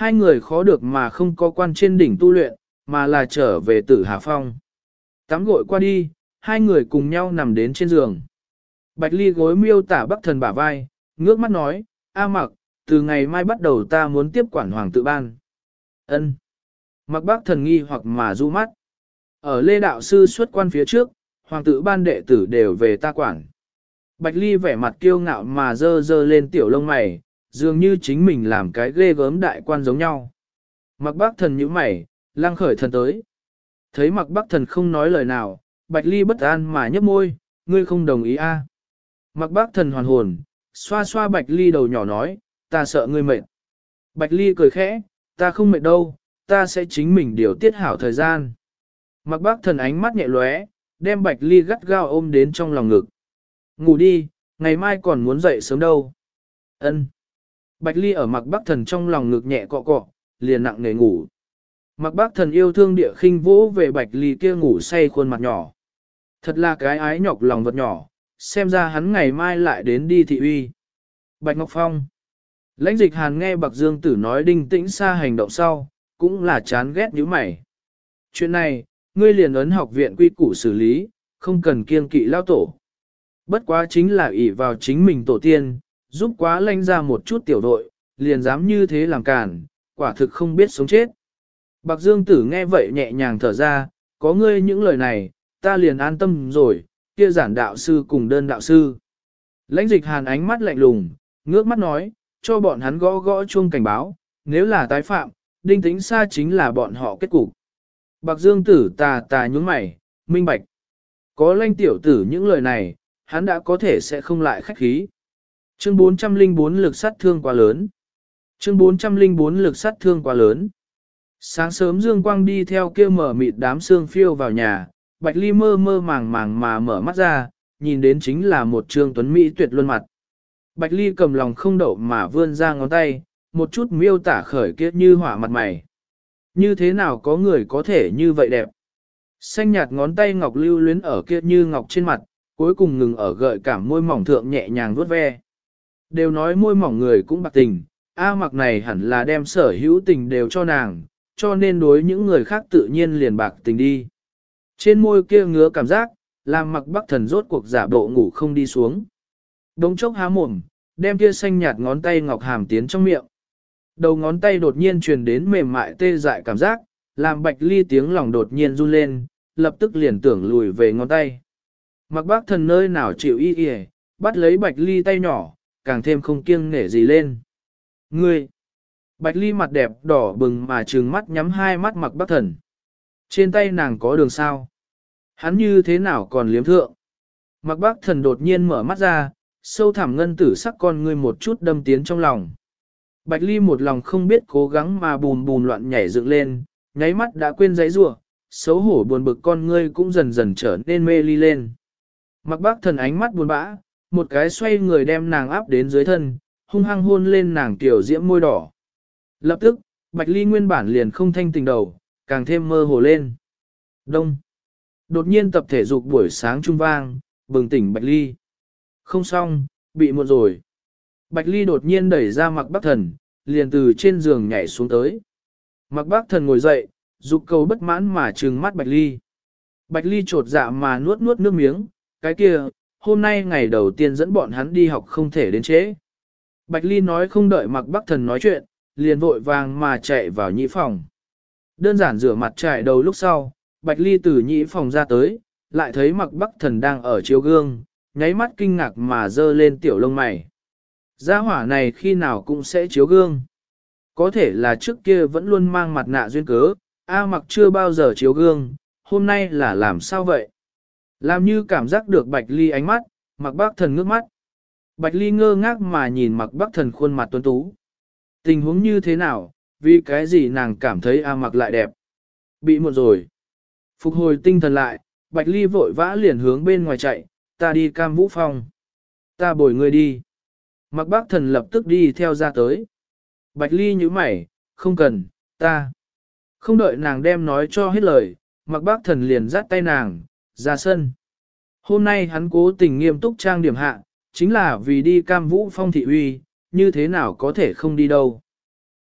hai người khó được mà không có quan trên đỉnh tu luyện, mà là trở về Tử Hà Phong. Tắm gội qua đi, hai người cùng nhau nằm đến trên giường. Bạch Ly gối miêu tả Bắc Thần bả vai, ngước mắt nói, A Mặc, từ ngày mai bắt đầu ta muốn tiếp quản hoàng tự ban. Ân. Mặc Bắc Thần nghi hoặc mà du mắt. Ở Lê Đạo Sư xuất quan phía trước, hoàng tự ban đệ tử đều về ta quản. Bạch Ly vẻ mặt kiêu ngạo mà dơ dơ lên tiểu lông mày, dường như chính mình làm cái ghê gớm đại quan giống nhau. Mặc Bắc Thần nhíu mày, lang khởi thần tới. Thấy Mặc Bắc Thần không nói lời nào, Bạch Ly bất an mà nhấp môi, ngươi không đồng ý a? Mặc Bắc Thần hoàn hồn, xoa xoa Bạch Ly đầu nhỏ nói, ta sợ ngươi mệt. Bạch Ly cười khẽ, ta không mệt đâu, ta sẽ chính mình điều tiết hảo thời gian. Mặc Bắc Thần ánh mắt nhẹ lóe, đem Bạch Ly gắt gao ôm đến trong lòng ngực. Ngủ đi, ngày mai còn muốn dậy sớm đâu. Ân. Bạch Ly ở Mặc Bắc Thần trong lòng ngực nhẹ cọ cọ, liền nặng nề ngủ. Mặc Bắc Thần yêu thương địa khinh vỗ về Bạch Ly kia ngủ say khuôn mặt nhỏ. Thật là cái ái nhọc lòng vật nhỏ, xem ra hắn ngày mai lại đến đi thị uy. Bạch Ngọc Phong. Lãnh Dịch Hàn nghe Bạc Dương Tử nói Đinh Tĩnh Sa hành động sau, cũng là chán ghét nhíu mày. Chuyện này, ngươi liền ấn học viện quy củ xử lý, không cần kiêng kỵ lao tổ. Bất quá chính là ỷ vào chính mình tổ tiên, giúp quá Lãnh ra một chút tiểu đội, liền dám như thế làm cản, quả thực không biết sống chết. Bạc Dương Tử nghe vậy nhẹ nhàng thở ra, có ngươi những lời này, ta liền an tâm rồi, kia giản đạo sư cùng đơn đạo sư. Lãnh Dịch Hàn ánh mắt lạnh lùng, ngước mắt nói, cho bọn hắn gõ gõ chuông cảnh báo, nếu là tái phạm, Đinh Tĩnh Sa chính là bọn họ kết cục. Bạc Dương Tử tà nhún mày, minh bạch. Có Lãnh tiểu tử những lời này, hắn đã có thể sẽ không lại khách khí. Chương 404 lực sát thương quá lớn. Chương 404 lực sát thương quá lớn. Sáng sớm Dương Quang đi theo kia mở mịt đám sương phiêu vào nhà, Bạch Ly mơ mơ màng màng mà mở mắt ra, nhìn đến chính là một trương tuấn mỹ tuyệt luân mặt. Bạch Ly cầm lòng không đậu mà vươn ra ngón tay, một chút miêu tả khởi kia như hỏa mặt mày. Như thế nào có người có thể như vậy đẹp? Xanh nhạt ngón tay ngọc lưu luyến ở kia như ngọc trên mặt, cuối cùng ngừng ở gợi cảm môi mỏng thượng nhẹ nhàng vuốt ve. Đều nói môi mỏng người cũng bạc tình, A Mặc này hẳn là đem sở hữu tình đều cho nàng, cho nên đối những người khác tự nhiên liền bạc tình đi. Trên môi kia ngứa cảm giác, làm Mặc Bắc Thần rốt cuộc giả bộ ngủ không đi xuống. Đống chốc há mồm, đem kia xanh nhạt ngón tay ngọc hàm tiến trong miệng. Đầu ngón tay đột nhiên truyền đến mềm mại tê dại cảm giác, làm Bạch Ly tiếng lòng đột nhiên run lên, lập tức liền tưởng lùi về ngón tay. Mặc Bắc Thần nơi nào chịu y y, bắt lấy Bạch Ly tay nhỏ, càng thêm không kiêng nể gì lên. Ngươi! Bạch Ly mặt đẹp đỏ bừng mà trừng mắt nhắm hai mắt Mặc Bắc Thần. Trên tay nàng có đường sao? Hắn như thế nào còn liếm thượng? Mặc Bắc Thần đột nhiên mở mắt ra, sâu thẳm ngân tử sắc con ngươi một chút đâm tiến trong lòng. Bạch Ly một lòng không biết cố gắng mà bùn bùn loạn nhảy dựng lên, nháy mắt đã quên giấy rủa, xấu hổ buồn bực con ngươi cũng dần dần trở nên mê ly lên. Mặc Bắc Thần ánh mắt buồn bã, một cái xoay người đem nàng áp đến dưới thân, hung hăng hôn lên nàng tiểu diễm môi đỏ. Lập tức, Bạch Ly nguyên bản liền không thanh tình đầu, càng thêm mơ hồ lên. Đông. Đột nhiên tập thể dục buổi sáng trung vang, bừng tỉnh Bạch Ly. Không xong, bị muộn rồi. Bạch Ly đột nhiên đẩy ra Mặc Bắc Thần, liền từ trên giường nhảy xuống tới. Mặc Bắc Thần ngồi dậy, dục cầu bất mãn mà trừng mắt Bạch Ly. Bạch Ly trột dạ mà nuốt nuốt nước miếng, cái kia, hôm nay ngày đầu tiên dẫn bọn hắn đi học không thể đến trễ. Bạch Ly nói không đợi Mặc Bắc Thần nói chuyện, liền vội vàng mà chạy vào nhị phòng. Đơn giản rửa mặt trải đầu lúc sau, Bạch Ly từ nhị phòng ra tới, lại thấy Mặc Bắc Thần đang ở chiếu gương, nháy mắt kinh ngạc mà dơ lên tiểu lông mày. Gia hỏa này khi nào cũng sẽ chiếu gương. Có thể là trước kia vẫn luôn mang mặt nạ duyên cớ, A Mặc chưa bao giờ chiếu gương, hôm nay là làm sao vậy? Làm như cảm giác được Bạch Ly ánh mắt, Mặc Bắc Thần ngước mắt. Bạch Ly ngơ ngác mà nhìn Mặc Bắc Thần khuôn mặt tuấn tú. Tình huống như thế nào, vì cái gì nàng cảm thấy A Mặc lại đẹp? Bị muộn rồi. Phục hồi tinh thần lại, Bạch Ly vội vã liền hướng bên ngoài chạy, ta đi Cam Vũ Phong. Ta bồi ngươi đi. Mặc Bắc Thần lập tức đi theo ra tới. Bạch Ly nhíu mày, không cần, ta. Không đợi nàng đem nói cho hết lời, Mặc Bắc Thần liền dắt tay nàng, ra sân. Hôm nay hắn cố tình nghiêm túc trang điểm hạ, chính là vì đi Cam Vũ Phong thị uy, như thế nào có thể không đi đâu.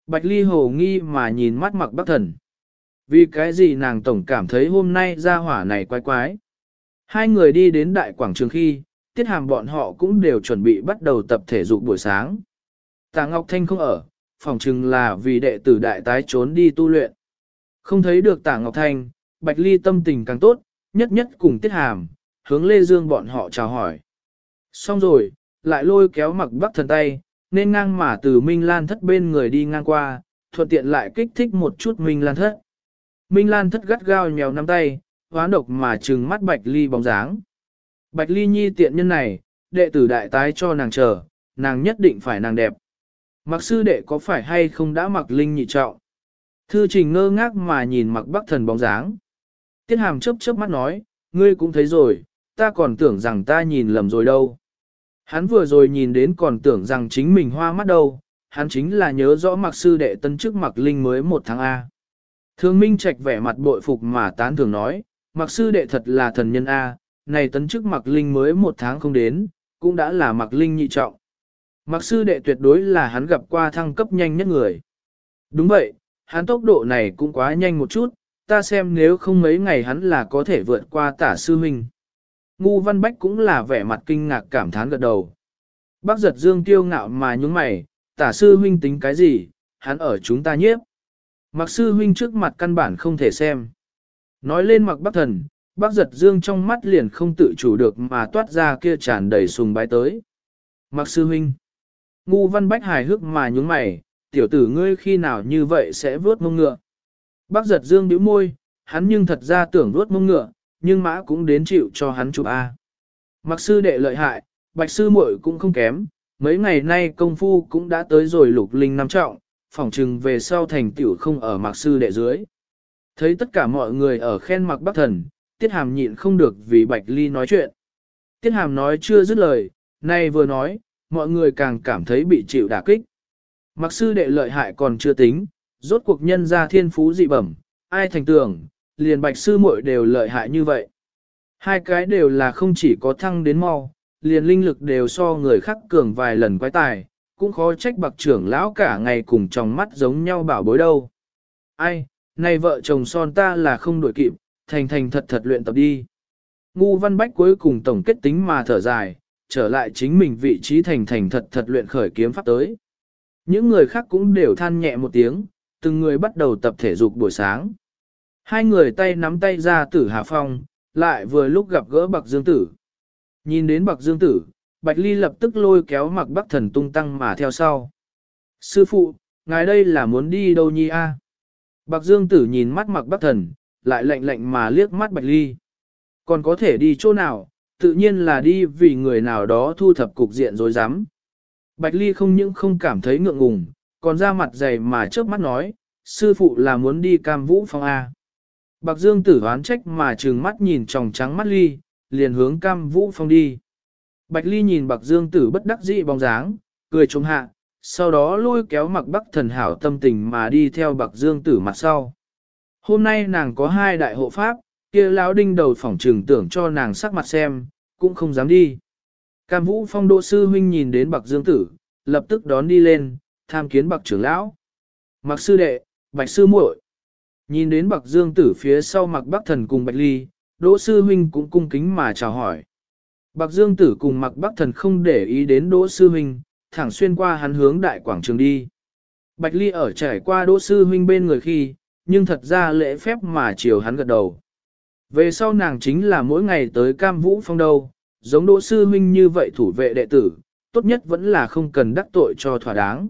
Bạch Ly hồ nghi mà nhìn mắt Mạc Bắc Thần. Vì cái gì nàng tổng cảm thấy hôm nay ra hỏa này quái quái. Hai người đi đến đại quảng trường khi, Tiết Hàm bọn họ cũng đều chuẩn bị bắt đầu tập thể dục buổi sáng. Tạ Ngọc Thanh không ở, phỏng chừng là vì đệ tử đại tái trốn đi tu luyện. Không thấy được Tạ Ngọc Thanh, Bạch Ly tâm tình càng tốt, nhất nhất cùng Tiết Hàm, hướng Lê Dương bọn họ chào hỏi. Xong rồi, lại lôi kéo Mạc Bắc Thần tay, nên ngang mà từ Minh Lan Thất bên người đi ngang qua, thuận tiện lại kích thích một chút Minh Lan Thất. Minh Lan Thất gắt gao nhéo nắm tay, hoán độc mà trừng mắt Bạch Ly bóng dáng. Bạch Ly nhi tiện nhân này, đệ tử đại tái cho nàng chờ, nàng nhất định phải nàng đẹp. Mặc sư đệ có phải hay không đã mặc linh nhị trọng? Thư Trình ngơ ngác mà nhìn Mạc Bắc Thần bóng dáng. Tiết Hàm chớp chớp mắt nói, ngươi cũng thấy rồi, ta còn tưởng rằng ta nhìn lầm rồi đâu. Hắn vừa rồi nhìn đến còn tưởng rằng chính mình hoa mắt đâu, hắn chính là nhớ rõ Mạc sư đệ tân chức Mạc Linh mới 1 tháng A. Thương Minh Trạch vẻ mặt bội phục mà tán thường nói, Mạc sư đệ thật là thần nhân A, này tân chức Mạc Linh mới 1 tháng không đến, cũng đã là Mạc Linh nhị trọng. Mạc sư đệ tuyệt đối là hắn gặp qua thăng cấp nhanh nhất người. Đúng vậy, hắn tốc độ này cũng quá nhanh một chút, ta xem nếu không mấy ngày hắn là có thể vượt qua Tả sư huynh. Ngu Văn Bách cũng là vẻ mặt kinh ngạc cảm thán gật đầu. Bác Giật Dương kiêu ngạo mà nhúng mày, Tả sư huynh tính cái gì, hắn ở chúng ta nhiếp. Mạc sư huynh trước mặt căn bản không thể xem. Nói lên Mạc Bắc Thần, Bác Giật Dương trong mắt liền không tự chủ được mà toát ra kia tràn đầy sùng bái tới. Mạc sư huynh. Ngu Văn Bách hài hước mà nhúng mày, tiểu tử ngươi khi nào như vậy sẽ vớt mông ngựa. Bác Giật Dương bĩu môi, hắn nhưng thật ra tưởng vớt mông ngựa, nhưng mã cũng đến chịu cho hắn chụp A. Mạc sư đệ lợi hại, Bạch sư muội cũng không kém, mấy ngày nay công phu cũng đã tới rồi lục linh năm trọng, phỏng chừng về sau thành tiểu không ở Mạc sư đệ dưới. Thấy tất cả mọi người ở khen Mạc Bắc Thần, Tiết Hàm nhịn không được vì Bạch Ly nói chuyện. Tiết Hàm nói chưa dứt lời, nay vừa nói, mọi người càng cảm thấy bị chịu đả kích. Mạc sư đệ lợi hại còn chưa tính, rốt cuộc nhân ra thiên phú dị bẩm, ai thành tưởng, liền Bạch sư muội đều lợi hại như vậy. Hai cái đều là không chỉ có thăng đến mau, liền linh lực đều so người khác cường vài lần quái tài, cũng khó trách Bạc trưởng lão cả ngày cùng trong mắt giống nhau bảo bối đâu. Ai, này vợ chồng son ta là không đổi kịp, thành thành thật thật luyện tập đi. Ngu Văn Bách cuối cùng tổng kết tính mà thở dài, trở lại chính mình vị trí thành thành thật thật luyện khởi kiếm pháp tới. Những người khác cũng đều than nhẹ một tiếng, từng người bắt đầu tập thể dục buổi sáng. Hai người tay nắm tay ra Tử Hà Phong, lại vừa lúc gặp gỡ Bạc Dương Tử. Nhìn đến Bạc Dương Tử, Bạch Ly lập tức lôi kéo Mạc Bắc Thần tung tăng mà theo sau. Sư phụ, ngài đây là muốn đi đâu nhi a? Bạc Dương Tử nhìn mắt Mạc Bắc Thần, lại lạnh lạnh mà liếc mắt Bạch Ly. Còn có thể đi chỗ nào, tự nhiên là đi vì người nào đó thu thập cục diện rối rắm. Bạch Ly không những không cảm thấy ngượng ngùng, còn ra mặt dày mà chớp mắt nói, sư phụ là muốn đi Cam Vũ Phong A. Bạc Dương Tử oán trách mà trừng mắt nhìn tròng trắng mắt Ly, liền hướng Cam Vũ Phong đi. Bạch Ly nhìn Bạc Dương Tử bất đắc dĩ bóng dáng, cười trông hạ, sau đó lôi kéo Mạc Bắc Thần hảo tâm tình mà đi theo Bạc Dương Tử mặt sau. Hôm nay nàng có 2 đại hộ pháp, kia lão đinh đầu phỏng trừng tưởng cho nàng sắc mặt xem, cũng không dám đi. Cam Vũ Phong Đỗ sư huynh nhìn đến Bạc Dương Tử, lập tức đón đi lên, tham kiến Bạc trưởng lão. Mạc sư đệ, Bạch sư muội. Nhìn đến Bạc Dương Tử phía sau Mạc Bắc Thần cùng Bạch Ly, Đỗ sư huynh cũng cung kính mà chào hỏi. Bạc Dương Tử cùng Mạc Bắc Thần không để ý đến Đỗ sư huynh, thẳng xuyên qua hắn hướng đại quảng trường đi. Bạch Ly ở trải qua Đỗ sư huynh bên người khi, nhưng thật ra lễ phép mà chiều hắn gật đầu. Về sau nàng chính là mỗi ngày tới Cam Vũ Phong đâu, giống Đỗ sư huynh như vậy thủ vệ đệ tử, tốt nhất vẫn là không cần đắc tội cho thỏa đáng.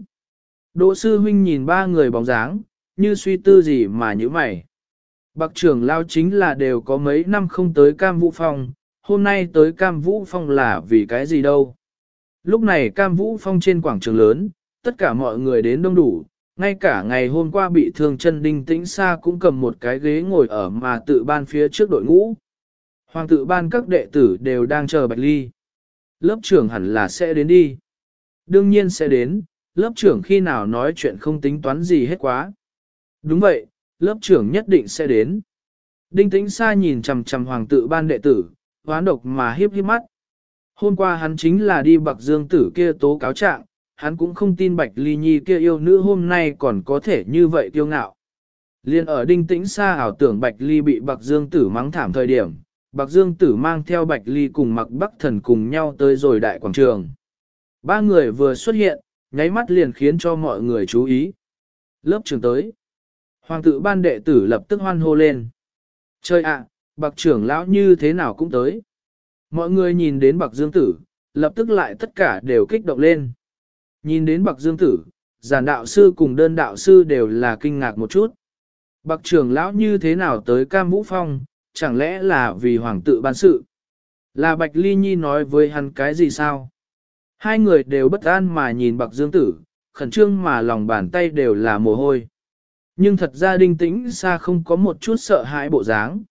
Đỗ sư huynh nhìn 3 người bóng dáng, như suy tư gì mà như mày. Bạc trưởng lao chính là đều có mấy năm không tới Cam Vũ Phong, hôm nay tới Cam Vũ Phong là vì cái gì đâu. Lúc này Cam Vũ Phong trên quảng trường lớn, tất cả mọi người đến đông đủ, ngay cả ngày hôm qua bị thương chân Đinh Tĩnh Sa cũng cầm một cái ghế ngồi ở mà tự ban phía trước đội ngũ. Hoàng tự ban các đệ tử đều đang chờ Bạch Ly. Lớp trưởng hẳn là sẽ đến đi. Đương nhiên sẽ đến, lớp trưởng khi nào nói chuyện không tính toán gì hết quá. Đúng vậy, lớp trưởng nhất định sẽ đến. Đinh Tĩnh Sa nhìn chằm chằm hoàng tự ban đệ tử, hoán độc mà hiếp hiếp mắt. Hôm qua hắn chính là đi Bạc Dương Tử kia tố cáo trạng, hắn cũng không tin Bạch Ly Nhi kia yêu nữ hôm nay còn có thể như vậy kiêu ngạo. Liên ở Đinh Tĩnh Sa ảo tưởng Bạch Ly bị Bạc Dương Tử mắng thảm thời điểm, Bạc Dương Tử mang theo Bạch Ly cùng Mạc Bắc Thần cùng nhau tới rồi đại quảng trường. Ba người vừa xuất hiện, nháy mắt liền khiến cho mọi người chú ý. Lớp trường tới. Hoàng tự ban đệ tử lập tức hoan hô lên. Trời ạ, Bạc trưởng lão như thế nào cũng tới. Mọi người nhìn đến Bạc Dương Tử, lập tức lại tất cả đều kích động lên. Nhìn đến Bạc Dương Tử, giản đạo sư cùng đơn đạo sư đều là kinh ngạc một chút. Bạc trưởng lão như thế nào tới Cam Vũ Phong, chẳng lẽ là vì hoàng tự ban sự? Là Bạch Ly Nhi nói với hắn cái gì sao? Hai người đều bất an mà nhìn Bạc Dương Tử, khẩn trương mà lòng bàn tay đều là mồ hôi. Nhưng thật ra Đinh Tĩnh Sa không có một chút sợ hãi bộ dáng.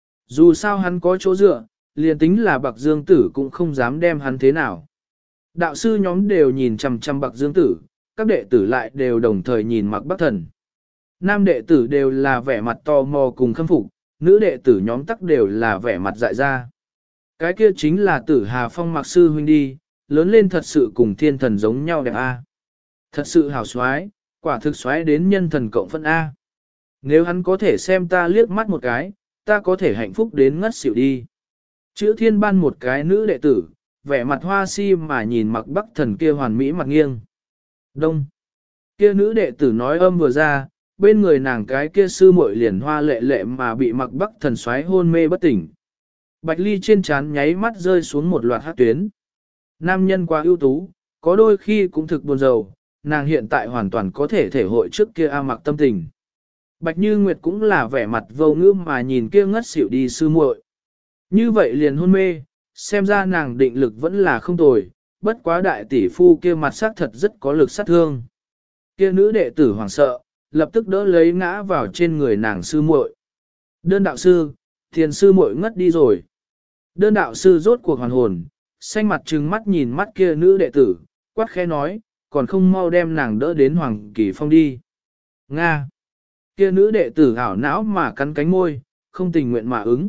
Dù sao hắn có chỗ dựa, liền tính là Bạc Dương Tử cũng không dám đem hắn thế nào. Đạo sư nhóm đều nhìn chằm chằm Bạc Dương Tử, các đệ tử lại đều đồng thời nhìn Mạc Bắc Thần. Nam đệ tử đều là vẻ mặt tò mò cùng khâm phục, nữ đệ tử nhóm tắc đều là vẻ mặt dại ra. Cái kia chính là Tử Hà Phong Mạc sư huynh đi, lớn lên thật sự cùng thiên thần giống nhau đẹp a. Thật sự hào xoái, quả thực xoái đến nhân thần cộng phân A. Nếu hắn có thể xem ta liếc mắt một cái, ta có thể hạnh phúc đến ngất xỉu đi. Chữ thiên ban một cái nữ đệ tử, vẻ mặt hoa si mà nhìn Mạc Bắc Thần kia hoàn mỹ mặt nghiêng. Đông. Kia nữ đệ tử nói âm vừa ra, bên người nàng cái kia sư muội liền hoa lệ lệ mà bị Mạc Bắc Thần xoáy hôn mê bất tỉnh. Bạch Ly trên trán nháy mắt rơi xuống một loạt hát tuyến. Nam nhân quá ưu tú, có đôi khi cũng thực buồn rầu, nàng hiện tại hoàn toàn có thể thể hội trước kia A Mạc tâm tình. Bạch Như Nguyệt cũng là vẻ mặt vô ngữ mà nhìn kia ngất xỉu đi sư muội. Như vậy liền hôn mê, xem ra nàng định lực vẫn là không tồi, bất quá đại tỷ phu kia mặt sắc thật rất có lực sát thương. Kia nữ đệ tử hoảng sợ, lập tức đỡ lấy ngã vào trên người nàng sư muội. Đơn đạo sư, thiền sư muội ngất đi rồi. Đơn đạo sư rốt cuộc hoàn hồn, xanh mặt trừng mắt nhìn mắt kia nữ đệ tử, quát khẽ nói, còn không mau đem nàng đỡ đến Hoàng Kỳ Phong đi. Nga. Kia nữ đệ tử ảo não mà cắn cánh môi, không tình nguyện mà ứng.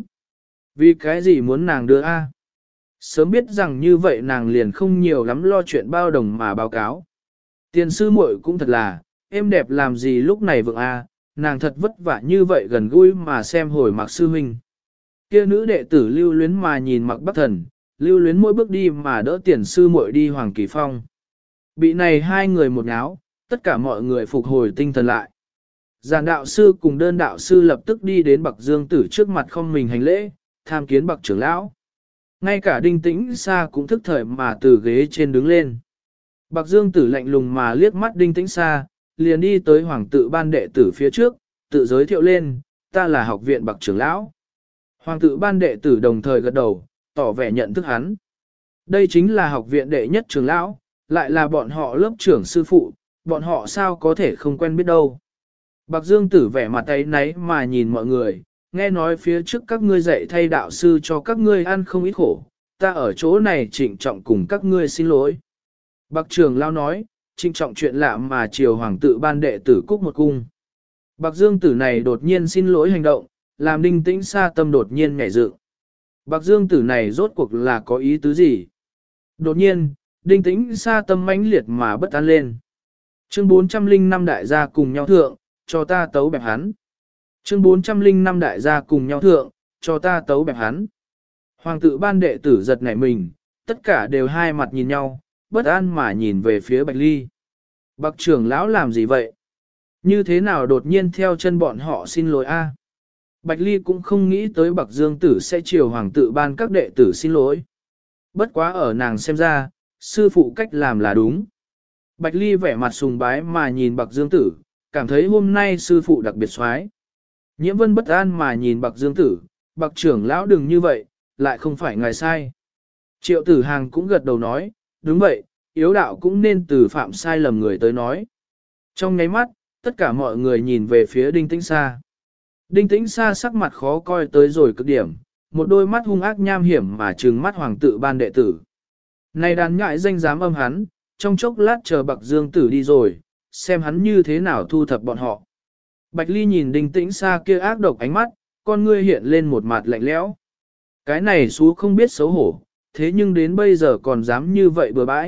Vì cái gì muốn nàng đưa A? Sớm biết rằng như vậy nàng liền không nhiều lắm lo chuyện bao đồng mà báo cáo. Tiền sư muội cũng thật là, em đẹp làm gì lúc này vượng A, nàng thật vất vả như vậy gần gũi mà xem hồi Mạc sư huynh. Kia nữ đệ tử lưu luyến mà nhìn Mạc Bắc Thần, lưu luyến mỗi bước đi mà đỡ tiền sư muội đi Hoàng Kỳ Phong. Bị này hai người một nháo, tất cả mọi người phục hồi tinh thần lại. Giản đạo sư cùng đơn đạo sư lập tức đi đến Bạc Dương Tử trước mặt không mình hành lễ, tham kiến Bạc trưởng lão. Ngay cả Đinh Tĩnh Sa cũng thức thời mà từ ghế trên đứng lên. Bạc Dương Tử lạnh lùng mà liếc mắt Đinh Tĩnh Sa, liền đi tới hoàng tự ban đệ tử phía trước, tự giới thiệu lên, ta là học viện Bạc trưởng lão. Hoàng tự ban đệ tử đồng thời gật đầu, tỏ vẻ nhận thức hắn. Đây chính là học viện đệ nhất trưởng lão, lại là bọn họ lớp trưởng sư phụ, bọn họ sao có thể không quen biết đâu. Bạc Dương Tử vẻ mặt ấy náy mà nhìn mọi người, nghe nói phía trước các ngươi dạy thay đạo sư cho các ngươi ăn không ít khổ, ta ở chỗ này trịnh trọng cùng các ngươi xin lỗi. Bạc trưởng lão nói, trịnh trọng chuyện lạ mà triều hoàng tự ban đệ tử cúc một cung. Bạc Dương Tử này đột nhiên xin lỗi hành động, làm Đinh Tĩnh Sa tâm đột nhiên nhảy dựng. Bạc Dương Tử này rốt cuộc là có ý tứ gì? Đột nhiên, Đinh Tĩnh Sa tâm mãnh liệt mà bất an lên. Chương 405 đại gia cùng nhau thượng, cho ta tấu bẹp hắn. Chương 405 đại gia cùng nhau thượng, cho ta tấu bẹp hắn. Hoàng tự ban đệ tử giật nảy mình, tất cả đều hai mặt nhìn nhau, bất an mà nhìn về phía Bạch Ly. Bạc trưởng lão làm gì vậy? Như thế nào đột nhiên theo chân bọn họ xin lỗi a? Bạch Ly cũng không nghĩ tới Bạc Dương Tử sẽ chiều hoàng tự ban các đệ tử xin lỗi. Bất quá ở nàng xem ra, sư phụ cách làm là đúng. Bạch Ly vẻ mặt sùng bái mà nhìn Bạc Dương Tử, cảm thấy hôm nay sư phụ đặc biệt xoái. Nhiễm Vân bất an mà nhìn Bạc Dương Tử, Bạc trưởng lão đừng như vậy, lại không phải ngài sai. Triệu Tử Hàng cũng gật đầu nói, đúng vậy, yếu đạo cũng nên từ phạm sai lầm người tới nói. Trong nháy mắt, tất cả mọi người nhìn về phía Đinh Tĩnh Sa. Đinh Tĩnh Sa sắc mặt khó coi tới rồi cực điểm, một đôi mắt hung ác nham hiểm mà trừng mắt hoàng tự ban đệ tử. Này đàn nhại danh dám âm hắn, trong chốc lát chờ Bạc Dương Tử đi rồi, xem hắn như thế nào thu thập bọn họ. Bạch Ly nhìn Đinh Tĩnh Sa kia ác độc ánh mắt, con ngươi hiện lên một mặt lạnh lẽo. Cái này xú không biết xấu hổ, thế nhưng đến bây giờ còn dám như vậy bừa bãi,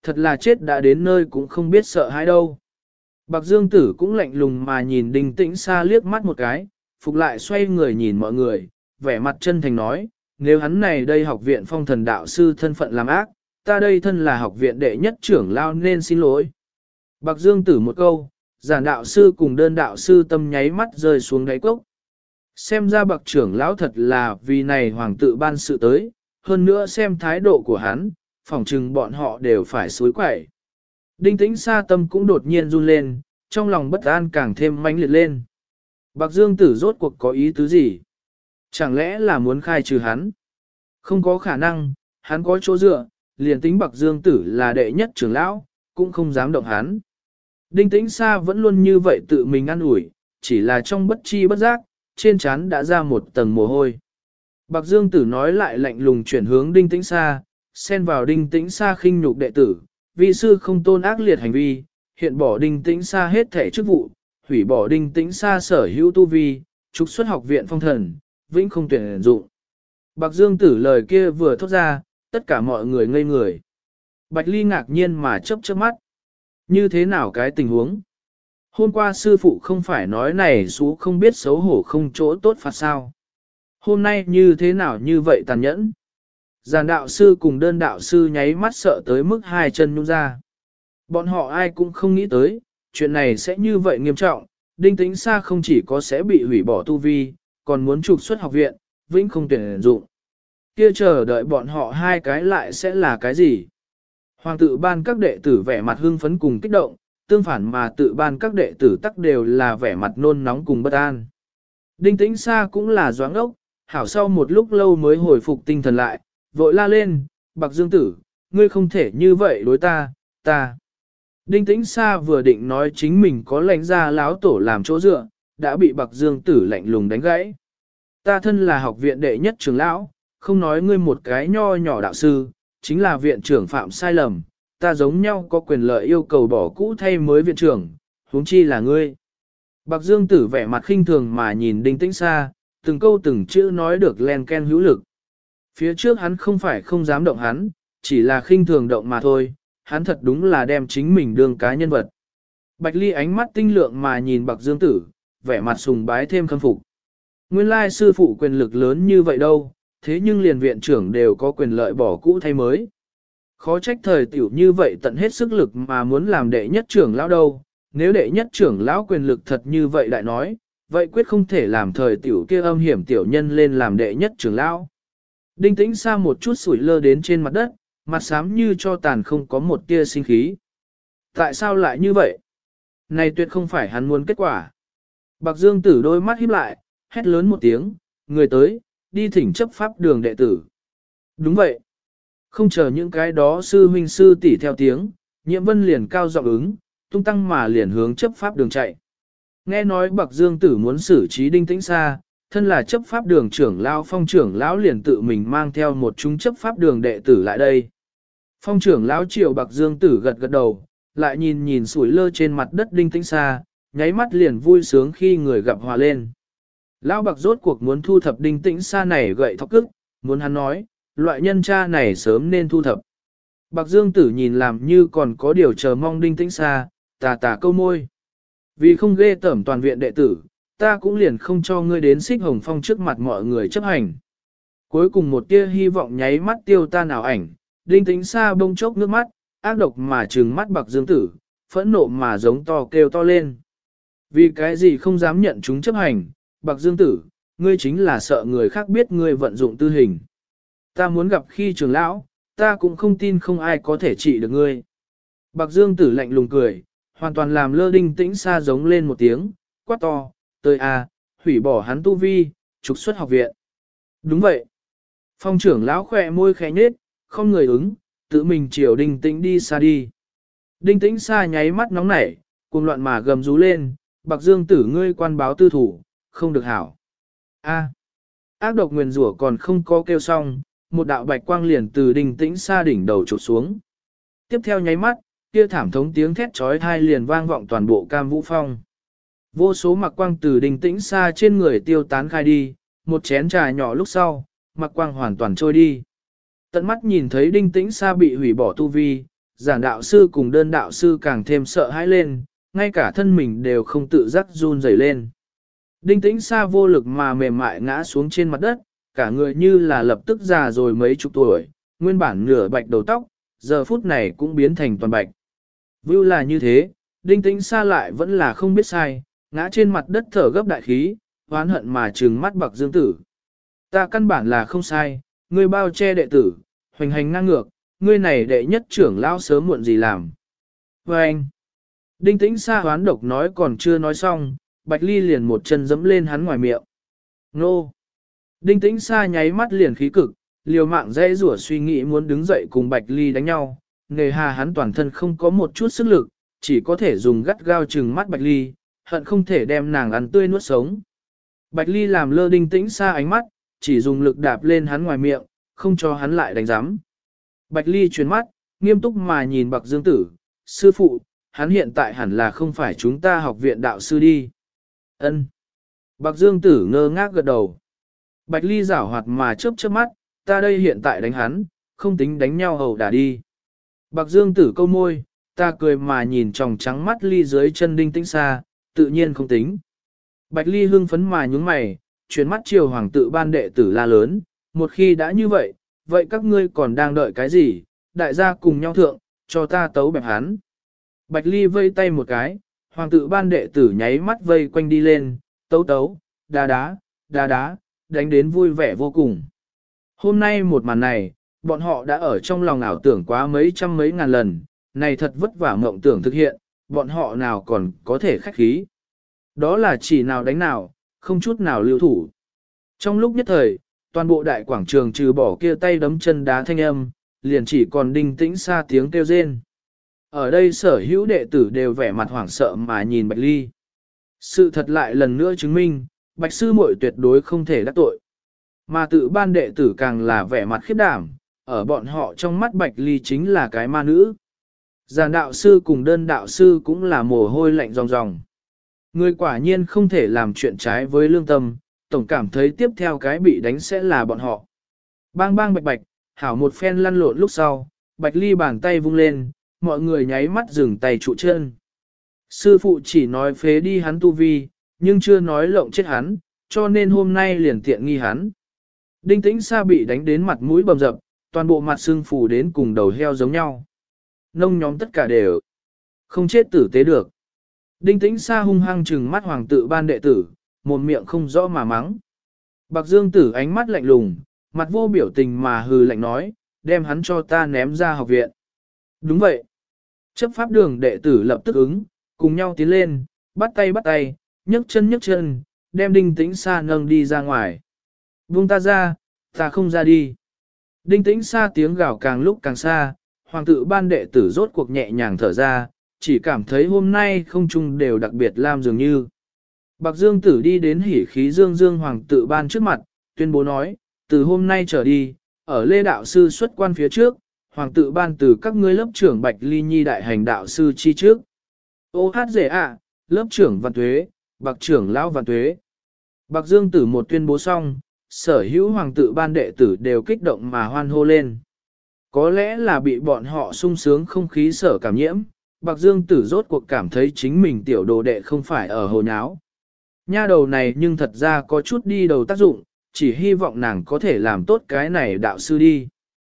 thật là chết đã đến nơi cũng không biết sợ hãi đâu. Bạc Dương Tử cũng lạnh lùng mà nhìn Đinh Tĩnh Sa liếc mắt một cái, phục lại xoay người nhìn mọi người, vẻ mặt chân thành nói, nếu hắn này đây học viện phong thần đạo sư thân phận làm ác, ta đây thân là học viện đệ nhất trưởng lao nên xin lỗi. Bạc Dương Tử một câu, giản đạo sư cùng đơn đạo sư tâm nháy mắt rơi xuống đáy cốc. Xem ra bạc trưởng lão thật là vì này hoàng tự ban sự tới, hơn nữa xem thái độ của hắn, phỏng chừng bọn họ đều phải xối quẩy. Đinh Tĩnh Sa tâm cũng đột nhiên run lên, trong lòng bất an càng thêm mãnh liệt lên. Bạc Dương Tử rốt cuộc có ý tứ gì? Chẳng lẽ là muốn khai trừ hắn? Không có khả năng, hắn có chỗ dựa, liền tính Bạc Dương Tử là đệ nhất trưởng lão, cũng không dám động hắn. Đinh Tĩnh Sa vẫn luôn như vậy tự mình ăn ủi, chỉ là trong bất chi bất giác, trên trán đã ra một tầng mồ hôi. Bạc Dương Tử nói lại lạnh lùng chuyển hướng Đinh Tĩnh Sa, xen vào Đinh Tĩnh Sa khinh nhục đệ tử, vi sư không tôn ác liệt hành vi, hiện bỏ Đinh Tĩnh Sa hết thể chức vụ, hủy bỏ Đinh Tĩnh Sa sở hữu tu vi, trục xuất học viện phong thần, vĩnh không tuyển dụng. Bạc Dương Tử lời kia vừa thốt ra, tất cả mọi người ngây người. Bạch Ly ngạc nhiên mà chớp chớp mắt. Như thế nào cái tình huống? Hôm qua sư phụ không phải nói này xú không biết xấu hổ không chỗ tốt phạt sao? Hôm nay như thế nào như vậy tàn nhẫn? Giàn đạo sư cùng đơn đạo sư nháy mắt sợ tới mức hai chân nhung ra. Bọn họ ai cũng không nghĩ tới, chuyện này sẽ như vậy nghiêm trọng, Đinh Tĩnh Sa không chỉ có sẽ bị hủy bỏ tu vi, còn muốn trục xuất học viện, vĩnh không tuyển dụng. Kia chờ đợi bọn họ hai cái lại sẽ là cái gì? Hoàng tự ban các đệ tử vẻ mặt hưng phấn cùng kích động, tương phản mà tự ban các đệ tử tắc đều là vẻ mặt nôn nóng cùng bất an. Đinh Tĩnh Sa cũng là doáng ốc, hảo sau một lúc lâu mới hồi phục tinh thần lại, vội la lên, Bạc Dương Tử, ngươi không thể như vậy đối ta. Đinh Tĩnh Sa vừa định nói chính mình có lãnh ra láo tổ làm chỗ dựa, đã bị Bạc Dương Tử lạnh lùng đánh gãy. Ta thân là học viện đệ nhất trưởng lão, không nói ngươi một cái nho nhỏ đạo sư, chính là viện trưởng phạm sai lầm, ta giống nhau có quyền lợi yêu cầu bỏ cũ thay mới viện trưởng, huống chi là ngươi. Bạc Dương Tử vẻ mặt khinh thường mà nhìn Đinh Tĩnh Sa, từng câu từng chữ nói được len ken hữu lực. Phía trước hắn không phải không dám động hắn, chỉ là khinh thường động mà thôi, hắn thật đúng là đem chính mình đương cá nhân vật. Bạch Ly ánh mắt tinh lượng mà nhìn Bạc Dương Tử, vẻ mặt sùng bái thêm khâm phục. Nguyên lai sư phụ quyền lực lớn như vậy đâu, thế nhưng liền viện trưởng đều có quyền lợi bỏ cũ thay mới. Khó trách thời tiểu như vậy tận hết sức lực mà muốn làm đệ nhất trưởng lão đâu, nếu đệ nhất trưởng lão quyền lực thật như vậy đại nói, vậy quyết không thể làm thời tiểu kia âm hiểm tiểu nhân lên làm đệ nhất trưởng lão. Đinh Tĩnh Sa một chút sủi lơ đến trên mặt đất, mặt xám như cho tàn không có một tia sinh khí. Tại sao lại như vậy? Này tuyệt không phải hắn muốn kết quả. Bạc Dương Tử đôi mắt híp lại, hét lớn một tiếng, người tới, đi thỉnh chấp pháp đường đệ tử. Đúng vậy. Không chờ những cái đó sư huynh sư tỷ theo tiếng, Nhiễm Vân liền cao giọng ứng, tung tăng mà liền hướng chấp pháp đường chạy. Nghe nói Bạc Dương Tử muốn xử trí Đinh Tĩnh Sa, thân là chấp pháp đường trưởng lão Phong trưởng lão liền tự mình mang theo một chúng chấp pháp đường đệ tử lại đây. Phong trưởng lão Triệu Bạc Dương Tử gật gật đầu, lại nhìn nhìn sủi lơ trên mặt đất Đinh Tĩnh Sa, nháy mắt liền vui sướng khi người gặp hòa lên. Lão Bạc rốt cuộc muốn thu thập Đinh Tĩnh Sa này gậy thọc cức, muốn hắn nói, loại nhân cha này sớm nên thu thập. Bạc Dương Tử nhìn làm như còn có điều chờ mong Đinh Tĩnh Sa, tà câu môi. Vì không ghê tởm toàn viện đệ tử, ta cũng liền không cho ngươi đến Xích Hồng Phong trước mặt mọi người chấp hành. Cuối cùng một tia hy vọng nháy mắt tiêu tan ảo ảnh, Đinh Tĩnh Sa bông chốc nước mắt, ác độc mà trừng mắt Bạc Dương Tử, phẫn nộ mà giống to kêu to lên. Vì cái gì không dám nhận chúng chấp hành, Bạc Dương Tử, ngươi chính là sợ người khác biết ngươi vận dụng tư hình. Ta muốn gặp khi trưởng lão, ta cũng không tin không ai có thể trị được ngươi. Bạc Dương Tử lạnh lùng cười, hoàn toàn làm lơ Đinh Tĩnh Sa giống lên một tiếng, quát to, tới a, hủy bỏ hắn tu vi, trục xuất học viện. Đúng vậy. Phong trưởng lão khỏe môi khẽ nhếch, không người ứng, tự mình chiều Đinh Tĩnh đi xa đi. Đinh Tĩnh Sa nháy mắt nóng nảy, cuồng loạn mà gầm rú lên, Bạc Dương Tử ngươi quan báo tư thủ, không được hảo. A. Ác độc nguyền rủa còn không có kêu xong, một đạo bạch quang liền từ Đinh Tĩnh Sa đỉnh đầu chụp xuống. Tiếp theo nháy mắt, kia thảm thống tiếng thét chói tai liền vang vọng toàn bộ Cam Vũ Phong. Vô số mặc quang từ Đinh Tĩnh Sa trên người tiêu tán khai đi, một chén trà nhỏ lúc sau, mặc quang hoàn toàn trôi đi. Tận mắt nhìn thấy Đinh Tĩnh Sa bị hủy bỏ tu vi, giản đạo sư cùng đơn đạo sư càng thêm sợ hãi lên, ngay cả thân mình đều không tự giác run rẩy lên. Đinh Tĩnh Sa vô lực mà mềm mại ngã xuống trên mặt đất, cả người như là lập tức già rồi mấy chục tuổi, nguyên bản nửa bạch đầu tóc, giờ phút này cũng biến thành toàn bạch. Vưu là như thế, Đinh Tĩnh Sa lại vẫn là không biết sai, ngã trên mặt đất thở gấp đại khí, oán hận mà trừng mắt Bạc Dương Tử. Ta căn bản là không sai, ngươi bao che đệ tử, hoành hành ngang ngược, ngươi này đệ nhất trưởng lão sớm muộn gì làm. Và anh, Đinh Tĩnh Sa hoán độc nói còn chưa nói xong, Bạch Ly liền một chân dẫm lên hắn ngoài miệng. Nô! Đinh Tĩnh Sa nháy mắt liền khí cực, liều mạng dễ rủa suy nghĩ muốn đứng dậy cùng Bạch Ly đánh nhau, nề hà hắn toàn thân không có một chút sức lực, chỉ có thể dùng gắt gao trừng mắt Bạch Ly, hận không thể đem nàng ăn tươi nuốt sống. Bạch Ly làm lơ Đinh Tĩnh Sa ánh mắt, chỉ dùng lực đạp lên hắn ngoài miệng, không cho hắn lại đánh giám. Bạch Ly chuyển mắt, nghiêm túc mà nhìn Bạc Dương Tử, sư phụ, hắn hiện tại hẳn là không phải chúng ta học viện đạo sư đi. Ân. Bạc Dương Tử ngơ ngác gật đầu. Bạch Ly giảo hoạt mà chớp chớp mắt, ta đây hiện tại đánh hắn, không tính đánh nhau hầu đả đi. Bạc Dương Tử câu môi, ta cười mà nhìn tròng trắng mắt Ly dưới chân Đinh Tĩnh Sa, tự nhiên không tính. Bạch Ly hưng phấn mà nhúng mày, chuyển mắt chiều hoàng tự ban đệ tử la lớn, một khi đã như vậy, vậy các ngươi còn đang đợi cái gì, đại gia cùng nhau thượng, cho ta tấu bẹp hắn. Bạch Ly vây tay một cái, hoàng tự ban đệ tử nháy mắt vây quanh đi lên, tấu tấu, đá đá, đánh đến vui vẻ vô cùng. Hôm nay một màn này, bọn họ đã ở trong lòng ảo tưởng quá mấy trăm mấy ngàn lần, này thật vất vả mộng tưởng thực hiện, bọn họ nào còn có thể khách khí. Đó là chỉ nào đánh nào, không chút nào lưu thủ. Trong lúc nhất thời, toàn bộ đại quảng trường trừ bỏ kia tay đấm chân đá thanh âm, liền chỉ còn Đinh Tĩnh Sa tiếng kêu rên. Ở đây sở hữu đệ tử đều vẻ mặt hoảng sợ mà nhìn Bạch Ly. Sự thật lại lần nữa chứng minh, Bạch sư muội tuyệt đối không thể đắc tội. Mà tự ban đệ tử càng là vẻ mặt khiếp đảm, ở bọn họ trong mắt Bạch Ly chính là cái ma nữ. Giàn đạo sư cùng đơn đạo sư cũng là mồ hôi lạnh ròng ròng. Người quả nhiên không thể làm chuyện trái với lương tâm, tổng cảm thấy tiếp theo cái bị đánh sẽ là bọn họ. Bang bang bạch bạch, hảo một phen lăn lộn lúc sau, Bạch Ly bàn tay vung lên, mọi người nháy mắt dừng tay trụ chân. Sư phụ chỉ nói phế đi hắn tu vi, nhưng chưa nói lộng chết hắn, cho nên hôm nay liền tiện nghi hắn. Đinh Tĩnh Sa bị đánh đến mặt mũi bầm dập, toàn bộ mặt xương phù đến cùng đầu heo giống nhau. Nông nhóm tất cả đều không chết tử tế được. Đinh Tĩnh Sa hung hăng trừng mắt hoàng tự ban đệ tử, một miệng không rõ mà mắng. Bạc Dương Tử ánh mắt lạnh lùng, mặt vô biểu tình mà hừ lạnh nói, đem hắn cho ta ném ra học viện. Đúng vậy. Chấp pháp đường đệ tử lập tức ứng, cùng nhau tiến lên, bắt tay, nhấc chân, đem Đinh Tĩnh Sa nâng đi ra ngoài. Buông ta ra, ta không ra đi. Đinh Tĩnh Sa tiếng gào càng lúc càng xa, hoàng tự ban đệ tử rốt cuộc nhẹ nhàng thở ra, chỉ cảm thấy hôm nay không trung đều đặc biệt lam dường như. Bạc Dương Tử đi đến hỉ khí dương dương hoàng tự ban trước mặt, tuyên bố nói, từ hôm nay trở đi, ở Lê Đạo Sư xuất quan phía trước, hoàng tự ban từ các ngươi lớp trưởng Bạch Ly Nhi đại hành đạo sư chi trước. Ô hát rể ạ, lớp trưởng Văn Tuế, Bạc trưởng lão Văn Tuế. Bạc Dương Tử một tuyên bố xong, sở hữu hoàng tự ban đệ tử đều kích động mà hoan hô lên. Có lẽ là bị bọn họ sung sướng không khí sở cảm nhiễm, Bạc Dương Tử rốt cuộc cảm thấy chính mình tiểu đồ đệ không phải ở hồ nháo. Nha đầu này nhưng thật ra có chút đi đầu tác dụng, chỉ hy vọng nàng có thể làm tốt cái này đạo sư đi.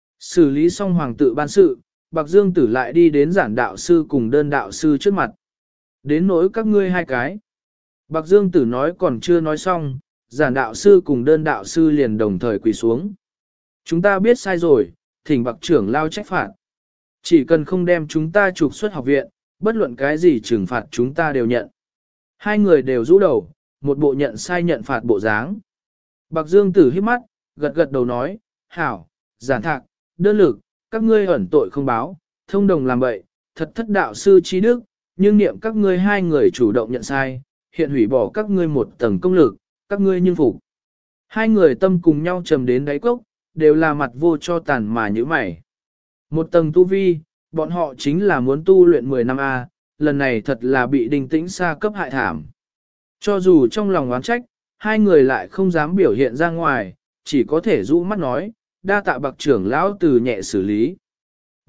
Xử lý xong hoàng tự ban sự, Bạc Dương Tử lại đi đến giản đạo sư cùng đơn đạo sư trước mặt. Đến nỗi các ngươi hai cái. Bạc Dương Tử nói còn chưa nói xong, giản đạo sư cùng đơn đạo sư liền đồng thời quỳ xuống. Chúng ta biết sai rồi, thỉnh Bạc trưởng lao trách phạt. Chỉ cần không đem chúng ta trục xuất học viện, bất luận cái gì trừng phạt chúng ta đều nhận. Hai người đều rũ đầu, một bộ nhận sai nhận phạt bộ dáng. Bạc Dương Tử hít mắt, gật gật đầu nói, hảo, giản thạc, đơn lực, các ngươi ẩn tội không báo, thông đồng làm bậy, thật thất đạo sư chi đức, nhưng niệm các ngươi hai người chủ động nhận sai, hiện hủy bỏ các ngươi một tầng công lực, các ngươi nhưng phục. Hai người tâm cùng nhau trầm đến đáy cốc, đều là mặt vô cho tàn mà như mày. Một tầng tu vi, bọn họ chính là muốn tu luyện 10 năm A, lần này thật là bị Đinh Tĩnh Sa cấp hại thảm. Cho dù trong lòng oán trách, hai người lại không dám biểu hiện ra ngoài, chỉ có thể rũ mắt nói, đa tạ Bạc trưởng lão từ nhẹ xử lý.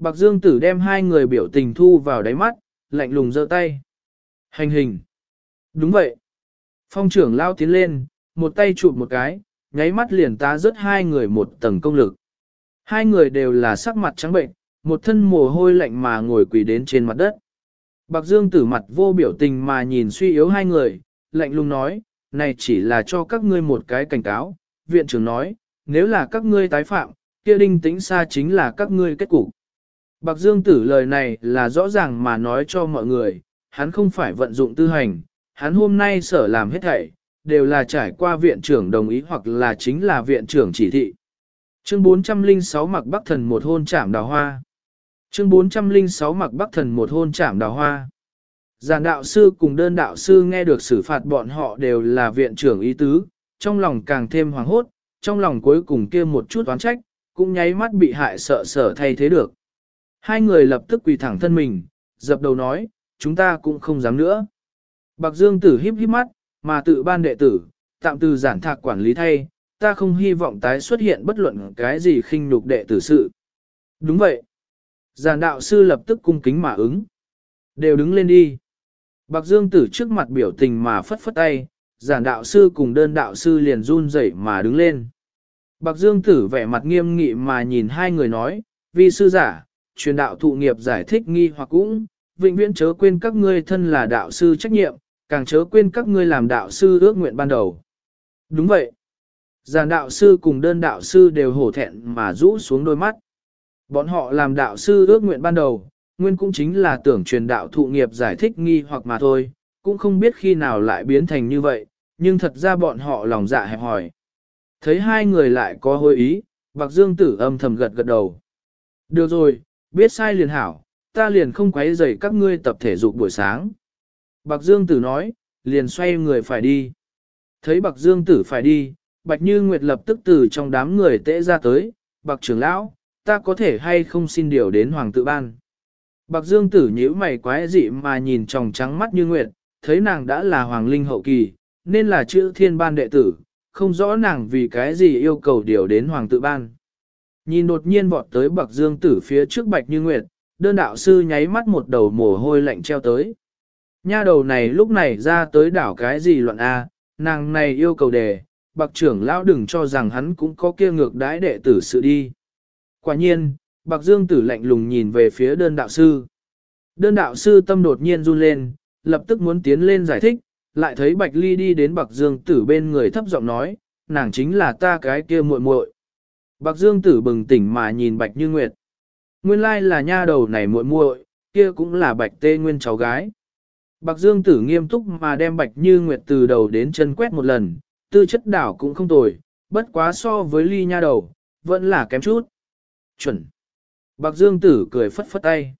Bạc Dương Tử đem hai người biểu tình thu vào đáy mắt, lạnh lùng giơ tay. Hành hình. Đúng vậy. Phong trưởng lao tiến lên, một tay chụp một cái, nháy mắt liền tá rớt hai người một tầng công lực. Hai người đều là sắc mặt trắng bệnh, một thân mồ hôi lạnh mà ngồi quỳ đến trên mặt đất. Bạc Dương Tử mặt vô biểu tình mà nhìn suy yếu hai người, lạnh lùng nói, này chỉ là cho các ngươi một cái cảnh cáo. Viện trưởng nói, nếu là các ngươi tái phạm, kia Đinh Tĩnh Sa chính là các ngươi kết cục. Bạc Dương Tử lời này là rõ ràng mà nói cho mọi người, hắn không phải vận dụng tư hành, hắn hôm nay sở làm hết thảy, đều là trải qua viện trưởng đồng ý hoặc là chính là viện trưởng chỉ thị. Chương 406 Mặc Bắc Thần một hôn chạm đào hoa. Chương 406 Mặc Bắc Thần một hôn chạm đào hoa. Giản đạo sư cùng đơn đạo sư nghe được xử phạt bọn họ đều là viện trưởng ý tứ, trong lòng càng thêm hoàng hốt, trong lòng cuối cùng kia một chút oán trách, cũng nháy mắt bị hại sợ sở thay thế được. Hai người lập tức quỳ thẳng thân mình, dập đầu nói, chúng ta cũng không dám nữa. Bạc Dương Tử híp híp mắt, mà tự ban đệ tử, tạm từ giản thạc quản lý thay, ta không hy vọng tái xuất hiện bất luận cái gì khinh nhục đệ tử sự. Đúng vậy. Giản đạo sư lập tức cung kính mà ứng. Đều đứng lên đi. Bạc Dương Tử trước mặt biểu tình mà phất phất tay, giản đạo sư cùng đơn đạo sư liền run rẩy mà đứng lên. Bạc Dương Tử vẻ mặt nghiêm nghị mà nhìn hai người nói, vi sư giả, truyền đạo thụ nghiệp giải thích nghi hoặc cũng, vĩnh viễn chớ quên các ngươi thân là đạo sư trách nhiệm, càng chớ quên các ngươi làm đạo sư ước nguyện ban đầu. Đúng vậy. Giản đạo sư cùng đơn đạo sư đều hổ thẹn mà rũ xuống đôi mắt. Bọn họ làm đạo sư ước nguyện ban đầu, nguyên cũng chính là tưởng truyền đạo thụ nghiệp giải thích nghi hoặc mà thôi, cũng không biết khi nào lại biến thành như vậy, nhưng thật ra bọn họ lòng dạ hẹp hỏi. Thấy hai người lại có hối ý, Bạc Dương Tử âm thầm gật gật đầu. Được rồi, biết sai liền hảo, ta liền không quấy rầy các ngươi tập thể dục buổi sáng. Bạc Dương Tử nói, liền xoay người phải đi. Thấy Bạc Dương Tử phải đi, Bạch Như Nguyệt lập tức từ trong đám người tễ ra tới, Bạc trưởng lão, ta có thể hay không xin điều đến Hoàng tự ban. Bạc Dương Tử nhíu mày quái dị mà nhìn tròng trắng mắt Như Nguyệt, thấy nàng đã là Hoàng Linh hậu kỳ, nên là chữ thiên ban đệ tử, không rõ nàng vì cái gì yêu cầu điều đến Hoàng tự ban. Nhìn đột nhiên vọt tới Bạc Dương Tử phía trước Bạch Như Nguyệt, đơn đạo sư nháy mắt một đầu mồ hôi lạnh treo tới. Nha đầu này lúc này ra tới đảo cái gì loạn A, nàng này yêu cầu đề, Bạc trưởng lão đừng cho rằng hắn cũng có kia ngược đãi đệ tử sự đi. Quả nhiên, Bạc Dương Tử lạnh lùng nhìn về phía đơn đạo sư. Đơn đạo sư tâm đột nhiên run lên, lập tức muốn tiến lên giải thích, lại thấy Bạch Ly đi đến Bạc Dương Tử bên người thấp giọng nói, nàng chính là ta cái kia muội muội. Bạc Dương Tử bừng tỉnh mà nhìn Bạch Như Nguyệt. Nguyên lai là nha đầu này muội muội, kia cũng là Bạch Tê Nguyên cháu gái. Bạc Dương Tử nghiêm túc mà đem Bạch Như Nguyệt từ đầu đến chân quét một lần, tư chất đảo cũng không tồi, bất quá so với Ly nha đầu, vẫn là kém chút. Chuẩn. Bạc Dương Tử cười phất phất tay.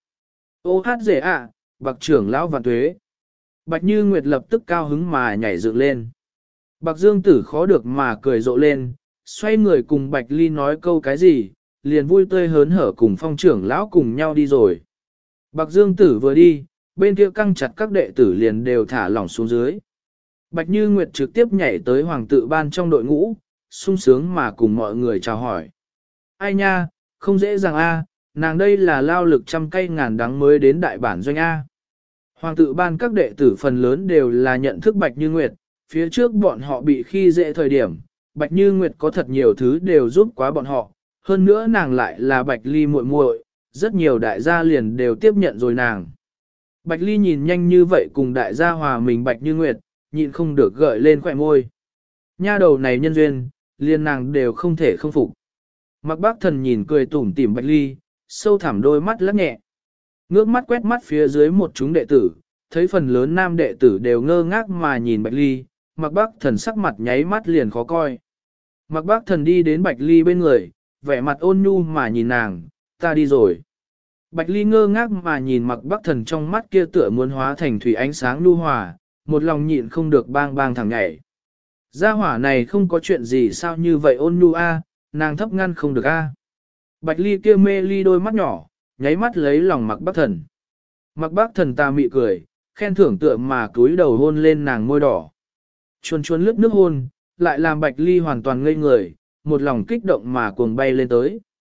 Ô hát dễ ạ, Bạc trưởng lão vạn tuế. Bạch Như Nguyệt lập tức cao hứng mà nhảy dựng lên. Bạc Dương Tử khó được mà cười rộ lên, xoay người cùng Bạch Ly nói câu cái gì, liền vui tươi hớn hở cùng phong trưởng lão cùng nhau đi rồi. Bạc Dương Tử vừa đi, bên kia căng chặt các đệ tử liền đều thả lỏng xuống dưới. Bạch Như Nguyệt trực tiếp nhảy tới hoàng tự ban trong đội ngũ, sung sướng mà cùng mọi người chào hỏi. Ai nha, không dễ dàng a, nàng đây là lao lực trăm cây ngàn đắng mới đến đại bản doanh A. Hoàng tự ban các đệ tử phần lớn đều là nhận thức Bạch Như Nguyệt, phía trước bọn họ bị khi dễ thời điểm, Bạch Như Nguyệt có thật nhiều thứ đều giúp quá bọn họ, hơn nữa nàng lại là Bạch Ly muội muội, rất nhiều đại gia liền đều tiếp nhận rồi nàng. Bạch Ly nhìn nhanh như vậy cùng đại gia hòa mình Bạch Như Nguyệt, nhịn không được gợi lên khỏe môi. Nha đầu này nhân duyên, liền nàng đều không thể không phục. Mặc Bác Thần nhìn cười tủm tỉm Bạch Ly, sâu thẳm đôi mắt lắc nhẹ. Ngước mắt quét mắt phía dưới một chúng đệ tử, thấy phần lớn nam đệ tử đều ngơ ngác mà nhìn Bạch Ly, Mặc Bác Thần sắc mặt nháy mắt liền khó coi. Mặc Bác Thần đi đến Bạch Ly bên người, vẻ mặt ôn nhu mà nhìn nàng, ta đi rồi. Bạch Ly ngơ ngác mà nhìn Mặc Bác Thần trong mắt kia tựa muốn hóa thành thủy ánh sáng nhu hòa, một lòng nhịn không được bang bang thẳng nhảy. Gia hỏa này không có chuyện gì sao như vậy ôn nhu a, nàng thấp ngăn không được a. Bạch Ly kia mê ly đôi mắt nhỏ, nháy mắt lấy lòng Mặc Bác Thần. Mặc Bác Thần ta mị cười, khen thưởng tựa mà cúi đầu hôn lên nàng môi đỏ. Chuồn chuồn lướt nước hôn, lại làm Bạch Ly hoàn toàn ngây người, một lòng kích động mà cuồng bay lên tới.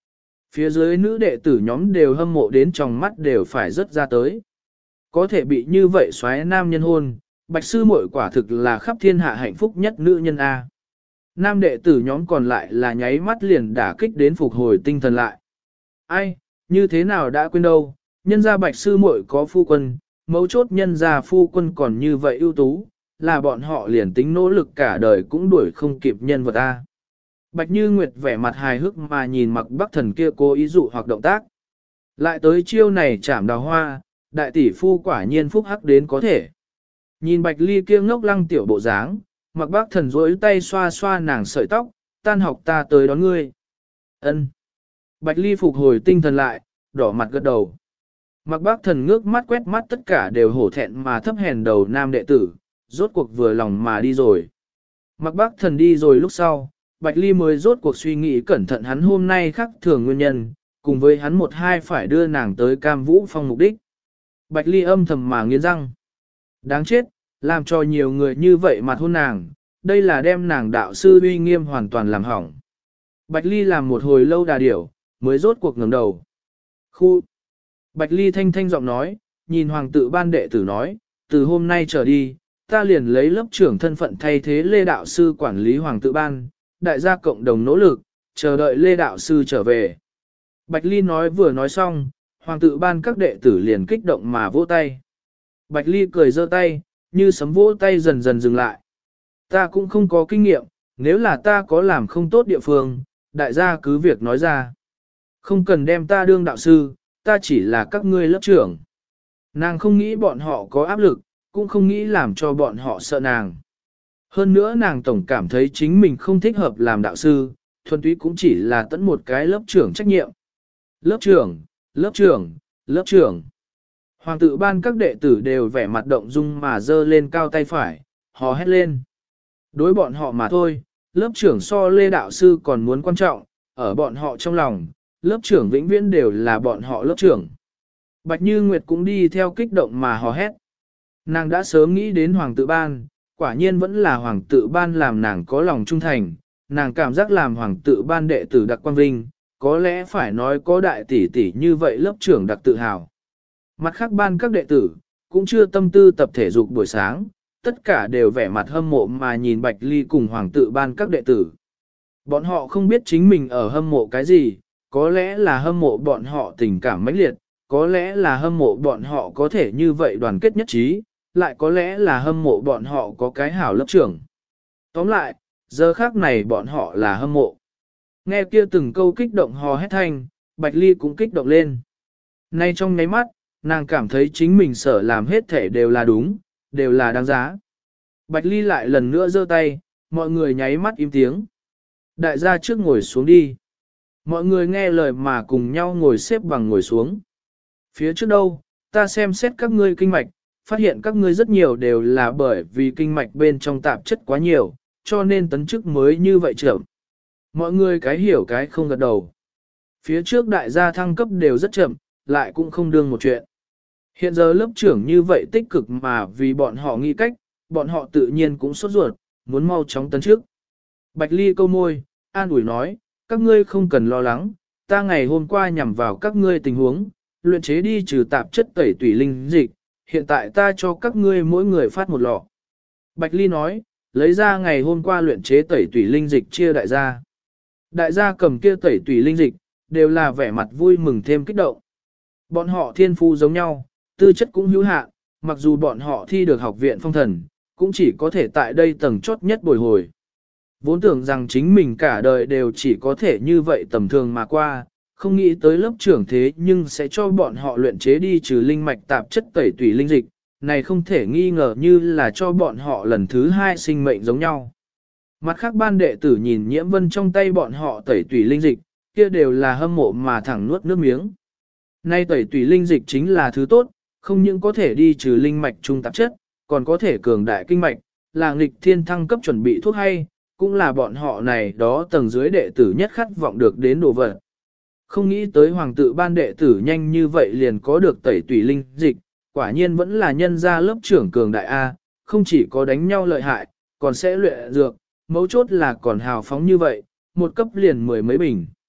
Phía dưới nữ đệ tử nhóm đều hâm mộ đến trong mắt đều phải rớt ra tới. Có thể bị như vậy xoáy nam nhân hôn, Bạch sư muội quả thực là khắp thiên hạ hạnh phúc nhất nữ nhân A. Nam đệ tử nhóm còn lại là nháy mắt liền đả kích đến phục hồi tinh thần lại. Ai, như thế nào đã quên đâu, nhân gia Bạch sư muội có phu quân, mấu chốt nhân gia phu quân còn như vậy ưu tú, là bọn họ liền tính nỗ lực cả đời cũng đuổi không kịp nhân vật A. Bạch Như Nguyệt vẻ mặt hài hước mà nhìn Mặc Bắc Thần kia cố ý dụ hoặc động tác. Lại tới chiêu này chạm đào hoa, đại tỷ phu quả nhiên phúc hắc đến có thể. Nhìn Bạch Ly kia ngốc lăng tiểu bộ dáng, Mặc Bắc Thần rỗi tay xoa xoa nàng sợi tóc, tan học ta tới đón ngươi. Ân. Bạch Ly phục hồi tinh thần lại, đỏ mặt gật đầu. Mặc Bắc Thần ngước mắt quét mắt tất cả đều hổ thẹn mà thấp hèn đầu nam đệ tử, rốt cuộc vừa lòng mà đi rồi. Mặc Bắc Thần đi rồi lúc sau, Bạch Ly mới rốt cuộc suy nghĩ cẩn thận hắn hôm nay khắc thường nguyên nhân, cùng với hắn một hai phải đưa nàng tới Cam Vũ Phong mục đích. Bạch Ly âm thầm mà nghiến răng. Đáng chết, làm cho nhiều người như vậy mặt hôn nàng, đây là đem nàng đạo sư uy nghiêm hoàn toàn làm hỏng. Bạch Ly làm một hồi lâu đà điểu, mới rốt cuộc ngẩng đầu. Khu! Bạch Ly thanh thanh giọng nói, nhìn hoàng tự ban đệ tử nói, từ hôm nay trở đi, ta liền lấy lớp trưởng thân phận thay thế Lê Đạo Sư quản lý hoàng tự ban, đại gia cộng đồng nỗ lực, chờ đợi Lê Đạo Sư trở về. Bạch Ly nói vừa nói xong, hoàng tự ban các đệ tử liền kích động mà vỗ tay. Bạch Ly cười giơ tay, như sấm vỗ tay dần dần dừng lại. Ta cũng không có kinh nghiệm, nếu là ta có làm không tốt địa phương, đại gia cứ việc nói ra. Không cần đem ta đương đạo sư, ta chỉ là các ngươi lớp trưởng. Nàng không nghĩ bọn họ có áp lực, cũng không nghĩ làm cho bọn họ sợ nàng. Hơn nữa nàng tổng cảm thấy chính mình không thích hợp làm đạo sư, thuần túy cũng chỉ là tận một cái lớp trưởng trách nhiệm. Lớp trưởng, lớp trưởng, lớp trưởng. Hoàng tự ban các đệ tử đều vẻ mặt động dung mà dơ lên cao tay phải, hò hét lên. Đối bọn họ mà thôi, lớp trưởng so Lê Đạo Sư còn muốn quan trọng, ở bọn họ trong lòng, lớp trưởng vĩnh viễn đều là bọn họ lớp trưởng. Bạch Như Nguyệt cũng đi theo kích động mà hò hét. Nàng đã sớm nghĩ đến Hoàng tự ban, quả nhiên vẫn là Hoàng tự ban làm nàng có lòng trung thành, nàng cảm giác làm Hoàng tự ban đệ tử đặc quang vinh, có lẽ phải nói có đại tỷ tỷ như vậy lớp trưởng đặc tự hào. Mặt khác ban các đệ tử, cũng chưa tâm tư tập thể dục buổi sáng, tất cả đều vẻ mặt hâm mộ mà nhìn Bạch Ly cùng hoàng tự ban các đệ tử. Bọn họ không biết chính mình ở hâm mộ cái gì, có lẽ là hâm mộ bọn họ tình cảm mãnh liệt, có lẽ là hâm mộ bọn họ có thể như vậy đoàn kết nhất trí, lại có lẽ là hâm mộ bọn họ có cái hảo lớp trưởng. Tóm lại, giờ khác này bọn họ là hâm mộ. Nghe kia từng câu kích động hò hét thanh, Bạch Ly cũng kích động lên. Nay trong nháy mắt, nàng cảm thấy chính mình sở làm hết thể đều là đúng, đều là đáng giá. Bạch Ly lại lần nữa giơ tay, mọi người nháy mắt im tiếng. Đại gia trước ngồi xuống đi. Mọi người nghe lời mà cùng nhau ngồi xếp bằng ngồi xuống. Phía trước đâu, ta xem xét các ngươi kinh mạch, phát hiện các ngươi rất nhiều đều là bởi vì kinh mạch bên trong tạp chất quá nhiều, cho nên tấn chức mới như vậy chậm. Mọi người cái hiểu cái không gật đầu. Phía trước đại gia thăng cấp đều rất chậm, lại cũng không đương một chuyện. Hiện giờ lớp trưởng như vậy tích cực mà vì bọn họ nghĩ cách, bọn họ tự nhiên cũng sốt ruột, muốn mau chóng tấn trước. Bạch Ly câu môi, an ủi nói, các ngươi không cần lo lắng, ta ngày hôm qua nhằm vào các ngươi tình huống, luyện chế đi trừ tạp chất tẩy tủy linh dịch, hiện tại ta cho các ngươi mỗi người phát một lọ. Bạch Ly nói, lấy ra ngày hôm qua luyện chế tẩy tủy linh dịch chia đại gia. Đại gia cầm kia tẩy tủy linh dịch, đều là vẻ mặt vui mừng thêm kích động. Bọn họ thiên phu giống nhau, tư chất cũng hữu hạn, mặc dù bọn họ thi được học viện phong thần, cũng chỉ có thể tại đây tầng chốt nhất bồi hồi. Vốn tưởng rằng chính mình cả đời đều chỉ có thể như vậy tầm thường mà qua, không nghĩ tới lớp trưởng thế nhưng sẽ cho bọn họ luyện chế đi trừ linh mạch tạp chất tẩy tủy linh dịch, này không thể nghi ngờ như là cho bọn họ lần thứ hai sinh mệnh giống nhau. Mặt khác ban đệ tử nhìn Nhiễm Vân trong tay bọn họ tẩy tủy linh dịch, kia đều là hâm mộ mà thẳng nuốt nước miếng. Nay tẩy tủy linh dịch chính là thứ tốt, không những có thể đi trừ linh mạch trung tạp chất, còn có thể cường đại kinh mạch, là nghịch thiên thăng cấp chuẩn bị thuốc hay, cũng là bọn họ này đó tầng dưới đệ tử nhất khát vọng được đến đồ vật. Không nghĩ tới hoàng tự ban đệ tử nhanh như vậy liền có được tẩy tủy linh dịch, quả nhiên vẫn là nhân gia lớp trưởng cường đại A, không chỉ có đánh nhau lợi hại, còn sẽ luyện dược, mấu chốt là còn hào phóng như vậy, một cấp liền mười mấy bình.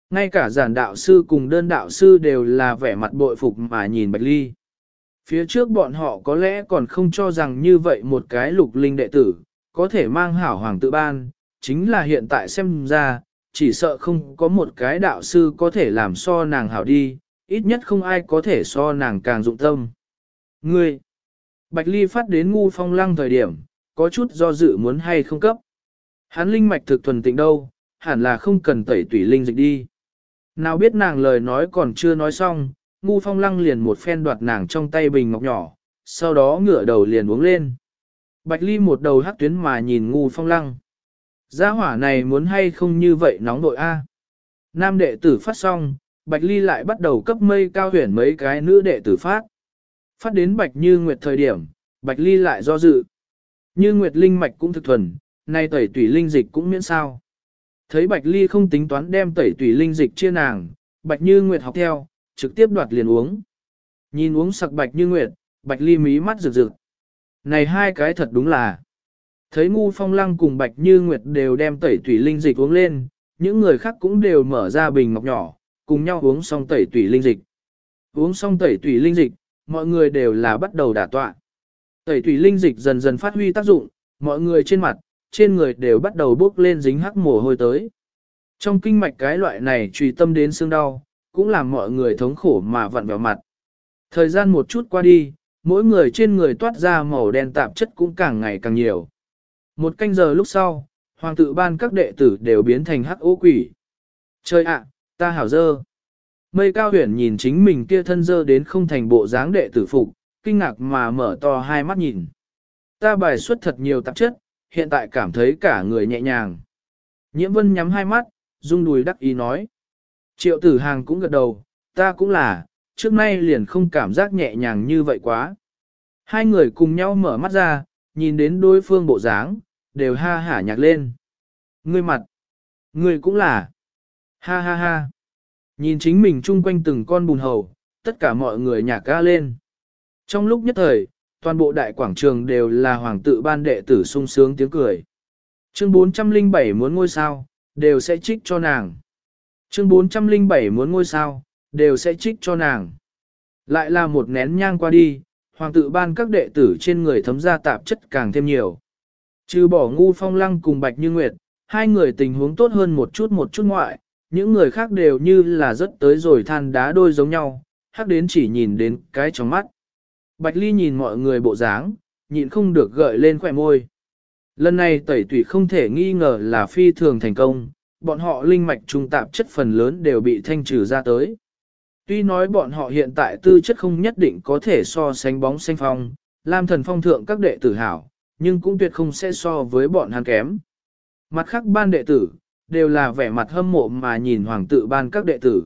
Ngay cả giản đạo sư cùng đơn đạo sư đều là vẻ mặt bội phục mà nhìn Bạch Ly. Phía trước bọn họ có lẽ còn không cho rằng như vậy một cái lục linh đệ tử, có thể mang hảo hoàng tự ban, chính là hiện tại xem ra, chỉ sợ không có một cái đạo sư có thể làm so nàng hảo đi, ít nhất không ai có thể so nàng càng dụng tâm. Ngươi, Bạch Ly phát đến Ngu Phong Lăng thời điểm, có chút do dự muốn hay không cấp. Hắn linh mạch thực thuần tịnh đâu, hẳn là không cần tẩy tủy linh dịch đi. Nào biết nàng lời nói còn chưa nói xong, Ngu Phong Lăng liền một phen đoạt nàng trong tay bình ngọc nhỏ, sau đó ngửa đầu liền uống lên. Bạch Ly một đầu hắc tuyến mà nhìn Ngu Phong Lăng. Gia hỏa này muốn hay không như vậy nóng nội a. Nam đệ tử phát xong, Bạch Ly lại bắt đầu cấp mây cao huyền mấy cái nữ đệ tử phát. Phát đến Bạch Như Nguyệt thời điểm, Bạch Ly lại do dự. Như Nguyệt linh mạch cũng thực thuần, nay tẩy tủy linh dịch cũng miễn sao. Thấy Bạch Ly không tính toán đem tẩy tủy linh dịch chia nàng, Bạch Như Nguyệt học theo, trực tiếp đoạt liền uống. Nhìn uống sặc Bạch Như Nguyệt, Bạch Ly mí mắt rực rực. Này hai cái thật đúng là. Thấy Ngu Phong Lăng cùng Bạch Như Nguyệt đều đem tẩy tủy linh dịch uống lên, những người khác cũng đều mở ra bình ngọc nhỏ, cùng nhau uống xong tẩy tủy linh dịch. Uống xong tẩy tủy linh dịch, mọi người đều là bắt đầu đả tọa. Tẩy tủy linh dịch dần dần phát huy tác dụng, mọi người trên mặt, trên người đều bắt đầu bốc lên dính hắc mồ hôi tới. Trong kinh mạch cái loại này truy tâm đến xương đau, cũng làm mọi người thống khổ mà vặn vẹo mặt. Thời gian một chút qua đi, mỗi người trên người toát ra màu đen tạp chất cũng càng ngày càng nhiều. Một canh giờ lúc sau, hoàng tự ban các đệ tử đều biến thành hắc ố quỷ. Trời ạ, ta hảo dơ. Mây cao huyền nhìn chính mình kia thân dơ đến không thành bộ dáng đệ tử phục, kinh ngạc mà mở to hai mắt nhìn. Ta bài xuất thật nhiều tạp chất, hiện tại cảm thấy cả người nhẹ nhàng. Nhiễm Vân nhắm hai mắt, rung đùi đắc ý nói. Triệu Tử Hàng cũng gật đầu, ta cũng là, trước nay liền không cảm giác nhẹ nhàng như vậy quá. Hai người cùng nhau mở mắt ra, nhìn đến đối phương bộ dáng, đều ha hả nhạc lên. Ngươi mặt, ngươi cũng là. Ha ha ha. Nhìn chính mình chung quanh từng con bùn hầu, tất cả mọi người nhạc ca lên. Trong lúc nhất thời, toàn bộ đại quảng trường đều là hoàng tự ban đệ tử sung sướng tiếng cười. Chương 407 muốn ngôi sao, đều sẽ trích cho nàng. Chương 407 muốn ngôi sao, đều sẽ trích cho nàng. Lại là một nén nhang qua đi, hoàng tự ban các đệ tử trên người thấm ra tạp chất càng thêm nhiều. Trừ bỏ Ngu Phong Lăng cùng Bạch Như Nguyệt, hai người tình huống tốt hơn một chút ngoại, những người khác đều như là rất tới rồi than đá đôi giống nhau, hắc đến chỉ nhìn đến cái trong mắt. Bạch Ly nhìn mọi người bộ dáng, nhịn không được gợi lên khỏe môi. Lần này tẩy tủy không thể nghi ngờ là phi thường thành công, bọn họ linh mạch trung tạp chất phần lớn đều bị thanh trừ ra tới. Tuy nói bọn họ hiện tại tư chất không nhất định có thể so sánh bóng xanh phong, Lam Thần Phong thượng các đệ tử hảo, nhưng cũng tuyệt không sẽ so với bọn hắn kém. Mặt khác ban đệ tử, đều là vẻ mặt hâm mộ mà nhìn hoàng tự ban các đệ tử.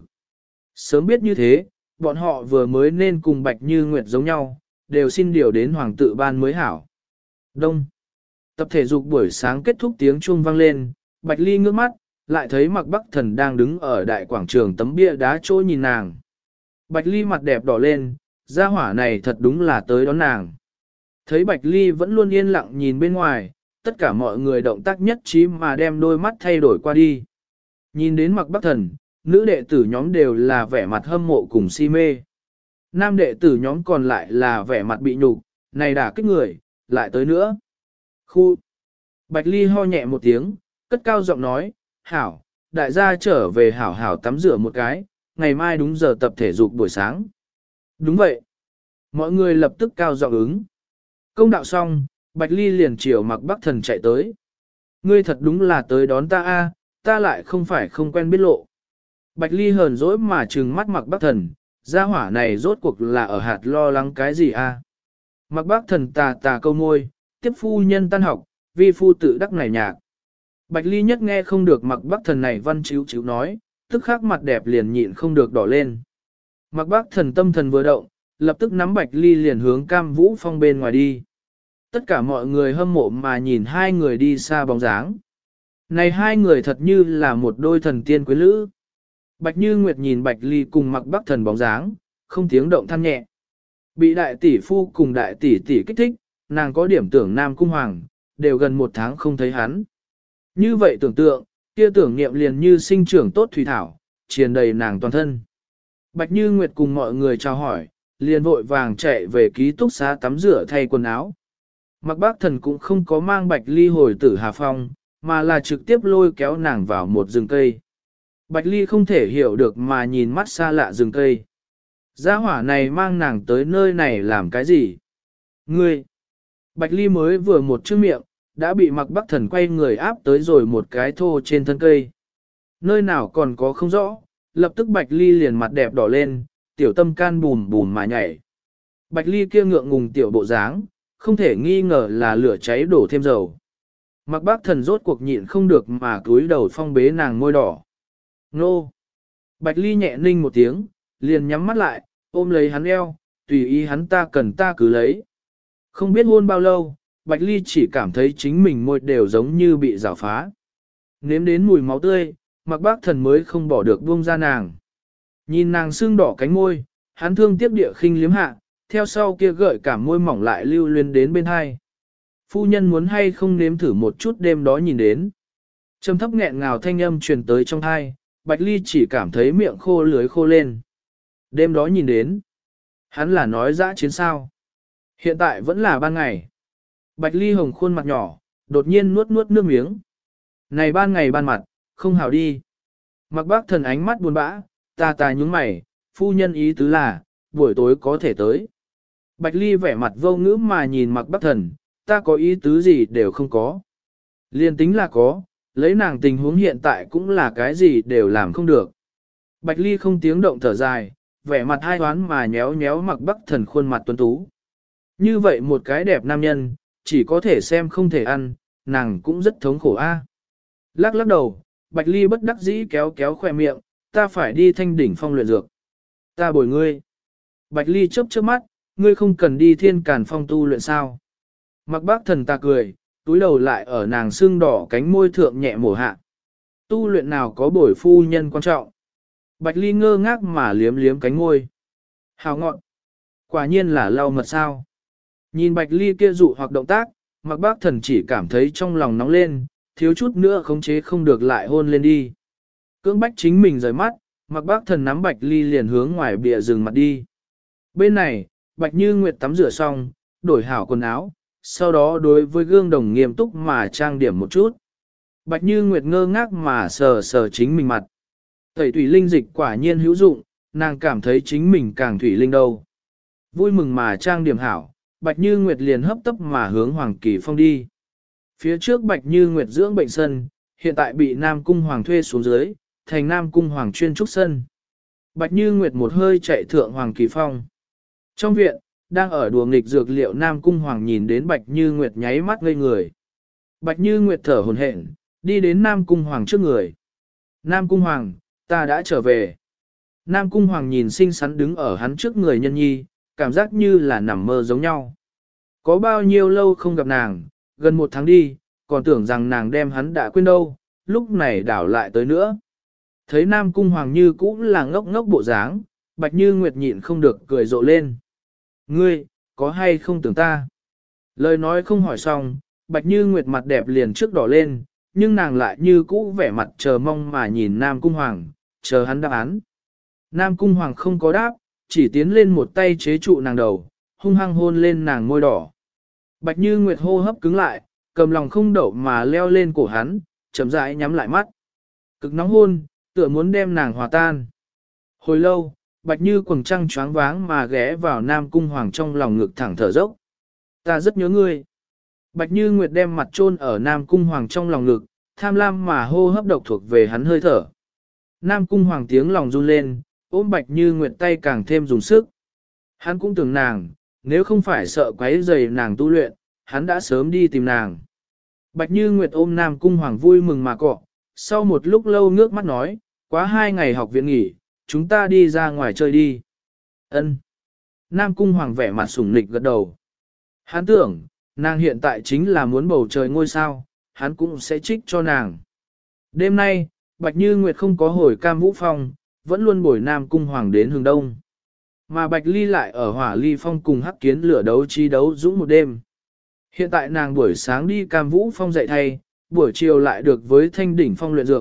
Sớm biết như thế, bọn họ vừa mới nên cùng Bạch Như Nguyệt giống nhau, đều xin điều đến hoàng tự ban mới hảo. Đông. Tập thể dục buổi sáng kết thúc tiếng chuông vang lên, Bạch Ly ngước mắt, lại thấy Mạc Bắc Thần đang đứng ở đại quảng trường tấm bia đá chỗ nhìn nàng. Bạch Ly mặt đẹp đỏ lên, gia hỏa này thật đúng là tới đón nàng. Thấy Bạch Ly vẫn luôn yên lặng nhìn bên ngoài, tất cả mọi người động tác nhất trí mà đem đôi mắt thay đổi qua đi. Nhìn đến Mạc Bắc Thần, nữ đệ tử nhóm đều là vẻ mặt hâm mộ cùng si mê. Nam đệ tử nhóm còn lại là vẻ mặt bị nhục, này đả kích người, lại tới nữa. Khu! Bạch Ly ho nhẹ một tiếng, cất cao giọng nói, hảo, đại gia trở về hảo hảo tắm rửa một cái, ngày mai đúng giờ tập thể dục buổi sáng. Đúng vậy. Mọi người lập tức cao giọng ứng. Công đạo xong, Bạch Ly liền chiều Mạc Bắc Thần chạy tới. Ngươi thật đúng là tới đón ta a, ta lại không phải không quen biết lộ. Bạch Ly hờn dỗi mà trừng mắt Mạc Bắc Thần, gia hỏa này rốt cuộc là ở hạt lo lắng cái gì a? Mạc Bắc Thần tà tà câu môi, tiếp phu nhân tan học, vi phu tự đắc này nhạc. Bạch Ly nhất nghe không được Mạc Bắc Thần này văn chíu chíu nói, tức khắc mặt đẹp liền nhịn không được đỏ lên. Mạc Bắc Thần tâm thần vừa động, lập tức nắm Bạch Ly liền hướng Cam Vũ Phong bên ngoài đi. Tất cả mọi người hâm mộ mà nhìn hai người đi xa bóng dáng. Này hai người thật như là một đôi thần tiên quyến lữ. Bạch Như Nguyệt nhìn Bạch Ly cùng Mạc Bắc Thần bóng dáng, không tiếng động than nhẹ. Bị đại tỷ phu cùng đại tỷ tỷ kích thích, nàng có điểm tưởng Nam Cung Hoàng, đều gần một tháng không thấy hắn. Như vậy tưởng tượng, kia tưởng niệm liền như sinh trưởng tốt thủy thảo, triền đầy nàng toàn thân. Bạch Như Nguyệt cùng mọi người chào hỏi, liền vội vàng chạy về ký túc xá tắm rửa thay quần áo. Mạc Bác Thần cũng không có mang Bạch Ly hồi Tử Hà Phong, mà là trực tiếp lôi kéo nàng vào một rừng cây. Bạch Ly không thể hiểu được mà nhìn mắt xa lạ rừng cây. Gia hỏa này mang nàng tới nơi này làm cái gì? Ngươi! Bạch Ly mới vừa một chữ miệng, đã bị Mạc Bác Thần quay người áp tới rồi một cái thô trên thân cây. Nơi nào còn có không rõ, lập tức Bạch Ly liền mặt đẹp đỏ lên, tiểu tâm can bùm bùm mà nhảy. Bạch Ly kia ngượng ngùng tiểu bộ dáng, không thể nghi ngờ là lửa cháy đổ thêm dầu. Mạc Bác Thần rốt cuộc nhịn không được mà cúi đầu phong bế nàng môi đỏ. Nô! Bạch Ly nhẹ ninh một tiếng, liền nhắm mắt lại, ôm lấy hắn eo, tùy ý hắn ta cần ta cứ lấy. Không biết hôn bao lâu, Bạch Ly chỉ cảm thấy chính mình môi đều giống như bị rào phá. Nếm đến mùi máu tươi, Mạc Bác Thần mới không bỏ được buông ra nàng. Nhìn nàng sưng đỏ cánh môi, hắn thương tiếc địa khinh liếm hạ, theo sau kia gợi cảm môi mỏng lại lưu luyến đến bên hai. Phu nhân muốn hay không nếm thử một chút đêm đó nhìn đến. Trầm thấp nghẹn ngào thanh âm truyền tới trong thai, Bạch Ly chỉ cảm thấy miệng khô lưới khô lên. Đêm đó nhìn đến. Hắn là nói dã chiến sao. Hiện tại vẫn là ban ngày. Bạch Ly hồng khuôn mặt nhỏ, đột nhiên nuốt nuốt nước miếng. Này ban ngày ban mặt, không hảo đi. Mạc Bác Thần ánh mắt buồn bã, ta nhúng mày, phu nhân ý tứ là, buổi tối có thể tới. Bạch Ly vẻ mặt vô ngữ mà nhìn Mạc Bác Thần, ta có ý tứ gì đều không có. Liên tính là có, lấy nàng tình huống hiện tại cũng là cái gì đều làm không được. Bạch Ly không tiếng động thở dài, vẻ mặt hai hoán mà nhéo nhéo Mạc Bác Thần khuôn mặt tuấn tú. Như vậy một cái đẹp nam nhân, chỉ có thể xem không thể ăn, nàng cũng rất thống khổ a. Lắc lắc đầu, Bạch Ly bất đắc dĩ kéo kéo khỏe miệng, ta phải đi Thanh Đỉnh Phong luyện dược. Ta bồi ngươi. Bạch Ly chớp chớp mắt, ngươi không cần đi Thiên Càn Phong tu luyện sao. Mạc Bác Thần ta cười, túi đầu lại ở nàng sưng đỏ cánh môi thượng nhẹ mổ hạ. Tu luyện nào có bồi phu nhân quan trọng. Bạch Ly ngơ ngác mà liếm liếm cánh môi. Hào ngọn. Quả nhiên là lau mật sao. Nhìn Bạch Ly kia dụ hoặc động tác, Mạc Bác Thần chỉ cảm thấy trong lòng nóng lên, thiếu chút nữa khống chế không được lại hôn lên đi. Cưỡng bách chính mình rời mắt, Mạc Bác Thần nắm Bạch Ly liền hướng ngoài bìa rừng mặt đi. Bên này, Bạch Như Nguyệt tắm rửa xong, đổi hảo quần áo, sau đó đối với gương đồng nghiêm túc mà trang điểm một chút. Bạch Như Nguyệt ngơ ngác mà sờ sờ chính mình mặt. Tẩy thủy linh dịch quả nhiên hữu dụng, nàng cảm thấy chính mình càng thủy linh đâu. Vui mừng mà trang điểm hảo, Bạch Như Nguyệt liền hấp tấp mà hướng Hoàng Kỳ Phong đi. Phía trước Bạch Như Nguyệt dưỡng bệnh sân, hiện tại bị Nam Cung Hoàng thuê xuống dưới, thành Nam Cung Hoàng chuyên trúc sân. Bạch Như Nguyệt một hơi chạy thượng Hoàng Kỳ Phong. Trong viện, đang ở đùa nghịch dược liệu Nam Cung Hoàng nhìn đến Bạch Như Nguyệt nháy mắt ngây người. Bạch Như Nguyệt thở hổn hển, đi đến Nam Cung Hoàng trước người. Nam Cung Hoàng, ta đã trở về. Nam Cung Hoàng nhìn xinh xắn đứng ở hắn trước người nhân nhi, cảm giác như là nằm mơ giống nhau. Có bao nhiêu lâu không gặp nàng, gần một tháng đi, còn tưởng rằng nàng đem hắn đã quên đâu, lúc này đảo lại tới nữa. Thấy Nam Cung Hoàng như cũng là ngốc ngốc bộ dáng, Bạch Như Nguyệt nhịn không được cười rộ lên. Ngươi, có hay không tưởng ta? Lời nói không hỏi xong, Bạch Như Nguyệt mặt đẹp liền trước đỏ lên, nhưng nàng lại như cũ vẻ mặt chờ mong mà nhìn Nam Cung Hoàng, chờ hắn đáp án. Nam Cung Hoàng không có đáp, chỉ tiến lên một tay chế trụ nàng đầu, hung hăng hôn lên nàng môi đỏ. Bạch Như Nguyệt hô hấp cứng lại, cầm lòng không đậu mà leo lên cổ hắn, chậm rãi nhắm lại mắt. Cực nóng hôn, tựa muốn đem nàng hòa tan. Hồi lâu, Bạch Như quầng trăng choáng váng mà ghé vào Nam Cung Hoàng trong lòng ngực thẳng thở dốc. Ta rất nhớ ngươi. Bạch Như Nguyệt đem mặt chôn ở Nam Cung Hoàng trong lòng ngực, tham lam mà hô hấp độc thuộc về hắn hơi thở. Nam Cung Hoàng tiếng lòng run lên, ôm Bạch Như Nguyệt tay càng thêm dùng sức. Hắn cũng tưởng nàng, nếu không phải sợ quấy rầy nàng tu luyện, hắn đã sớm đi tìm nàng. Bạch Như Nguyệt ôm Nam Cung Hoàng vui mừng mà cọ, sau một lúc lâu ngước mắt nói, quá 2 ngày học viện nghỉ, chúng ta đi ra ngoài chơi đi. Ân. Nam Cung Hoàng vẻ mặt sủng nịch gật đầu. Hắn tưởng, nàng hiện tại chính là muốn bầu trời ngôi sao, hắn cũng sẽ trích cho nàng. Đêm nay, Bạch Như Nguyệt không có hồi Cam Vũ Phong, vẫn luôn bồi Nam Cung Hoàng đến hướng đông. Mà Bạch Ly lại ở Hỏa Ly Phong cùng Hắc Kiến lửa đấu trí đấu dũng một đêm. Hiện tại nàng buổi sáng đi Cam Vũ Phong dậy thay, buổi chiều lại được với Thanh Đỉnh Phong luyện dược,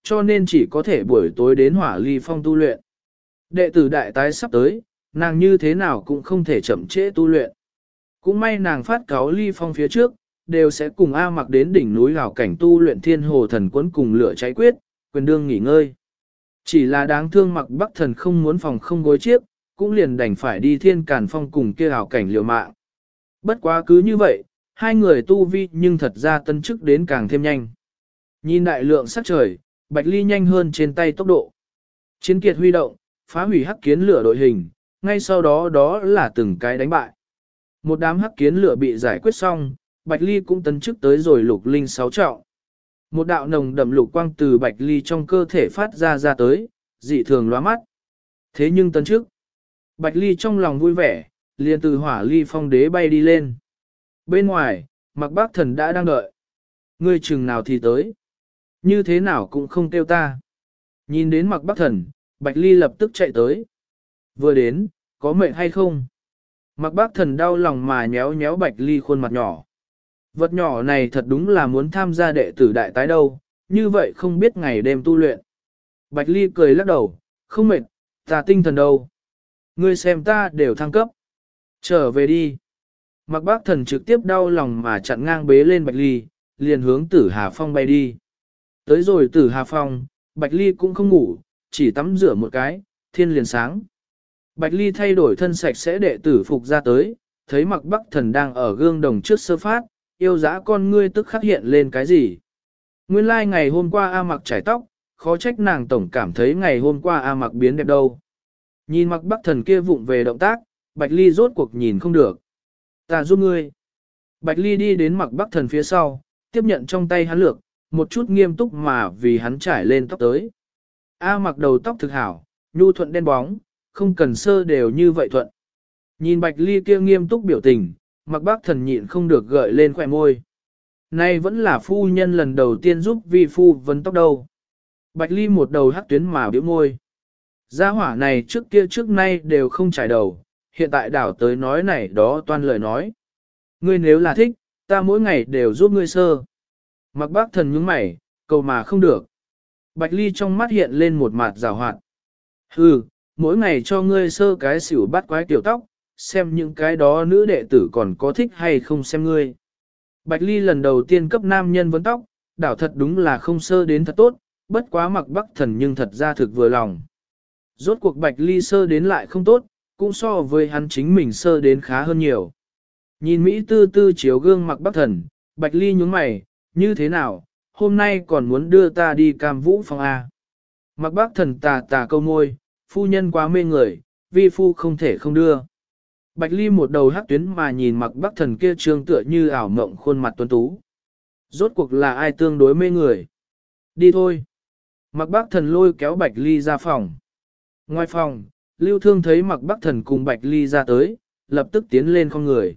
cho nên chỉ có thể buổi tối đến hỏa ly phong tu luyện. Đệ tử đại tái sắp tới, nàng như thế nào cũng không thể chậm trễ tu luyện. Cũng may nàng phát cáo ly phong phía trước, đều sẽ cùng A Mặc đến đỉnh núi hảo cảnh tu luyện thiên hồ thần quấn cùng lửa cháy quyết, quyền đương nghỉ ngơi. Chỉ là đáng thương Mặc Bắc Thần không muốn phòng không gối chiếc, cũng liền đành phải đi thiên càn phong cùng kia hảo cảnh liều mạng. Bất quá cứ như vậy, hai người tu vi nhưng thật ra tân chức đến càng thêm nhanh. Nhìn đại lượng sắc trời, Bạch Ly nhanh hơn trên tay tốc độ. Chiến kiệt huy động, phá hủy hắc kiến lửa đội hình, ngay sau đó đó là từng cái đánh bại. Một đám hắc kiến lửa bị giải quyết xong, Bạch Ly cũng tấn chức tới rồi lục linh 6 trọng. Một đạo nồng đậm lục quang từ Bạch Ly trong cơ thể phát ra tới, dị thường lóa mắt. Thế nhưng tấn chức, Bạch Ly trong lòng vui vẻ, liền từ hỏa ly phong đế bay đi lên. Bên ngoài, Mặc Bác Thần đã đang đợi. Ngươi chừng nào thì tới. Như thế nào cũng không kêu ta. Nhìn đến Mặc Bác Thần, Bạch Ly lập tức chạy tới. Vừa đến, có mệnh hay không? Mặc Bác Thần đau lòng mà nhéo nhéo Bạch Ly khuôn mặt nhỏ. Vật nhỏ này thật đúng là muốn tham gia đệ tử đại tái đâu, như vậy không biết ngày đêm tu luyện. Bạch Ly cười lắc đầu, không mệt, ta tinh thần đâu. Ngươi xem ta đều thăng cấp. Trở về đi. Mặc Bác Thần trực tiếp đau lòng mà chặn ngang bế lên Bạch Ly, liền hướng Tử Hà Phong bay đi. Tới rồi Tử Hà Phong, Bạch Ly cũng không ngủ, chỉ tắm rửa một cái, thiên liền sáng. Bạch Ly thay đổi thân sạch sẽ đệ tử phục ra tới, thấy Mặc Bắc Thần đang ở gương đồng trước sơ phát, yêu dã con ngươi tức khắc hiện lên cái gì. Nguyên lai like ngày hôm qua A Mặc trải tóc, khó trách nàng tổng cảm thấy ngày hôm qua A Mặc biến đẹp đâu. Nhìn Mặc Bắc Thần kia vụng về động tác, Bạch Ly rốt cuộc nhìn không được. Ta giúp ngươi. Bạch Ly đi đến Mặc Bắc Thần phía sau, tiếp nhận trong tay hắn lược, một chút nghiêm túc mà vì hắn trải lên tóc tới. A Mặc đầu tóc thực hảo, nhu thuận đen bóng, không cần sơ đều như vậy thuận. Nhìn Bạch Ly kia nghiêm túc biểu tình, Mặc Bác Thần nhịn không được gợi lên khỏe môi. Nay vẫn là phu nhân lần đầu tiên giúp vi phu vấn tóc đâu. Bạch Ly một đầu hắc tuyến mà biểu môi. Gia hỏa này trước kia trước nay đều không trải đầu, hiện tại đảo tới nói này đó toan lời nói. Ngươi nếu là thích, ta mỗi ngày đều giúp ngươi sơ. Mặc Bác Thần nhướng mày, cầu mà không được. Bạch Ly trong mắt hiện lên một mặt rào hoạt. Hừ, mỗi ngày cho ngươi sơ cái xỉu bắt quái tiểu tóc, xem những cái đó nữ đệ tử còn có thích hay không xem ngươi. Bạch Ly lần đầu tiên cấp nam nhân vấn tóc, đảo thật đúng là không sơ đến thật tốt, bất quá Mặc Bắc Thần nhưng thật ra thực vừa lòng. Rốt cuộc Bạch Ly sơ đến lại không tốt, cũng so với hắn chính mình sơ đến khá hơn nhiều. Nhìn Mỹ tư tư chiếu gương Mặc Bắc Thần, Bạch Ly nhướng mày, như thế nào, hôm nay còn muốn đưa ta đi Cam Vũ Phong A. Mặc Bắc Thần tà tà câu môi, phu nhân quá mê người, vi phu không thể không đưa. Bạch Ly một đầu hắc tuyến mà nhìn Mặc Bắc Thần kia trương tựa như ảo mộng khuôn mặt tuấn tú. Rốt cuộc là ai tương đối mê người? Đi thôi. Mặc Bắc Thần lôi kéo Bạch Ly ra phòng. Ngoài phòng, Lưu Thương thấy Mặc Bắc Thần cùng Bạch Ly ra tới, lập tức tiến lên con người.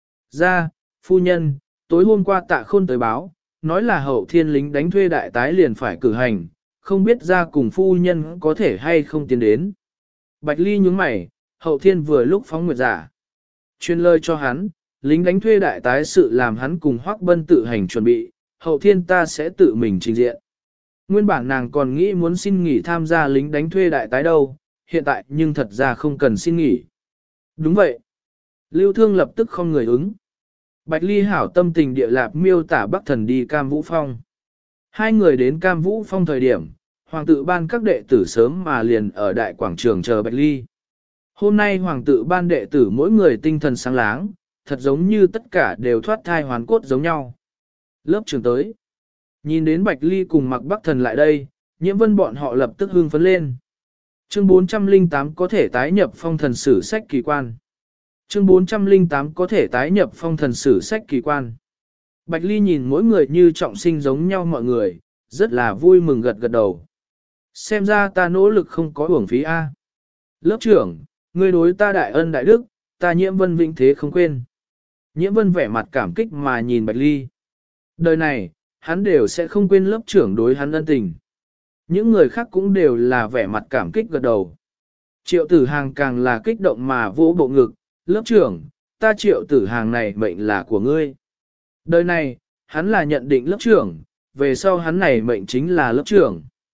Ra, phu nhân, tối hôm qua Tạ Khôn tới báo, nói là hậu thiên lính đánh thuê đại tái liền phải cử hành, không biết ra cùng phu nhân có thể hay không tiến đến. Bạch Ly nhướng mày, hậu thiên vừa lúc phóng nguyệt giả. Chuyên lời cho hắn, lính đánh thuê đại tái sự làm hắn cùng Hoắc Bân tự hành chuẩn bị, hậu thiên ta sẽ tự mình trình diện. Nguyên bản nàng còn nghĩ muốn xin nghỉ tham gia lính đánh thuê đại tái đâu, hiện tại nhưng thật ra không cần xin nghỉ. Đúng vậy. Lưu Thương lập tức không người ứng. Bạch Ly hảo tâm tình địa lạp miêu tả Bắc Thần đi Cam Vũ Phong. Hai người đến Cam Vũ Phong thời điểm, hoàng tự ban các đệ tử sớm mà liền ở đại quảng trường chờ Bạch Ly. Hôm nay hoàng tự ban đệ tử mỗi người tinh thần sáng láng, thật giống như tất cả đều thoát thai hoàn cốt giống nhau. Lớp trường tới. Nhìn đến Bạch Ly cùng Mặc Bắc Thần lại đây, Nhiễm Vân bọn họ lập tức hưng phấn lên. Chương 408 có thể tái nhập phong thần sử sách kỳ quan. Chương 408 có thể tái nhập phong thần sử sách kỳ quan. Bạch Ly nhìn mỗi người như trọng sinh giống nhau mọi người, rất là vui mừng gật gật đầu. Xem ra ta nỗ lực không có uổng phí A. Lớp trưởng, ngươi đối ta đại ân đại đức, ta Nhiễm Vân vĩnh thế không quên. Nhiễm Vân vẻ mặt cảm kích mà nhìn Bạch Ly. Đời này, hắn đều sẽ không quên lớp trưởng đối hắn ân tình. Những người khác cũng đều là vẻ mặt cảm kích gật đầu. Triệu Tử Hàng càng là kích động mà vỗ bộ ngực, lớp trưởng, ta Triệu Tử Hàng này mệnh là của ngươi. Đời này, hắn là nhận định lớp trưởng, về sau hắn này mệnh chính là lớp trưởng.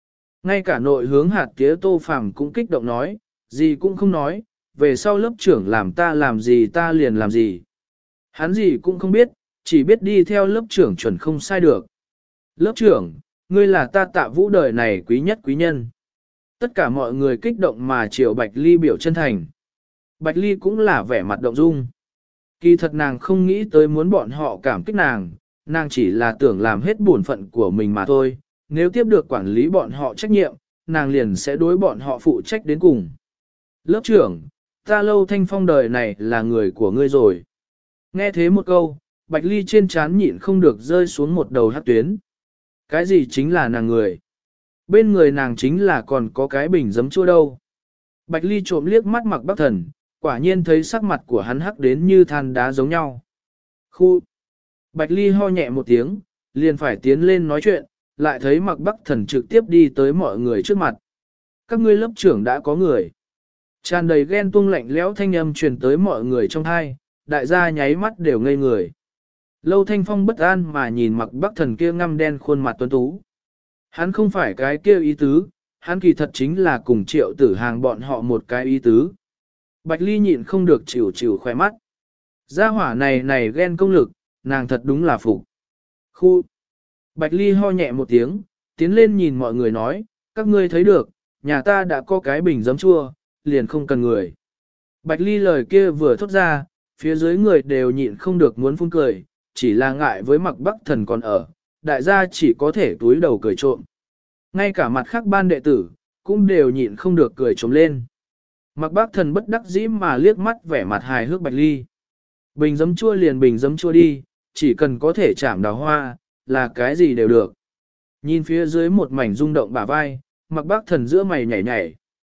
Ngay cả nội hướng hạt tía Tô Phàm cũng kích động nói, gì cũng không nói, về sau lớp trưởng làm ta làm gì ta liền làm gì. Hắn gì cũng không biết, chỉ biết đi theo lớp trưởng chuẩn không sai được. Lớp trưởng, ngươi là ta Tạ Vũ đời này quý nhất quý nhân. Tất cả mọi người kích động mà chiều Bạch Ly biểu chân thành. Bạch Ly cũng là vẻ mặt động dung. Kỳ thật nàng không nghĩ tới muốn bọn họ cảm kích nàng chỉ là tưởng làm hết bổn phận của mình mà thôi. Nếu tiếp được quản lý bọn họ trách nhiệm, nàng liền sẽ đối bọn họ phụ trách đến cùng. Lớp trưởng, ta Lâu Thanh Phong đời này là người của ngươi rồi. Nghe thế một câu, Bạch Ly trên trán nhịn không được rơi xuống một đầu hắc tuyến. Cái gì chính là nàng người? Bên người nàng chính là còn có cái bình giấm chua đâu. Bạch Ly trộm liếc mắt Mạc Bắc Thần, quả nhiên thấy sắc mặt của hắn hắc đến như than đá giống nhau. Khu! Bạch Ly ho nhẹ một tiếng, liền phải tiến lên nói chuyện, lại thấy Mạc Bắc Thần trực tiếp đi tới mọi người trước mặt. Các ngươi lớp trưởng đã có người. Tràn đầy ghen tuông lạnh lẽo thanh âm truyền tới mọi người trong thai, đại gia nháy mắt đều ngây người. Lâu Thanh Phong bất an mà nhìn Mạc Bắc Thần kia ngăm đen khuôn mặt tuấn tú. Hắn không phải cái kia ý tứ, hắn kỳ thật chính là cùng Triệu Tử Hàng bọn họ một cái ý tứ. Bạch Ly nhịn không được chịu khóe mắt. Gia hỏa này ghen công lực, nàng thật đúng là phục. Khu! Bạch Ly ho nhẹ một tiếng, tiến lên nhìn mọi người nói, các ngươi thấy được, nhà ta đã có cái bình giấm chua, liền không cần người. Bạch Ly lời kia vừa thốt ra, phía dưới người đều nhịn không được muốn phun cười, chỉ là ngại với Mạc Bắc Thần còn ở, đại gia chỉ có thể túi đầu cười trộm. Ngay cả mặt khác ban đệ tử, cũng đều nhịn không được cười trộm lên. Mạc Bắc Thần bất đắc dĩ mà liếc mắt vẻ mặt hài hước Bạch Ly. Bình giấm chua liền bình giấm chua đi, chỉ cần có thể chạm đào hoa, là cái gì đều được. Nhìn phía dưới một mảnh rung động bả vai, Mạc Bắc Thần giữa mày nhảy nhảy.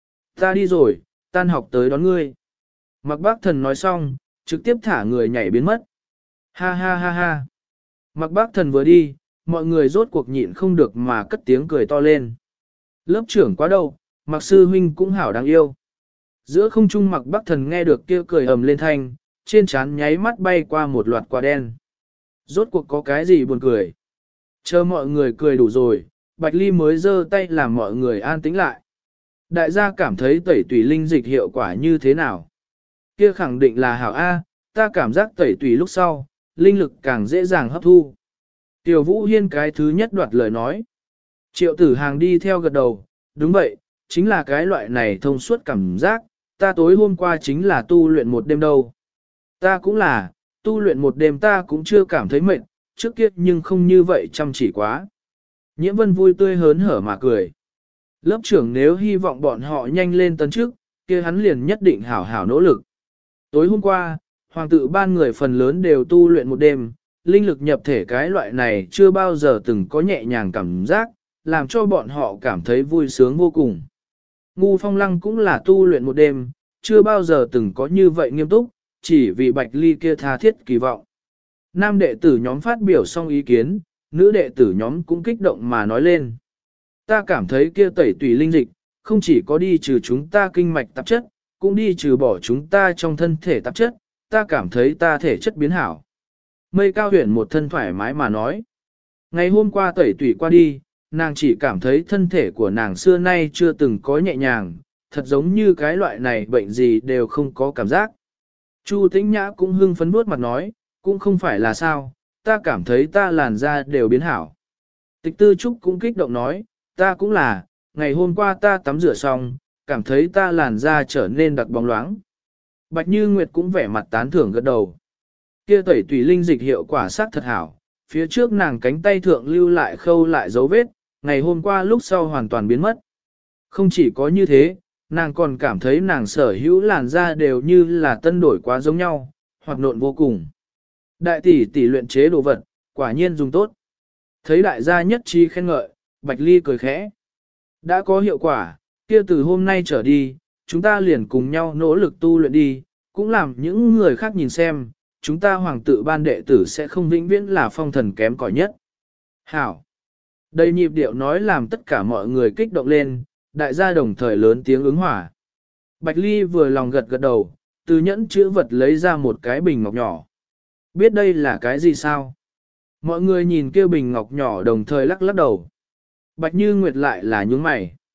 Ta đi rồi, tan học tới đón ngươi. Mạc Bắc Thần nói xong, trực tiếp thả người nhảy biến mất. Ha ha ha ha. Mạc Bắc Thần vừa đi, mọi người rốt cuộc nhịn không được mà cất tiếng cười to lên. Lớp trưởng quá đâu, Mạc Sư Huynh cũng hảo đáng yêu. Giữa không trung Mạc Bắc Thần nghe được kia cười ầm lên thanh, trên trán nháy mắt bay qua một loạt quả đen. Rốt cuộc có cái gì buồn cười. Chờ mọi người cười đủ rồi, Bạch Ly mới giơ tay làm mọi người an tĩnh lại. Đại gia cảm thấy tẩy tùy linh dịch hiệu quả như thế nào? Kia khẳng định là hảo A, ta cảm giác tẩy tùy lúc sau, linh lực càng dễ dàng hấp thu. Tiểu Vũ Hiên cái thứ nhất đoạt lời nói. Triệu Tử Hàng đi theo gật đầu, đúng vậy, chính là cái loại này thông suốt cảm giác, ta tối hôm qua chính là tu luyện một đêm đâu. Ta cũng là, tu luyện một đêm ta cũng chưa cảm thấy mệt, trước kia nhưng không như vậy chăm chỉ quá. Nhiễm Vân vui tươi hớn hở mà cười. Lớp trưởng nếu hy vọng bọn họ nhanh lên tấn trước, kia hắn liền nhất định hảo hảo nỗ lực. Tối hôm qua, hoàng tự ban người phần lớn đều tu luyện một đêm, linh lực nhập thể cái loại này chưa bao giờ từng có nhẹ nhàng cảm giác, làm cho bọn họ cảm thấy vui sướng vô cùng. Ngu Phong Lăng cũng là tu luyện một đêm, chưa bao giờ từng có như vậy nghiêm túc, chỉ vì Bạch Ly kia tha thiết kỳ vọng. Nam đệ tử nhóm phát biểu xong ý kiến, nữ đệ tử nhóm cũng kích động mà nói lên. Ta cảm thấy kia tẩy tùy linh dịch, không chỉ có đi trừ chúng ta kinh mạch tạp chất, cũng đi trừ bỏ chúng ta trong thân thể tạp chất, ta cảm thấy ta thể chất biến hảo. Mây Cao Huyền một thân thoải mái mà nói. Ngày hôm qua tẩy tùy qua đi, nàng chỉ cảm thấy thân thể của nàng xưa nay chưa từng có nhẹ nhàng, thật giống như cái loại này bệnh gì đều không có cảm giác. Chu Tĩnh Nhã cũng hưng phấn vuốt mặt nói, cũng không phải là sao, ta cảm thấy ta làn da đều biến hảo. Tịch Tư Trúc cũng kích động nói, ta cũng là, ngày hôm qua ta tắm rửa xong, cảm thấy ta làn da trở nên đặc bóng loáng. Bạch Như Nguyệt cũng vẻ mặt tán thưởng gật đầu. Kia tẩy tùy linh dịch hiệu quả sắc thật hảo, phía trước nàng cánh tay thượng lưu lại khâu lại dấu vết, ngày hôm qua lúc sau hoàn toàn biến mất. Không chỉ có như thế, nàng còn cảm thấy nàng sở hữu làn da đều như là tân đổi quá giống nhau, hoặc nộn vô cùng. Đại tỷ tỷ luyện chế đồ vật, quả nhiên dùng tốt. Thấy đại gia nhất trí khen ngợi, Bạch Ly cười khẽ. Đã có hiệu quả, kia từ hôm nay trở đi, chúng ta liền cùng nhau nỗ lực tu luyện đi, cũng làm những người khác nhìn xem, chúng ta hoàng tự ban đệ tử sẽ không vĩnh viễn là phong thần kém cỏi nhất. Hảo! Đây nhịp điệu nói làm tất cả mọi người kích động lên, đại gia đồng thời lớn tiếng ứng hỏa. Bạch Ly vừa lòng gật gật đầu, từ nhẫn chữ vật lấy ra một cái bình ngọc nhỏ. Biết đây là cái gì sao? Mọi người nhìn kêu bình ngọc nhỏ đồng thời lắc lắc đầu. Bạch Như Nguyệt lại là nhướng mày.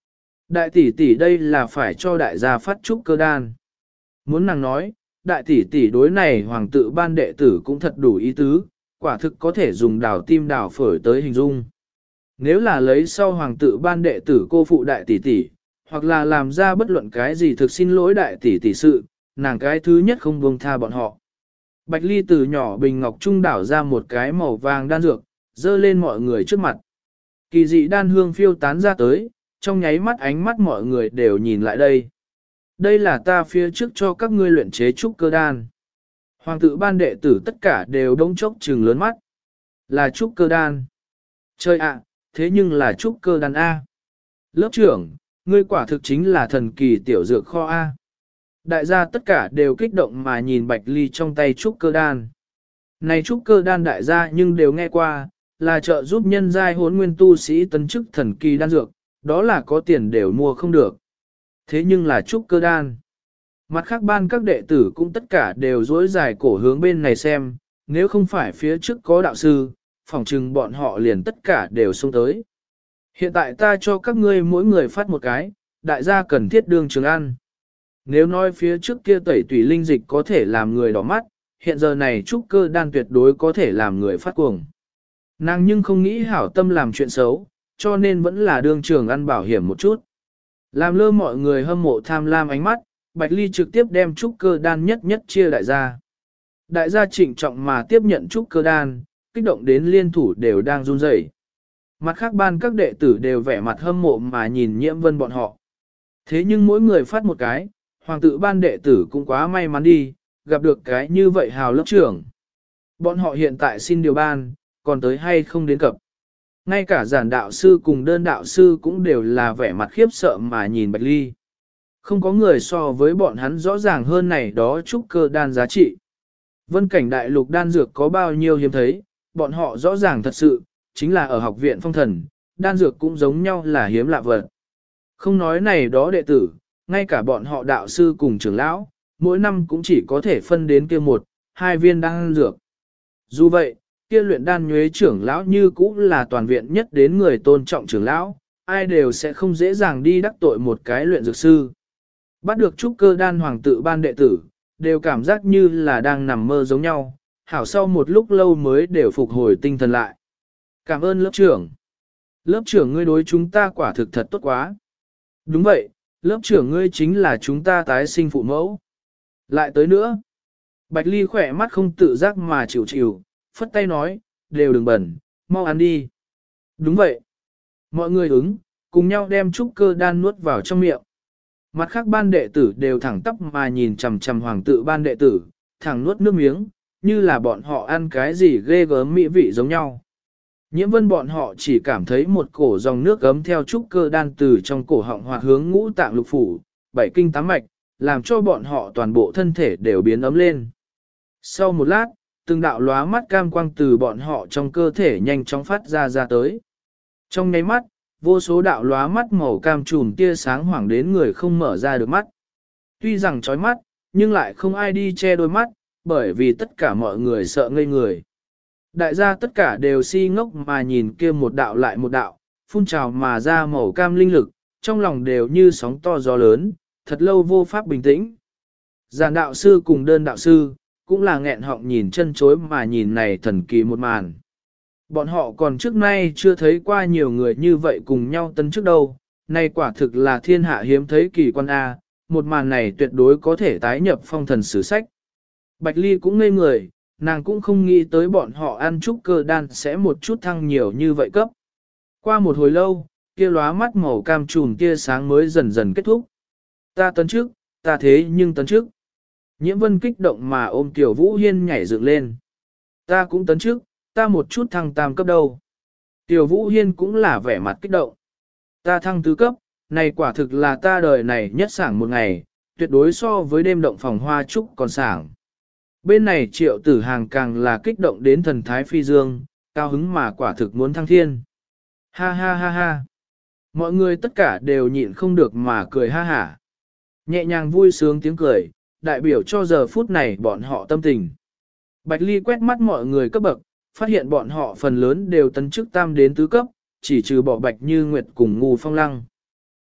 Đại tỷ tỷ đây là phải cho đại gia phát trúc cơ đan. Muốn nàng nói, đại tỷ tỷ đối này hoàng tự ban đệ tử cũng thật đủ ý tứ, quả thực có thể dùng đào tim đào phổi tới hình dung. Nếu là lấy sau hoàng tự ban đệ tử cô phụ đại tỷ tỷ, hoặc là làm ra bất luận cái gì thực xin lỗi đại tỷ tỷ sự, nàng cái thứ nhất không buông tha bọn họ. Bạch Ly từ nhỏ bình ngọc trung đảo ra một cái màu vàng đan dược, dơ lên mọi người trước mặt. Kỳ dị đan hương phiêu tán ra tới, trong nháy mắt ánh mắt mọi người đều nhìn lại đây. Đây là ta phía trước cho các ngươi luyện chế trúc cơ đan. Hoàng tự ban đệ tử tất cả đều đông chốc trừng lớn mắt. Là trúc cơ đan. Chơi ạ, thế nhưng là trúc cơ đan A. Lớp trưởng, ngươi quả thực chính là thần kỳ tiểu dược kho A. Đại gia tất cả đều kích động mà nhìn Bạch Ly trong tay trúc cơ đan. Này trúc cơ đan đại gia nhưng đều nghe qua, là trợ giúp nhân giai hốn nguyên tu sĩ tấn chức thần kỳ đan dược, đó là có tiền đều mua không được. Thế nhưng là trúc cơ đan. Mặt khác ban các đệ tử cũng tất cả đều dối dài cổ hướng bên này xem, nếu không phải phía trước có đạo sư, phỏng chừng bọn họ liền tất cả đều xông tới. Hiện tại ta cho các ngươi mỗi người phát một cái, đại gia cần thiết đương trường ăn. Nếu nói phía trước kia tẩy tùy linh dịch có thể làm người đỏ mắt, hiện giờ này trúc cơ đan tuyệt đối có thể làm người phát cuồng. Nàng nhưng không nghĩ hảo tâm làm chuyện xấu, cho nên vẫn là đương trường ăn bảo hiểm một chút. Làm lơ mọi người hâm mộ tham lam ánh mắt, Bạch Ly trực tiếp đem trúc cơ đan nhất nhất chia đại gia. Đại gia trịnh trọng mà tiếp nhận trúc cơ đan, kích động đến liên thủ đều đang run rẩy. Mặt khác ban các đệ tử đều vẻ mặt hâm mộ mà nhìn Nhiễm Vân bọn họ. Thế nhưng mỗi người phát một cái, hoàng tự ban đệ tử cũng quá may mắn đi, gặp được cái như vậy hào lớp trưởng. Bọn họ hiện tại xin điều ban, còn tới hay không đến cập. Ngay cả giản đạo sư cùng đơn đạo sư cũng đều là vẻ mặt khiếp sợ mà nhìn Bạch Ly. Không có người so với bọn hắn rõ ràng hơn này đó trúc cơ đan giá trị. Vân cảnh đại lục đan dược có bao nhiêu hiếm thấy, bọn họ rõ ràng thật sự, chính là ở học viện phong thần, đan dược cũng giống nhau là hiếm lạ vật. Không nói này đó đệ tử, ngay cả bọn họ đạo sư cùng trưởng lão, mỗi năm cũng chỉ có thể phân đến kia một, hai viên đan dược. Dù vậy, kia luyện đan nhuế trưởng lão như cũ là toàn viện nhất đến người tôn trọng trưởng lão, ai đều sẽ không dễ dàng đi đắc tội một cái luyện dược sư. Bắt được trúc cơ đan hoàng tự ban đệ tử, đều cảm giác như là đang nằm mơ giống nhau, hảo sau một lúc lâu mới đều phục hồi tinh thần lại. Cảm ơn lớp trưởng. Lớp trưởng ngươi đối chúng ta quả thực thật tốt quá. Đúng vậy, lớp trưởng ngươi chính là chúng ta tái sinh phụ mẫu. Lại tới nữa. Bạch Ly khỏe mắt không tự giác mà chịu chịu, phất tay nói, đều đừng bẩn, mau ăn đi. Đúng vậy. Mọi người ứng, cùng nhau đem trúc cơ đan nuốt vào trong miệng. Mặt khác ban đệ tử đều thẳng tắp mà nhìn chằm chằm hoàng tự ban đệ tử, thẳng nuốt nước miếng, như là bọn họ ăn cái gì ghê gớm mỹ vị giống nhau. Nhiễm Vân bọn họ chỉ cảm thấy một cổ dòng nước gấm theo trúc cơ đan từ trong cổ họng hoạt hướng ngũ tạng lục phủ, bảy kinh tám mạch, làm cho bọn họ toàn bộ thân thể đều biến ấm lên. Sau một lát, từng đạo lóa mắt cam quang từ bọn họ trong cơ thể nhanh chóng phát ra tới. Trong nháy mắt, vô số đạo lóa mắt màu cam trùm tia sáng hoảng đến người không mở ra được mắt. Tuy rằng chói mắt, nhưng lại không ai đi che đôi mắt, bởi vì tất cả mọi người sợ ngây người. Đại gia tất cả đều si ngốc mà nhìn kia một đạo lại một đạo, phun trào mà ra màu cam linh lực, trong lòng đều như sóng to gió lớn, thật lâu vô pháp bình tĩnh. Giản đạo sư cùng đơn đạo sư, cũng là nghẹn họng nhìn chân chối mà nhìn này thần kỳ một màn. Bọn họ còn trước nay chưa thấy qua nhiều người như vậy cùng nhau tấn trước đâu, này quả thực là thiên hạ hiếm thấy kỳ quan A, một màn này tuyệt đối có thể tái nhập phong thần sử sách. Bạch Ly cũng ngây người, nàng cũng không nghĩ tới bọn họ ăn trúc cơ đan sẽ một chút thăng nhiều như vậy cấp. Qua một hồi lâu, kia lóa mắt màu cam trùm tia sáng mới dần dần kết thúc. Ta tấn trước, ta thế nhưng tấn trước. Nhiễm Vân kích động mà ôm Tiểu Vũ Hiên nhảy dựng lên. Ta cũng tấn trước, ta một chút thăng tam cấp đâu. Tiểu Vũ Hiên cũng là vẻ mặt kích động. Ta thăng tứ cấp, này quả thực là ta đời này nhất sảng một ngày, tuyệt đối so với đêm động phòng hoa trúc còn sảng. Bên này Triệu Tử Hàng càng là kích động đến thần thái phi dương, cao hứng mà quả thực muốn thăng thiên. Ha ha ha ha. Mọi người tất cả đều nhịn không được mà cười ha hả. Nhẹ nhàng vui sướng tiếng cười, đại biểu cho giờ phút này bọn họ tâm tình. Bạch Ly quét mắt mọi người cấp bậc, phát hiện bọn họ phần lớn đều tấn chức tam đến tứ cấp, chỉ trừ bỏ Bạch Như Nguyệt cùng Ngu Phong Lăng.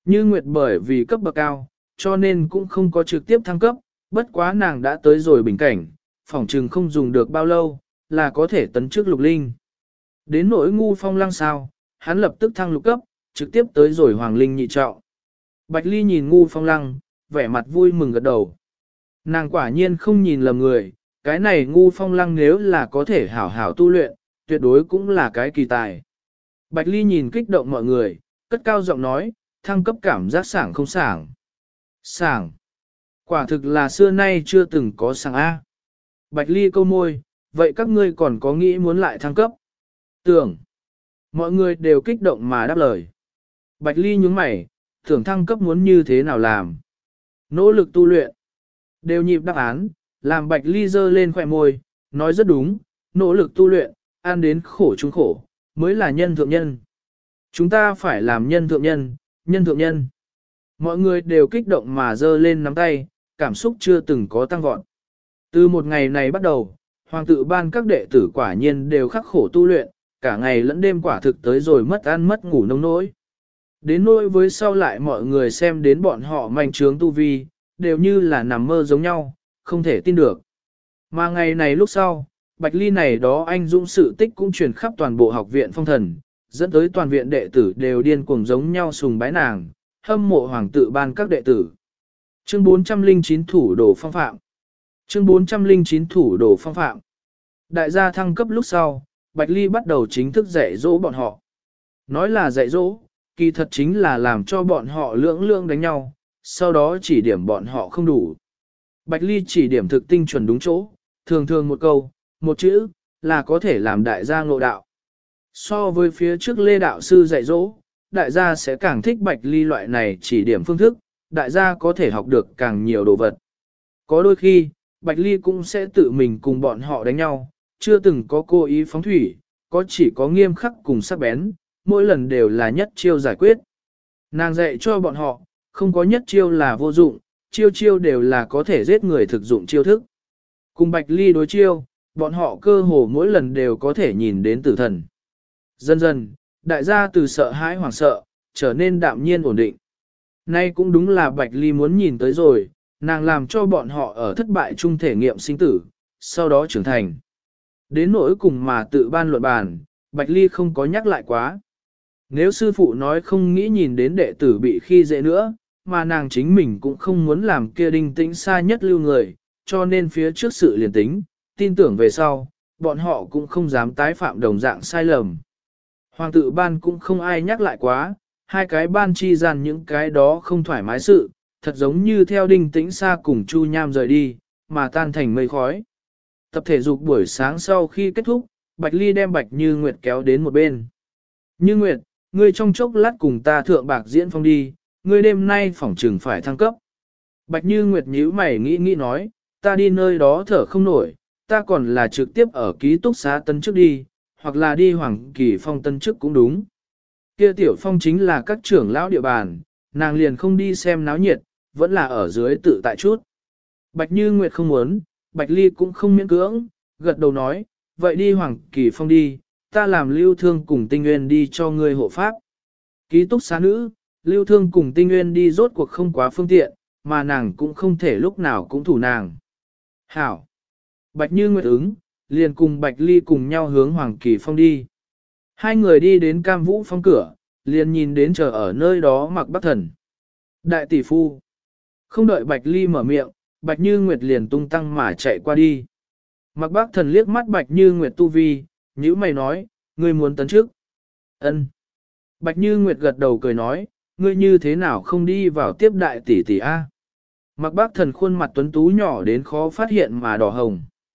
Như Nguyệt bởi vì cấp bậc cao, cho nên cũng không có trực tiếp thăng cấp, bất quá nàng đã tới rồi bình cảnh, phỏng trừng không dùng được bao lâu, là có thể tấn trước lục linh. Đến nỗi Ngu Phong Lăng sao, hắn lập tức thăng lục cấp, trực tiếp tới rồi hoàng linh nhị trọng. Bạch Ly nhìn Ngu Phong Lăng, vẻ mặt vui mừng gật đầu. Nàng quả nhiên không nhìn lầm người, cái này Ngu Phong Lăng nếu là có thể hảo hảo tu luyện, tuyệt đối cũng là cái kỳ tài. Bạch Ly nhìn kích động mọi người, cất cao giọng nói, thăng cấp cảm giác sảng không sảng. Sảng. Quả thực là xưa nay chưa từng có sảng A. Bạch Ly câu môi, vậy các ngươi còn có nghĩ muốn lại thăng cấp? Tưởng. Mọi người đều kích động mà đáp lời. Bạch Ly nhướng mày, tưởng thăng cấp muốn như thế nào làm? Nỗ lực tu luyện. Đều nhịp đáp án, làm Bạch Ly giơ lên khỏe môi, nói rất đúng, nỗ lực tu luyện, ăn đến khổ chung khổ, mới là nhân thượng nhân. Chúng ta phải làm nhân thượng nhân, nhân thượng nhân. Mọi người đều kích động mà giơ lên nắm tay, cảm xúc chưa từng có tăng vọt. Từ một ngày này bắt đầu, hoàng tự ban các đệ tử quả nhiên đều khắc khổ tu luyện, cả ngày lẫn đêm quả thực tới rồi mất ăn mất ngủ nông nỗi. Đến nỗi với sau lại mọi người xem đến bọn họ manh trướng tu vi, đều như là nằm mơ giống nhau, không thể tin được. Mà ngày này lúc sau, Bạch Ly này đó anh dũng sự tích cũng truyền khắp toàn bộ học viện phong thần, dẫn tới toàn viện đệ tử đều điên cuồng giống nhau sùng bái nàng, hâm mộ hoàng tự ban các đệ tử. Chương 409 thủ đồ phong phạm. Chương 409 thủ đồ phong phạm. Đại gia thăng cấp lúc sau, Bạch Ly bắt đầu chính thức dạy dỗ bọn họ. Nói là dạy dỗ, kỳ thật chính là làm cho bọn họ lưỡng lưỡng đánh nhau, sau đó chỉ điểm bọn họ không đủ. Bạch Ly chỉ điểm thực tinh chuẩn đúng chỗ, thường thường một câu, một chữ, là có thể làm đại gia ngộ đạo. So với phía trước Lê Đạo Sư dạy dỗ, đại gia sẽ càng thích Bạch Ly loại này chỉ điểm phương thức, đại gia có thể học được càng nhiều đồ vật. Có đôi khi, Bạch Ly cũng sẽ tự mình cùng bọn họ đánh nhau, chưa từng có cố ý phóng thủy, có chỉ có nghiêm khắc cùng sắc bén, mỗi lần đều là nhất chiêu giải quyết. Nàng dạy cho bọn họ, không có nhất chiêu là vô dụng, chiêu chiêu đều là có thể giết người thực dụng chiêu thức. Cùng Bạch Ly đối chiêu, bọn họ cơ hồ mỗi lần đều có thể nhìn đến tử thần. Dần dần, đại gia từ sợ hãi hoảng sợ, trở nên đạm nhiên ổn định. Nay cũng đúng là Bạch Ly muốn nhìn tới rồi, nàng làm cho bọn họ ở thất bại chung thể nghiệm sinh tử, sau đó trưởng thành. Đến nỗi cùng mà tự ban luận bàn, Bạch Ly không có nhắc lại quá. Nếu sư phụ nói không nghĩ nhìn đến đệ tử bị khi dễ nữa, mà nàng chính mình cũng không muốn làm kia đinh tĩnh xa nhất lưu người, cho nên phía trước sự liền tính, tin tưởng về sau, bọn họ cũng không dám tái phạm đồng dạng sai lầm. Hoàng tự ban cũng không ai nhắc lại quá, hai cái ban chi gian những cái đó không thoải mái sự, thật giống như theo đinh tĩnh xa cùng Chu Nham rời đi, mà tan thành mây khói. Tập thể dục buổi sáng sau khi kết thúc, Bạch Ly đem Bạch Như Nguyệt kéo đến một bên. Như Nguyệt, ngươi trong chốc lát cùng ta thượng bạc diễn phong đi, ngươi đêm nay phỏng trừng phải thăng cấp. Bạch Như Nguyệt nhíu mày nghĩ nói, ta đi nơi đó thở không nổi, ta còn là trực tiếp ở ký túc xá tân trước đi, hoặc là đi Hoàng Kỳ Phong tân trước cũng đúng. Kia tiểu phong chính là các trưởng lão địa bàn, nàng liền không đi xem náo nhiệt, vẫn là ở dưới tự tại chút. Bạch Như Nguyệt không muốn, Bạch Ly cũng không miễn cưỡng, gật đầu nói, vậy đi Hoàng Kỳ Phong đi, ta làm Lưu Thương cùng Tinh Nguyên đi cho ngươi hộ pháp. Ký túc xá nữ, Lưu Thương cùng Tinh Nguyên đi rốt cuộc không quá phương tiện, mà nàng cũng không thể lúc nào cũng thủ nàng. Hảo! Bạch Như Nguyệt ứng, liền cùng Bạch Ly cùng nhau hướng Hoàng Kỳ Phong đi. Hai người đi đến Cam Vũ Phong cửa, liền nhìn đến chờ ở nơi đó Mạc Bắc Thần. Đại tỷ phu! Không đợi Bạch Ly mở miệng, Bạch Như Nguyệt liền tung tăng mà chạy qua đi. Mạc Bắc Thần liếc mắt Bạch Như Nguyệt tu vi, nhữ mày nói, ngươi muốn tấn trước. Ân. Bạch Như Nguyệt gật đầu cười nói, ngươi như thế nào không đi vào tiếp đại tỷ tỷ a? Mạc Bắc Thần khuôn mặt tuấn tú nhỏ đến khó phát hiện mà đỏ hồng.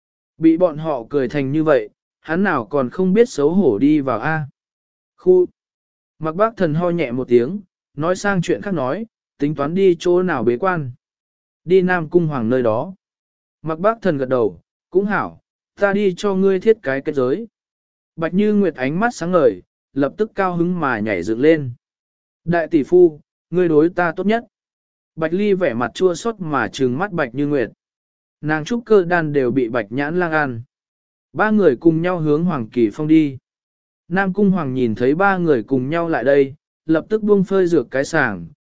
Bị bọn họ cười thành như vậy, hắn nào còn không biết xấu hổ đi vào a? Khu. Mạc Bắc Thần ho nhẹ một tiếng, nói sang chuyện khác nói, tính toán đi chỗ nào bế quan. Đi Nam Cung Hoàng nơi đó. Mạc Bắc Thần gật đầu, cũng hảo, ta đi cho ngươi thiết cái kết giới. Bạch Như Nguyệt ánh mắt sáng ngời, lập tức cao hứng mà nhảy dựng lên. Đại tỷ phu, ngươi đối ta tốt nhất. Bạch Ly vẻ mặt chua xót mà trừng mắt Bạch Như Nguyệt. Nàng trúc cơ đan đều bị Bạch Nhãn lang ăn. Ba người cùng nhau hướng Hoàng Kỳ Phong đi. Nam Cung Hoàng nhìn thấy ba người cùng nhau lại đây, lập tức buông phơi dược cái sàng,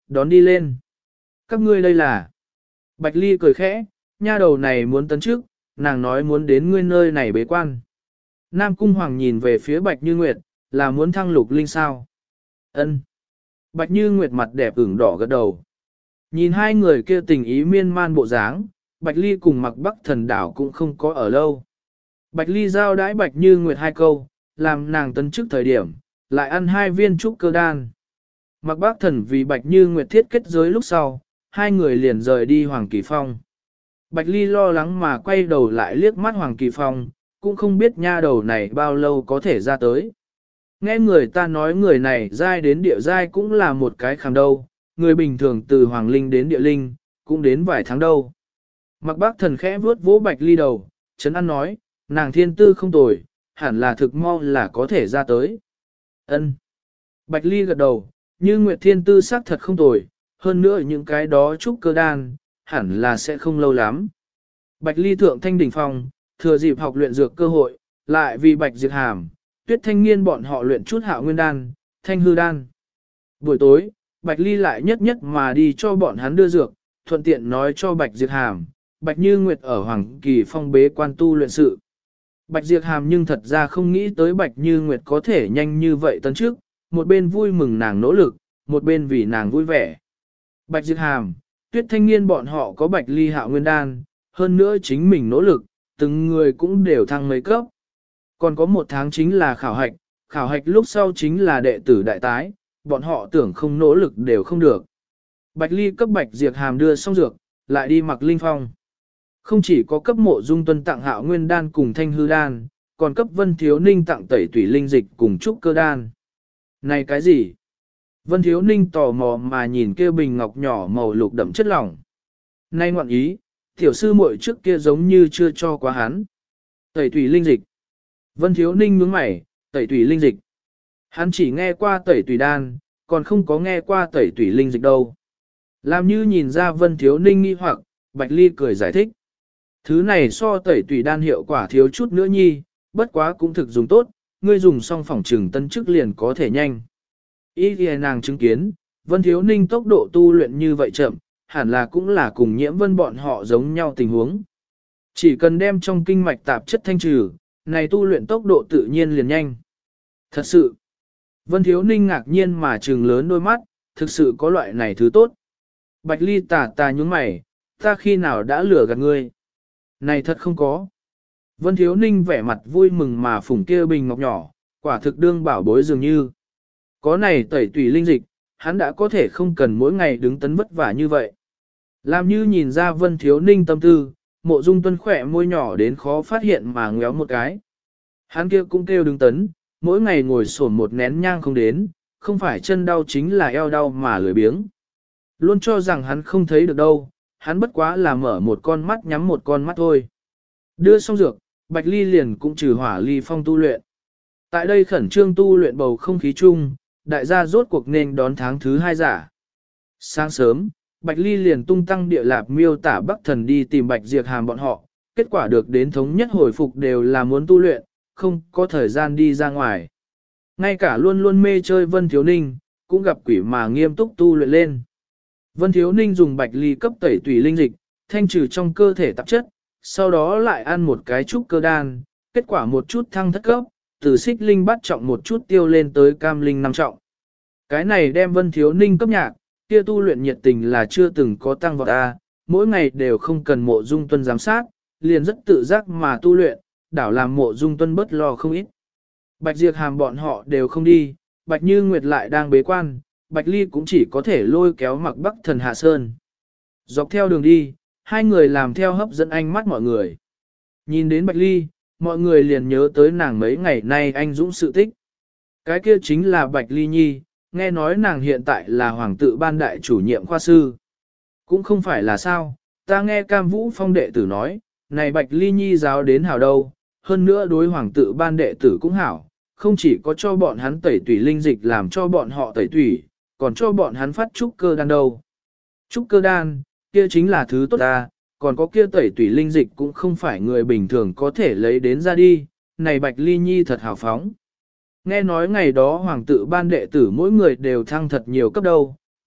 đón đi lên. Các ngươi đây là... Bạch Ly cười khẽ, nha đầu này muốn tấn trước, nàng nói muốn đến ngươi nơi này bế quan. Nam Cung Hoàng nhìn về phía Bạch Như Nguyệt, là muốn thăng lục linh sao? Ân. Bạch Như Nguyệt mặt đẹp ửng đỏ gật đầu. Nhìn hai người kia tình ý miên man bộ dáng, Bạch Ly cùng Mặc Bắc Thần Đảo cũng không có ở lâu. Bạch Ly giao đãi Bạch Như Nguyệt hai câu, làm nàng tấn chức thời điểm, lại ăn hai viên trúc cơ đan. Mặc Bắc Thần vì Bạch Như Nguyệt thiết kết giới lúc sau, hai người liền rời đi Hoàng Kỳ Phong. Bạch Ly lo lắng mà quay đầu lại liếc mắt Hoàng Kỳ Phong, cũng không biết nha đầu này bao lâu có thể ra tới. Nghe người ta nói người này giai đến địa giai cũng là một cái khảm đâu, người bình thường từ Hoàng Linh đến địa linh, cũng đến vài tháng đâu. Mặc Bác Thần khẽ vuốt vỗ Bạch Ly đầu, Trấn An nói, nàng thiên tư không tồi, hẳn là thực mau là có thể ra tới. Ân. Bạch Ly gật đầu, như Nguyệt thiên tư xác thật không tồi, hơn nữa những cái đó trúc cơ đan, hẳn là sẽ không lâu lắm. Bạch Ly thượng thanh đỉnh phong, thừa dịp học luyện dược cơ hội, lại vì Bạch Diệp Hàm, Tuyết Thanh Nghiên bọn họ luyện chút Hạo Nguyên đan, Thanh Hư đan. Buổi tối, Bạch Ly lại nhất nhất mà đi cho bọn hắn đưa dược, thuận tiện nói cho Bạch Diệp Hàm, Bạch Như Nguyệt ở Hoàng Kỳ Phong bế quan tu luyện sự. Bạch Diệp Hàm nhưng thật ra không nghĩ tới Bạch Như Nguyệt có thể nhanh như vậy tấn trước, một bên vui mừng nàng nỗ lực, một bên vì nàng vui vẻ. Bạch Diệp Hàm, Tuyết Thanh Nghiên bọn họ có Bạch Ly Hạo Nguyên đan, hơn nữa chính mình nỗ lực, từng người cũng đều thăng mấy cấp. Còn có một tháng chính là khảo hạch lúc sau chính là đệ tử đại tái, bọn họ tưởng không nỗ lực đều không được. Bạch Ly cấp Bạch Diệp Hàm đưa xong dược, lại đi mặc linh phong. Không chỉ có cấp Mộ Dung Tuân tặng Hạo Nguyên đan cùng Thanh Hư đan, còn cấp Vân Thiếu Ninh tặng Tẩy Tủy Linh dịch cùng Trúc Cơ đan. Này cái gì? Vân Thiếu Ninh tò mò mà nhìn kia bình ngọc nhỏ màu lục đậm chất lỏng. Nay ngoạn ý, tiểu sư muội trước kia giống như chưa cho quá hắn. Tẩy Tủy Linh dịch. Vân Thiếu Ninh nhướng mày, Tẩy Tủy Linh dịch. Hắn chỉ nghe qua Tẩy Tủy đan, còn không có nghe qua Tẩy Tủy Linh dịch đâu. Làm như nhìn ra Vân Thiếu Ninh nghi hoặc, Bạch Ly cười giải thích. Thứ này so Tẩy Tủy đan hiệu quả thiếu chút nữa nhi, bất quá cũng thực dùng tốt, ngươi dùng xong phòng trừng tân chức liền có thể nhanh. Ý thì nàng chứng kiến, Vân Thiếu Ninh tốc độ tu luyện như vậy chậm, hẳn là cũng là cùng Nhiễm Vân bọn họ giống nhau tình huống. Chỉ cần đem trong kinh mạch tạp chất thanh trừ, này tu luyện tốc độ tự nhiên liền nhanh. Thật sự, Vân Thiếu Ninh ngạc nhiên mà trừng lớn đôi mắt, thực sự có loại này thứ tốt. Bạch Ly tà nhúng mày, ta khi nào đã lừa gạt ngươi? Này thật không có. Vân Thiếu Ninh vẻ mặt vui mừng mà phủng kia bình ngọc nhỏ, quả thực đương bảo bối dường như. Có này Tẩy Tủy Linh dịch, hắn đã có thể không cần mỗi ngày đứng tấn vất vả như vậy. Làm như nhìn ra Vân Thiếu Ninh tâm tư, Mộ Dung Tuân khỏe môi nhỏ đến khó phát hiện mà ngéo một cái. Hắn kia cũng kêu đứng tấn, mỗi ngày ngồi sổn một nén nhang không đến, không phải chân đau chính là eo đau mà lười biếng. Luôn cho rằng hắn không thấy được đâu, hắn bất quá là mở một con mắt nhắm một con mắt thôi. Đưa xong dược, Bạch Ly liền cũng trừ hỏa ly phong tu luyện. Tại đây khẩn trương tu luyện bầu không khí chung, đại gia rốt cuộc nên đón tháng thứ 2 giả. Sáng sớm, Bạch Ly liền tung tăng địa lạp miêu tả Bắc Thần đi tìm Bạch Diệp Hàm bọn họ, kết quả được đến thống nhất hồi phục đều là muốn tu luyện, không có thời gian đi ra ngoài. Ngay cả luôn luôn mê chơi Vân Thiếu Ninh, cũng gặp quỷ mà nghiêm túc tu luyện lên. Vân Thiếu Ninh dùng Bạch Ly cấp Tẩy Tủy Linh dịch, thanh trừ trong cơ thể tạp chất, sau đó lại ăn một cái trúc cơ đan, kết quả một chút thăng thất cấp, từ xích linh bắt trọng một chút tiêu lên tới cam linh 5 trọng. Cái này đem Vân Thiếu Ninh cấp nhạc, kia tu luyện nhiệt tình là chưa từng có tăng vọt a, mỗi ngày đều không cần Mộ Dung Tuân giám sát, liền rất tự giác mà tu luyện, đảo làm Mộ Dung Tuân bớt lo không ít. Bạch Diệp Hàm bọn họ đều không đi, Bạch Như Nguyệt lại đang bế quan, Bạch Ly cũng chỉ có thể lôi kéo Mặc Bắc Thần hạ sơn. Dọc theo đường đi, hai người làm theo hấp dẫn ánh mắt mọi người. Nhìn đến Bạch Ly, mọi người liền nhớ tới nàng mấy ngày nay anh dũng sự tích. Cái kia chính là Bạch Ly Nhi, nghe nói nàng hiện tại là hoàng tự ban đại chủ nhiệm khoa sư. Cũng không phải là sao, ta nghe Cam Vũ Phong đệ tử nói, này Bạch Ly Nhi giáo đến hảo đâu, hơn nữa đối hoàng tự ban đệ tử cũng hảo, không chỉ có cho bọn hắn tẩy tủy linh dịch làm cho bọn họ tẩy tủy, còn cho bọn hắn phát trúc cơ đan đâu. Trúc cơ đan, kia chính là thứ tốt ta, còn có kia tẩy tủy linh dịch cũng không phải người bình thường có thể lấy đến ra đi, này Bạch Ly Nhi thật hào phóng. Nghe nói ngày đó hoàng tự ban đệ tử mỗi người đều thăng thật nhiều cấp đâu,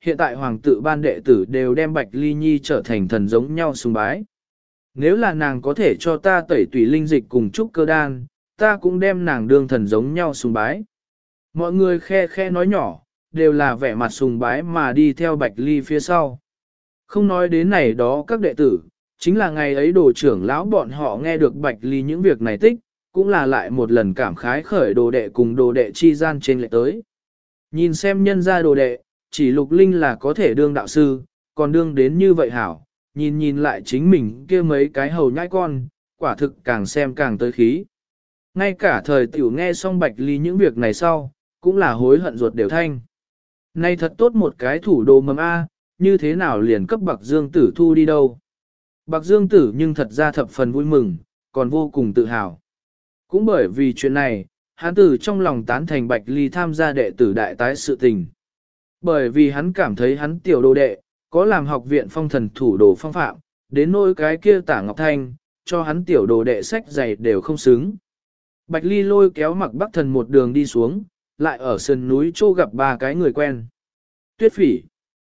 hiện tại hoàng tự ban đệ tử đều đem Bạch Ly Nhi trở thành thần giống nhau sùng bái. Nếu là nàng có thể cho ta tẩy tùy linh dịch cùng trúc cơ đan, ta cũng đem nàng đương thần giống nhau sùng bái. Mọi người khe khe nói nhỏ, đều là vẻ mặt sùng bái mà đi theo Bạch Ly phía sau. Không nói đến này đó các đệ tử, chính là ngày ấy đồ trưởng lão bọn họ nghe được Bạch Ly những việc này tích, cũng là lại một lần cảm khái khởi đồ đệ cùng đồ đệ chi gian trên lệ tới. Nhìn xem nhân gia đồ đệ, chỉ Lục Linh là có thể đương đạo sư, còn đương đến như vậy hảo, nhìn lại chính mình kia mấy cái hầu nhãi con, quả thực càng xem càng tới khí. Ngay cả thời tiểu nghe xong Bạch Ly những việc này sau, cũng là hối hận ruột đều thanh. Này thật tốt một cái thủ đồ mầm A, như thế nào liền cấp Bạc Dương Tử thu đi đâu. Bạc Dương Tử nhưng thật ra thập phần vui mừng, còn vô cùng tự hào. Cũng bởi vì chuyện này, hắn tử trong lòng tán thành Bạch Ly tham gia đệ tử đại tái sự tình. Bởi vì hắn cảm thấy hắn tiểu đồ đệ, có làm học viện phong thần thủ đồ phong phạm, đến nỗi cái kia Tả Ngọc Thanh, cho hắn tiểu đồ đệ sách giày đều không xứng. Bạch Ly lôi kéo Mặc Bắc Thần một đường đi xuống, lại ở sườn núi Chô gặp ba cái người quen. Tuyết Phỉ,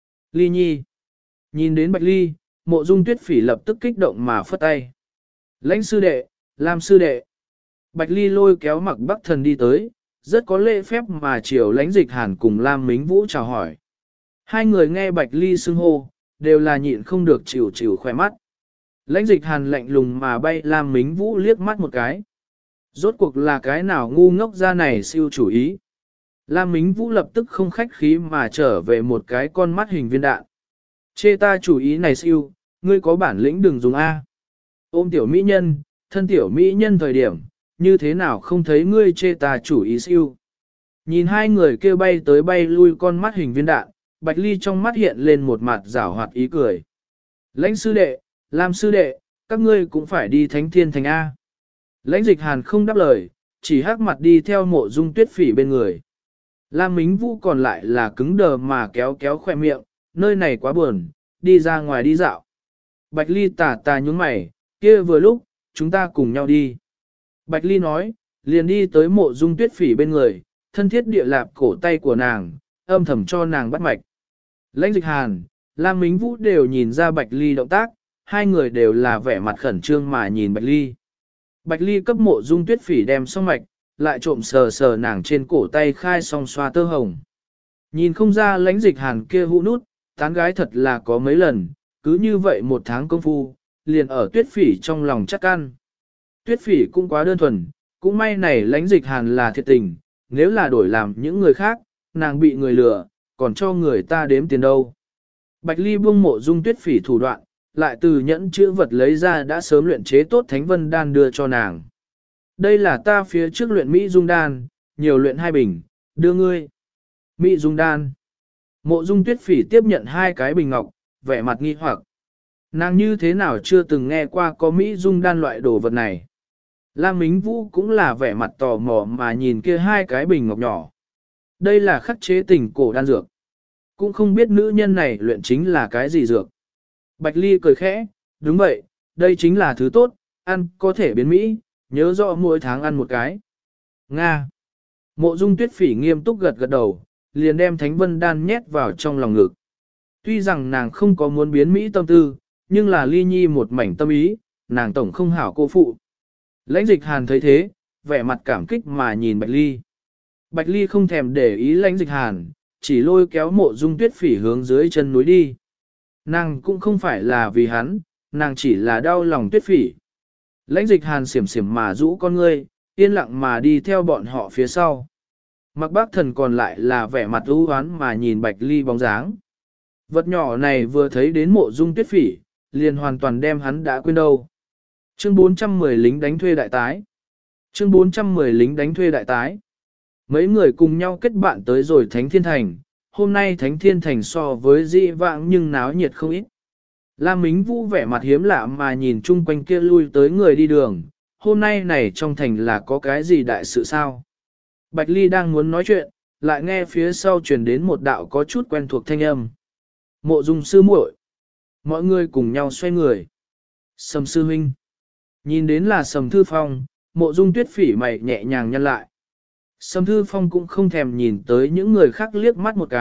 Ly Nhi. Nhìn đến Bạch Ly, Mộ Dung Tuyết Phỉ lập tức kích động mà phất tay. Lãnh sư đệ, Lam sư đệ. Bạch Ly lôi kéo Mặc Bắc Thần đi tới, rất có lễ phép mà chiều Lãnh Dịch Hàn cùng Lam Mính Vũ chào hỏi. Hai người nghe Bạch Ly xưng hô, đều là nhịn không được chịu khoe mắt. Lãnh Dịch Hàn lạnh lùng mà bay Lam Mính Vũ liếc mắt một cái. Rốt cuộc là cái nào ngu ngốc ra này siêu chủ ý. Lam Mính Vũ lập tức không khách khí mà trở về một cái con mắt hình viên đạn. Chê ta chủ ý này siêu, ngươi có bản lĩnh đừng dùng A. Ôm tiểu mỹ nhân, thân tiểu mỹ nhân thời điểm, như thế nào không thấy ngươi chê ta chủ ý siêu. Nhìn hai người kêu bay tới bay lui con mắt hình viên đạn, Bạch Ly trong mắt hiện lên một mặt giảo hoạt ý cười. Lãnh sư đệ, Lam sư đệ, các ngươi cũng phải đi Thánh Thiên Thành A. Lãnh Dịch Hàn không đáp lời, chỉ hắc mặt đi theo Mộ Dung Tuyết Phỉ bên người. Lam Mính Vũ còn lại là cứng đờ mà kéo kéo khoe miệng, nơi này quá buồn, đi ra ngoài đi dạo. Bạch Ly tà nhúng mày, kia vừa lúc, chúng ta cùng nhau đi. Bạch Ly nói, liền đi tới Mộ Dung Tuyết Phỉ bên người, thân thiết địa lạp cổ tay của nàng, âm thầm cho nàng bắt mạch. Lãnh Dịch Hàn, Lam Mính Vũ đều nhìn ra Bạch Ly động tác, hai người đều là vẻ mặt khẩn trương mà nhìn Bạch Ly. Bạch Ly cấp Mộ Dung Tuyết Phỉ đem xong mạch, lại trộm sờ sờ nàng trên cổ tay khai song xoa tơ hồng. Nhìn không ra Lãnh Dịch Hàn kia hũ nút, tán gái thật là có mấy lần, cứ như vậy một tháng công phu, liền ở Tuyết Phỉ trong lòng chắc ăn. Tuyết Phỉ cũng quá đơn thuần, cũng may này Lãnh Dịch Hàn là thiệt tình, nếu là đổi làm những người khác, nàng bị người lừa, còn cho người ta đếm tiền đâu. Bạch Ly buông Mộ Dung Tuyết Phỉ thủ đoạn, lại từ nhẫn chữ vật lấy ra đã sớm luyện chế tốt Thánh Vân Đan đưa cho nàng. Đây là ta phía trước luyện Mỹ Dung Đan, nhiều luyện 2 bình, đưa ngươi. Mỹ Dung Đan. Mộ Dung Tuyết Phỉ tiếp nhận 2 cái bình ngọc, vẻ mặt nghi hoặc. Nàng như thế nào chưa từng nghe qua có Mỹ Dung Đan loại đồ vật này. Lam Mính Vũ cũng là vẻ mặt tò mò mà nhìn kia 2 cái bình ngọc nhỏ. Đây là khắc chế tình cổ đan dược. Cũng không biết nữ nhân này luyện chính là cái gì dược. Bạch Ly cười khẽ, đúng vậy, đây chính là thứ tốt, ăn có thể biến Mỹ, nhớ rõ mỗi tháng ăn một cái. Nga. Mộ Dung Tuyết Phỉ nghiêm túc gật gật đầu, liền đem Thánh Vân Đan nhét vào trong lòng ngực. Tuy rằng nàng không có muốn biến Mỹ tâm tư, nhưng là Ly Nhi một mảnh tâm ý, nàng tổng không hảo cô phụ. Lãnh Dịch Hàn thấy thế, vẻ mặt cảm kích mà nhìn Bạch Ly. Bạch Ly không thèm để ý Lãnh Dịch Hàn, chỉ lôi kéo Mộ Dung Tuyết Phỉ hướng dưới chân núi đi. Nàng cũng không phải là vì hắn, nàng chỉ là đau lòng Tuyết Phỉ. Lãnh Dịch Hàn xiểm xiểm mà rũ con ngươi, yên lặng mà đi theo bọn họ phía sau. Mặc Bác Thần còn lại là vẻ mặt u hoán mà nhìn Bạch Ly bóng dáng. Vật nhỏ này vừa thấy đến Mộ Dung Tuyết Phỉ, liền hoàn toàn đem hắn đã quên đâu. Chương 410 lính đánh thuê đại tái. Chương 410 lính đánh thuê đại tái. Mấy người cùng nhau kết bạn tới rồi Thánh Thiên Thành. Hôm nay Thánh Thiên Thành so với dị vãng nhưng náo nhiệt không ít. Lam Mính Vũ vẻ mặt hiếm lạ mà nhìn chung quanh kia lui tới người đi đường. Hôm nay này trong thành là có cái gì đại sự sao? Bạch Ly đang muốn nói chuyện, lại nghe phía sau truyền đến một đạo có chút quen thuộc thanh âm. Mộ Dung sư muội. Mọi người cùng nhau xoay người. Sầm sư huynh. Nhìn đến là Sầm Thư Phong, Mộ Dung Tuyết Phỉ mày nhẹ nhàng nhăn lại. Sầm Thư Phong cũng không thèm nhìn tới những người khác liếc mắt một cái,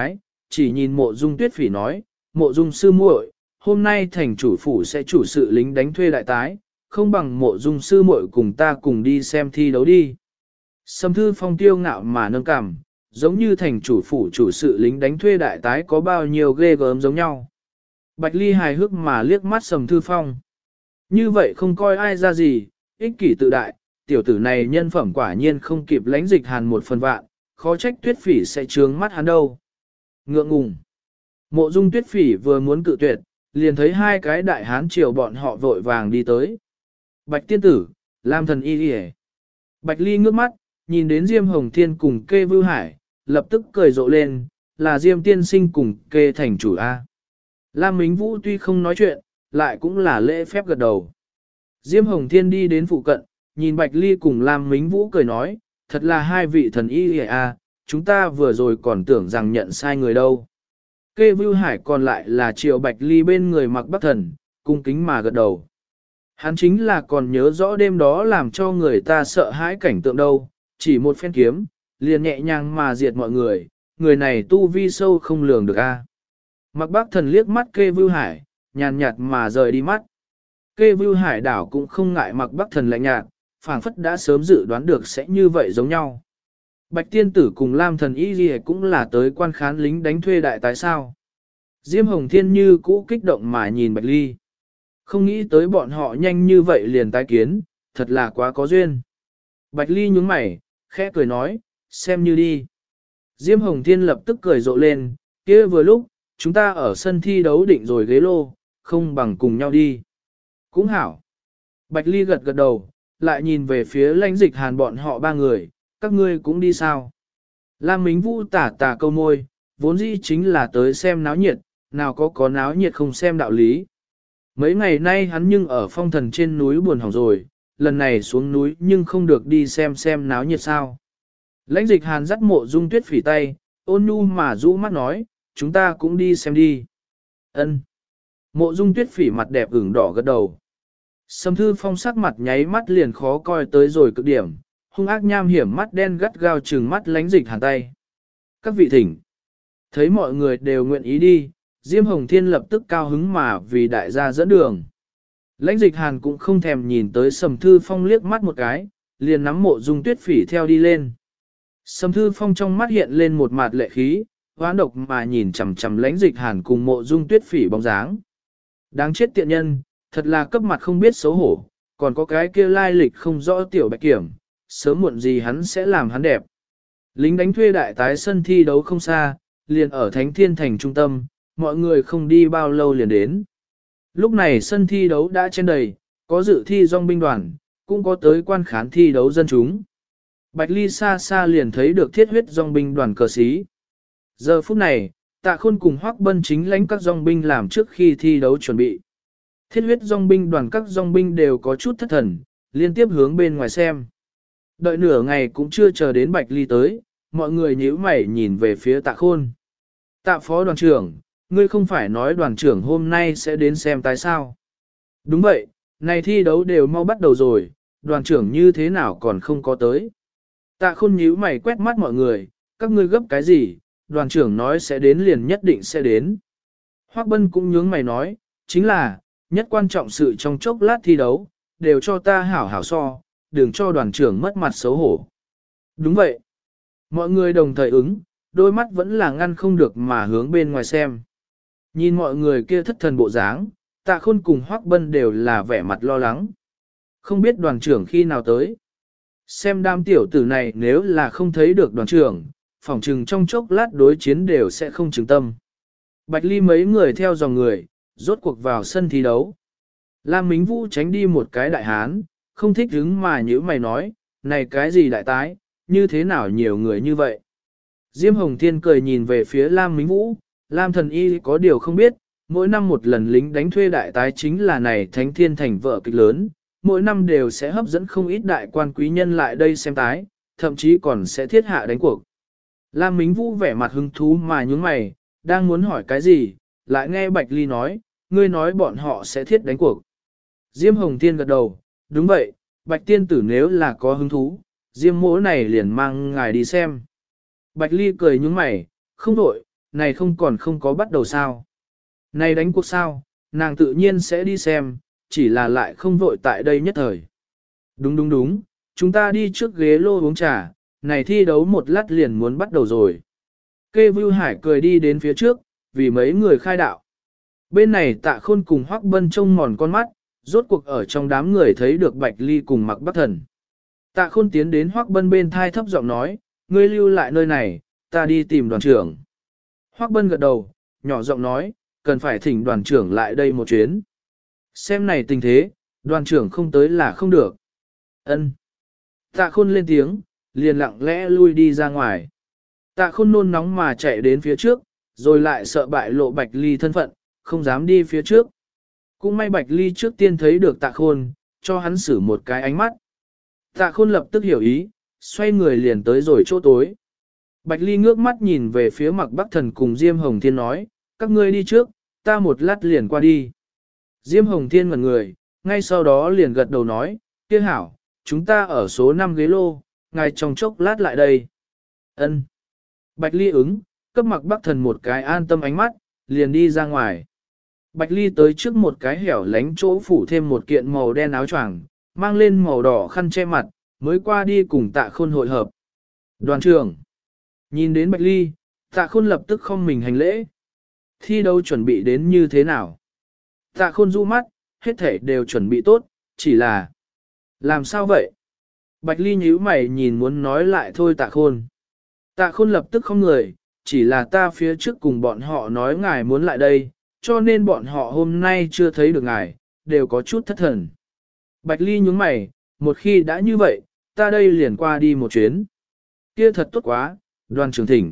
chỉ nhìn mộ dung tuyết phỉ nói, mộ dung sư muội, hôm nay thành chủ phủ sẽ chủ sự lính đánh thuê đại tái, không bằng mộ dung sư muội cùng ta cùng đi xem thi đấu đi. Sầm Thư Phong tiêu ngạo mà nâng cằm, giống như thành chủ phủ chủ sự lính đánh thuê đại tái có bao nhiêu ghê gớm giống nhau. Bạch Ly hài hước mà liếc mắt Sầm Thư Phong. Như vậy không coi ai ra gì, ích kỷ tự đại, tiểu tử này nhân phẩm quả nhiên không kịp lãnh dịch hàn một phần vạn, khó trách tuyết phỉ sẽ trướng mắt hắn đâu. Ngượng ngùng. Mộ dung tuyết phỉ vừa muốn cự tuyệt, liền thấy hai cái đại hán triều bọn họ vội vàng đi tới. Bạch tiên tử, Lam thần y đi. Bạch Ly ngước mắt, nhìn đến Diêm Hồng Thiên cùng Kê Vưu Hải, lập tức cười rộ lên, là Diêm tiên sinh cùng Kê thành chủ A. Lam Mính Vũ tuy không nói chuyện, lại cũng là lễ phép gật đầu. Diêm Hồng Thiên đi đến phụ cận, nhìn Bạch Ly cùng Lam Mính Vũ cười nói, thật là hai vị thần y A, chúng ta vừa rồi còn tưởng rằng nhận sai người đâu. Kê Vưu Hải còn lại là Triệu Bạch Ly bên người mặc bắc thần, cung kính mà gật đầu. Hắn chính là còn nhớ rõ đêm đó làm cho người ta sợ hãi cảnh tượng đâu, chỉ một phen kiếm, liền nhẹ nhàng mà diệt mọi người này tu vi sâu không lường được a. Mặc bác thần liếc mắt Kê Vưu Hải, nhàn nhạt mà rời đi mắt. Kê Vưu Hải đảo cũng không ngại mặc bác thần lạnh nhạt, phảng phất đã sớm dự đoán được sẽ như vậy giống nhau. Bạch tiên tử cùng Lam thần y gì cũng là tới quan khán lính đánh thuê đại tái sao. Diêm Hồng Thiên như cũ kích động mà nhìn Bạch Ly. Không nghĩ tới bọn họ nhanh như vậy liền tái kiến, thật là quá có duyên. Bạch Ly nhướng mày, khẽ cười nói, xem như đi. Diêm Hồng Thiên lập tức cười rộ lên, kia vừa lúc, chúng ta ở sân thi đấu định rồi ghế lô, không bằng cùng nhau đi. Cũng hảo. Bạch Ly gật gật đầu, lại nhìn về phía lãnh dịch hàn bọn họ ba người, các ngươi cũng đi sao. Lam Mính Vũ tả tả câu môi, vốn dĩ chính là tới xem náo nhiệt, nào có náo nhiệt không xem đạo lý. Mấy ngày nay hắn nhưng ở phong thần trên núi buồn hỏng rồi, lần này xuống núi nhưng không được đi xem náo nhiệt sao. Lãnh dịch hàn dắt mộ dung tuyết phỉ tay, ôn nhu mà rũ mắt nói, chúng ta cũng đi xem đi. Ân. Mộ dung tuyết phỉ mặt đẹp ửng đỏ gật đầu. Sầm Thư Phong sắc mặt nháy mắt liền khó coi tới rồi cực điểm, hung ác nham hiểm mắt đen gắt gao trừng mắt lãnh dịch hàn tay. Các vị thỉnh. Thấy mọi người đều nguyện ý đi, Diêm Hồng Thiên lập tức cao hứng mà vì đại gia dẫn đường. Lãnh dịch hàn cũng không thèm nhìn tới Sầm Thư Phong liếc mắt một cái, liền nắm mộ dung tuyết phỉ theo đi lên. Sầm Thư Phong trong mắt hiện lên một mặt lệ khí, hoán độc mà nhìn chằm chằm lãnh dịch hàn cùng mộ dung tuyết phỉ bóng dáng. Đáng chết tiện nhân, thật là cấp mặt không biết xấu hổ, còn có cái kia lai lịch không rõ tiểu bạch kiểm, sớm muộn gì hắn sẽ làm hắn đẹp. Lính đánh thuê đại tái sân thi đấu không xa, liền ở Thánh Thiên Thành trung tâm, mọi người không đi bao lâu liền đến. Lúc này sân thi đấu đã chen đầy, có dự thi dòng binh đoàn, cũng có tới quan khán thi đấu dân chúng. Bạch Ly xa xa liền thấy được thiết huyết dòng binh đoàn cờ xí. Giờ phút này, Tạ Khôn cùng Hoắc Bân chính lãnh các dòng binh làm trước khi thi đấu chuẩn bị. Thiết huyết dòng binh đoàn các dòng binh đều có chút thất thần, liên tiếp hướng bên ngoài xem. Đợi nửa ngày cũng chưa chờ đến Bạch Ly tới, mọi người nhíu mày nhìn về phía Tạ Khôn. Tạ phó đoàn trưởng, ngươi không phải nói đoàn trưởng hôm nay sẽ đến xem tái sao? Đúng vậy, này thi đấu đều mau bắt đầu rồi, đoàn trưởng như thế nào còn không có tới? Tạ Khôn nhíu mày quét mắt mọi người, các ngươi gấp cái gì, đoàn trưởng nói sẽ đến liền nhất định sẽ đến. Hoắc Bân cũng nhướng mày nói, chính là, nhất quan trọng sự trong chốc lát thi đấu, đều cho ta hảo hảo so, đừng cho đoàn trưởng mất mặt xấu hổ. Đúng vậy. Mọi người đồng thời ứng, đôi mắt vẫn là ngăn không được mà hướng bên ngoài xem. Nhìn mọi người kia thất thần bộ dáng, Tạ Khôn cùng Hoắc Bân đều là vẻ mặt lo lắng. Không biết đoàn trưởng khi nào tới. Xem đám tiểu tử này nếu là không thấy được đoàn trưởng, phỏng chừng trong chốc lát đối chiến đều sẽ không chừng tâm. Bạch Ly mấy người theo dòng người, rốt cuộc vào sân thi đấu. Lam Mính Vũ tránh đi một cái đại hán, không thích hứng mà như mày nói, này cái gì đại tái, như thế nào nhiều người như vậy. Diêm Hồng Thiên cười nhìn về phía Lam Mính Vũ, Lam thần y có điều không biết, mỗi năm một lần lính đánh thuê đại tái chính là này Thánh Thiên Thành vở kịch lớn, mỗi năm đều sẽ hấp dẫn không ít đại quan quý nhân lại đây xem tái, thậm chí còn sẽ thiết hạ đánh cuộc. Lam Mính Vũ vẻ mặt hứng thú mà nhướng mày, đang muốn hỏi cái gì, lại nghe Bạch Ly nói, ngươi nói bọn họ sẽ thiết đánh cuộc. Diêm Hồng Thiên gật đầu, đúng vậy, Bạch tiên tử nếu là có hứng thú, Diêm mỗ này liền mang ngài đi xem. Bạch Ly cười nhướng mày, không đổi, này không còn không có bắt đầu sao. Này đánh cuộc sao, nàng tự nhiên sẽ đi xem, chỉ là lại không vội tại đây nhất thời. Đúng đúng đúng, chúng ta đi trước ghế lô uống trà, này thi đấu một lát liền muốn bắt đầu rồi. Kê Vưu Hải cười đi đến phía trước, vì mấy người khai đạo. Bên này Tạ Khôn cùng Hoắc Bân trông mòn con mắt, rốt cuộc ở trong đám người thấy được Bạch Ly cùng Mặc Bắc Thần. Tạ Khôn tiến đến Hoắc Bân bên thai thấp giọng nói, ngươi lưu lại nơi này, ta đi tìm đoàn trưởng. Hoắc Bân gật đầu, nhỏ giọng nói, cần phải thỉnh đoàn trưởng lại đây một chuyến. Xem này tình thế, đoàn trưởng không tới là không được. Ân. Tạ Khôn lên tiếng, liền lặng lẽ lui đi ra ngoài. Tạ Khôn nôn nóng mà chạy đến phía trước, rồi lại sợ bại lộ Bạch Ly thân phận, không dám đi phía trước. Cũng may Bạch Ly trước tiên thấy được Tạ Khôn, cho hắn xử một cái ánh mắt. Tạ Khôn lập tức hiểu ý, xoay người liền tới rồi chỗ tối. Bạch Ly ngước mắt nhìn về phía Mặc Bắc Thần cùng Diêm Hồng Thiên nói, các ngươi đi trước, ta một lát liền qua đi. Diêm Hồng Thiên ngẩn người, ngay sau đó liền gật đầu nói, kia hảo, chúng ta ở số 5 ghế lô, ngài trong chốc lát lại đây. Ân. Bạch Ly ứng, cấp Mặc Bắc Thần một cái an tâm ánh mắt, liền đi ra ngoài. Bạch Ly tới trước một cái hẻo lánh chỗ phủ thêm một kiện màu đen áo choàng, mang lên màu đỏ khăn che mặt, mới qua đi cùng Tạ Khôn hội hợp. Đoàn trưởng. Nhìn đến Bạch Ly, Tạ Khôn lập tức không mình hành lễ. Thi đấu chuẩn bị đến như thế nào? Tạ Khôn du mắt, hết thể đều chuẩn bị tốt, chỉ là... Làm sao vậy? Bạch Ly nhíu mày nhìn muốn nói lại thôi Tạ Khôn. Tạ Khôn lập tức không người, chỉ là ta phía trước cùng bọn họ nói ngài muốn lại đây, cho nên bọn họ hôm nay chưa thấy được ngài, đều có chút thất thần. Bạch Ly nhướng mày, một khi đã như vậy, ta đây liền qua đi một chuyến. Kia thật tốt quá, đoàn trưởng thỉnh.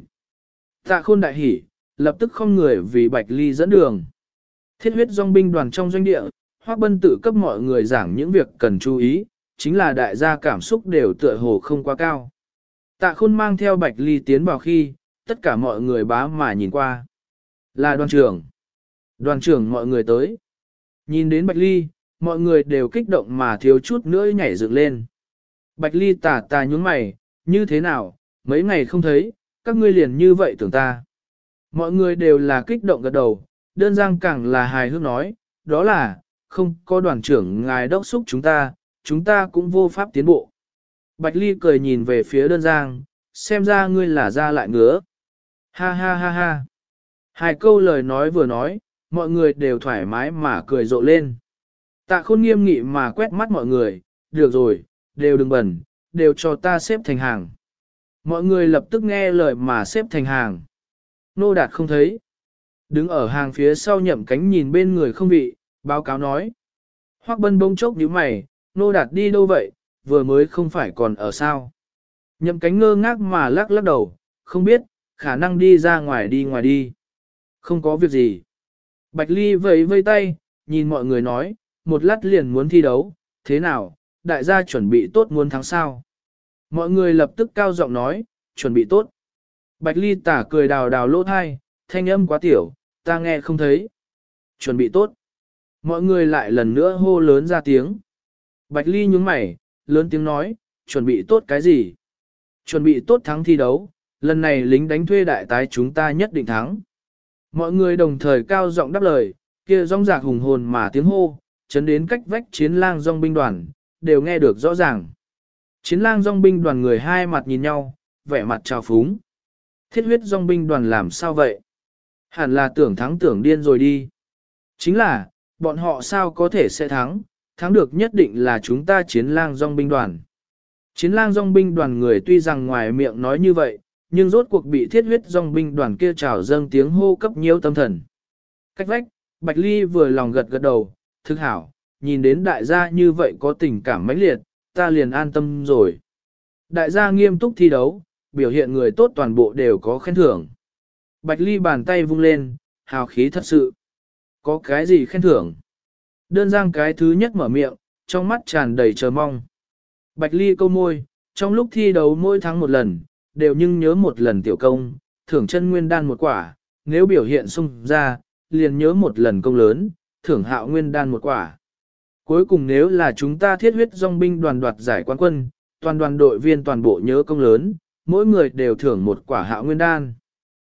Tạ Khôn đại hỉ, lập tức không người vì Bạch Ly dẫn đường. Thiết huyết dòng binh đoàn trong doanh địa, Hoắc Bân tự cấp mọi người giảng những việc cần chú ý, chính là đại gia cảm xúc đều tựa hồ không quá cao. Tạ Khôn mang theo Bạch Ly tiến vào khi, tất cả mọi người bá mà nhìn qua. Là đoàn trưởng. Đoàn trưởng mọi người tới. Nhìn đến Bạch Ly, mọi người đều kích động mà thiếu chút nữa nhảy dựng lên. Bạch Ly tà tà nhún mày, như thế nào, mấy ngày không thấy, các ngươi liền như vậy tưởng ta. Mọi người đều là kích động gật đầu, đơn giang càng là hài hước nói, đó là, không có đoàn trưởng ngài đốc xúc chúng ta cũng vô pháp tiến bộ. Bạch Ly cười nhìn về phía đơn giang, xem ra ngươi là ra lại ngứa. Ha ha ha ha. Hai câu lời nói vừa nói, mọi người đều thoải mái mà cười rộ lên. Tạ Khôn nghiêm nghị mà quét mắt mọi người, được rồi, đều đừng bẩn, đều cho ta xếp thành hàng. Mọi người lập tức nghe lời mà xếp thành hàng. Nô Đạt không thấy. Đứng ở hàng phía sau Nhậm Cánh nhìn bên người không vị, báo cáo nói. Hoắc Bân bông chốc nhíu mày, Nô Đạt đi đâu vậy, vừa mới không phải còn ở sao. Nhậm Cánh ngơ ngác mà lắc lắc đầu, không biết, khả năng đi ra ngoài đi. Không có việc gì. Bạch Ly vẫy vây tay, nhìn mọi người nói, một lát liền muốn thi đấu, thế nào, đại gia chuẩn bị tốt muốn thắng sao. Mọi người lập tức cao giọng nói, chuẩn bị tốt. Bạch Ly tả cười đào đào lỗ thai, thanh âm quá tiểu, ta nghe không thấy. Chuẩn bị tốt. Mọi người lại lần nữa hô lớn ra tiếng. Bạch Ly nhướng mày, lớn tiếng nói, chuẩn bị tốt cái gì? Chuẩn bị tốt thắng thi đấu, lần này lính đánh thuê đại tái chúng ta nhất định thắng. Mọi người đồng thời cao giọng đáp lời, kia rong rạc hùng hồn mà tiếng hô, chấn đến cách vách chiến lang dòng binh đoàn, đều nghe được rõ ràng. Chiến lang dòng binh đoàn người hai mặt nhìn nhau, vẻ mặt trào phúng. Thiết huyết dòng binh đoàn làm sao vậy? Hẳn là tưởng thắng tưởng điên rồi đi. Chính là, bọn họ sao có thể sẽ thắng được nhất định là chúng ta chiến lang dòng binh đoàn. Chiến lang dòng binh đoàn người tuy rằng ngoài miệng nói như vậy, nhưng rốt cuộc bị thiết huyết dòng binh đoàn kia trào dâng tiếng hô cấp nhiêu tâm thần. Cách vách, Bạch Ly vừa lòng gật gật đầu, thực hảo, nhìn đến đại gia như vậy có tình cảm mãnh liệt, ta liền an tâm rồi. Đại gia nghiêm túc thi đấu, biểu hiện người tốt toàn bộ đều có khen thưởng. Bạch Ly bàn tay vung lên, hào khí thật sự. Có cái gì khen thưởng? Đơn giang cái thứ nhất mở miệng, trong mắt tràn đầy chờ mong. Bạch Ly câu môi, trong lúc thi đấu mỗi tháng một lần, đều nhưng nhớ một lần tiểu công, thưởng chân nguyên đan một quả, nếu biểu hiện xung ra, liền nhớ một lần công lớn, thưởng hạo nguyên đan một quả. Cuối cùng nếu là chúng ta thiết huyết dòng binh đoàn đoạt giải quán quân, toàn đoàn đội viên toàn bộ nhớ công lớn, mỗi người đều thưởng một quả hạo nguyên đan.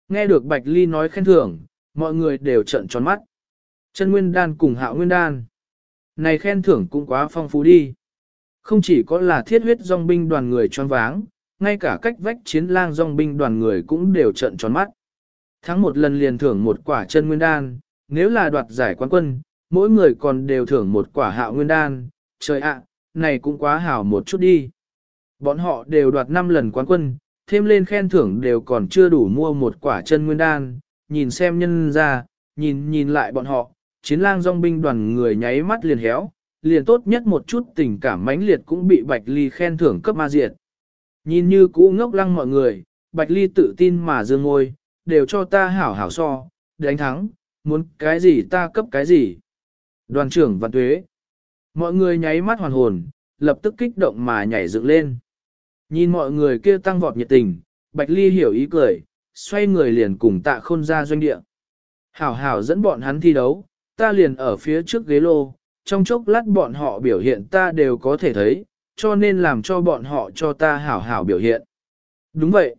Nghe được Bạch Ly nói khen thưởng, mọi người đều trợn tròn mắt. Chân nguyên đan cùng Hạo nguyên đan. Này khen thưởng cũng quá phong phú đi. Không chỉ có là thiết huyết dòng binh đoàn người choáng váng, ngay cả cách vách chiến lang dòng binh đoàn người cũng đều trợn tròn mắt. Thắng một lần liền thưởng một quả chân nguyên đan, nếu là đoạt giải quán quân, mỗi người còn đều thưởng một quả Hạo nguyên đan. Trời ạ, này cũng quá hảo một chút đi. Bọn họ đều đoạt 5 lần quán quân, thêm lên khen thưởng đều còn chưa đủ mua một quả chân nguyên đan, nhìn xem nhân ra, nhìn lại bọn họ, chiến lang dòng binh đoàn người nháy mắt liền héo, liền tốt nhất một chút tình cảm mãnh liệt cũng bị Bạch Ly khen thưởng cấp ma diệt. Nhìn như cũ ngốc lăng mọi người, Bạch Ly tự tin mà dương ngôi, đều cho ta hảo hảo so, đánh thắng, muốn cái gì ta cấp cái gì. Đoàn trưởng Văn Tuế. Mọi người nháy mắt hoàn hồn, lập tức kích động mà nhảy dựng lên. Nhìn mọi người kia tăng vọt nhiệt tình, Bạch Ly hiểu ý cười, xoay người liền cùng Tạ Khôn ra doanh địa. Hảo hảo dẫn bọn hắn thi đấu, ta liền ở phía trước ghế lô, trong chốc lát bọn họ biểu hiện ta đều có thể thấy, cho nên làm cho bọn họ cho ta hảo hảo biểu hiện. Đúng vậy.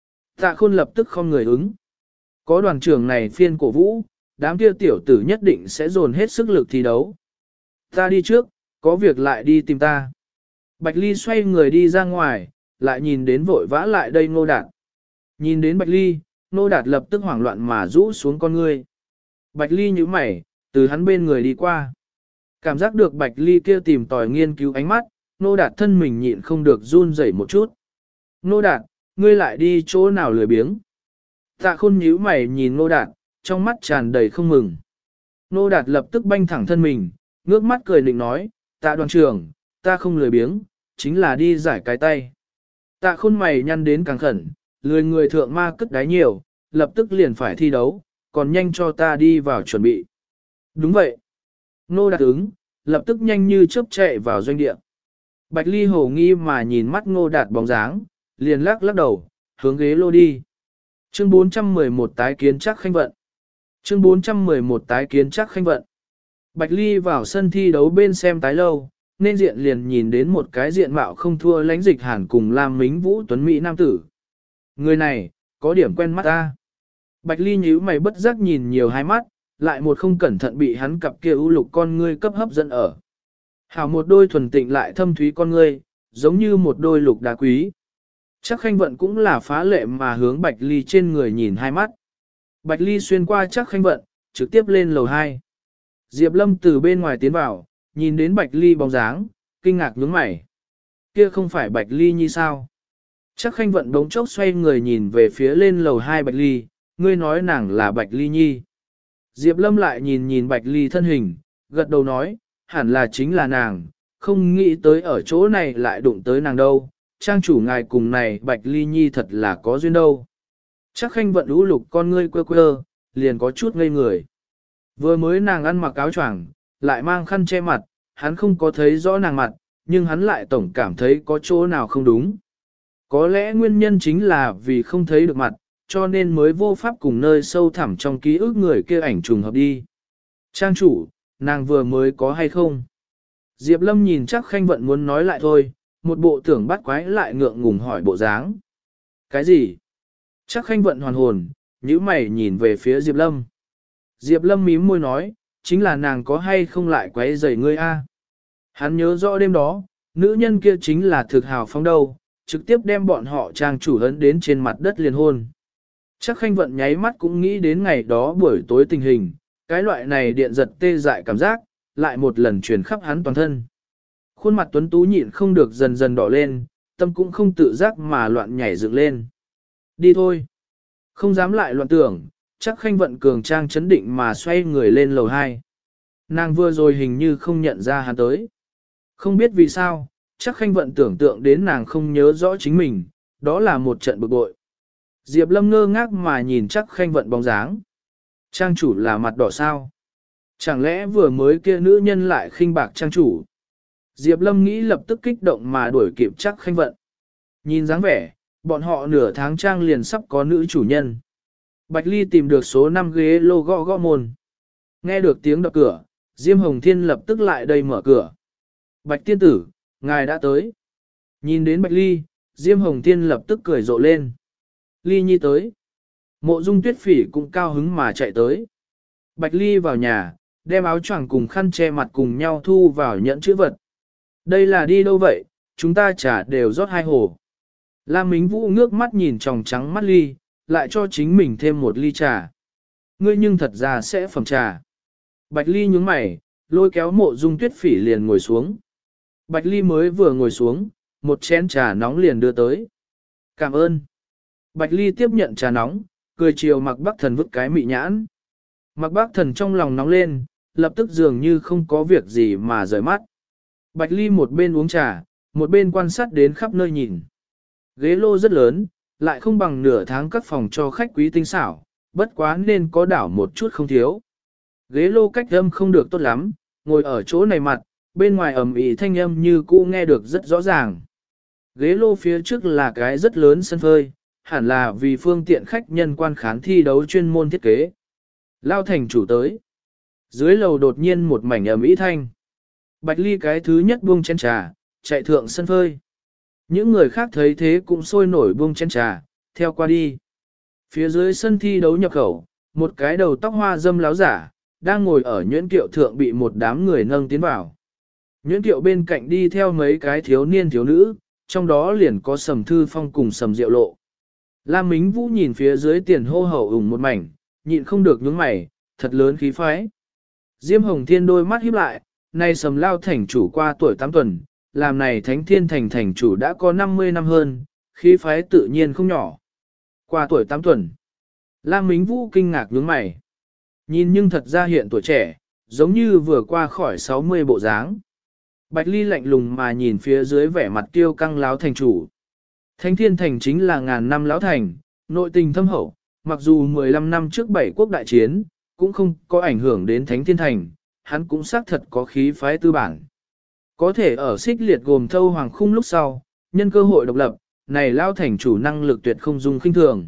Tạ Khôn lập tức không người ứng. Có đoàn trưởng này phiên cổ vũ, đám kia tiểu tử nhất định sẽ dồn hết sức lực thi đấu. Ta đi trước, có việc lại đi tìm ta. Bạch Ly xoay người đi ra ngoài, lại nhìn đến vội vã lại đây Ngô Đạt. Nhìn đến Bạch Ly, Ngô Đạt lập tức hoảng loạn mà rũ xuống con ngươi. Bạch Ly nhíu mày, từ hắn bên người đi qua. Cảm giác được Bạch Ly kia tìm tòi nghiên cứu ánh mắt, Ngô Đạt thân mình nhịn không được run rẩy một chút. Ngô Đạt, ngươi lại đi chỗ nào lười biếng? Tạ Khôn nhíu mày nhìn Ngô Đạt, trong mắt tràn đầy không mừng. Ngô Đạt lập tức banh thẳng thân mình, ngước mắt cười định nói, Tạ đoàn trưởng, ta không lười biếng, chính là đi giải cái tay. Tạ Khôn mày nhăn đến càng khẩn, lười người thượng ma cất đáy nhiều, lập tức liền phải thi đấu, còn nhanh cho ta đi vào chuẩn bị. Đúng vậy. Ngô Đạt ứng, lập tức nhanh như chớp chạy vào doanh địa. Bạch Ly hồ nghi mà nhìn mắt Ngô Đạt bóng dáng, liền lắc đầu, hướng ghế lô đi. Chương 411 tái kiến chắc khanh vận. Chương 411 tái kiến chắc khanh vận. Bạch Ly vào sân thi đấu bên xem tái lâu, nên diện liền nhìn đến một cái diện mạo không thua lãnh dịch hàn cùng Lam Mính Vũ Tuấn Mỹ Nam tử. Người này, có điểm quen mắt ta. Bạch Ly nhíu mày bất giác nhìn nhiều hai mắt, lại một không cẩn thận bị hắn cặp kia ưu lục con ngươi cấp hấp dẫn ở. Hảo một đôi thuần tịnh lại thâm thúy con ngươi, giống như một đôi lục đá quý. Chắc khanh vận cũng là phá lệ mà hướng Bạch Ly trên người nhìn hai mắt. Bạch Ly xuyên qua chắc khanh vận, trực tiếp lên lầu 2. Diệp Lâm từ bên ngoài tiến vào, nhìn đến Bạch Ly bóng dáng, kinh ngạc nhướng mày. Kia không phải Bạch Ly như sao? Chắc khanh vận đống chốc xoay người nhìn về phía lên lầu 2 Bạch Ly, ngươi nói nàng là Bạch Ly Nhi. Diệp Lâm lại nhìn Bạch Ly thân hình, gật đầu nói, hẳn là chính là nàng, không nghĩ tới ở chỗ này lại đụng tới nàng đâu, trang chủ ngài cùng này Bạch Ly Nhi thật là có duyên đâu. Chắc khanh vận lũ lục con ngươi quơ quơ, liền có chút ngây người. Vừa mới nàng ăn mặc áo choàng, lại mang khăn che mặt, hắn không có thấy rõ nàng mặt, nhưng hắn lại tổng cảm thấy có chỗ nào không đúng. Có lẽ nguyên nhân chính là vì không thấy được mặt, cho nên mới vô pháp cùng nơi sâu thẳm trong ký ức người kia ảnh trùng hợp đi. Trang chủ, nàng vừa mới có hay không? Diệp Lâm nhìn chắc khanh vận muốn nói lại thôi, một bộ tưởng bắt quái lại ngượng ngùng hỏi bộ dáng. Cái gì? Chắc khanh vận hoàn hồn, nhíu mày nhìn về phía Diệp Lâm. Diệp Lâm mím môi nói, chính là nàng có hay không lại quấy rầy ngươi a? Hắn nhớ rõ đêm đó, nữ nhân kia chính là thực hào phóng đâu, trực tiếp đem bọn họ trang chủ ấn đến trên mặt đất liền hôn. Chắc khanh vận nháy mắt cũng nghĩ đến ngày đó buổi tối tình hình, cái loại này điện giật tê dại cảm giác, lại một lần truyền khắp hắn toàn thân. Khuôn mặt tuấn tú nhịn không được dần dần đỏ lên, tâm cũng không tự giác mà loạn nhảy dựng lên. Đi thôi. Không dám lại loạn tưởng, chắc khanh vận cường trang chấn định mà xoay người lên lầu 2. Nàng vừa rồi hình như không nhận ra hắn tới. Không biết vì sao, chắc khanh vận tưởng tượng đến nàng không nhớ rõ chính mình, đó là một trận bực bội. Diệp Lâm ngơ ngác mà nhìn chắc khanh vận bóng dáng. Trang chủ là mặt đỏ sao? Chẳng lẽ vừa mới kia nữ nhân lại khinh bạc trang chủ? Diệp Lâm nghĩ lập tức kích động mà đuổi kịp chắc khanh vận. Nhìn dáng vẻ, bọn họ nửa tháng trang liền sắp có nữ chủ nhân. Bạch Ly tìm được số 5 ghế lô gõ gõ môn. Nghe được tiếng đập cửa, Diêm Hồng Thiên lập tức lại đây mở cửa. Bạch tiên tử, ngài đã tới. Nhìn đến Bạch Ly, Diêm Hồng Thiên lập tức cười rộ lên. Ly Nhi tới. Mộ Dung Tuyết Phỉ cũng cao hứng mà chạy tới. Bạch Ly vào nhà, đem áo choàng cùng khăn che mặt cùng nhau thu vào nhẫn chữ vật. Đây là đi đâu vậy, chúng ta trà đều rót 2 hồ. Lam Mính Vũ ngước mắt nhìn tròng trắng mắt Ly, lại cho chính mình thêm 1 ly trà. Ngươi nhưng thật ra sẽ phẩm trà. Bạch Ly nhướng mày, lôi kéo Mộ Dung Tuyết Phỉ liền ngồi xuống. Bạch Ly mới vừa ngồi xuống, một chén trà nóng liền đưa tới. Cảm ơn. Bạch Ly tiếp nhận trà nóng, cười chiều Mạc Bắc Thần vứt cái mị nhãn. Mạc Bắc Thần trong lòng nóng lên, lập tức dường như không có việc gì mà rời mắt. Bạch Ly một bên uống trà, một bên quan sát đến khắp nơi nhìn. Ghế lô rất lớn, lại không bằng nửa tháng các phòng cho khách quý tinh xảo, bất quá nên có đảo một chút không thiếu. Ghế lô cách âm không được tốt lắm, ngồi ở chỗ này mặt, bên ngoài ầm ĩ thanh âm như cũ nghe được rất rõ ràng. Ghế lô phía trước là cái rất lớn sân phơi, hẳn là vì phương tiện khách nhân quan khán thi đấu chuyên môn thiết kế. Lao thành chủ tới. Dưới lầu đột nhiên một mảnh ầm ĩ thanh. Bạch Ly cái thứ nhất buông chén trà, chạy thượng sân phơi. Những người khác thấy thế cũng sôi nổi buông chén trà, theo qua đi. Phía dưới sân thi đấu nhập khẩu, một cái đầu tóc hoa dâm láo giả, đang ngồi ở nhuyễn kiệu thượng bị một đám người nâng tiến vào. Nhuyễn kiệu bên cạnh đi theo mấy cái thiếu niên thiếu nữ, trong đó liền có Sầm Thư Phong cùng Sầm Diệu Lộ. Lam Mính Vũ nhìn phía dưới tiền hô hậu ủng một mảnh, nhịn không được nhướng mày, thật lớn khí phái. Diêm Hồng Thiên đôi mắt híp lại, nay Sầm Lao thành chủ qua tuổi 8 tuần, làm này Thánh Thiên thành thành chủ đã có 50 năm hơn, khí phái tự nhiên không nhỏ. Qua tuổi 8 tuần, Lam Mính Vũ kinh ngạc nhướng mày. Nhìn nhưng thật ra hiện tuổi trẻ, giống như vừa qua khỏi 60 bộ dáng. Bạch Ly lạnh lùng mà nhìn phía dưới vẻ mặt kiêu căng láo thành chủ. Thánh Thiên thành chính là ngàn năm láo thành, nội tình thâm hậu, mặc dù 15 năm trước 7 quốc đại chiến, cũng không có ảnh hưởng đến Thánh Thiên thành, hắn cũng xác thật có khí phái tư bản. Có thể ở xích liệt gồm thâu hoàng khung lúc sau, nhân cơ hội độc lập, này lão thành chủ năng lực tuyệt không dung khinh thường.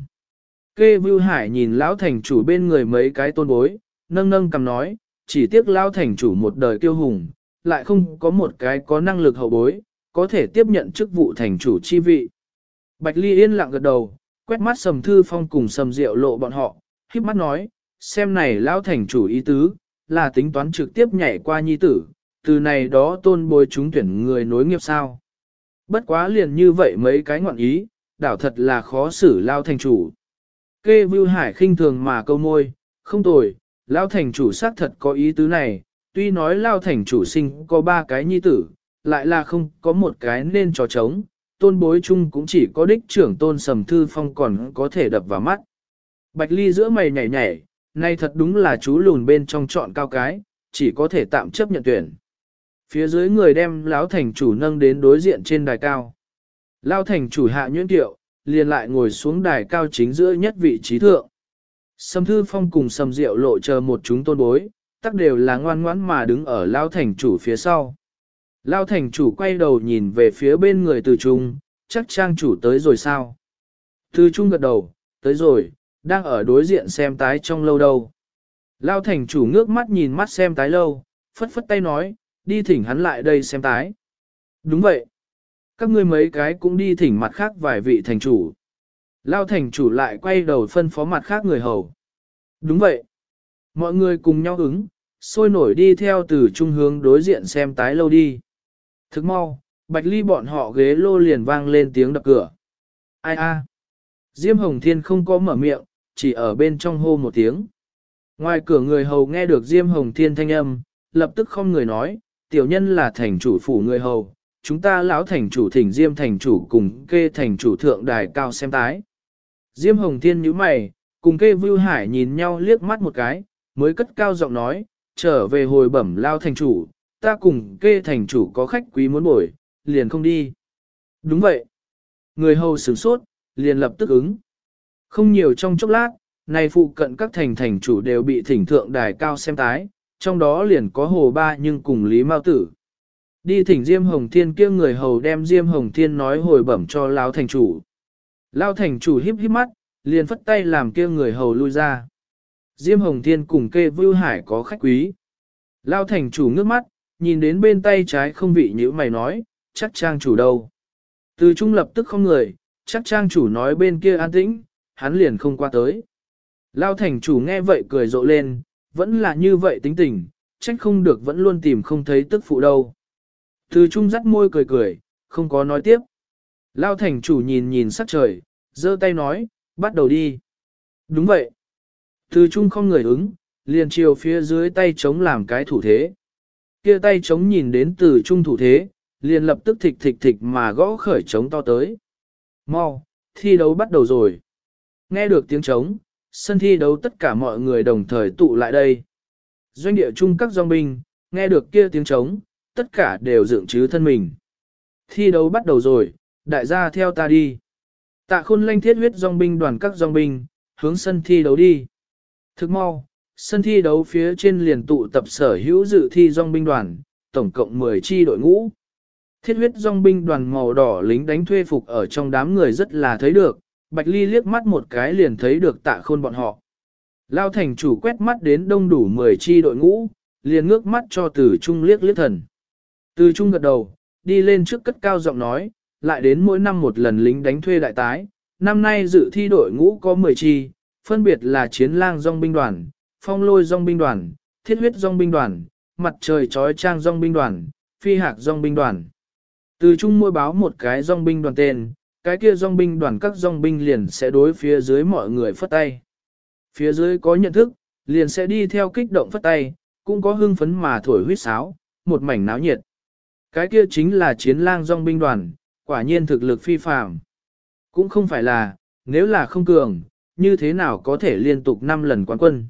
Kê Vưu Hải nhìn lão thành chủ bên người mấy cái tôn bối, nâng nâng cầm nói, chỉ tiếc lão thành chủ một đời kiêu hùng, lại không có một cái có năng lực hậu bối, có thể tiếp nhận chức vụ thành chủ chi vị. Bạch Ly yên lặng gật đầu, quét mắt Sầm Thư Phong cùng Sầm Diệu Lộ bọn họ, khiếp mắt nói, xem này lão thành chủ ý tứ, là tính toán trực tiếp nhảy qua nhi tử, từ này đó tôn bối chúng tuyển người nối nghiệp sao. Bất quá liền như vậy mấy cái ngọn ý, đảo thật là khó xử lao thành chủ. Kê Vưu Hải khinh thường mà câu môi, không tồi, lao thành chủ xác thật có ý tứ này, tuy nói lao thành chủ sinh có 3 cái nhi tử, lại là không có một cái nên trò trống, tôn bối chung cũng chỉ có đích trưởng tôn Sầm Thư Phong còn có thể đập vào mắt. Bạch Ly giữa mày nhảy nhảy, nay thật đúng là chú lùn bên trong chọn cao cái, chỉ có thể tạm chấp nhận tuyển. Phía dưới người đem lão thành chủ nâng đến đối diện trên đài cao. Lão thành chủ hạ nhuyễn tiệu, liền lại ngồi xuống đài cao chính giữa nhất vị trí thượng. Sầm Thư Phong cùng Sầm Diệu Lộ chờ một chúng tôn bối, tất đều là ngoan ngoãn mà đứng ở lão thành chủ phía sau. Lão thành chủ quay đầu nhìn về phía bên người Từ Trung, chắc trang chủ tới rồi sao? Từ Trung gật đầu, tới rồi, đang ở đối diện xem tái trong lâu đâu. Lão thành chủ ngước mắt nhìn mắt xem tái lâu, phất phất tay nói, đi thỉnh hắn lại đây xem tái. Đúng vậy. Các ngươi mấy cái cũng đi thỉnh mặt khác vài vị thành chủ. Lao thành chủ lại quay đầu phân phó mặt khác người hầu. Đúng vậy. Mọi người cùng nhau ứng, sôi nổi đi theo từ trung hướng đối diện xem tái lâu đi. Thức mau, Bạch Ly bọn họ ghế lô liền vang lên tiếng đập cửa. Ai a? Diêm Hồng Thiên không có mở miệng, chỉ ở bên trong hô một tiếng. Ngoài cửa người hầu nghe được Diêm Hồng Thiên thanh âm, lập tức không người nói, tiểu nhân là thành chủ phủ người hầu, chúng ta lão thành chủ thỉnh Diêm thành chủ cùng Kê thành chủ thượng đài cao xem tái. Diêm Hồng Thiên nhíu mày, cùng Kê Vưu Hải nhìn nhau liếc mắt một cái, mới cất cao giọng nói, trở về hồi bẩm lao thành chủ, ta cùng Kê thành chủ có khách quý muốn bổi, liền không đi. Đúng vậy. Người hầu sửng sốt, liền lập tức ứng. Không nhiều trong chốc lát, này phụ cận các thành chủ đều bị thỉnh thượng đài cao xem tái, trong đó liền có Hồ Ba nhưng cùng Lý Mao Tử. Đi thỉnh Diêm Hồng Thiên kia người hầu đem Diêm Hồng Thiên nói hồi bẩm cho Lão thành chủ. Lão thành chủ híp híp mắt, liền phất tay làm kia người hầu lui ra. Diêm Hồng Thiên cùng Kê Vưu Hải có khách quý. Lão thành chủ ngước mắt, nhìn đến bên tay trái không vị như mày nói, chắc trang chủ đâu. Từ trung lập tức không người, chắc trang chủ nói bên kia an tĩnh, hắn liền không qua tới. Lao thành chủ nghe vậy cười rộ lên, vẫn là như vậy tính tình, trách không được vẫn luôn tìm không thấy tức phụ đâu. Từ trung dắt môi cười cười, không có nói tiếp. Lao thành chủ nhìn nhìn sắc trời, giơ tay nói, bắt đầu đi. Đúng vậy. Từ trung không người ứng, liền chiều phía dưới tay chống làm cái thủ thế. Kia tay chống nhìn đến từ trung thủ thế, liền lập tức thịch thịch thịch mà gõ khởi trống to tới. Mau, thi đấu bắt đầu rồi. Nghe được tiếng trống, sân thi đấu tất cả mọi người đồng thời tụ lại đây. Doanh địa chung các dòng binh, nghe được kia tiếng trống, tất cả đều dựng chứ thân mình. Thi đấu bắt đầu rồi, đại gia theo ta đi. Tạ Khôn lanh thiết huyết dòng binh đoàn các dòng binh, hướng sân thi đấu đi. Thức mau, sân thi đấu phía trên liền tụ tập sở hữu dự thi dòng binh đoàn, tổng cộng 10 chi đội ngũ. Thiết huyết dòng binh đoàn màu đỏ lính đánh thuê phục ở trong đám người rất là thấy được, Bạch Ly liếc mắt một cái liền thấy được Tạ Khôn bọn họ. Lao thành chủ quét mắt đến đông đủ 10 chi đội ngũ, liền ngước mắt cho Từ Trung liếc thần. Từ Trung gật đầu, đi lên trước cất cao giọng nói, lại đến mỗi năm một lần lính đánh thuê đại tái, năm nay dự thi đội ngũ có 10 chi, phân biệt là Chiến lang dòng binh đoàn, Phong lôi dòng binh đoàn, Thiết huyết dòng binh đoàn, Mặt trời trói trang dòng binh đoàn, Phi hạc dòng binh đoàn. Từ Trung môi báo một cái dòng binh đoàn tên, cái kia dòng binh đoàn các dòng binh liền sẽ đối phía dưới mọi người phất tay. Phía dưới có nhận thức, liền sẽ đi theo kích động phất tay, cũng có hưng phấn mà thổi huýt sáo, một mảnh náo nhiệt. Cái kia chính là Chiến lang dòng binh đoàn, quả nhiên thực lực phi phàm. Cũng không phải là, nếu là không cường, như thế nào có thể liên tục 5 lần quán quân.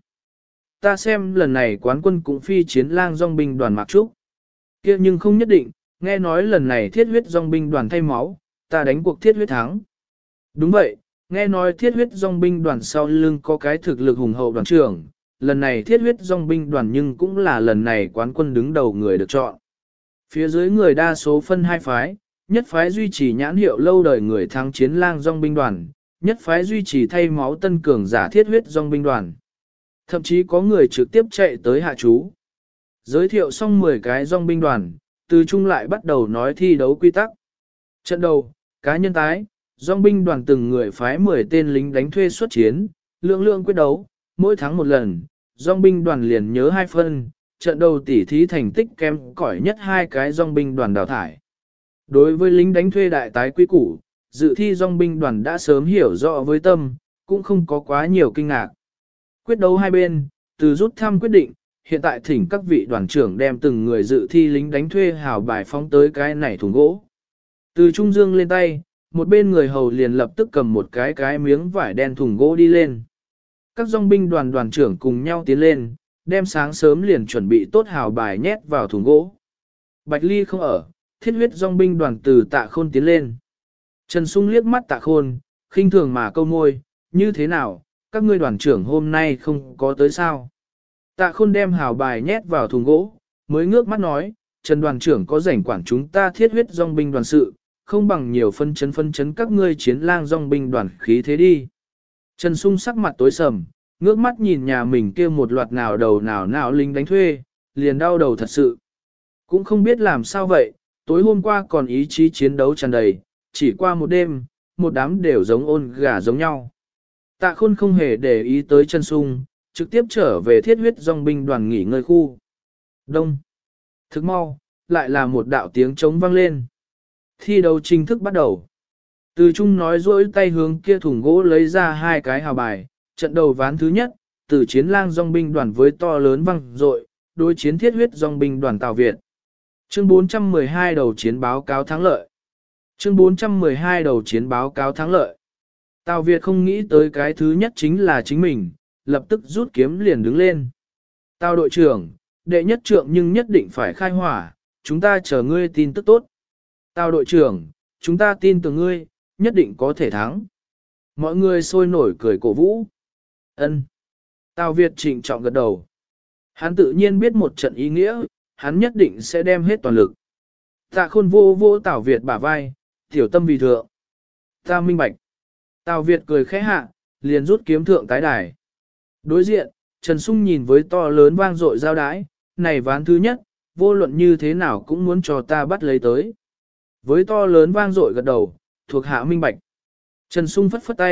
Ta xem lần này quán quân cũng phi Chiến lang dòng binh đoàn Mạc Trúc. Kia nhưng không nhất định, nghe nói lần này thiết huyết dòng binh đoàn thay máu, ta đánh cuộc thiết huyết thắng. Đúng vậy, nghe nói thiết huyết dòng binh đoàn sau lưng có cái thực lực hùng hậu đoàn trưởng, lần này thiết huyết dòng binh đoàn nhưng cũng là lần này quán quân đứng đầu người được chọn. Phía dưới người đa số phân hai phái, nhất phái duy trì nhãn hiệu lâu đời người thắng Chiến lang dòng binh đoàn, nhất phái duy trì thay máu tân cường giả thiết huyết dòng binh đoàn. Thậm chí có người trực tiếp chạy tới hạ chú. Giới thiệu xong 10 cái dòng binh đoàn, Từ Trung lại bắt đầu nói thi đấu quy tắc. Trận đầu, cá nhân tái, dòng binh đoàn từng người phái 10 tên lính đánh thuê xuất chiến, lượng quyết đấu, mỗi tháng một lần, dòng binh đoàn liền nhớ 2 phân, trận đầu tỉ thí thành tích kém cỏi nhất 2 cái dòng binh đoàn đào thải. Đối với lính đánh thuê đại tái quý củ, dự thi dòng binh đoàn đã sớm hiểu rõ với tâm, cũng không có quá nhiều kinh ngạc. Quyết đấu hai bên, từ rút thăm quyết định, hiện tại thỉnh các vị đoàn trưởng đem từng người dự thi lính đánh thuê hào bài phóng tới cái này thùng gỗ. Từ Trung Dương lên tay, một bên người hầu liền lập tức cầm một cái miếng vải đen thùng gỗ đi lên. Các dòng binh đoàn trưởng cùng nhau tiến lên, đem sáng sớm liền chuẩn bị tốt hào bài nhét vào thùng gỗ. Bạch Ly không ở, thiết huyết dòng binh đoàn từ Tạ Khôn tiến lên. Trần Sung liếc mắt Tạ Khôn, khinh thường mà câu môi, như thế nào, các ngươi đoàn trưởng hôm nay không có tới sao? Tạ Khôn đem hào bài nhét vào thùng gỗ, mới ngước mắt nói, Trần đoàn trưởng có rảnh quản chúng ta thiết huyết dòng binh đoàn sự, không bằng nhiều phân chấn các ngươi Chiến lang dòng binh đoàn khí thế đi. Trần Sung sắc mặt tối sầm, ngước mắt nhìn nhà mình kia một loạt nào đầu nào lính đánh thuê, liền đau đầu thật sự. Cũng không biết làm sao vậy, tối hôm qua còn ý chí chiến đấu tràn đầy, chỉ qua một đêm, một đám đều giống ôn gà giống nhau. Tạ Khôn không hề để ý tới Trần Sung, trực tiếp trở về thiết huyết dòng binh đoàn nghỉ ngơi khu. Đông. Thức mau, lại là một đạo tiếng trống vang lên. Thi đấu chính thức bắt đầu. Từ Trung nói dỗi tay hướng kia thùng gỗ lấy ra 2 cái hào bài, trận đầu ván thứ nhất, từ Chiến lang dòng binh đoàn với to lớn vang dội, đối chiến thiết huyết dòng binh đoàn Tào Việt. Chương 412 đầu chiến báo cáo thắng lợi. Chương 412 đầu chiến báo cáo thắng lợi. Tào Việt không nghĩ tới cái thứ nhất chính là chính mình, lập tức rút kiếm liền đứng lên. Tào đội trưởng, đệ nhất trượng nhưng nhất định phải khai hỏa, chúng ta chờ ngươi tin tức tốt. Tào đội trưởng, chúng ta tin tưởng ngươi, nhất định có thể thắng. Mọi người sôi nổi cười cổ vũ. Ân. Tào Việt trịnh trọng gật đầu. Hắn tự nhiên biết một trận ý nghĩa, hắn nhất định sẽ đem hết toàn lực. Tạ Khôn vô Tào Việt bả vai, tiểu tâm vì thượng. Ta minh bạch. Tào Việt cười khẽ hạ, liền rút kiếm thượng tái đài. Đối diện, Trần Sung nhìn với to lớn vang dội giao đái, này ván thứ nhất, vô luận như thế nào cũng muốn cho ta bắt lấy tới. Với to lớn vang dội gật đầu, thuộc hạ minh bạch. Trần Sung phất phất tay,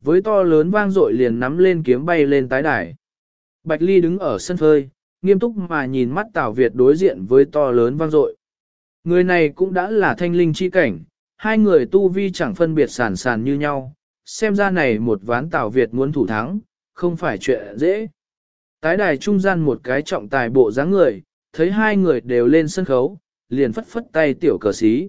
với to lớn vang dội liền nắm lên kiếm bay lên tái đài. Bạch Ly đứng ở sân phơi, nghiêm túc mà nhìn mắt Tào Việt đối diện với to lớn vang dội. Người này cũng đã là thanh linh chi cảnh, hai người tu vi chẳng phân biệt sàn sàn như nhau, xem ra này một ván Tào Việt muốn thủ thắng, không phải chuyện dễ. Tái đài trung gian một cái trọng tài bộ dáng người, thấy hai người đều lên sân khấu, liền phất phất tay tiểu cờ xí.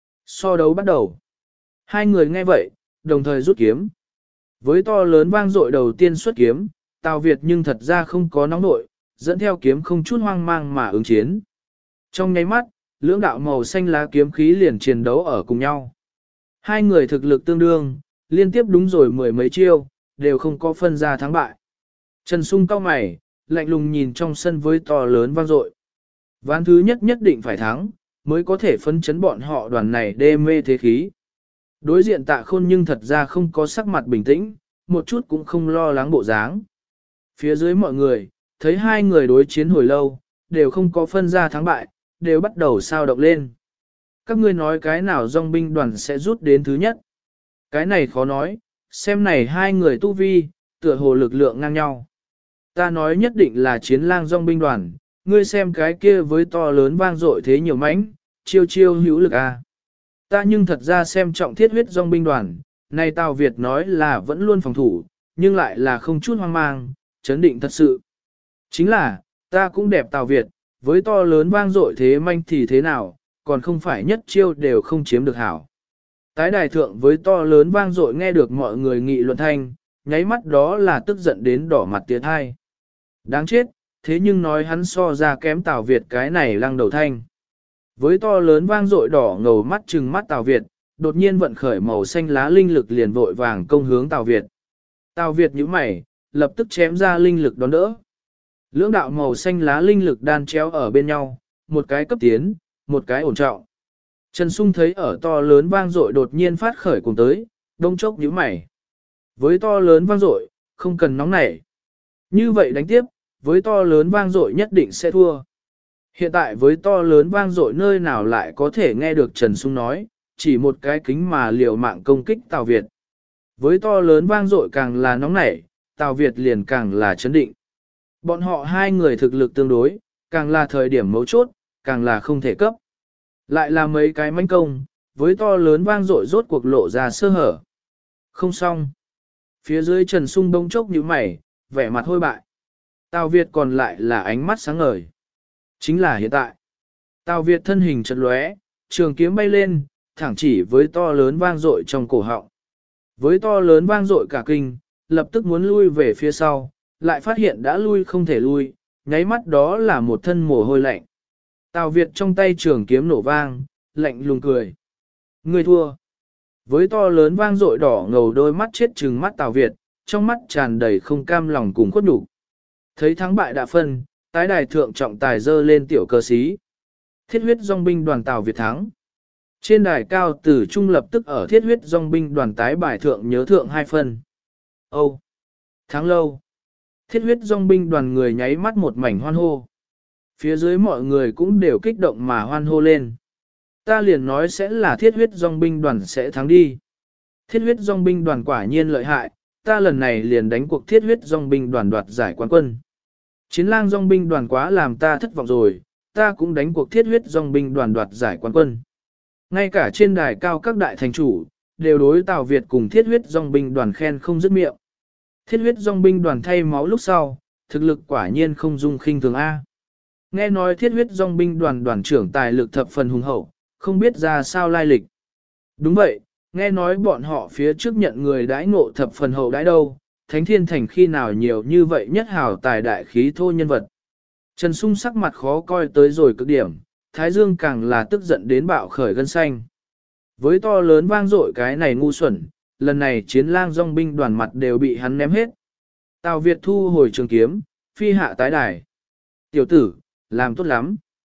So đấu bắt đầu. Hai người nghe vậy, đồng thời rút kiếm. Với to lớn vang dội đầu tiên xuất kiếm, Tào Việt nhưng thật ra không có nóng nội, dẫn theo kiếm không chút hoang mang mà ứng chiến. Trong nháy mắt, lưỡng đạo màu xanh lá kiếm khí liền chiến đấu ở cùng nhau. Hai người thực lực tương đương, liên tiếp đúng rồi mười mấy chiêu, đều không có phân ra thắng bại. Trần Sung cau mày, lạnh lùng nhìn trong sân với to lớn vang dội. Ván thứ nhất nhất định phải thắng, mới có thể phấn chấn bọn họ đoàn này đê mê thế khí. Đối diện Tạ Khôn nhưng thật ra không có sắc mặt bình tĩnh, một chút cũng không lo lắng bộ dáng. Phía dưới mọi người, thấy hai người đối chiến hồi lâu, đều không có phân ra thắng bại, đều bắt đầu sao động lên. Các ngươi nói cái nào dòng binh đoàn sẽ rút đến thứ nhất? Cái này khó nói, xem này hai người tu vi, tựa hồ lực lượng ngang nhau. Ta nói nhất định là chiến lang dòng binh đoàn, ngươi xem cái kia với to lớn vang dội thế nhiều mãnh, chiêu chiêu hữu lực à. Ta nhưng thật ra xem trọng thiết huyết dòng binh đoàn, này Tào Việt nói là vẫn luôn phòng thủ, nhưng lại là không chút hoang mang, chấn định thật sự. Chính là, ta cũng đẹp Tào Việt, với to lớn vang dội thế manh thì thế nào, còn không phải nhất chiêu đều không chiếm được hảo. Tái đài thượng với to lớn vang dội nghe được mọi người nghị luận thanh, nháy mắt đó là tức giận đến đỏ mặt tiệt hai. Đáng chết, thế nhưng nói hắn so ra kém Tào Việt cái này lăng đầu thanh. Với to lớn vang dội đỏ ngầu mắt trừng mắt Tào Việt, đột nhiên vận khởi màu xanh lá linh lực liền vội vàng công hướng Tào Việt. Tào Việt nhíu mày, lập tức chém ra linh lực đón đỡ. Lưỡng đạo màu xanh lá linh lực đan chéo ở bên nhau, một cái cấp tiến, một cái ổn trọng. Trần Sung thấy ở to lớn vang dội đột nhiên phát khởi cùng tới, đông chốc nhíu mày. Với to lớn vang dội, không cần nóng nảy. Như vậy đánh tiếp, với to lớn vang dội nhất định sẽ thua. Hiện tại với to lớn vang dội nơi nào lại có thể nghe được Trần Sung nói, chỉ một cái kính mà liều mạng công kích Tào Việt. Với to lớn vang dội càng là nóng nảy, Tào Việt liền càng là chấn định. Bọn họ hai người thực lực tương đối, càng là thời điểm mấu chốt, càng là không thể cấp. Lại là mấy cái manh công, với to lớn vang dội rốt cuộc lộ ra sơ hở. Không xong. Phía dưới Trần Sung bỗng chốc như mày, vẻ mặt hôi bại. Tào Việt còn lại là ánh mắt sáng ngời. Chính là hiện tại. Tào Việt thân hình chật lóe, trường kiếm bay lên, thẳng chỉ với to lớn vang dội trong cổ họng. Với to lớn vang dội cả kinh, lập tức muốn lui về phía sau, lại phát hiện đã lui không thể lui, nháy mắt đó là một thân mồ hôi lạnh. Tào Việt trong tay trường kiếm nổ vang, lạnh lùng cười. Người thua. Với to lớn vang dội đỏ ngầu đôi mắt chết trừng mắt Tào Việt, trong mắt tràn đầy không cam lòng cùng khuất nhục. Thấy thắng bại đã phân, tái đài thượng trọng tài dơ lên tiểu cờ xí. Thiết huyết dòng binh đoàn Tào Việt thắng. Trên đài cao tử trung lập tức ở thiết huyết dòng binh đoàn tái bài thượng nhớ thượng hai phân. Âu! Thắng lâu! Thiết huyết dòng binh đoàn người nháy mắt một mảnh hoan hô. Phía dưới mọi người cũng đều kích động mà hoan hô lên. Ta liền nói sẽ là thiết huyết dòng binh đoàn sẽ thắng đi. Thiết huyết dòng binh đoàn quả nhiên lợi hại, ta lần này liền đánh cuộc thiết huyết dòng binh đoàn đoạt giải quán quân. Chiến lang dòng binh đoàn quá làm ta thất vọng rồi, ta cũng đánh cuộc thiết huyết dòng binh đoàn đoạt giải quán quân. Ngay cả trên đài cao các đại thành chủ, đều đối Tào Việt cùng thiết huyết dòng binh đoàn khen không dứt miệng. Thiết huyết dòng binh đoàn thay máu lúc sau, thực lực quả nhiên không dung khinh thường A. Nghe nói thiết huyết dòng binh đoàn đoàn trưởng tài lực thập phần hùng hậu, không biết ra sao lai lịch. Đúng vậy, nghe nói bọn họ phía trước nhận người đãi ngộ thập phần hậu đãi đâu, Thánh Thiên Thành khi nào nhiều như vậy nhất hào tài đại khí thô nhân vật. Trần Sung sắc mặt khó coi tới rồi cực điểm, Thái Dương càng là tức giận đến bạo khởi gân xanh. Với to lớn vang dội cái này ngu xuẩn, lần này chiến lang dòng binh đoàn mặt đều bị hắn ném hết. Tào Việt thu hồi trường kiếm, phi hạ tái đài. Tiểu tử, làm tốt lắm.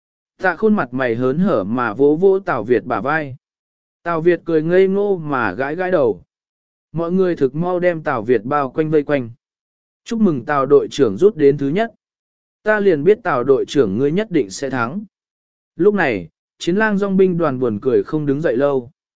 Tạ Khôn mặt mày hớn hở mà vỗ vỗ Tào Việt bả vai. Tào Việt cười ngây ngô mà gãi gãi đầu. Mọi người thực mau đem Tào Việt bao quanh vây quanh. Chúc mừng Tào đội trưởng rút đến thứ nhất. Ta liền biết Tào đội trưởng ngươi nhất định sẽ thắng. Lúc này, chiến lang dòng binh đoàn buồn cười không đứng dậy lâu.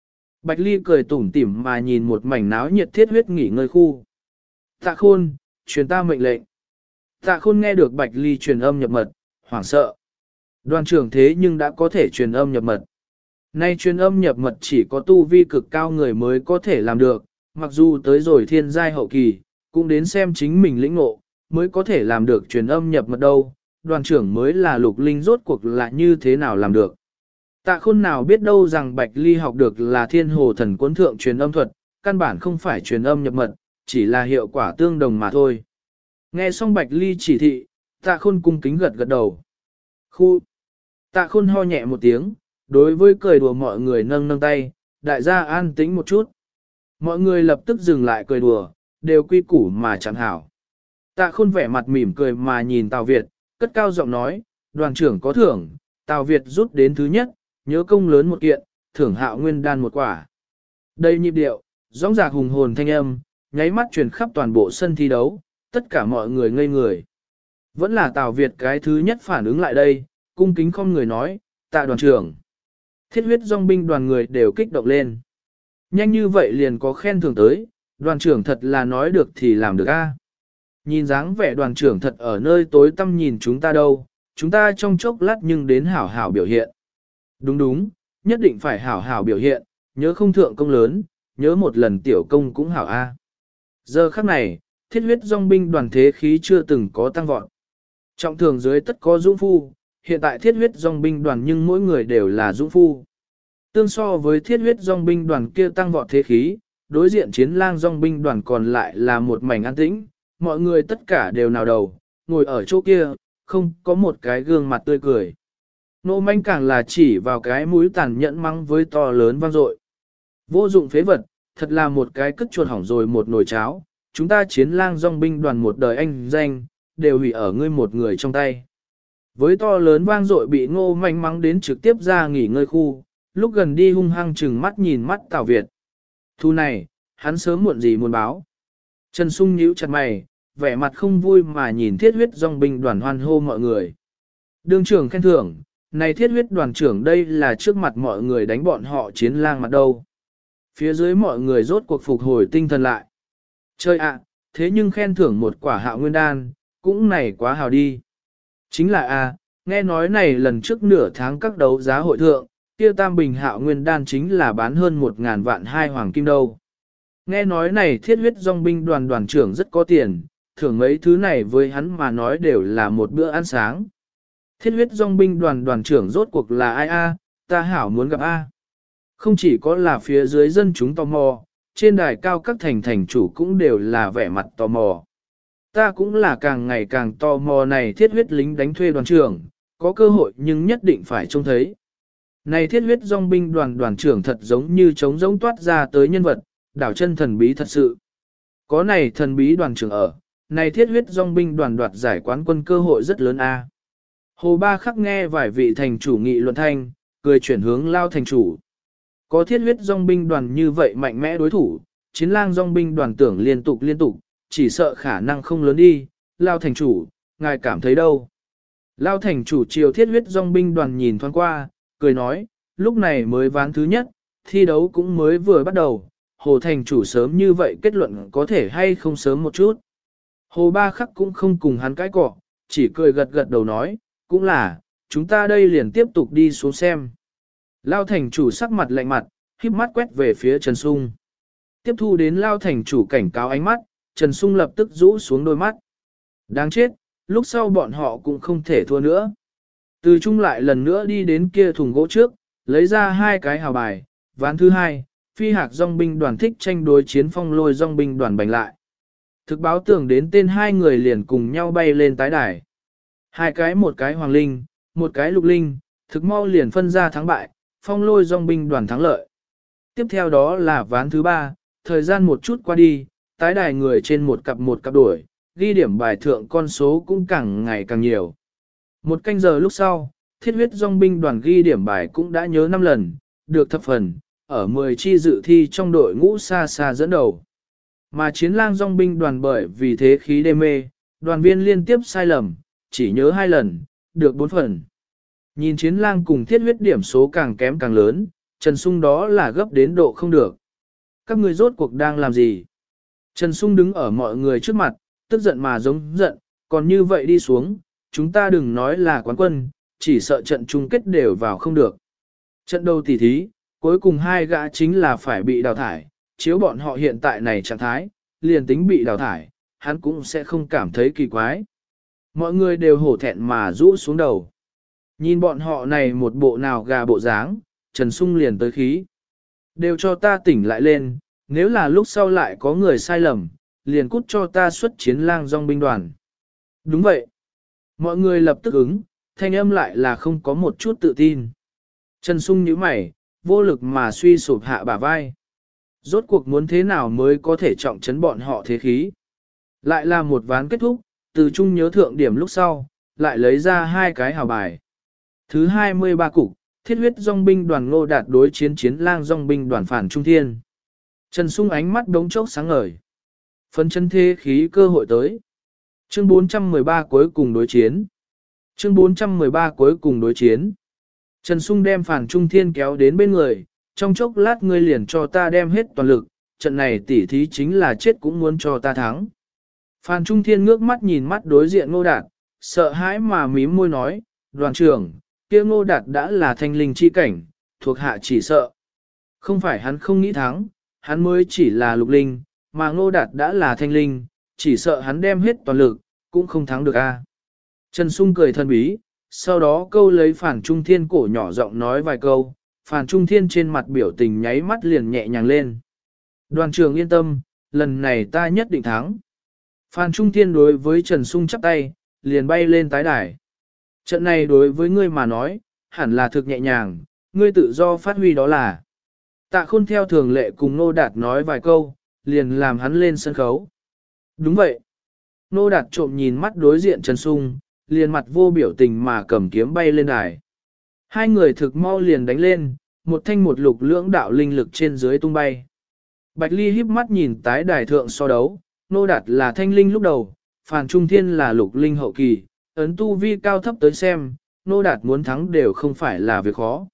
Bạch Ly cười tủm tỉm mà nhìn một mảnh náo nhiệt thiết huyết nghỉ ngơi khu. Tạ Khôn, truyền ta mệnh lệnh. Tạ Khôn nghe được Bạch Ly truyền âm nhập mật, hoảng sợ. Đoàn trưởng thế nhưng đã có thể truyền âm nhập mật. Nay truyền âm nhập mật chỉ có tu vi cực cao người mới có thể làm được, mặc dù tới rồi thiên giai hậu kỳ, cũng đến xem chính mình lĩnh ngộ, mới có thể làm được truyền âm nhập mật đâu. Đoàn trưởng mới là Lục Linh rốt cuộc là như thế nào làm được. Tạ Khôn nào biết đâu rằng Bạch Ly học được là thiên hồ thần cuốn thượng truyền âm thuật, căn bản không phải truyền âm nhập mật, chỉ là hiệu quả tương đồng mà thôi. Nghe xong Bạch Ly chỉ thị, Tạ Khôn cung kính gật gật đầu. Khu! Tạ Khôn ho nhẹ một tiếng, đối với cười đùa mọi người nâng nâng tay, đại gia an tĩnh một chút. Mọi người lập tức dừng lại cười đùa, đều quy củ mà chẳng hảo. Tạ Khôn vẻ mặt mỉm cười mà nhìn Tào Việt, cất cao giọng nói, đoàn trưởng có thưởng, Tào Việt rút đến thứ nhất, nhớ công lớn một kiện, thưởng Hạo Nguyên đan một quả. Đây nhịp điệu, rõ ràng hùng hồn thanh âm, nháy mắt truyền khắp toàn bộ sân thi đấu, tất cả mọi người ngây người. Vẫn là Tào Việt cái thứ nhất phản ứng lại đây, cung kính không người nói, Tạ đoàn trưởng. Thiết huyết dòng binh đoàn người đều kích động lên. Nhanh như vậy liền có khen thưởng tới, đoàn trưởng thật là nói được thì làm được a. Nhìn dáng vẻ đoàn trưởng thật ở nơi tối tăm nhìn chúng ta đâu, chúng ta trong chốc lát nhưng đến hảo hảo biểu hiện. Đúng đúng, nhất định phải hảo hảo biểu hiện, nhớ không thượng công lớn, nhớ một lần tiểu công cũng hảo a. Giờ khắc này, thiết huyết dòng binh đoàn thế khí chưa từng có tăng vọt. Trọng thường dưới tất có dũng phu, hiện tại thiết huyết dòng binh đoàn nhưng mỗi người đều là dũng phu. Tương so với thiết huyết dòng binh đoàn kia tăng vọt thế khí, đối diện chiến lang dòng binh đoàn còn lại là một mảnh an tĩnh, mọi người tất cả đều nào đầu, ngồi ở chỗ kia, không có một cái gương mặt tươi cười. Nô manh càng là chỉ vào cái mũi tàn nhẫn mắng với to lớn vang dội. Vô dụng phế vật, thật là một cái cất chuột hỏng rồi một nồi cháo, chúng ta chiến lang dòng binh đoàn một đời anh danh, đều hủy ở ngươi một người trong tay. Với to lớn vang dội bị ngô manh mắng đến trực tiếp ra nghỉ ngơi khu, lúc gần đi hung hăng chừng mắt nhìn mắt Tào Việt. Thu này, hắn sớm muộn gì muốn báo. Trần Sung nhíu chặt mày, vẻ mặt không vui mà nhìn thiết huyết dòng binh đoàn hoan hô mọi người. Đương trưởng khen thưởng, này thiết huyết đoàn trưởng đây là trước mặt mọi người đánh bọn họ chiến lang mặt đâu. Phía dưới mọi người rốt cuộc phục hồi tinh thần lại. Chơi ạ, thế nhưng khen thưởng một quả Hạo Nguyên đan, cũng này quá hào đi. Chính là nghe nói này lần trước nửa tháng các đấu giá hội thượng, kia tam bình Hạo Nguyên đan chính là bán hơn 1.000 vạn hai hoàng kim đâu. Nghe nói này thiết huyết dòng binh đoàn đoàn trưởng rất có tiền, thưởng mấy thứ này với hắn mà nói đều là một bữa ăn sáng. Thiết huyết dòng binh đoàn đoàn trưởng rốt cuộc là ai a? Ta hảo muốn gặp a. Không chỉ có là phía dưới dân chúng tò mò, trên đài cao các thành chủ cũng đều là vẻ mặt tò mò. Ta cũng là càng ngày càng tò mò này thiết huyết lính đánh thuê đoàn trưởng, có cơ hội nhưng nhất định phải trông thấy. Này thiết huyết dòng binh đoàn đoàn trưởng thật giống như trống giống toát ra tới nhân vật, đảo chân thần bí thật sự. Có này thần bí đoàn trưởng ở, này thiết huyết dòng binh đoàn đoạt giải quán quân cơ hội rất lớn a. Hồ Ba Khắc nghe vài vị thành chủ nghị luận thanh, cười chuyển hướng Lao thành chủ. Có thiết huyết dòng binh đoàn như vậy mạnh mẽ đối thủ, chiến lang dòng binh đoàn tưởng liên tục, chỉ sợ khả năng không lớn đi, Lao thành chủ, ngài cảm thấy đâu? Lao thành chủ triều thiết huyết dòng binh đoàn nhìn thoáng qua, cười nói, lúc này mới ván thứ nhất, thi đấu cũng mới vừa bắt đầu, Hồ thành chủ sớm như vậy kết luận có thể hay không sớm một chút. Hồ Ba Khắc cũng không cùng hắn cãi cọ, chỉ cười gật gật đầu nói, cũng là, chúng ta đây liền tiếp tục đi xuống xem. Lao thành chủ sắc mặt lạnh mặt, híp mắt quét về phía Trần Sung. Tiếp thu đến Lao thành chủ cảnh cáo ánh mắt, Trần Sung lập tức rũ xuống đôi mắt. Đáng chết, lúc sau bọn họ cũng không thể thua nữa. Từ Trung lại lần nữa đi đến kia thùng gỗ trước, lấy ra hai cái hào bài, ván thứ hai, phi hạc dòng binh đoàn thích tranh đối chiến phong lôi dòng binh đoàn bành lại. Thực báo tưởng đến tên hai người liền cùng nhau bay lên tái đài. Một cái hoàng linh, một cái lục linh, thực mau liền phân ra thắng bại, phong lôi dòng binh đoàn thắng lợi. Tiếp theo đó là ván thứ ba, thời gian một chút qua đi, tái đài người trên một cặp đuổi, ghi điểm bài thượng con số cũng càng ngày càng nhiều. Một canh giờ lúc sau, thiết huyết dòng binh đoàn ghi điểm bài cũng đã nhớ 5 lần, được thập phần, ở 10 chi dự thi trong đội ngũ xa xa dẫn đầu. Mà chiến lang dòng binh đoàn bởi vì thế khí đê mê, đoàn viên liên tiếp sai lầm, chỉ nhớ 2 lần, được 4 phần. Nhìn chiến lang cùng thiết huyết điểm số càng kém càng lớn, Trần Sung đó là gấp đến độ không được. Các ngươi rốt cuộc đang làm gì? Trần Sung đứng ở mọi người trước mặt, tức giận mà giống giận, còn như vậy đi xuống, chúng ta đừng nói là quán quân, chỉ sợ trận chung kết đều vào không được. Trận đầu tỉ thí, cuối cùng hai gã chính là phải bị đào thải, chiếu bọn họ hiện tại này trạng thái, liền tính bị đào thải, hắn cũng sẽ không cảm thấy kỳ quái. Mọi người đều hổ thẹn mà rũ xuống đầu. Nhìn bọn họ này một bộ nào gà bộ dáng, Trần Sung liền tới khí. Đều cho ta tỉnh lại lên, nếu là lúc sau lại có người sai lầm, liền cút cho ta xuất chiến lang dòng binh đoàn. Đúng vậy. Mọi người lập tức ứng, thanh âm lại là không có một chút tự tin. Trần Sung nhíu mày, vô lực mà suy sụp hạ bả vai. Rốt cuộc muốn thế nào mới có thể trọng trấn bọn họ thế khí. Lại là một ván kết thúc, từ chung nhớ thượng điểm lúc sau, lại lấy ra hai cái hào bài. Thứ 23 cục, thiết huyết dòng binh đoàn Ngô Đạt đối chiến chiến lang dòng binh đoàn phản trung thiên. Trần Sung ánh mắt đống chốc sáng ngời. Phấn chân thế khí cơ hội tới. Chương 413 cuối cùng đối chiến. Chương 413 cuối cùng đối chiến. Trần Sung đem phản trung thiên kéo đến bên người, trong chốc lát ngươi liền cho ta đem hết toàn lực, trận này tỉ thí chính là chết cũng muốn cho ta thắng. Phan Trung Thiên ngước mắt nhìn mắt đối diện Ngô Đạt, sợ hãi mà mím môi nói, đoàn trưởng, kia Ngô Đạt đã là thanh linh chi cảnh, thuộc hạ chỉ sợ. Không phải hắn không nghĩ thắng, hắn mới chỉ là lục linh, mà Ngô Đạt đã là thanh linh, chỉ sợ hắn đem hết toàn lực, cũng không thắng được a. Trần Sung cười thân bí, sau đó câu lấy Phản Trung Thiên cổ nhỏ giọng nói vài câu, Phản Trung Thiên trên mặt biểu tình nháy mắt liền nhẹ nhàng lên. Đoàn trưởng yên tâm, lần này ta nhất định thắng. Phan Trung Thiên đối với Trần Sung chắp tay, liền bay lên tái đài. Trận này đối với ngươi mà nói, hẳn là thực nhẹ nhàng, ngươi tự do phát huy đó là. Tạ Khôn theo thường lệ cùng Nô Đạt nói vài câu, liền làm hắn lên sân khấu. Đúng vậy. Nô Đạt trộm nhìn mắt đối diện Trần Sung, liền mặt vô biểu tình mà cầm kiếm bay lên đài. Hai người thực mau liền đánh lên, một thanh một lục lưỡng đạo linh lực trên dưới tung bay. Bạch Ly híp mắt nhìn tái đài thượng so đấu, Nô Đạt là thanh linh lúc đầu, Phàn Trung Thiên là lục linh hậu kỳ, ấn tu vi cao thấp tới xem, Nô Đạt muốn thắng đều không phải là việc khó.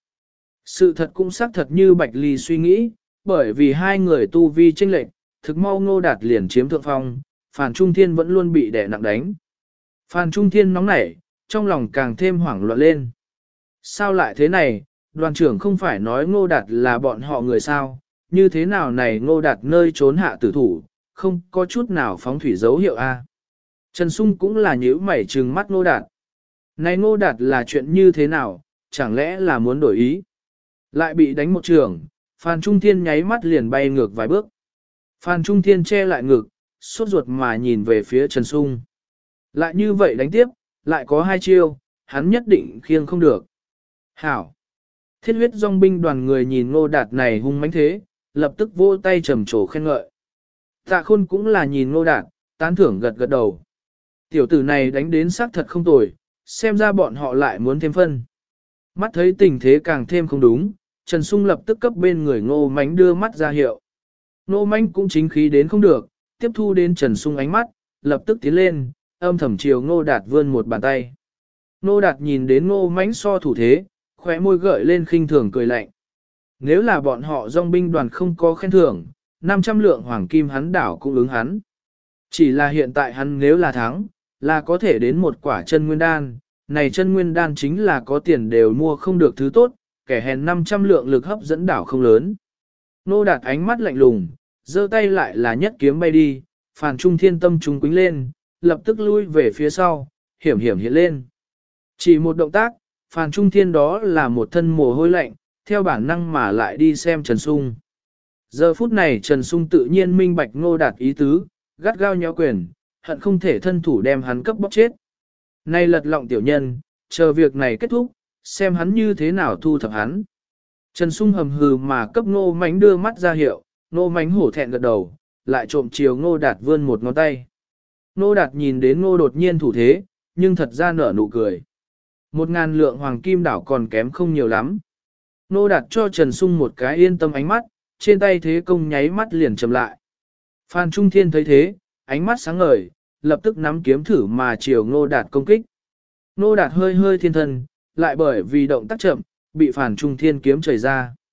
Sự thật cũng xác thật như Bạch Ly suy nghĩ, bởi vì hai người tu vi chênh lệch, thực mau Nô Đạt liền chiếm thượng phong, Phàn Trung Thiên vẫn luôn bị đè nặng đánh. Phàn Trung Thiên nóng nảy, trong lòng càng thêm hoảng loạn lên. Sao lại thế này, đoàn trưởng không phải nói Ngô Đạt là bọn họ người sao, như thế nào này Ngô Đạt nơi trốn hạ tử thủ, không có chút nào phóng thủy dấu hiệu a. Trần Sung cũng là nhíu mày trừng mắt Ngô Đạt. Này Ngô Đạt là chuyện như thế nào, chẳng lẽ là muốn đổi ý? Lại bị đánh một trường, Phan Trung Thiên nháy mắt liền bay ngược vài bước. Phan Trung Thiên che lại ngực, sốt ruột mà nhìn về phía Trần Sung. Lại như vậy đánh tiếp, lại có hai chiêu, hắn nhất định khiêng không được. Hảo! Thiết huyết dòng binh đoàn người nhìn Ngô Đạt này hung mãnh thế, lập tức vỗ tay trầm trồ khen ngợi. Tạ Khôn cũng là nhìn Ngô Đạt, tán thưởng gật gật đầu. Tiểu tử này đánh đến xác thật không tồi, xem ra bọn họ lại muốn thêm phân. Mắt thấy tình thế càng thêm không đúng, Trần Sung lập tức cấp bên người Ngô Mánh đưa mắt ra hiệu. Ngô Mánh cũng chính khí đến không được, tiếp thu đến Trần Sung ánh mắt, lập tức tiến lên, âm thầm chiều Ngô Đạt vươn một bàn tay. Ngô Đạt nhìn đến Ngô Mánh so thủ thế, khóe môi gợi lên khinh thường cười lạnh. Nếu là bọn họ dòng binh đoàn không có khen thưởng, 500 lượng hoàng kim hắn đảo cũng ứng hắn. Chỉ là hiện tại hắn nếu là thắng, là có thể đến một quả chân nguyên đan, này chân nguyên đan chính là có tiền đều mua không được thứ tốt, kẻ hèn 500 lượng lực hấp dẫn đảo không lớn. Nô Đạt ánh mắt lạnh lùng, giơ tay lại là nhất kiếm bay đi, Phàn Trung Thiên tâm trung quính lên, lập tức lui về phía sau, hiểm hiểm hiện lên. Chỉ một động tác, Phàn Trung Thiên đó là một thân mồ hôi lạnh, theo bản năng mà lại đi xem Trần Sung. Giờ phút này Trần Sung tự nhiên minh bạch Ngô Đạt ý tứ, gắt gao nhéo quyền, hận không thể thân thủ đem hắn cấp bóc chết. Nay lật lọng tiểu nhân, chờ việc này kết thúc, xem hắn như thế nào thu thập hắn. Trần Sung hầm hừ mà cấp Ngô Mánh đưa mắt ra hiệu, Ngô Mánh hổ thẹn gật đầu, lại trộm chiều Ngô Đạt vươn một ngón tay. Ngô Đạt nhìn đến Ngô đột nhiên thủ thế, nhưng thật ra nở nụ cười. 1.000 lượng hoàng kim đảo còn kém không nhiều lắm. Ngô Đạt cho Trần Sung một cái yên tâm ánh mắt, trên tay thế công nháy mắt liền chậm lại. Phan Trung Thiên thấy thế, ánh mắt sáng ngời, lập tức nắm kiếm thử mà chiều Ngô Đạt công kích. Ngô Đạt hơi hơi thiên thân, lại bởi vì động tác chậm, bị Phan Trung Thiên kiếm chảy ra.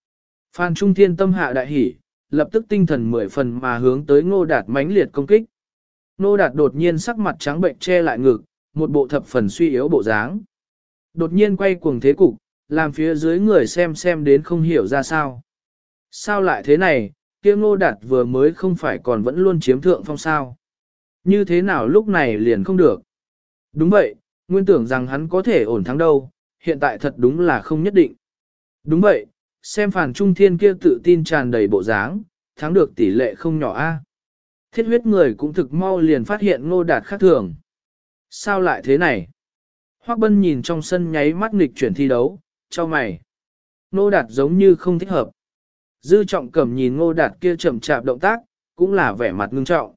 Phan Trung Thiên tâm hạ đại hỉ, lập tức tinh thần 10 phần mà hướng tới Ngô Đạt mãnh liệt công kích. Ngô Đạt đột nhiên sắc mặt trắng bệnh che lại ngực, một bộ thập phần suy yếu bộ dáng. Đột nhiên quay cuồng thế cục, làm phía dưới người xem đến không hiểu ra sao. Sao lại thế này, kia Ngô Đạt vừa mới không phải còn vẫn luôn chiếm thượng phong sao. Như thế nào lúc này liền không được. Đúng vậy, nguyên tưởng rằng hắn có thể ổn thắng đâu, hiện tại thật đúng là không nhất định. Đúng vậy, xem Phàn Trung Thiên kia tự tin tràn đầy bộ dáng, thắng được tỷ lệ không nhỏ a. Thiết huyết người cũng thực mau liền phát hiện Ngô Đạt khác thường. Sao lại thế này? Hoắc Bân nhìn trong sân nháy mắt nghịch chuyển thi đấu, cho mày. Ngô Đạt giống như không thích hợp. Dư Trọng Cẩm nhìn Ngô Đạt kia chậm chạp động tác, cũng là vẻ mặt ngưng trọng.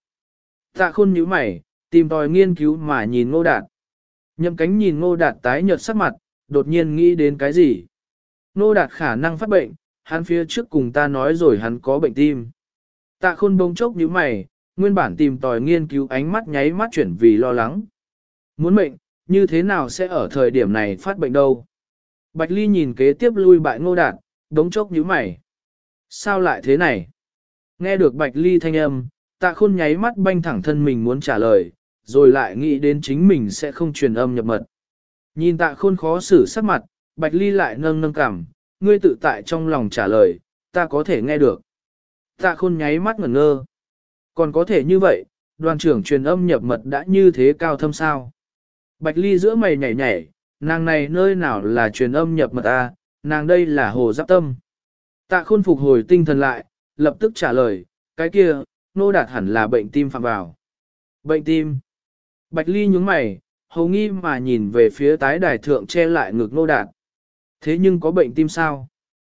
Tạ Khôn nhíu mày, tìm tòi nghiên cứu mà nhìn Ngô Đạt. Nhậm Cánh nhìn Ngô Đạt tái nhợt sắc mặt, đột nhiên nghĩ đến cái gì? Ngô Đạt khả năng phát bệnh, hắn phía trước cùng ta nói rồi hắn có bệnh tim. Tạ Khôn bỗng chốc nhíu mày, nguyên bản tìm tòi nghiên cứu ánh mắt nháy mắt chuyển vì lo lắng. Muốn bệnh, như thế nào sẽ ở thời điểm này phát bệnh đâu? Bạch Ly nhìn kế tiếp lui bại Ngô Đạt, bỗng chốc nhíu mày. Sao lại thế này? Nghe được Bạch Ly thanh âm, Tạ Khôn nháy mắt banh thẳng thân mình muốn trả lời, rồi lại nghĩ đến chính mình sẽ không truyền âm nhập mật. Nhìn Tạ Khôn khó xử sắc mặt, Bạch Ly lại nâng nâng cằm, ngươi tự tại trong lòng trả lời, ta có thể nghe được. Tạ Khôn nháy mắt ngẩn ngơ. Còn có thể như vậy, đoàn trưởng truyền âm nhập mật đã như thế cao thâm sao? Bạch Ly giữa mày nhảy nhảy, nàng này nơi nào là truyền âm nhập mật a, nàng đây là hồ giáp tâm. Tạ Khôn phục hồi tinh thần lại, lập tức trả lời, cái kia, Ngô Đạt hẳn là bệnh tim phạm vào. Bệnh tim. Bạch Ly nhúng mày, hầu nghi mà nhìn về phía tái đài thượng che lại ngực Ngô Đạt. Thế nhưng có bệnh tim sao?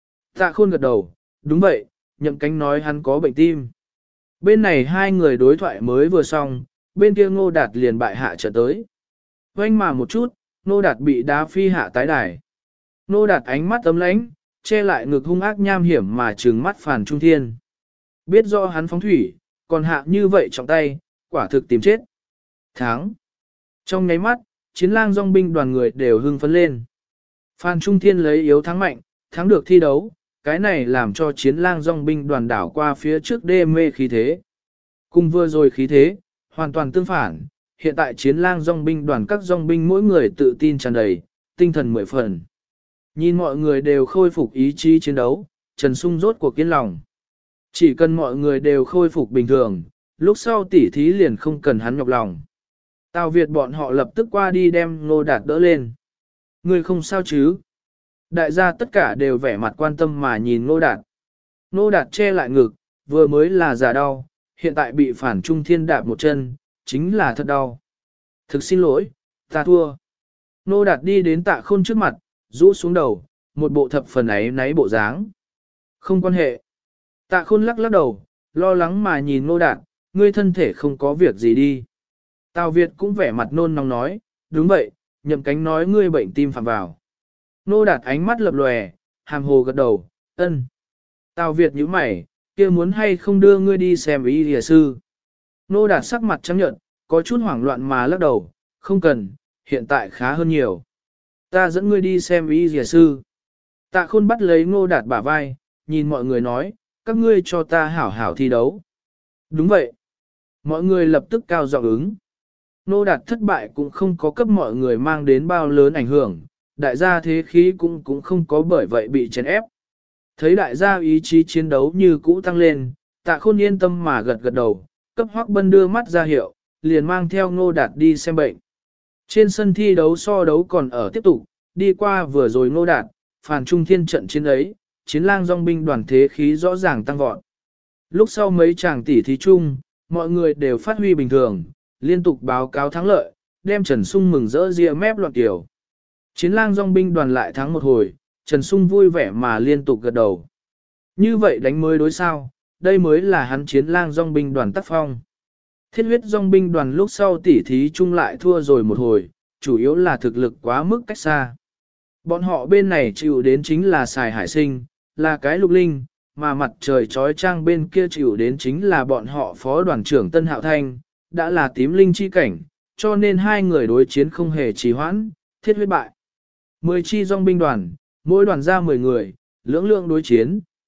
Tạ Khôn gật đầu, đúng vậy, Nhậm Cánh nói hắn có bệnh tim. Bên này hai người đối thoại mới vừa xong, bên kia Ngô Đạt liền bại hạ trở tới. Oanh mà một chút, Ngô Đạt bị đá phi hạ tái đài. Ngô Đạt ánh mắt ấm lánh, che lại ngực hung ác nham hiểm mà trừng mắt Phàn Trung Thiên. Biết do hắn phóng thủy, còn hạ như vậy trọng tay, quả thực tìm chết. Thắng. Trong nháy mắt, chiến lang dòng binh đoàn người đều hưng phấn lên. Phàn Trung Thiên lấy yếu thắng mạnh, thắng được thi đấu, cái này làm cho chiến lang dòng binh đoàn đảo qua phía trước đê mê khí thế. Cùng vừa rồi khí thế, hoàn toàn tương phản, hiện tại chiến lang dòng binh đoàn các dòng binh mỗi người tự tin tràn đầy, tinh thần 10 phần. Nhìn mọi người đều khôi phục ý chí chiến đấu, Trần Sung rốt cuộc kiên lòng. Chỉ cần mọi người đều khôi phục bình thường, lúc sau tỉ thí liền không cần hắn nhọc lòng. Tào Việt bọn họ lập tức qua đi đem Ngô Đạt đỡ lên. Người không sao chứ? Đại gia tất cả đều vẻ mặt quan tâm mà nhìn Ngô Đạt. Ngô Đạt che lại ngực, vừa mới là giả đau, hiện tại bị Phản Trung Thiên đạp một chân, chính là thật đau. Thực xin lỗi, ta thua. Ngô Đạt đi đến Tạ Khôn trước mặt, rũ xuống đầu, một bộ thập phần ấy náy bộ dáng. Không quan hệ. Tạ Khôn lắc lắc đầu, lo lắng mà nhìn Ngô Đạt, ngươi thân thể không có việc gì đi. Tào Việt cũng vẻ mặt nôn nóng nói, đúng vậy, Nhậm Cánh nói ngươi bệnh tim phạm vào. Ngô Đạt ánh mắt lập lòe, hàm hồ gật đầu, ân. Tào Việt nhíu mày, kia muốn hay không đưa ngươi đi xem y y sư. Ngô Đạt sắc mặt trắng nhợt, có chút hoảng loạn mà lắc đầu, không cần, hiện tại khá hơn nhiều. Ta dẫn ngươi đi xem y y sư. Tạ Khôn bắt lấy Ngô Đạt bả vai, nhìn mọi người nói, các ngươi cho ta hảo hảo thi đấu. Đúng vậy. Mọi người lập tức cao giọng ứng. Ngô Đạt thất bại cũng không có cấp mọi người mang đến bao lớn ảnh hưởng, đại gia thế khí cũng không có bởi vậy bị chèn ép. Thấy đại gia ý chí chiến đấu như cũ tăng lên, Tạ Khôn yên tâm mà gật gật đầu, cấp Hoắc Bân đưa mắt ra hiệu, liền mang theo Ngô Đạt đi xem bệnh. Trên sân thi đấu so đấu còn ở tiếp tục, đi qua vừa rồi Ngô Đạt, Phàn Trung Thiên trận chiến ấy, chiến lang dòng binh đoàn thế khí rõ ràng tăng vọt. Lúc sau mấy chàng tỉ thí chung, mọi người đều phát huy bình thường, liên tục báo cáo thắng lợi, đem Trần Sung mừng rỡ ria mép loạn tiểu. Chiến lang dòng binh đoàn lại thắng một hồi, Trần Sung vui vẻ mà liên tục gật đầu. Như vậy đánh mới đối sao, đây mới là hắn chiến lang dòng binh đoàn tác phong. Thiết huyết dòng binh đoàn lúc sau tỉ thí chung lại thua rồi một hồi, chủ yếu là thực lực quá mức cách xa. Bọn họ bên này chịu đến chính là Sài Hải Sinh, là cái lục linh, mà mặt trời trói trang bên kia chịu đến chính là bọn họ phó đoàn trưởng Tân Hạo Thanh, đã là tím linh chi cảnh, cho nên hai người đối chiến không hề trì hoãn, thiết huyết bại. 10 chi dòng binh đoàn, mỗi đoàn ra 10 người, lưỡng lượng đối chiến,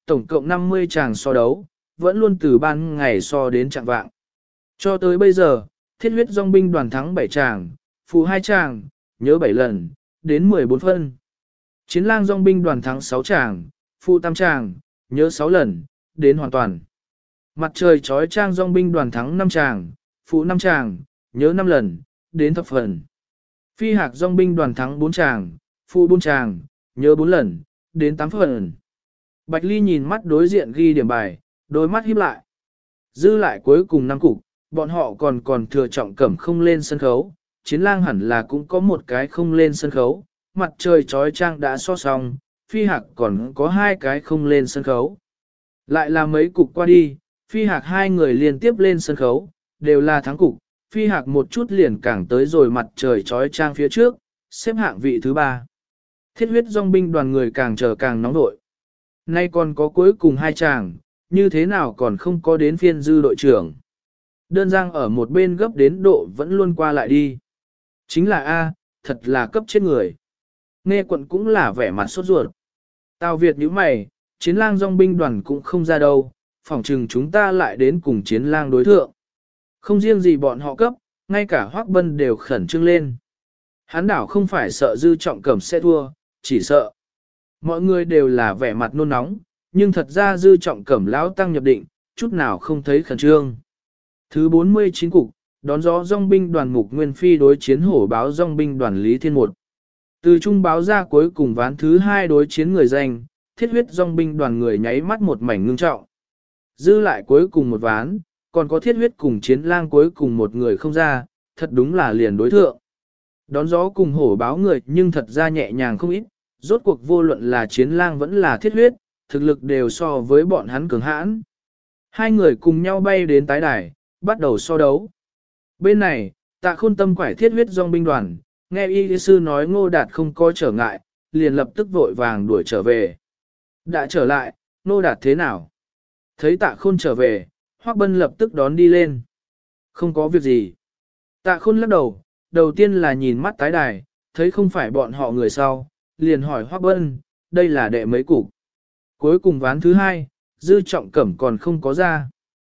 tổng cộng 50 chàng so đấu, vẫn luôn từ ban ngày so đến trạng vạng. Cho tới bây giờ, thiết huyết dòng binh đoàn thắng 7 chàng, phụ 2 chàng, nhớ 7 lần, đến 14 phân. Chiến lang dòng binh đoàn thắng 6 chàng, phụ 8 chàng, nhớ 6 lần, đến hoàn toàn. Mặt trời trói trang dòng binh đoàn thắng 5 chàng, phụ 5 chàng, nhớ 5 lần, đến thập phần. Phi hạc dòng binh đoàn thắng 4 chàng, phụ 4 chàng, nhớ 4 lần, đến 8 phần. Bạch Ly nhìn mắt đối diện ghi điểm bài, đôi mắt híp lại. Dư lại cuối cùng 5 cục, bọn họ còn thừa trọng cẩm không lên sân khấu, chiến lang hẳn là cũng có một cái không lên sân khấu, mặt trời trói trang đã so xong, phi hạc còn có 2 cái không lên sân khấu. Lại là mấy cục qua đi, phi hạc 2 người liên tiếp lên sân khấu, đều là thắng cục, phi hạc một chút liền càng tới rồi mặt trời trói trang phía trước, xếp hạng vị thứ 3. Thiết huyết dòng binh đoàn người càng chờ càng nóng nội. Nay còn có cuối cùng 2 chàng, như thế nào còn không có đến phiên dư đội trưởng. Đơn giang ở một bên gấp đến độ vẫn luôn qua lại đi. Chính là A, thật là cấp chết người. Nghe quận cũng là vẻ mặt sốt ruột. Tào Việt nhíu mày, chiến lang dòng binh đoàn cũng không ra đâu, phỏng chừng chúng ta lại đến cùng chiến lang đối thượng. Không riêng gì bọn họ cấp, ngay cả Hoắc Bân đều khẩn trương lên. Hán đảo không phải sợ dư trọng cẩm sẽ thua, chỉ sợ. Mọi người đều là vẻ mặt nôn nóng, nhưng thật ra dư trọng cẩm lão tăng nhập định, chút nào không thấy khẩn trương. Thứ 49 cục, đón gió dòng binh đoàn Mục Nguyên Phi đối chiến hổ báo dòng binh đoàn Lý Thiên Một. Từ trung báo ra cuối cùng ván thứ 2 đối chiến người danh, thiết huyết dòng binh đoàn người nháy mắt một mảnh ngưng trọng. Dư lại cuối cùng một ván, còn có thiết huyết cùng chiến lang cuối cùng một người không ra, thật đúng là liền đối thượng. Đón gió cùng hổ báo người nhưng thật ra nhẹ nhàng không ít, rốt cuộc vô luận là chiến lang vẫn là thiết huyết, thực lực đều so với bọn hắn cường hãn. 2 người cùng nhau bay đến tái đài, bắt đầu so đấu. Bên này, Tạ Khôn tâm quải thiết huyết dòng binh đoàn, nghe y sư nói Ngô Đạt không có trở ngại, liền lập tức vội vàng đuổi trở về. Đã trở lại, Ngô Đạt thế nào? Thấy Tạ Khôn trở về, Hoắc Bân lập tức đón đi lên. Không có việc gì. Tạ Khôn lắc đầu, đầu tiên là nhìn mắt tái đài, thấy không phải bọn họ người sau, liền hỏi Hoắc Bân, đây là đệ mấy cục. Cuối cùng ván thứ 2, dư trọng cẩm còn không có ra.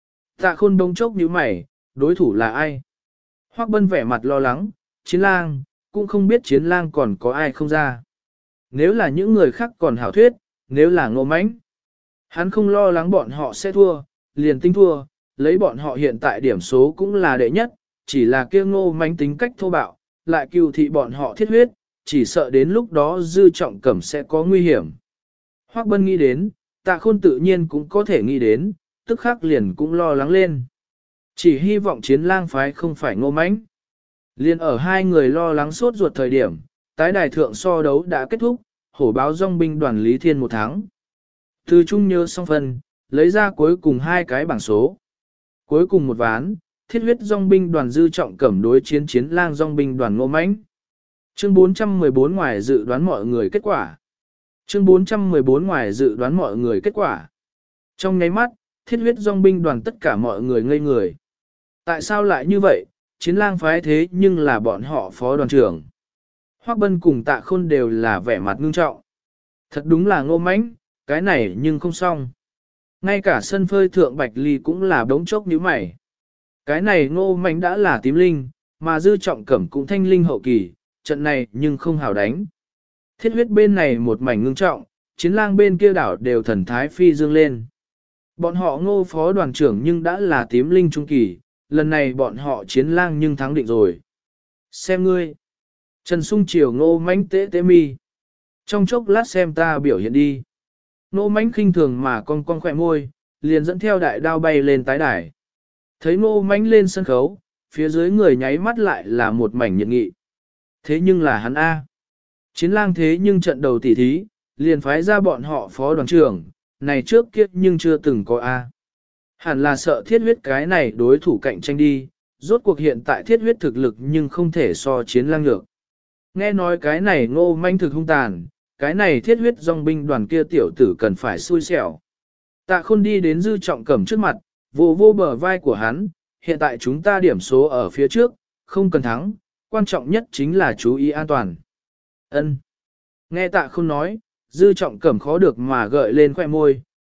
Tạ Khôn bỗng chốc nhíu mày, đối thủ là ai? Hoắc Bân vẻ mặt lo lắng, chiến lang, cũng không biết chiến lang còn có ai không ra. Nếu là những người khác còn hảo thuyết, nếu là Ngô Mãnh, hắn không lo lắng bọn họ sẽ thua, liền tính thua, lấy bọn họ hiện tại điểm số cũng là đệ nhất, chỉ là kia Ngô Mãnh tính cách thô bạo, lại cừu thị bọn họ thiết huyết, chỉ sợ đến lúc đó dư trọng cẩm sẽ có nguy hiểm. Hoắc Bân nghĩ đến, Tạ Khôn tự nhiên cũng có thể nghĩ đến, tức khắc liền cũng lo lắng lên. Chỉ hy vọng chiến lang phái không phải Ngô Mãnh. Liên ở 2 người lo lắng sốt ruột thời điểm, tái đài thượng so đấu đã kết thúc, hổ báo dòng binh đoàn Lý Thiên một thắng. Từ trung nhớ xong phần, lấy ra cuối cùng 2 cái bảng số. Cuối cùng một ván, thiết huyết dòng binh đoàn dư trọng cẩm đối chiến chiến lang dòng binh đoàn Ngô Mãnh. Chương 414 ngoài dự đoán mọi người kết quả. Chương 414 ngoài dự đoán mọi người kết quả. Trong nháy mắt, thiết huyết dòng binh đoàn tất cả mọi người ngây người. Tại sao lại như vậy, chiến lang phái thế nhưng là bọn họ phó đoàn trưởng. Hoắc Bân cùng Tạ Khôn đều là vẻ mặt ngưng trọng. Thật đúng là Ngô Mãnh, cái này nhưng không xong. Ngay cả sân phơi thượng Bạch Ly cũng là đống chốc nhíu mày. Cái này Ngô Mãnh đã là tím linh, mà dư trọng cẩm cũng thanh linh hậu kỳ, trận này nhưng không hảo đánh. Thiết huyết bên này một mảnh ngưng trọng, chiến lang bên kia đảo đều thần thái phi dương lên. Bọn họ Ngô phó đoàn trưởng nhưng đã là tím linh trung kỳ, lần này bọn họ chiến lang nhưng thắng định rồi. Xem ngươi. Trần Sung chiều Ngô Mãnh tế tế mi. Trong chốc lát xem ta biểu hiện đi. Ngô Mãnh khinh thường mà cong cong khỏe môi, liền dẫn theo đại đao bay lên tái đài. Thấy Ngô Mãnh lên sân khấu, phía dưới người nháy mắt lại là một mảnh nhiệt nghị. Thế nhưng là hắn A. Chiến lang thế nhưng trận đầu tỉ thí, liền phái ra bọn họ phó đoàn trưởng, này trước kia nhưng chưa từng có A. Hẳn là sợ thiết huyết cái này đối thủ cạnh tranh đi, rốt cuộc hiện tại thiết huyết thực lực nhưng không thể so chiến lang nhược. Nghe nói cái này Ngô Mãnh thực hung tàn, cái này thiết huyết dòng binh đoàn kia tiểu tử cần phải xui xẻo. Tạ Khôn đi đến dư trọng cẩm trước mặt, vô vô bờ vai của hắn, hiện tại chúng ta điểm số ở phía trước, không cần thắng, quan trọng nhất chính là chú ý an toàn. Ân. Nghe Tạ Khôn nói, dư trọng cẩm khó được mà gợi lên khoẻ môi,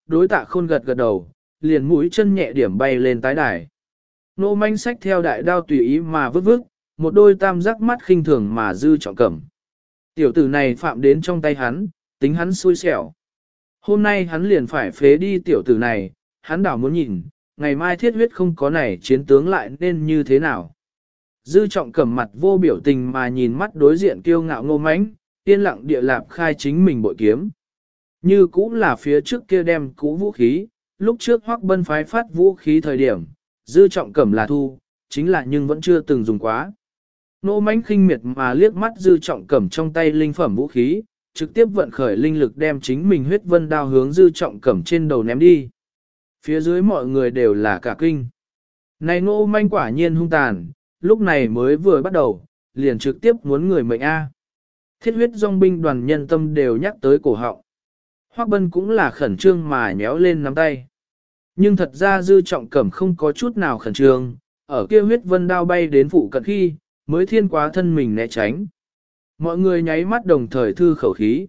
đối Tạ Khôn gật gật đầu, liền mũi chân nhẹ điểm bay lên tái đài. Nô manh sách theo đại đao tùy ý mà vứt vứt, một đôi tam giác mắt khinh thường mà Dư Trọng Cẩm. Tiểu tử này phạm đến trong tay hắn, tính hắn xui xẻo. Hôm nay hắn liền phải phế đi tiểu tử này, hắn đảo muốn nhìn, ngày mai thiết huyết không có này chiến tướng lại nên như thế nào. Dư Trọng Cẩm mặt vô biểu tình mà nhìn mắt đối diện kiêu ngạo Ngô Mãnh, yên lặng địa lạp khai chính mình bội kiếm. Như cũ là phía trước kia đem cũ vũ khí, lúc trước Hoắc Bân phái phát vũ khí thời điểm, Dư Trọng Cẩm là thu, chính là nhưng vẫn chưa từng dùng quá. Ngô Mãnh khinh miệt mà liếc mắt Dư Trọng Cẩm trong tay linh phẩm vũ khí, trực tiếp vận khởi linh lực đem chính mình huyết vân đao hướng Dư Trọng Cẩm trên đầu ném đi. Phía dưới mọi người đều là cả kinh. Này Ngô Mãnh quả nhiên hung tàn, lúc này mới vừa bắt đầu, liền trực tiếp muốn người mệnh A. Thiết huyết dòng binh đoàn nhân tâm đều nhắc tới cổ họng. Hoắc Bân cũng là khẩn trương mà nhéo lên nắm tay. Nhưng thật ra Dư Trọng Cẩm không có chút nào khẩn trương, ở kia huyết vân đao bay đến phụ cận khi, mới thiên quá thân mình né tránh. Mọi người nháy mắt đồng thời thư khẩu khí.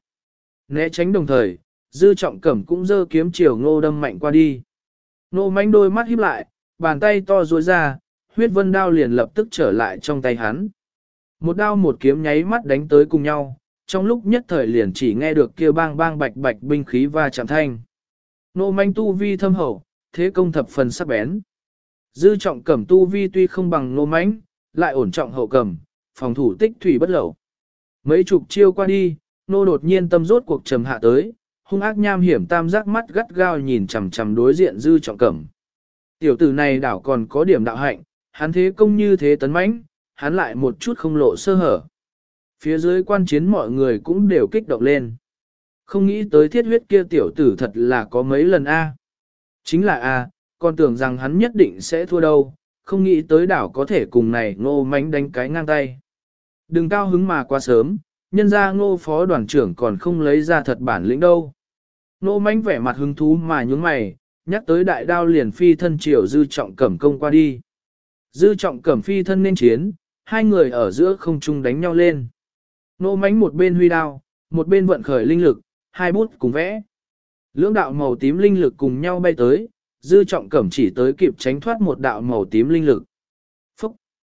Né tránh đồng thời, Dư Trọng Cẩm cũng giơ kiếm chiều Ngô đâm mạnh qua đi. Ngô Mãnh đôi mắt híp lại, bàn tay to duỗi ra, huyết vân đao liền lập tức trở lại trong tay hắn. Một đao một kiếm nháy mắt đánh tới cùng nhau, trong lúc nhất thời liền chỉ nghe được kia bang bang bạch bạch binh khí va chạm thanh. Ngô Mãnh tu vi thâm hậu, thế công thập phần sắc bén. Dư Trọng Cẩm tu vi tuy không bằng Ngô Mãnh, lại ổn trọng hậu cầm, phòng thủ tích thủy bất lậu. Mấy chục chiêu qua đi, Nô đột nhiên tâm rốt cuộc trầm hạ tới, hung ác nham hiểm tam giác mắt gắt gao nhìn chằm chằm đối diện Dư Trọng Cẩm. Tiểu tử này đảo còn có điểm đạo hạnh, hắn thế công như thế tấn mãnh, hắn lại một chút không lộ sơ hở. Phía dưới quan chiến mọi người cũng đều kích động lên. Không nghĩ tới thiết huyết kia tiểu tử thật là có mấy lần A. Chính là A, còn tưởng rằng hắn nhất định sẽ thua đâu, không nghĩ tới đảo có thể cùng này Ngô Mãnh đánh cái ngang tay. Đừng cao hứng mà quá sớm, nhân ra Ngô phó đoàn trưởng còn không lấy ra thật bản lĩnh đâu. Ngô Mãnh vẻ mặt hứng thú mà nhướng mày, nhắc tới đại đao liền phi thân chiều Dư Trọng Cẩm công qua đi. Dư Trọng Cẩm phi thân nên chiến, hai người ở giữa không trung đánh nhau lên. Ngô Mãnh một bên huy đao, một bên vận khởi linh lực, hai bút cùng vẽ. Lưỡng đạo màu tím linh lực cùng nhau bay tới, Dư Trọng Cẩm chỉ tới kịp tránh thoát một đạo màu tím linh lực. Phúc!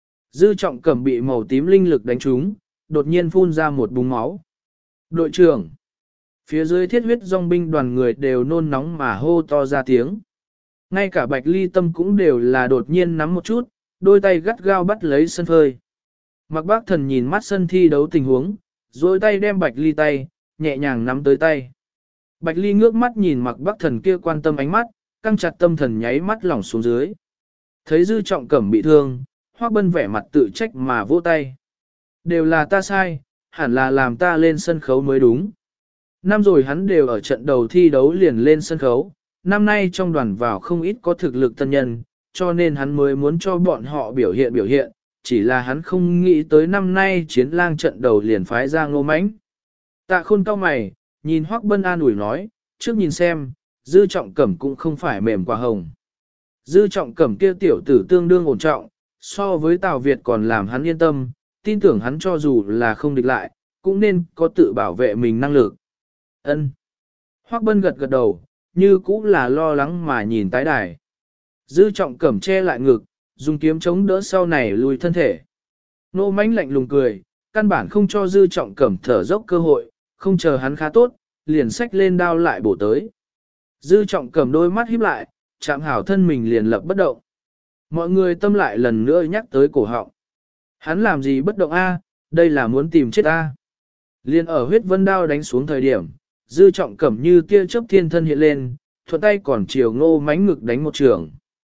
Dư Trọng Cẩm bị màu tím linh lực đánh trúng, đột nhiên phun ra một búng máu. Đội trưởng! Phía dưới thiết huyết dòng binh đoàn người đều nôn nóng mà hô to ra tiếng. Ngay cả Bạch Ly Tâm cũng đều là đột nhiên nắm một chút, đôi tay gắt gao bắt lấy sân phơi. Mạc Bác Thần nhìn mắt sân thi đấu tình huống, rồi tay đem Bạch Ly tay, nhẹ nhàng nắm tới tay. Bạch Ly ngước mắt nhìn Mạc Bác Thần kia quan tâm ánh mắt, căng chặt tâm thần nháy mắt lỏng xuống dưới. Thấy Dư Trọng Cẩm bị thương, Hoắc Bân vẻ mặt tự trách mà vỗ tay. Đều là ta sai, hẳn là làm ta lên sân khấu mới đúng. Năm rồi hắn đều ở trận đầu thi đấu liền lên sân khấu, năm nay trong đoàn vào không ít có thực lực tân nhân, cho nên hắn mới muốn cho bọn họ biểu hiện, chỉ là hắn không nghĩ tới năm nay chiến lang trận đầu liền phái ra Ngô Mãnh. Tạ Khôn cau mày, nhìn Hoắc Bân an ủi nói, trước nhìn xem, Dư Trọng Cẩm cũng không phải mềm quả hồng. Dư Trọng Cẩm kia tiểu tử tương đương ổn trọng, so với Tào Việt còn làm hắn yên tâm, tin tưởng hắn cho dù là không địch lại, cũng nên có tự bảo vệ mình năng lực. Ân. Hoắc Bân gật gật đầu, như cũ là lo lắng mà nhìn tái đài. Dư Trọng Cẩm che lại ngực, dùng kiếm chống đỡ sau này lùi thân thể. Ngô Mãnh lạnh lùng cười, căn bản không cho Dư Trọng Cẩm thở dốc cơ hội, không chờ hắn khá tốt, liền xách lên đao lại bổ tới. Dư Trọng Cẩm đôi mắt híp lại, chạm hảo thân mình liền lập bất động. Mọi người tâm lại lần nữa nhắc tới cổ họng. Hắn làm gì bất động a? Đây là muốn tìm chết a. Liên ở huyết vân đao đánh xuống thời điểm, Dư Trọng Cẩm như tia chớp thiên thân hiện lên, thuận tay còn chiều Ngô Mãnh ngực đánh một trường.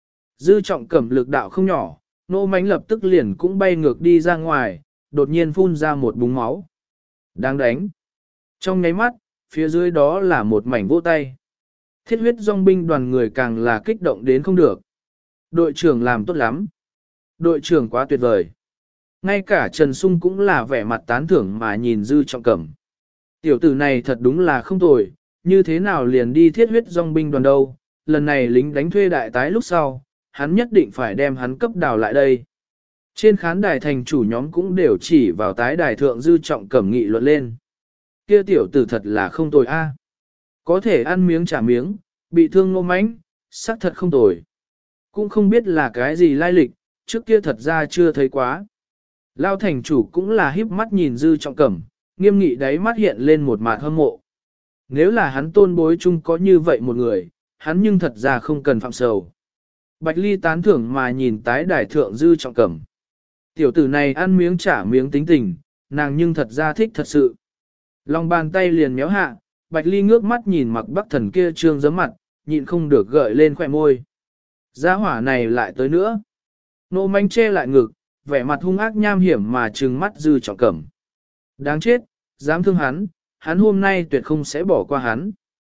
Dư Trọng Cẩm lực đạo không nhỏ, Ngô Mãnh lập tức liền cũng bay ngược đi ra ngoài, đột nhiên phun ra một búng máu. Đáng đánh. Trong nháy mắt, phía dưới đó là một mảnh vỗ tay. Thiết huyết dòng binh đoàn người càng là kích động đến không được. Đội trưởng làm tốt lắm. Đội trưởng quá tuyệt vời. Ngay cả Trần Sung cũng là vẻ mặt tán thưởng mà nhìn Dư Trọng Cẩm. Tiểu tử này thật đúng là không tồi, như thế nào liền đi thiết huyết dòng binh đoàn đâu, lần này lính đánh thuê đại tái lúc sau, hắn nhất định phải đem hắn cấp đào lại đây. Trên khán đài thành chủ nhóm cũng đều chỉ vào tái đài thượng Dư Trọng Cẩm nghị luận lên. Kia tiểu tử thật là không tồi a, có thể ăn miếng trả miếng, bị thương Ngô Mánh, xác thật không tồi. Cũng không biết là cái gì lai lịch, trước kia thật ra chưa thấy quá. Lao thành chủ cũng là híp mắt nhìn Dư Trọng Cẩm, nghiêm nghị đáy mắt hiện lên một mạt hâm mộ. Nếu là hắn tôn bối chung có như vậy một người, hắn nhưng thật ra không cần phạm sầu. Bạch Ly tán thưởng mà nhìn tái đài thượng Dư Trọng Cẩm. Tiểu tử này ăn miếng trả miếng tính tình, nàng nhưng thật ra thích thật sự. Lòng bàn tay liền méo hạ, Bạch Ly ngước mắt nhìn Mặc Bắc Thần kia trương giấm mặt, nhịn không được gợi lên khỏe môi. Gia hỏa này lại tới nữa. Nô Manh che lại ngực, vẻ mặt hung ác nham hiểm mà trừng mắt Dư Trọng Cẩm. Đáng chết, dám thương hắn, hắn hôm nay tuyệt không sẽ bỏ qua hắn.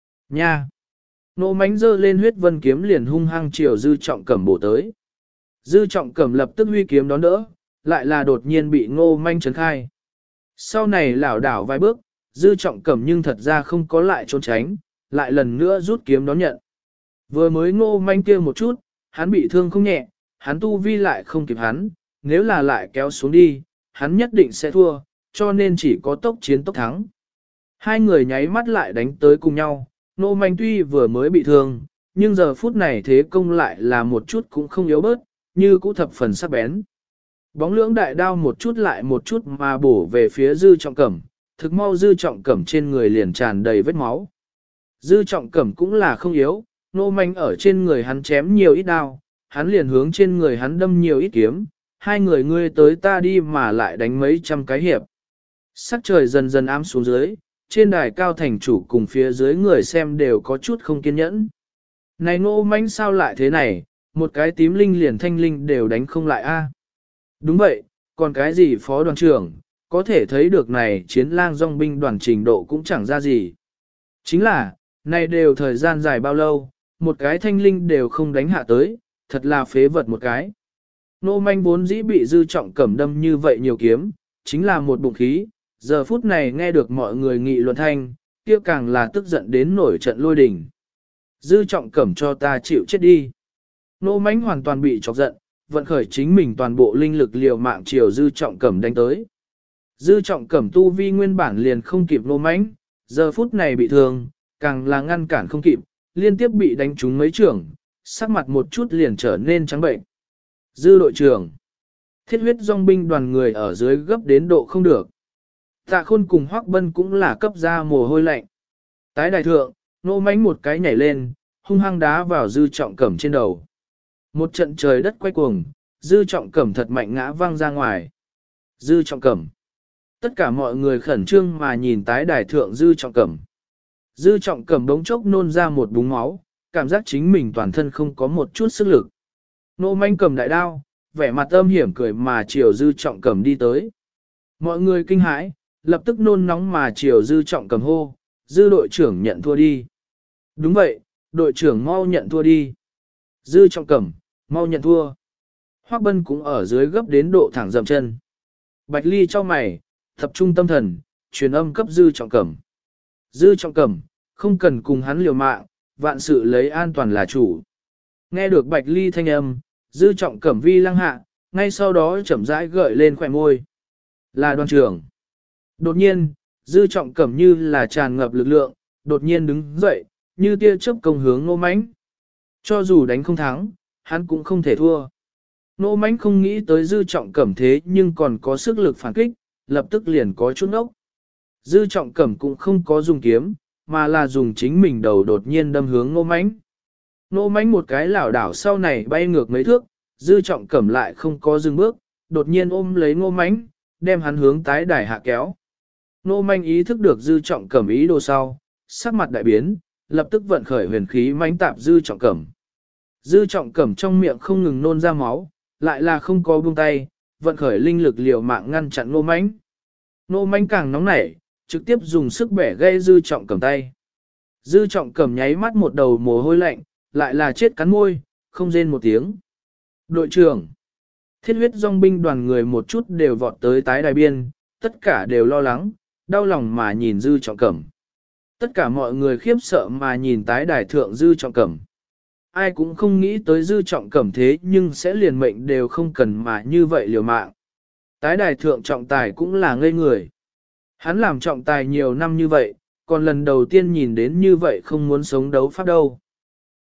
Nha! Nô Mánh giơ lên huyết vân kiếm liền hung hăng chiều Dư Trọng Cẩm bổ tới. Dư Trọng Cẩm lập tức huy kiếm đón đỡ, lại là đột nhiên bị Ngô Manh trấn khai. Sau này lảo đảo vài bước, Dư Trọng Cẩm nhưng thật ra không có lại trốn tránh, lại lần nữa rút kiếm đón nhận. Vừa mới Ngô Manh kia một chút, hắn bị thương không nhẹ, hắn tu vi lại không kịp hắn, nếu là lại kéo xuống đi, hắn nhất định sẽ thua, cho nên chỉ có tốc chiến tốc thắng. Hai người nháy mắt lại đánh tới cùng nhau, Ngô Manh tuy vừa mới bị thương, nhưng giờ phút này thế công lại là một chút cũng không yếu bớt, như cũ thập phần sắc bén. Bóng lưỡng đại đao một chút lại một chút mà bổ về phía Dư Trọng Cẩm, thực mau Dư Trọng Cẩm trên người liền tràn đầy vết máu. Dư Trọng Cẩm cũng là không yếu, Ngô Manh ở trên người hắn chém nhiều ít đao, hắn liền hướng trên người hắn đâm nhiều ít kiếm, hai người ngươi tới ta đi mà lại đánh mấy trăm cái hiệp. Sắc trời dần dần ám xuống dưới, trên đài cao thành chủ cùng phía dưới người xem đều có chút không kiên nhẫn. Này Ngô Manh sao lại thế này, một cái tím linh liền thanh linh đều đánh không lại a. Đúng vậy, còn cái gì phó đoàn trưởng, có thể thấy được này chiến lang dòng binh đoàn trình độ cũng chẳng ra gì. Chính là, này đều thời gian dài bao lâu, một cái thanh linh đều không đánh hạ tới, thật là phế vật một cái. Nô Manh vốn dĩ bị Dư Trọng Cẩm đâm như vậy nhiều kiếm, chính là một bụng khí, giờ phút này nghe được mọi người nghị luận thanh, kia càng là tức giận đến nổi trận lôi đình. Dư Trọng Cẩm cho ta chịu chết đi. Nô Manh hoàn toàn bị chọc giận, vận khởi chính mình toàn bộ linh lực liều mạng chiều Dư Trọng Cẩm đánh tới. Dư Trọng Cẩm tu vi nguyên bản liền không kịp Nô Manh, giờ phút này bị thương, càng là ngăn cản không kịp, liên tiếp bị đánh trúng mấy trưởng, sắc mặt một chút liền trở nên trắng bệnh. Dư đội trưởng, thiết huyết dòng binh đoàn người ở dưới gấp đến độ không được. Tạ Khôn cùng Hoắc Bân cũng là cấp ra mồ hôi lạnh. Tái đại thượng, Nô Mánh một cái nhảy lên, hung hăng đá vào Dư Trọng Cẩm trên đầu. Một trận trời đất quay cuồng, Dư Trọng Cẩm thật mạnh ngã văng ra ngoài. Dư Trọng Cẩm. Tất cả mọi người khẩn trương mà nhìn tái đài thượng Dư Trọng Cẩm. Dư Trọng Cẩm bỗng chốc nôn ra một búng máu, cảm giác chính mình toàn thân không có một chút sức lực. Nô Manh cầm đại đao, vẻ mặt âm hiểm cười mà chiều Dư Trọng Cẩm đi tới. Mọi người kinh hãi, lập tức nôn nóng mà chiều Dư Trọng Cẩm hô, Dư đội trưởng nhận thua đi. Đúng vậy, đội trưởng mau nhận thua đi. Dư Trọng Cẩm, mau nhận thua. Hoắc Bân cũng ở dưới gấp đến độ thẳng dậm chân. Bạch Ly cho mày, tập trung tâm thần, truyền âm cấp Dư Trọng Cẩm. Dư Trọng Cẩm, không cần cùng hắn liều mạng, vạn sự lấy an toàn là chủ. Nghe được Bạch Ly thanh âm, Dư Trọng Cẩm vi lăng hạ, ngay sau đó chậm rãi gợi lên khỏe môi. Là đoàn trưởng. Đột nhiên, Dư Trọng Cẩm như là tràn ngập lực lượng, đột nhiên đứng dậy, như tia chớp công hướng Ngô Mánh. Cho dù đánh không thắng, hắn cũng không thể thua. Ngô Mánh không nghĩ tới Dư Trọng Cẩm thế nhưng còn có sức lực phản kích, lập tức liền có chút ốc. Dư Trọng Cẩm cũng không có dùng kiếm, mà là dùng chính mình đầu đột nhiên đâm hướng Ngô Mánh. Ngô Mánh một cái lảo đảo sau này bay ngược mấy thước, Dư Trọng Cẩm lại không có dừng bước, đột nhiên ôm lấy Ngô Mánh, đem hắn hướng tái đài hạ kéo. Ngô Mánh ý thức được Dư Trọng Cẩm ý đồ sau, sắc mặt đại biến, lập tức vận khởi huyền khí mãnh tạp Dư Trọng Cẩm. Dư Trọng Cẩm trong miệng không ngừng nôn ra máu, lại là không có buông tay, vận khởi linh lực liều mạng ngăn chặn Ngô Mánh. Ngô Mánh càng nóng nảy, trực tiếp dùng sức bẻ gây Dư Trọng Cẩm tay. Dư Trọng Cẩm nháy mắt một đầu mồ hôi lạnh, lại là chết cắn môi, không rên một tiếng. Đội trưởng, thiết huyết dòng binh đoàn người một chút đều vọt tới tái đài biên, tất cả đều lo lắng, đau lòng mà nhìn Dư Trọng Cẩm. Tất cả mọi người khiếp sợ mà nhìn tái đài thượng Dư Trọng Cẩm. Ai cũng không nghĩ tới Dư Trọng Cẩm thế nhưng sẽ liền mệnh đều không cần mà như vậy liều mạng. Tái đài thượng trọng tài cũng là ngây người. Hắn làm trọng tài nhiều năm như vậy, còn lần đầu tiên nhìn đến như vậy không muốn sống đấu pháp đâu.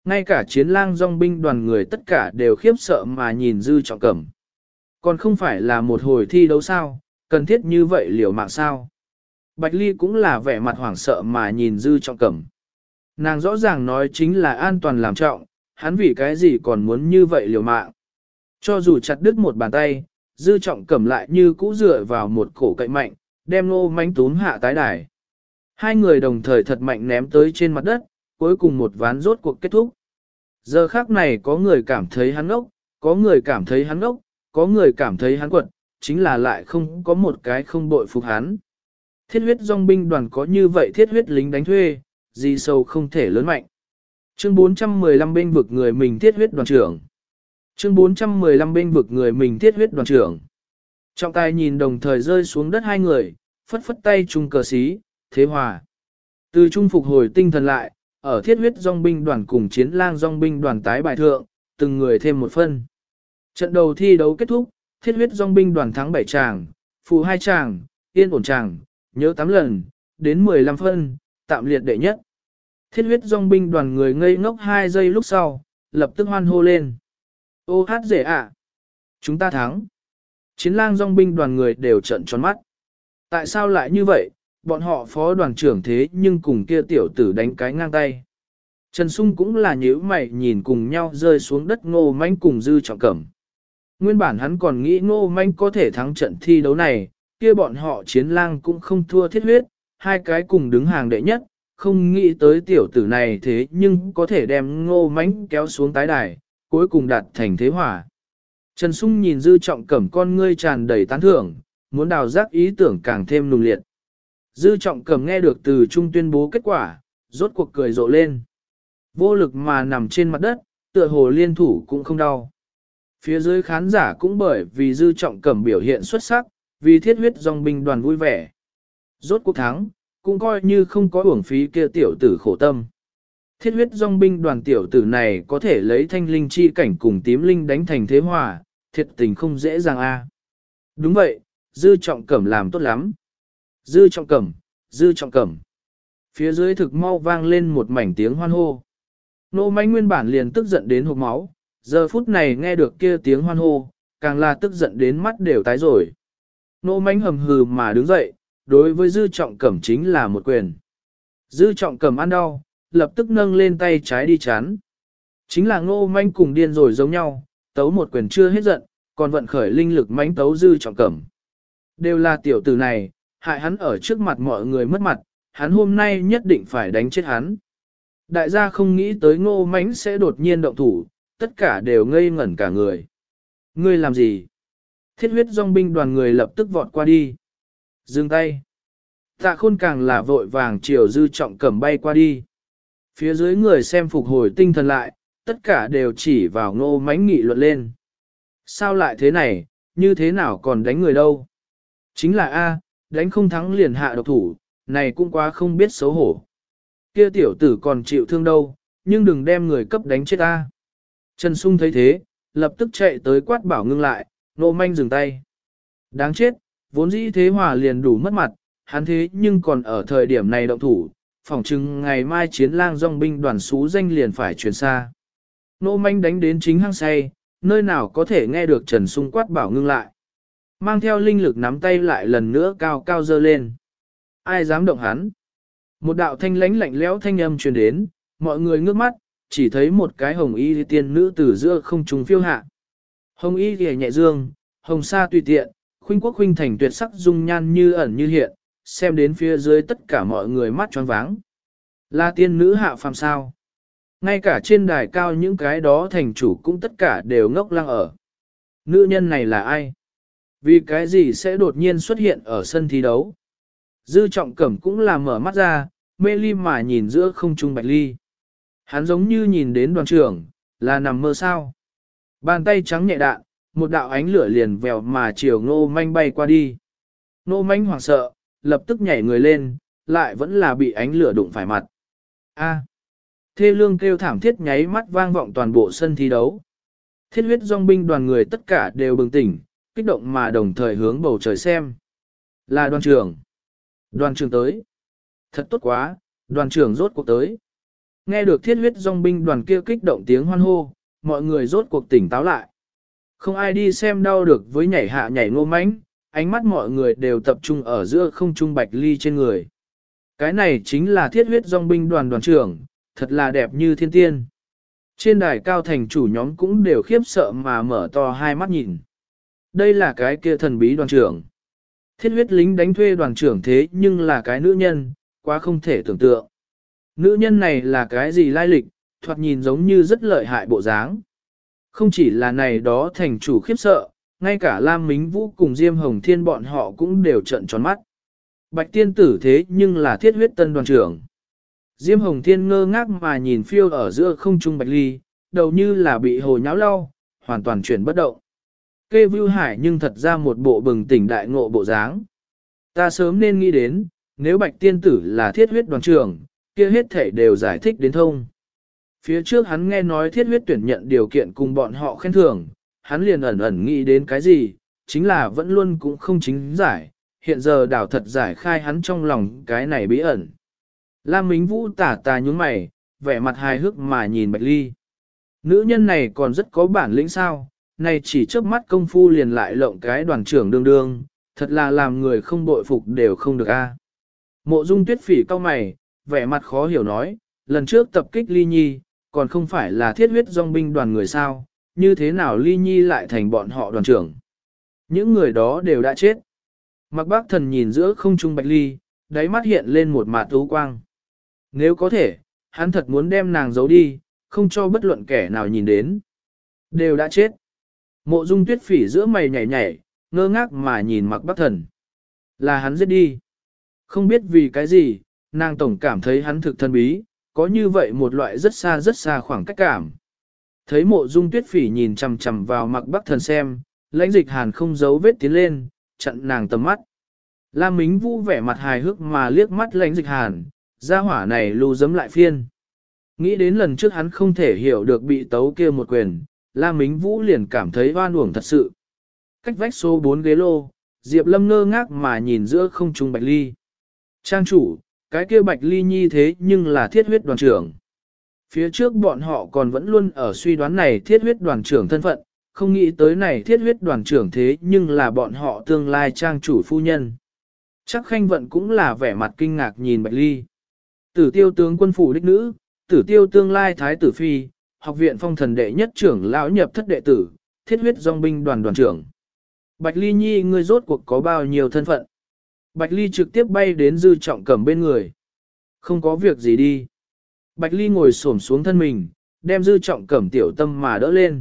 Ngay cả chiến lang dòng binh đoàn người tất cả đều khiếp sợ mà nhìn Dư Trọng Cẩm. Còn không phải là một hồi thi đấu sao, cần thiết như vậy liều mạng sao. Bạch Ly cũng là vẻ mặt hoảng sợ mà nhìn Dư Trọng Cẩm. Nàng rõ ràng nói chính là an toàn làm trọng, hắn vì cái gì còn muốn như vậy liều mạng. Cho dù chặt đứt một bàn tay, Dư Trọng Cẩm lại như cũ dựa vào một cổ cậy mạnh, đem Ngô Mánh túm hạ tái đài. Hai người đồng thời thật mạnh ném tới trên mặt đất, cuối cùng một ván rốt cuộc kết thúc. Giờ khác này có người cảm thấy hắn ngốc, có người cảm thấy hắn ngốc, có người cảm thấy hắn quật, chính là lại không có một cái không bội phục hắn. Thiết huyết dòng binh đoàn có như vậy thiết huyết lính đánh thuê, gì sâu không thể lớn mạnh. Chương 415 binh vực người mình thiết huyết đoàn trưởng. Chương 415 binh vực người mình thiết huyết đoàn trưởng. Trọng tài nhìn đồng thời rơi xuống đất hai người, phất phất tay chung cờ xí, thế hòa. Từ trung phục hồi tinh thần lại, ở thiết huyết dòng binh đoàn cùng chiến lang dòng binh đoàn tái bài thượng, từng người thêm một phân. Trận đầu thi đấu kết thúc, thiết huyết dòng binh đoàn thắng 7 tràng, phụ 2 tràng, yên ổn tràng, nhớ 8 lần, đến 15 phân, tạm liệt đệ nhất. Thiết huyết dòng binh đoàn người ngây ngốc 2 giây lúc sau, lập tức hoan hô lên. Ô hát rể ạ! Chúng ta thắng! Chiến lang dòng binh đoàn người đều trợn tròn mắt. Tại sao lại như vậy? Bọn họ phó đoàn trưởng thế nhưng cùng kia tiểu tử đánh cái ngang tay. Trần Sung cũng là nhíu mày nhìn cùng nhau rơi xuống đất Ngô Manh cùng Dư Trọng Cẩm. Nguyên bản hắn còn nghĩ Ngô Manh có thể thắng trận thi đấu này, kia bọn họ chiến lang cũng không thua thiết huyết, hai cái cùng đứng hàng đệ nhất, không nghĩ tới tiểu tử này thế nhưng có thể đem Ngô Manh kéo xuống tái đài, cuối cùng đạt thành thế hòa. Trần Sung nhìn Dư Trọng Cẩm con ngươi tràn đầy tán thưởng, muốn đào giác ý tưởng càng thêm nùng liệt. Dư Trọng Cẩm nghe được từ trung tuyên bố kết quả, rốt cuộc cười rộ lên. Vô lực mà nằm trên mặt đất, tựa hồ liên thủ cũng không đau. Phía dưới khán giả cũng bởi vì Dư Trọng Cẩm biểu hiện xuất sắc, vì thiết huyết dòng binh đoàn vui vẻ. Rốt cuộc thắng, cũng coi như không có uổng phí kia tiểu tử khổ tâm. Thiết huyết dòng binh đoàn tiểu tử này có thể lấy thanh linh chi cảnh cùng tím linh đánh thành thế hòa, thiệt tình không dễ dàng a. Đúng vậy, Dư Trọng Cẩm làm tốt lắm. Dư Trọng Cẩm, Dư Trọng Cẩm. Phía dưới thực mau vang lên một mảnh tiếng hoan hô. Nô Mánh nguyên bản liền tức giận đến hộc máu, giờ phút này nghe được kia tiếng hoan hô, càng là tức giận đến mắt đều tái rồi. Nô Mánh hầm hừ mà đứng dậy, đối với Dư Trọng Cẩm chính là một quyền. Dư Trọng Cẩm ăn đau, lập tức nâng lên tay trái đi chán. Chính là Ngô Mánh cùng điên rồi giống nhau, tấu một quyền chưa hết giận, còn vận khởi linh lực mánh tấu Dư Trọng Cẩm. Đều là tiểu tử này, hại hắn ở trước mặt mọi người mất mặt, hắn hôm nay nhất định phải đánh chết hắn. Đại gia không nghĩ tới Ngô Mánh sẽ đột nhiên động thủ, tất cả đều ngây ngẩn cả người. Ngươi làm gì? Thiết huyết dòng binh đoàn người lập tức vọt qua đi. Dừng tay. Tạ Khôn càng là vội vàng chiều Dư Trọng Cẩm bay qua đi. Phía dưới người xem phục hồi tinh thần lại, tất cả đều chỉ vào Ngô Mánh nghị luận lên. Sao lại thế này, như thế nào còn đánh người đâu? Chính là A, đánh không thắng liền hạ độc thủ, này cũng quá không biết xấu hổ. Kia tiểu tử còn chịu thương đâu, nhưng đừng đem người cấp đánh chết A. Trần Sung thấy thế, lập tức chạy tới quát bảo ngưng lại, Ngô Manh dừng tay. Đáng chết, vốn dĩ thế hòa liền đủ mất mặt, hắn thế nhưng còn ở thời điểm này động thủ, phỏng chừng ngày mai chiến lang dòng binh đoàn xú danh liền phải truyền xa. Ngô Manh đánh đến chính hang say, nơi nào có thể nghe được Trần Sung quát bảo ngưng lại. Mang theo linh lực nắm tay lại lần nữa cao cao dơ lên. Ai dám động hắn? Một đạo thanh lãnh lạnh lẽo thanh âm truyền đến, mọi người ngước mắt, chỉ thấy một cái hồng y tiên nữ từ giữa không trung phiêu hạ. Hồng y thì nhẹ dương, hồng sa tùy tiện, khuynh quốc khuynh thành tuyệt sắc dung nhan như ẩn như hiện, xem đến phía dưới tất cả mọi người mắt choáng váng. Là tiên nữ hạ phàm sao? Ngay cả trên đài cao những cái đó thành chủ cũng tất cả đều ngốc lăng ở. Nữ nhân này là ai? Vì cái gì sẽ đột nhiên xuất hiện ở sân thi đấu? Dư Trọng Cẩm cũng là mở mắt ra, mê ly mà nhìn giữa không trung Bạch Ly. Hắn giống như nhìn đến đoàn trưởng, là nằm mơ sao. Bàn tay trắng nhẹ đạn, một đạo ánh lửa liền vèo mà chiều Ngô Manh bay qua đi. Ngô Manh hoảng sợ, lập tức nhảy người lên, lại vẫn là bị ánh lửa đụng phải mặt. A. Thê lương kêu thảm thiết nháy mắt vang vọng toàn bộ sân thi đấu. Thiết huyết dòng binh đoàn người tất cả đều bừng tỉnh, kích động mà đồng thời hướng bầu trời xem. Là đoàn trưởng. Đoàn trưởng tới. Thật tốt quá, đoàn trưởng rốt cuộc tới. Nghe được thiết huyết dòng binh đoàn kia kích động tiếng hoan hô, mọi người rốt cuộc tỉnh táo lại. Không ai đi xem đau được với nhảy hạ nhảy ngô mãnh, ánh mắt mọi người đều tập trung ở giữa không trung Bạch Ly trên người. Cái này chính là thiết huyết dòng binh đoàn đoàn trưởng, thật là đẹp như thiên tiên. Trên đài cao thành chủ nhóm cũng đều khiếp sợ mà mở to hai mắt nhìn. Đây là cái kia thần bí đoàn trưởng. Thiết huyết lính đánh thuê đoàn trưởng thế nhưng là cái nữ nhân, quá không thể tưởng tượng. Nữ nhân này là cái gì lai lịch, thoạt nhìn giống như rất lợi hại bộ dáng. Không chỉ là này đó thành chủ khiếp sợ, ngay cả Lam Mính Vũ cùng Diêm Hồng Thiên bọn họ cũng đều trợn tròn mắt. Bạch tiên tử thế nhưng là thiết huyết tân đoàn trưởng. Diêm Hồng Thiên ngơ ngác mà nhìn phiêu ở giữa không trung Bạch Ly, đầu như là bị hồ nháo lau, hoàn toàn chuyển bất động. Kê Vưu Hải nhưng thật ra một bộ bừng tỉnh đại ngộ bộ dáng. Ta sớm nên nghĩ đến, nếu Bạch tiên tử là thiết huyết đoàn trưởng, kia hết thể đều giải thích đến thông. Phía trước hắn nghe nói thiết huyết tuyển nhận điều kiện cùng bọn họ khen thưởng, hắn liền ẩn ẩn nghĩ đến cái gì, chính là vẫn luôn cũng không chính giải, hiện giờ đảo thật giải khai hắn trong lòng cái này bí ẩn. Lam Mính Vũ tả tà nhúng mày, vẻ mặt hài hước mà nhìn Bạch Ly. Nữ nhân này còn rất có bản lĩnh sao, này chỉ trước mắt công phu liền lại lộng cái đoàn trưởng đương đương, thật là làm người không bội phục đều không được a. Mộ Dung Tuyết Phỉ cau mày, vẻ mặt khó hiểu nói, lần trước tập kích Ly Nhi, còn không phải là thiết huyết dòng binh đoàn người sao, như thế nào Ly Nhi lại thành bọn họ đoàn trưởng. Những người đó đều đã chết. Mạc Bác Thần nhìn giữa không trung Bạch Ly, đáy mắt hiện lên một mạt ưu quang. Nếu có thể, hắn thật muốn đem nàng giấu đi, không cho bất luận kẻ nào nhìn đến. Đều đã chết. Mộ Dung Tuyết Phỉ giữa mày nhảy nhảy, ngơ ngác mà nhìn Mạc Bác Thần. Là hắn giết đi. Không biết vì cái gì, nàng tổng cảm thấy hắn thực thân bí, có như vậy một loại rất xa khoảng cách cảm. Thấy Mộ Dung Tuyết Phỉ nhìn chằm chằm vào Mạc Bác Thần xem, Lãnh Dịch Hàn không giấu vết tiến lên, chặn nàng tầm mắt. Lam Mính Vũ vẻ mặt hài hước mà liếc mắt Lãnh Dịch Hàn, gia hỏa này lưu dấm lại phiên. Nghĩ đến lần trước hắn không thể hiểu được bị tấu kia một quyền, Lam Mính Vũ liền cảm thấy oan uổng thật sự. Cách vách số 4 ghế lô, Diệp Lâm ngơ ngác mà nhìn giữa không trung Bạch Ly. Trang chủ, cái kia Bạch Ly Nhi thế nhưng là thiết huyết đoàn trưởng. Phía trước bọn họ còn vẫn luôn ở suy đoán này thiết huyết đoàn trưởng thân phận, không nghĩ tới này thiết huyết đoàn trưởng thế nhưng là bọn họ tương lai trang chủ phu nhân. Chắc Khanh Vận cũng là vẻ mặt kinh ngạc nhìn Bạch Ly. Tử Tiêu tướng quân phủ đích nữ, Tử Tiêu tương lai thái tử phi, học viện phong thần đệ nhất trưởng lão nhập thất đệ tử, thiết huyết dòng binh đoàn đoàn trưởng. Bạch Ly Nhi ngươi rốt cuộc có bao nhiêu thân phận? Bạch Ly trực tiếp bay đến Dư Trọng Cẩm bên người. Không có việc gì đi. Bạch Ly ngồi xổm xuống thân mình, đem Dư Trọng Cẩm tiểu tâm mà đỡ lên.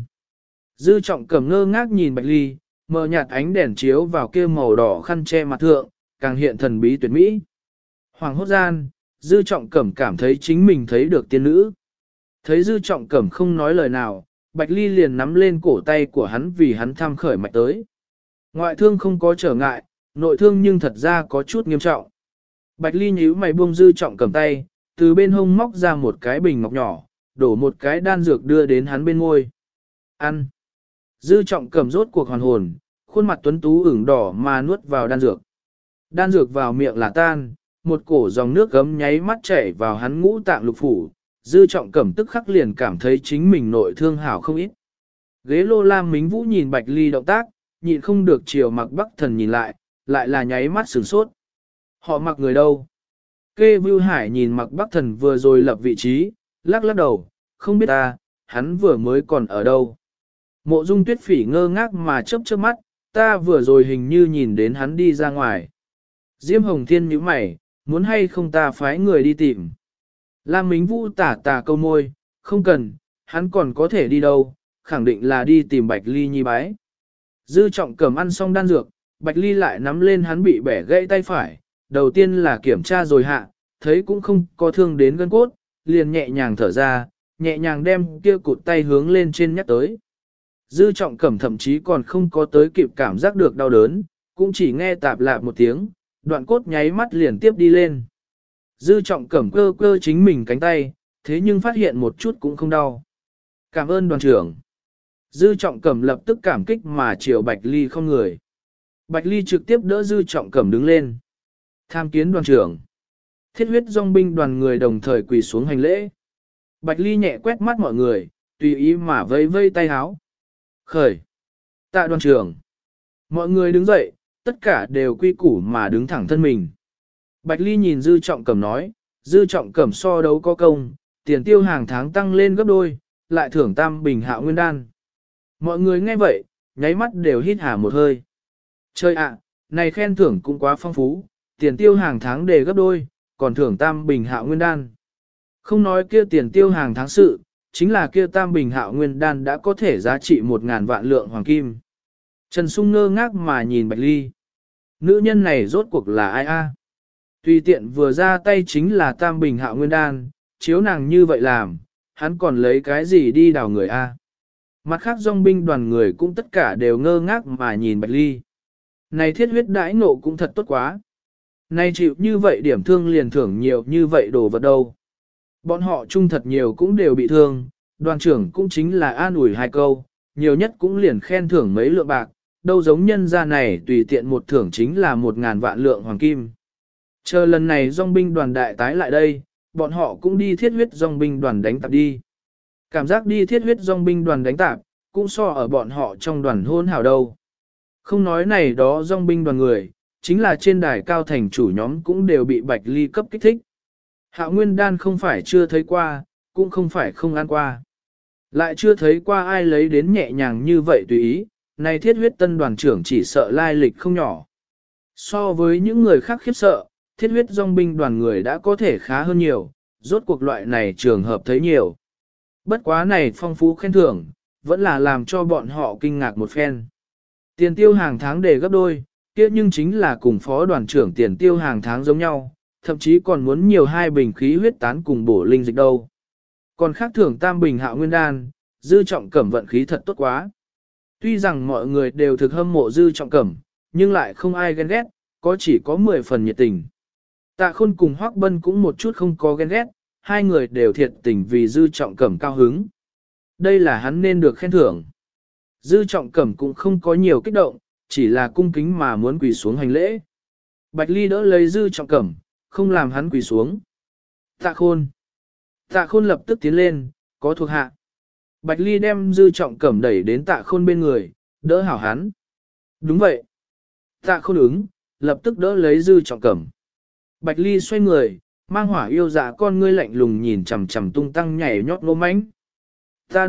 Dư Trọng Cẩm ngơ ngác nhìn Bạch Ly, mờ nhạt ánh đèn chiếu vào kia màu đỏ khăn che mặt thượng, càng hiện thần bí tuyệt mỹ. Hoàng hốt gian, Dư Trọng Cẩm cảm thấy chính mình thấy được tiên nữ. Thấy Dư Trọng Cẩm không nói lời nào, Bạch Ly liền nắm lên cổ tay của hắn vì hắn thăm khởi mạch tới. Ngoại thương không có trở ngại, nội thương nhưng thật ra có chút nghiêm trọng. Bạch Ly nhíu mày buông Dư Trọng Cẩm tay, từ bên hông móc ra một cái bình ngọc nhỏ, đổ một cái đan dược đưa đến hắn bên môi. Ăn. Dư Trọng Cẩm rốt cuộc hoàn hồn, khuôn mặt tuấn tú ửng đỏ mà nuốt vào đan dược. Đan dược vào miệng là tan, một cổ dòng nước gấm nháy mắt chảy vào hắn ngũ tạng lục phủ, Dư Trọng Cẩm tức khắc liền cảm thấy chính mình nội thương hảo không ít. Ghế lô Lam Mính Vũ nhìn Bạch Ly động tác, nhịn không được chiều Mạc Bắc Thần nhìn lại, lại là nháy mắt sửng sốt. Họ mặc người đâu? Kê Vưu Hải nhìn Mạc Bắc Thần vừa rồi lập vị trí, lắc lắc đầu, không biết ta, hắn vừa mới còn ở đâu. Mộ Dung Tuyết Phỉ ngơ ngác mà chớp chớp mắt, ta vừa rồi hình như nhìn đến hắn đi ra ngoài. Diêm Hồng Thiên nhíu mày, muốn hay không ta phái người đi tìm. Lam Mính Vũ tả tà câu môi, không cần, hắn còn có thể đi đâu, khẳng định là đi tìm Bạch Ly Nhi bái. Dư Trọng Cẩm ăn xong đan dược, Bạch Ly lại nắm lên hắn bị bẻ gãy tay phải, đầu tiên là kiểm tra rồi hạ, thấy cũng không có thương đến gân cốt, liền nhẹ nhàng thở ra, nhẹ nhàng đem kia cụt tay hướng lên trên nhắc tới. Dư Trọng Cẩm thậm chí còn không có tới kịp cảm giác được đau đớn, cũng chỉ nghe tạp lạp một tiếng, đoạn cốt nháy mắt liền tiếp đi lên. Dư Trọng Cẩm cơ cơ chính mình cánh tay, thế nhưng phát hiện một chút cũng không đau. Cảm ơn đoàn trưởng. Dư Trọng Cẩm lập tức cảm kích mà chiều Bạch Ly không người. Bạch Ly trực tiếp đỡ Dư Trọng Cẩm đứng lên. Tham kiến đoàn trưởng. Thiết huyết dòng binh đoàn người đồng thời quỳ xuống hành lễ. Bạch Ly nhẹ quét mắt mọi người, tùy ý mà vây vây tay háo. Khởi! Tạ đoàn trưởng! Mọi người đứng dậy, tất cả đều quy củ mà đứng thẳng thân mình. Bạch Ly nhìn Dư Trọng Cẩm nói, Dư Trọng Cẩm so đấu có công, tiền tiêu hàng tháng tăng lên gấp đôi, lại thưởng tam bình hạo nguyên đan. Mọi người nghe vậy, nháy mắt đều hít hà một hơi. Trời ạ, này khen thưởng cũng quá phong phú, tiền tiêu hàng tháng đề gấp đôi, còn thưởng tam bình hạo nguyên đan. Không nói kia tiền tiêu hàng tháng sự, chính là kia tam bình hạo nguyên đan đã có thể giá trị 1.000 vạn lượng hoàng kim. Trần Sung ngơ ngác mà nhìn Bạch Ly. Nữ nhân này rốt cuộc là ai a? Tùy tiện vừa ra tay chính là tam bình hạo nguyên đan, chiếu nàng như vậy làm, hắn còn lấy cái gì đi đào người a? Mặt khác dòng binh đoàn người cũng tất cả đều ngơ ngác mà nhìn Bạch Ly. Này thiết huyết đãi ngộ cũng thật tốt quá. Này chịu như vậy điểm thương liền thưởng nhiều như vậy đồ vật đâu. Bọn họ chung thật nhiều cũng đều bị thương, đoàn trưởng cũng chính là an ủi hai câu, nhiều nhất cũng liền khen thưởng mấy lượng bạc, đâu giống nhân gia này tùy tiện một thưởng chính là 1.000 vạn lượng hoàng kim. Chờ lần này dòng binh đoàn đại tái lại đây, bọn họ cũng đi thiết huyết dòng binh đoàn đánh tạp đi. Cảm giác đi thiết huyết dòng binh đoàn đánh tạp, cũng so ở bọn họ trong đoàn hôn hảo đâu. Không nói này đó dòng binh đoàn người, chính là trên đài cao thành chủ nhóm cũng đều bị Bạch Ly cấp kích thích. Hạo nguyên đan không phải chưa thấy qua, cũng không phải không ăn qua. Lại chưa thấy qua ai lấy đến nhẹ nhàng như vậy tùy ý, này thiết huyết tân đoàn trưởng chỉ sợ lai lịch không nhỏ. So với những người khác khiếp sợ, thiết huyết dòng binh đoàn người đã có thể khá hơn nhiều, rốt cuộc loại này trường hợp thấy nhiều. Bất quá này phong phú khen thưởng, vẫn là làm cho bọn họ kinh ngạc một phen. Tiền tiêu hàng tháng đề gấp đôi, kia nhưng chính là cùng phó đoàn trưởng tiền tiêu hàng tháng giống nhau, thậm chí còn muốn nhiều 2 bình khí huyết tán cùng bổ linh dịch đâu. Còn khác thưởng tam bình hạo nguyên đan, Dư Trọng Cẩm vận khí thật tốt quá. Tuy rằng mọi người đều thực hâm mộ Dư Trọng Cẩm, nhưng lại không ai ghen ghét, có chỉ có 10 phần nhiệt tình. Tạ Khôn cùng Hoắc Bân cũng một chút không có ghen ghét, hai người đều thiệt tình vì Dư Trọng Cẩm cao hứng. Đây là hắn nên được khen thưởng. Dư Trọng Cẩm cũng không có nhiều kích động, chỉ là cung kính mà muốn quỳ xuống hành lễ. Bạch Ly đỡ lấy Dư Trọng Cẩm, không làm hắn quỳ xuống. Tạ Khôn. Tạ Khôn lập tức tiến lên, có thuộc hạ. Bạch Ly đem Dư Trọng Cẩm đẩy đến Tạ Khôn bên người, đỡ hảo hắn. Đúng vậy. Tạ Khôn ứng, lập tức đỡ lấy Dư Trọng Cẩm. Bạch Ly xoay người, mang hỏa yêu dạ con ngươi lạnh lùng nhìn chằm chằm tung tăng nhảy nhót Nô Mánh. Ta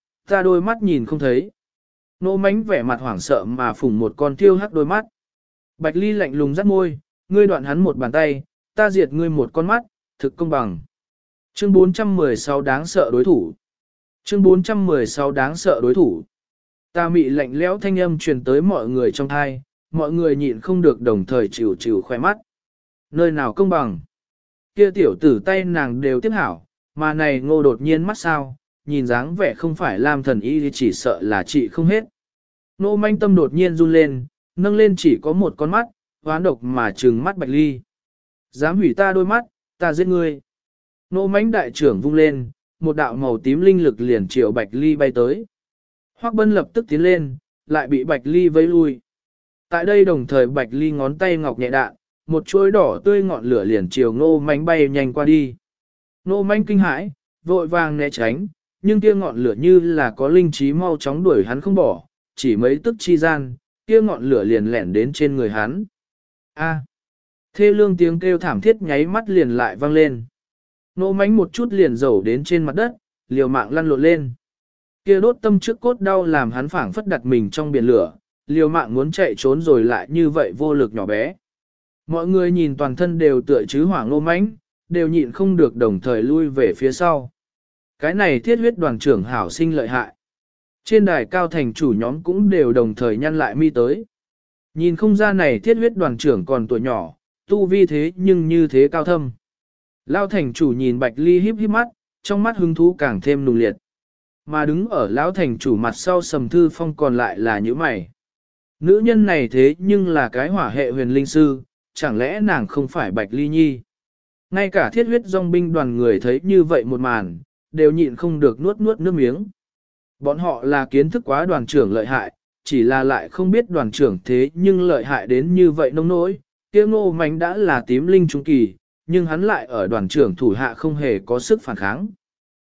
đôi mắt nhìn không thấy. Nô Mánh vẻ mặt hoảng sợ mà phủng một con thiêu hắc đôi mắt. Bạch Ly lạnh lùng rắt môi, ngươi đoạn hắn một bàn tay, ta diệt ngươi một con mắt, thực công bằng. Chương 416 đáng sợ đối thủ. Chương 416 đáng sợ đối thủ. Ta mị lạnh lẽo thanh âm truyền tới mọi người trong thai, mọi người nhịn không được đồng thời chịu chịu khoe mắt. Nơi nào công bằng? Kia tiểu tử tay nàng đều tiếp hảo, mà này Ngô đột nhiên mắt sao, nhìn dáng vẻ không phải Lam thần y thì chỉ sợ là chị không hết. Nô Manh tâm đột nhiên run lên, nâng lên chỉ có một con mắt, hoán độc mà trừng mắt Bạch Ly. Dám hủy ta đôi mắt, ta giết ngươi. Nô Mánh đại trưởng vung lên, một đạo màu tím linh lực liền chiều Bạch Ly bay tới. Hoắc Bân lập tức tiến lên, lại bị Bạch Ly vẫy lui. Tại đây đồng thời Bạch Ly ngón tay ngọc nhẹ đạn, một chuỗi đỏ tươi ngọn lửa liền chiều Nô Mánh bay nhanh qua đi. Nô Mánh kinh hãi, vội vàng né tránh, nhưng kia ngọn lửa như là có linh trí mau chóng đuổi hắn không bỏ, chỉ mấy tức chi gian, kia ngọn lửa liền lẻn đến trên người hắn. A! Thê lương tiếng kêu thảm thiết nháy mắt liền lại vang lên. Nô Mánh một chút liền dầu đến trên mặt đất, liều mạng lăn lộn lên. Kia đốt tâm trước cốt đau làm hắn phảng phất đặt mình trong biển lửa, liều mạng muốn chạy trốn rồi lại như vậy vô lực nhỏ bé. Mọi người nhìn toàn thân đều tựa chứ hoảng Nô Mánh, đều nhịn không được đồng thời lui về phía sau. Cái này thiết huyết đoàn trưởng hảo sinh lợi hại. Trên đài cao thành chủ nhóm cũng đều đồng thời nhăn lại mi tới. Nhìn không ra này thiết huyết đoàn trưởng còn tuổi nhỏ, tu vi thế nhưng như thế cao thâm. Lao thành chủ nhìn Bạch Ly híp híp mắt, trong mắt hứng thú càng thêm nùng liệt. Mà đứng ở lão thành chủ mặt sau Sầm Thư Phong còn lại là những mày. Nữ nhân này thế nhưng là cái hỏa hệ huyền linh sư, chẳng lẽ nàng không phải Bạch Ly Nhi? Ngay cả thiết huyết dòng binh đoàn người thấy như vậy một màn, đều nhịn không được nuốt nuốt nước miếng. Bọn họ là kiến thức quá đoàn trưởng lợi hại, chỉ là lại không biết đoàn trưởng thế nhưng lợi hại đến như vậy nông nỗi. Kia Ngô Mánh đã là tím linh trung kỳ, nhưng hắn lại ở đoàn trưởng thủ hạ không hề có sức phản kháng.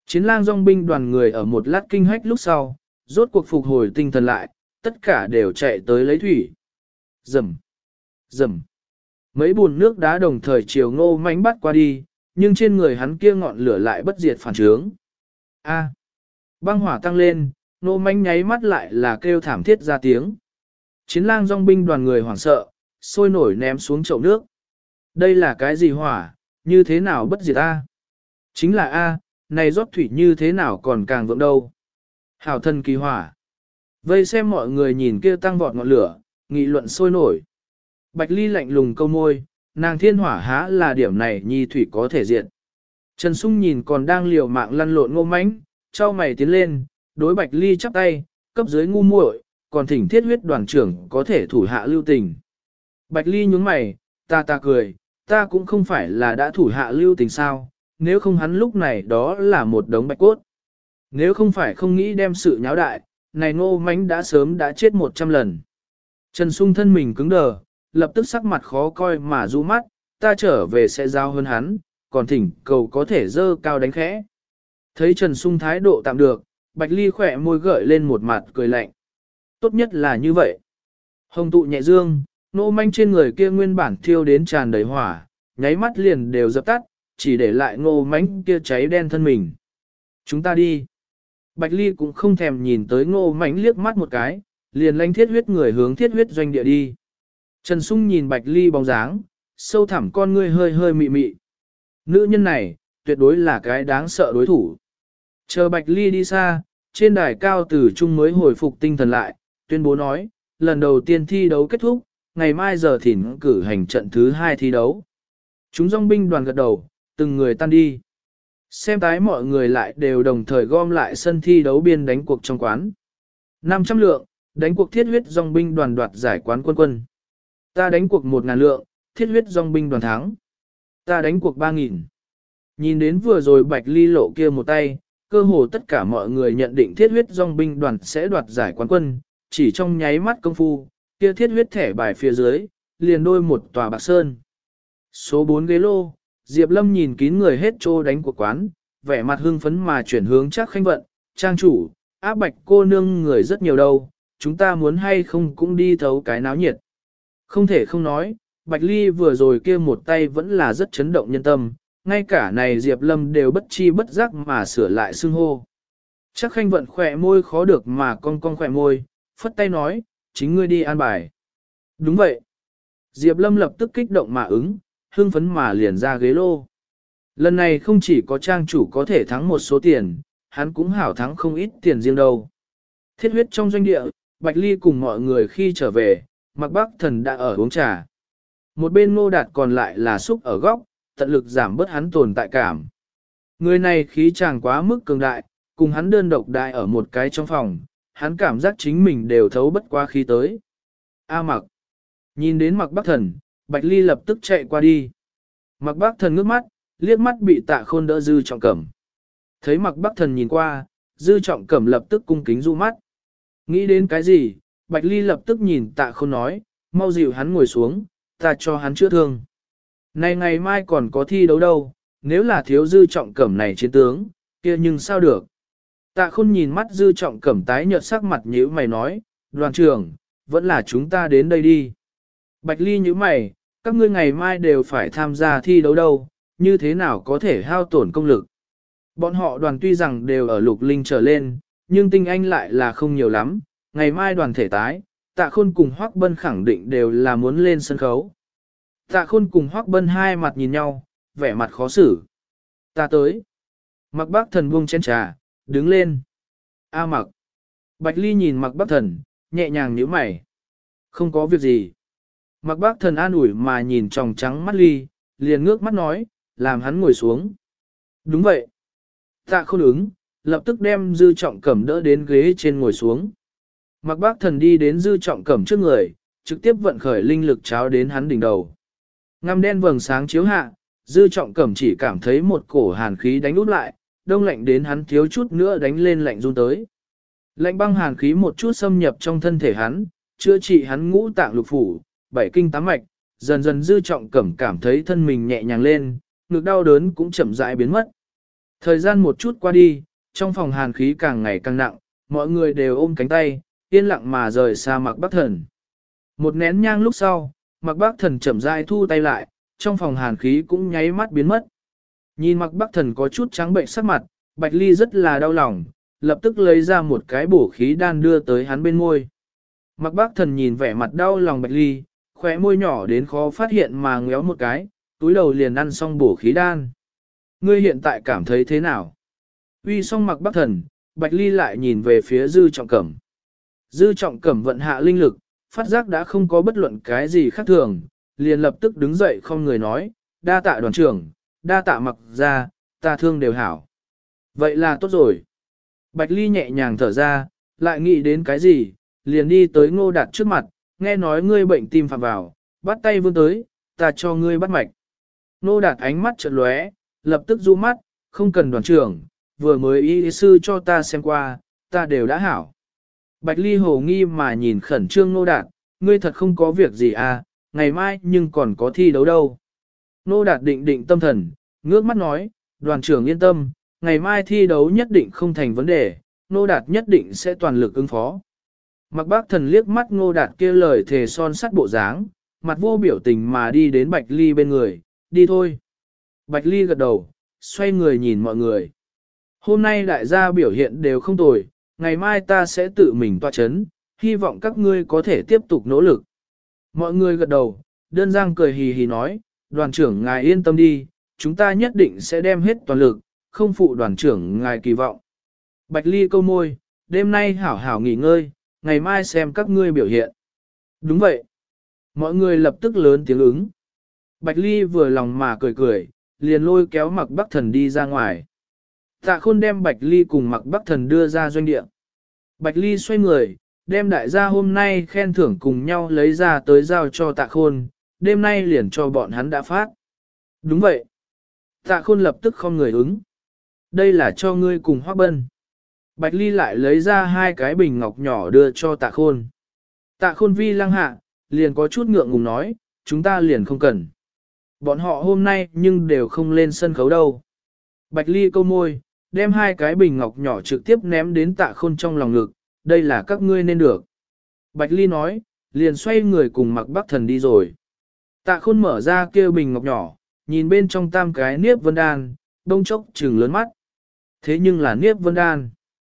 Chiến lang dòng binh đoàn người ở một lát kinh hách lúc sau, rốt cuộc phục hồi tinh thần lại, tất cả đều chạy tới lấy thủy. Rầm, rầm. Mấy bùn nước đá đồng thời chiều Ngô Mánh bắt qua đi, nhưng trên người hắn kia ngọn lửa lại bất diệt phản trướng. A. Băng hỏa tăng lên, Ngô Mánh nháy mắt lại là kêu thảm thiết ra tiếng. Chiến lang dòng binh đoàn người hoảng sợ, sôi nổi ném xuống chậu nước. Đây là cái gì hỏa, như thế nào bất diệt A? Chính là A, này rót thủy như thế nào còn càng vượng đâu. Hảo thần kỳ hỏa. Vây xem mọi người nhìn kia tăng vọt ngọn lửa, nghị luận sôi nổi. Bạch Ly lạnh lùng câu môi, nàng thiên hỏa há là điểm này nhi thủy có thể diệt. Trần Sung nhìn còn đang liều mạng lăn lộn Ngô Mánh, trao mày tiến lên, đối Bạch Ly chắp tay, cấp dưới ngu muội, còn thỉnh thiết huyết đoàn trưởng có thể thủ hạ lưu tình. Bạch Ly nhướng mày, ta cười, ta cũng không phải là đã thủ hạ lưu tình sao, nếu không hắn lúc này đó là một đống bạch cốt. Nếu không phải không nghĩ đem sự nháo đại, này Ngô Mánh đã sớm đã chết 100 lần. Trần Sung thân mình cứng đờ, lập tức sắc mặt khó coi mà du mắt, ta trở về sẽ giao hơn hắn, còn thỉnh cầu có thể dơ cao đánh khẽ. Thấy Trần Sung thái độ tạm được, Bạch Ly khỏe môi gợi lên một mặt cười lạnh. Tốt nhất là như vậy. Hồng tụ nhẹ dương, Ngô Mánh trên người kia nguyên bản thiêu đến tràn đầy hỏa, nháy mắt liền đều dập tắt, chỉ để lại Ngô Mánh kia cháy đen thân mình. Chúng ta đi. Bạch Ly cũng không thèm nhìn tới Ngô Mánh liếc mắt một cái, liền lanh thiết huyết người hướng thiết huyết doanh địa đi. Trần Sung nhìn Bạch Ly bóng dáng, sâu thẳm con ngươi hơi hơi mị mị. Nữ nhân này, tuyệt đối là cái đáng sợ đối thủ. Chờ Bạch Ly đi xa, trên đài cao tử trung mới hồi phục tinh thần lại, tuyên bố nói, lần đầu tiên thi đấu kết thúc, ngày mai giờ thỉnh cử hành trận thứ 2 thi đấu. Chúng dòng binh đoàn gật đầu, từng người tan đi. Xem tái mọi người lại đều đồng thời gom lại sân thi đấu biên đánh cuộc trong quán. 500 lượng, đánh cuộc thiết huyết dòng binh đoàn đoạt giải quán quân quân. Ta đánh cuộc 1.000 lượng, thiết huyết dòng binh đoàn thắng. Ta đánh cuộc 3.000. Nhìn đến vừa rồi Bạch Ly lộ kia một tay, cơ hồ tất cả mọi người nhận định thiết huyết dòng binh đoàn sẽ đoạt giải quán quân, chỉ trong nháy mắt công phu, kia thiết huyết thẻ bài phía dưới, liền đôi một tòa bạc sơn. Số 4 ghế lô, Diệp Lâm nhìn kín người hết trô đánh cuộc quán, vẻ mặt hưng phấn mà chuyển hướng Trác Khanh Vận, trang chủ, áp Bạch cô nương người rất nhiều đâu, chúng ta muốn hay không cũng đi thấu cái náo nhiệt. Không thể không nói, Bạch Ly vừa rồi kia một tay vẫn là rất chấn động nhân tâm, ngay cả này Diệp Lâm đều bất chi bất giác mà sửa lại xưng hô. Trác Khanh Vận khỏe môi khó được mà cong khỏe môi, phất tay nói, chính ngươi đi an bài. Đúng vậy. Diệp Lâm lập tức kích động mà ứng, hưng phấn mà liền ra ghế lô. Lần này không chỉ có trang chủ có thể thắng một số tiền, hắn cũng hảo thắng không ít tiền riêng đâu. Thiết huyết trong doanh địa, Bạch Ly cùng mọi người khi trở về, Mạc Bắc Thần đã ở uống trà. Một bên Ngô Đạt còn lại là xúc ở góc, tận lực giảm bớt hắn tồn tại cảm. Người này khí chàng quá mức cường đại, cùng hắn đơn độc đại ở một cái trong phòng, hắn cảm giác chính mình đều thấu bất qua khí tới. A Mặc. Nhìn đến Mạc Bắc Thần, Bạch Ly lập tức chạy qua đi. Mạc Bắc Thần ngước mắt, liếc mắt bị Tạ Khôn đỡ Dư Trọng Cẩm. Thấy Mạc Bắc Thần nhìn qua, Dư Trọng Cẩm lập tức cung kính du mắt. Nghĩ đến cái gì, Bạch Ly lập tức nhìn Tạ Khôn nói, mau dịu hắn ngồi xuống, ta cho hắn chữa thương. Này ngày mai còn có thi đấu đâu, nếu là thiếu Dư Trọng Cẩm này chiến tướng, kia nhưng sao được. Tạ Khôn nhìn mắt Dư Trọng Cẩm tái nhợt sắc mặt nhíu mày nói, đoàn trưởng, vẫn là chúng ta đến đây đi. Bạch Ly nhíu mày, các ngươi ngày mai đều phải tham gia thi đấu đâu, như thế nào có thể hao tổn công lực. Bọn họ đoàn tuy rằng đều ở lục linh trở lên, nhưng tinh anh lại là không nhiều lắm, ngày mai đoàn thể tái, Tạ Khôn cùng Hoắc Bân khẳng định đều là muốn lên sân khấu. Tạ Khôn cùng Hoắc Bân hai mặt nhìn nhau, vẻ mặt khó xử. Ta tới. Mạc Bắc Thần buông chén trà, đứng lên. A Mặc. Bạch Ly nhìn Mạc Bắc Thần, nhẹ nhàng nhíu mày. Không có việc gì. Mạc Bắc Thần an ủi mà nhìn tròng trắng mắt Ly, liền ngước mắt nói, làm hắn ngồi xuống. Đúng vậy. Tạ Khôn ứng, lập tức đem Dư Trọng Cẩm đỡ đến ghế trên ngồi xuống. Mạc Bắc Thần đi đến Dư Trọng Cẩm trước người, trực tiếp vận khởi linh lực cháo đến hắn đỉnh đầu. Ngăm đen vầng sáng chiếu hạ, Dư Trọng Cẩm chỉ cảm thấy một cổ hàn khí đánh úp lại, đông lạnh đến hắn thiếu chút nữa đánh lên lạnh run tới. Lạnh băng hàn khí một chút xâm nhập trong thân thể hắn, chữa trị hắn ngũ tạng lục phủ, bảy kinh tám mạch, dần dần Dư Trọng Cẩm cảm thấy thân mình nhẹ nhàng lên, ngực đau đớn cũng chậm rãi biến mất. Thời gian một chút qua đi, trong phòng hàn khí càng ngày càng nặng, mọi người đều ôm cánh tay, yên lặng mà rời xa Mạc Bắc Thần. Một nén nhang lúc sau, Mạc Bắc Thần chậm rãi thu tay lại, trong phòng hàn khí cũng nháy mắt biến mất. Nhìn Mạc Bắc Thần có chút trắng bệnh sắc mặt, Bạch Ly rất là đau lòng, lập tức lấy ra một cái bổ khí đan đưa tới hắn bên môi. Mạc Bắc Thần nhìn vẻ mặt đau lòng Bạch Ly, khóe môi nhỏ đến khó phát hiện mà ngéo một cái, túi đầu liền ăn xong bổ khí đan. Ngươi hiện tại cảm thấy thế nào? Uy xong Mạc Bắc Thần, Bạch Ly lại nhìn về phía Dư Trọng Cẩm. Dư Trọng Cẩm vận hạ linh lực, phát giác đã không có bất luận cái gì khác thường, liền lập tức đứng dậy không người nói, đa tạ đoàn trưởng, đa tạ Mặc ra, ta thương đều hảo. Vậy là tốt rồi. Bạch Ly nhẹ nhàng thở ra, lại nghĩ đến cái gì, liền đi tới Ngô Đạt trước mặt, nghe nói ngươi bệnh tim phạm vào, bắt tay vươn tới, ta cho ngươi bắt mạch. Ngô Đạt ánh mắt chợt lóe, lập tức du mắt, không cần đoàn trưởng, vừa mới y sư cho ta xem qua, ta đều đã hảo. Bạch Ly hồ nghi mà nhìn khẩn trương Ngô Đạt, ngươi thật không có việc gì à, ngày mai nhưng còn có thi đấu đâu. Ngô Đạt định định tâm thần, ngước mắt nói, đoàn trưởng yên tâm, ngày mai thi đấu nhất định không thành vấn đề, Ngô Đạt nhất định sẽ toàn lực ứng phó. Mạc Bác Thần liếc mắt Ngô Đạt kia lời thề son sắt bộ dáng, mặt vô biểu tình mà đi đến Bạch Ly bên người, đi thôi. Bạch Ly gật đầu, xoay người nhìn mọi người. Hôm nay đại gia biểu hiện đều không tồi, ngày mai ta sẽ tự mình tọa chấn, hy vọng các ngươi có thể tiếp tục nỗ lực. Mọi người gật đầu, đơn giang cười hì hì nói, đoàn trưởng ngài yên tâm đi, chúng ta nhất định sẽ đem hết toàn lực, không phụ đoàn trưởng ngài kỳ vọng. Bạch Ly câu môi, đêm nay hảo hảo nghỉ ngơi, ngày mai xem các ngươi biểu hiện. Đúng vậy. Mọi người lập tức lớn tiếng ứng. Bạch Ly vừa lòng mà cười cười, liền lôi kéo Mạc Bắc Thần đi ra ngoài. Tạ Khôn đem Bạch Ly cùng Mạc Bắc Thần đưa ra doanh địa. Bạch Ly xoay người, đem đại gia hôm nay khen thưởng cùng nhau lấy ra tới giao cho Tạ Khôn, đêm nay liền cho bọn hắn đã phát. Đúng vậy. Tạ Khôn lập tức không người ứng. Đây là cho ngươi cùng Hoắc Bân. Bạch Ly lại lấy ra hai cái bình ngọc nhỏ đưa cho Tạ Khôn. Tạ Khôn vi lăng hạ, liền có chút ngượng ngùng nói, chúng ta liền không cần. Bọn họ hôm nay nhưng đều không lên sân khấu đâu. Bạch Ly câu môi, đem hai cái bình ngọc nhỏ trực tiếp ném đến Tạ Khôn trong lòng ngực, đây là các ngươi nên được. Bạch Ly nói, liền xoay người cùng Mạc Bắc Thần đi rồi. Tạ Khôn mở ra kêu bình ngọc nhỏ, nhìn bên trong tam cái niếp vân đan, đông chốc trừng lớn mắt. Thế nhưng là niếp vân đan.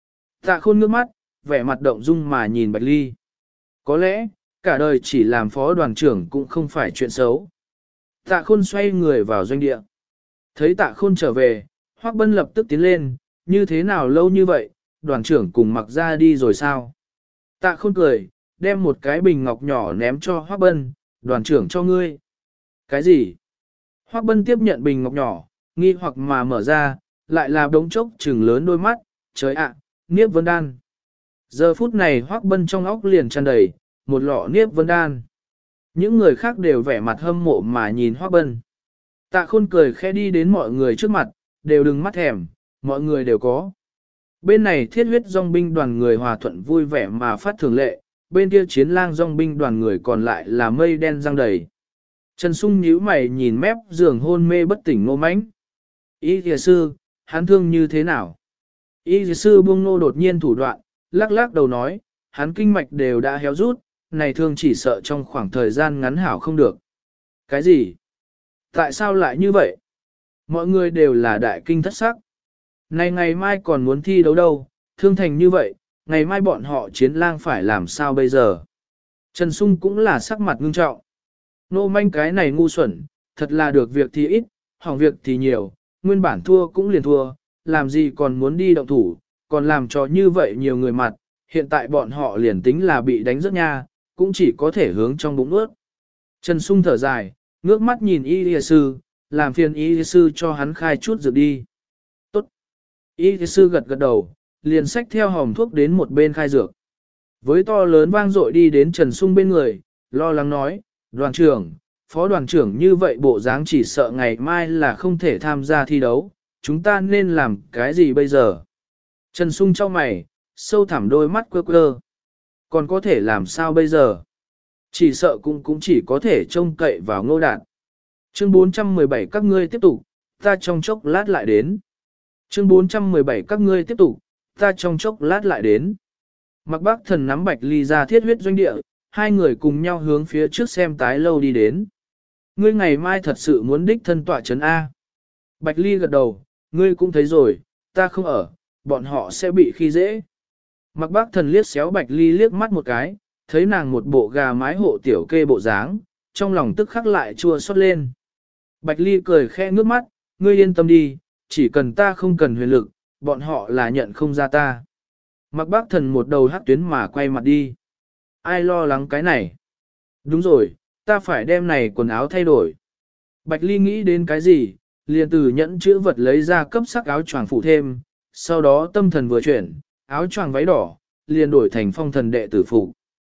Tạ Khôn ngước mắt, vẻ mặt động dung mà nhìn Bạch Ly. Có lẽ, cả đời chỉ làm phó đoàn trưởng cũng không phải chuyện xấu. Tạ Khôn xoay người vào doanh địa. Thấy Tạ Khôn trở về, Hoắc Bân lập tức tiến lên, như thế nào lâu như vậy, đoàn trưởng cùng Mặc ra đi rồi sao? Tạ Khôn cười, đem một cái bình ngọc nhỏ ném cho Hoắc Bân, đoàn trưởng cho ngươi. Cái gì? Hoắc Bân tiếp nhận bình ngọc nhỏ, nghi hoặc mà mở ra, lại là đống chốc trừng lớn đôi mắt, trời ạ, niếp vân đan. Giờ phút này Hoắc Bân trong óc liền tràn đầy, một lọ niếp vân đan. Những người khác đều vẻ mặt hâm mộ mà nhìn Hoắc Bân. Tạ Khôn cười khẽ đi đến mọi người trước mặt, đều đừng mắt thèm, mọi người đều có. Bên này thiết huyết dòng binh đoàn người hòa thuận vui vẻ mà phát thường lệ, bên kia chiến lang dòng binh đoàn người còn lại là mây đen răng đầy. Trần Sung nhíu mày nhìn mép giường hôn mê bất tỉnh Ngô Mãnh. Y thìa sư, hắn thương như thế nào? Y thìa sư buông nô đột nhiên thủ đoạn, lắc lắc đầu nói, hắn kinh mạch đều đã héo rút, này thương chỉ sợ trong khoảng thời gian ngắn hảo không được. Cái gì? Tại sao lại như vậy? Mọi người đều là đại kinh thất sắc. Này ngày mai còn muốn thi đấu đâu, thương thành như vậy, ngày mai bọn họ chiến lang phải làm sao bây giờ? Trần Sung cũng là sắc mặt ngưng trọng. Nô Manh cái này ngu xuẩn, thật là được việc thì ít, hỏng việc thì nhiều, nguyên bản thua cũng liền thua, làm gì còn muốn đi động thủ, còn làm cho như vậy nhiều người mặt, hiện tại bọn họ liền tính là bị đánh rất nha, cũng chỉ có thể hướng trong bụng ướt. Trần Sung thở dài, ngước mắt nhìn y lìa sư, làm phiền y lìa sư cho hắn khai chút dược đi. Tốt. Y lìa sư gật gật đầu, liền xách theo hòm thuốc đến một bên khai dược. Với to lớn vang dội đi đến Trần Sung bên người, lo lắng nói, đoàn trưởng, phó đoàn trưởng như vậy bộ dáng chỉ sợ ngày mai là không thể tham gia thi đấu, chúng ta nên làm cái gì bây giờ? Trần Sung trong mày, sâu thẳm đôi mắt quơ quơ. Còn có thể làm sao bây giờ? Chỉ sợ cũng chỉ có thể trông cậy vào Ngô Đạt. Chương 417 các ngươi tiếp tục, ta trong chốc lát lại đến. Chương 417 các ngươi tiếp tục, ta trong chốc lát lại đến. Mạc Bác Thần nắm Bạch Ly ra thiết huyết doanh địa, hai người cùng nhau hướng phía trước xem tái lâu đi đến. Ngươi ngày mai thật sự muốn đích thân tọa trấn A. Bạch Ly gật đầu, ngươi cũng thấy rồi, ta không ở, bọn họ sẽ bị khi dễ. Mạc Bác Thần liếc xéo Bạch Ly liếc mắt một cái, thấy nàng một bộ gà mái hộ tiểu kê bộ dáng, trong lòng tức khắc lại chua xót lên. Bạch Ly cười khẽ ngước mắt, ngươi yên tâm đi, chỉ cần ta không cần huyền lực, bọn họ là nhận không ra ta. Mạc Bác Thần một đầu hắc tuyến mà quay mặt đi. Ai lo lắng cái này? Đúng rồi, ta phải đem này quần áo thay đổi. Bạch Ly nghĩ đến cái gì, liền từ nhẫn chữ vật lấy ra cấp sắc áo choàng phủ thêm, sau đó tâm thần vừa chuyển, áo choàng váy đỏ, liền đổi thành phong thần đệ tử phụ.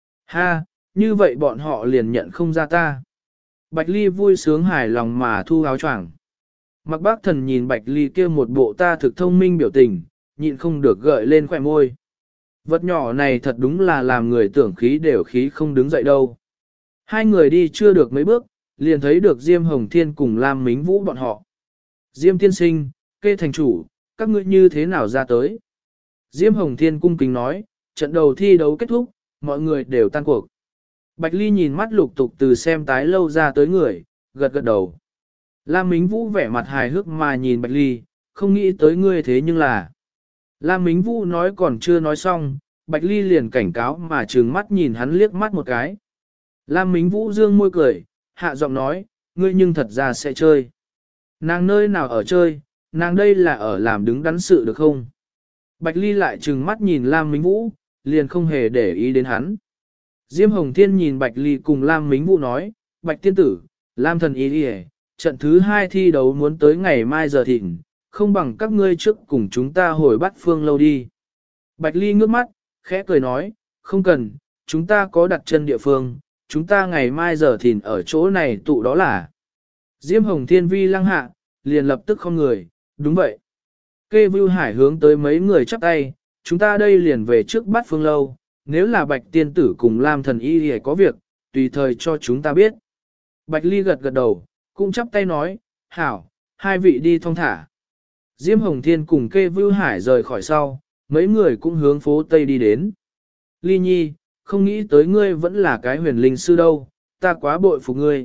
Ha, như vậy bọn họ liền nhận không ra ta. Bạch Ly vui sướng hài lòng mà thu áo choàng. Mạc Bác Thần nhìn Bạch Ly kia một bộ ta thực thông minh biểu tình, nhịn không được gợi lên khỏe môi. Vật nhỏ này thật đúng là làm người tưởng khí đều khí không đứng dậy đâu. Hai người đi chưa được mấy bước, liền thấy được Diêm Hồng Thiên cùng Lam Mính Vũ bọn họ. Diêm tiên sinh, Kê thành chủ, các ngươi như thế nào ra tới? Diêm Hồng Thiên cung kính nói, trận đầu thi đấu kết thúc, mọi người đều tan cuộc. Bạch Ly nhìn mắt lục tục từ xem tái lâu ra tới người, gật gật đầu. Lam Mính Vũ vẻ mặt hài hước mà nhìn Bạch Ly, không nghĩ tới ngươi thế nhưng là. Lam Mính Vũ nói còn chưa nói xong, Bạch Ly liền cảnh cáo mà trừng mắt nhìn hắn liếc mắt một cái. Lam Mính Vũ dương môi cười, hạ giọng nói, ngươi nhưng thật ra sẽ chơi. Nàng nơi nào ở chơi, nàng đây là ở làm đứng đắn sự được không? Bạch Ly lại trừng mắt nhìn Lam Mính Vũ, liền không hề để ý đến hắn. Diêm Hồng Thiên nhìn Bạch Ly cùng Lam Mính Vũ nói, Bạch tiên tử, Lam thần ý đi trận thứ 2 thi đấu muốn tới ngày mai giờ thịnh, không bằng các ngươi trước cùng chúng ta hồi bắt phương lâu đi. Bạch Ly ngước mắt, khẽ cười nói, không cần, chúng ta có đặt chân địa phương, chúng ta ngày mai giờ thìn ở chỗ này tụ đó là. Diêm Hồng Thiên vi lăng hạ, liền lập tức không người, đúng vậy. Kê Vưu Hải hướng tới mấy người chắp tay, chúng ta đây liền về trước bắt phương lâu, nếu là Bạch tiên tử cùng Lam thần y thì có việc, tùy thời cho chúng ta biết. Bạch Ly gật gật đầu, cũng chắp tay nói, hảo, hai vị đi thong thả. Diêm Hồng Thiên cùng Kê Vưu Hải rời khỏi sau, mấy người cũng hướng phố Tây đi đến. Ly Nhi, không nghĩ tới ngươi vẫn là cái huyền linh sư đâu, ta quá bội phục ngươi.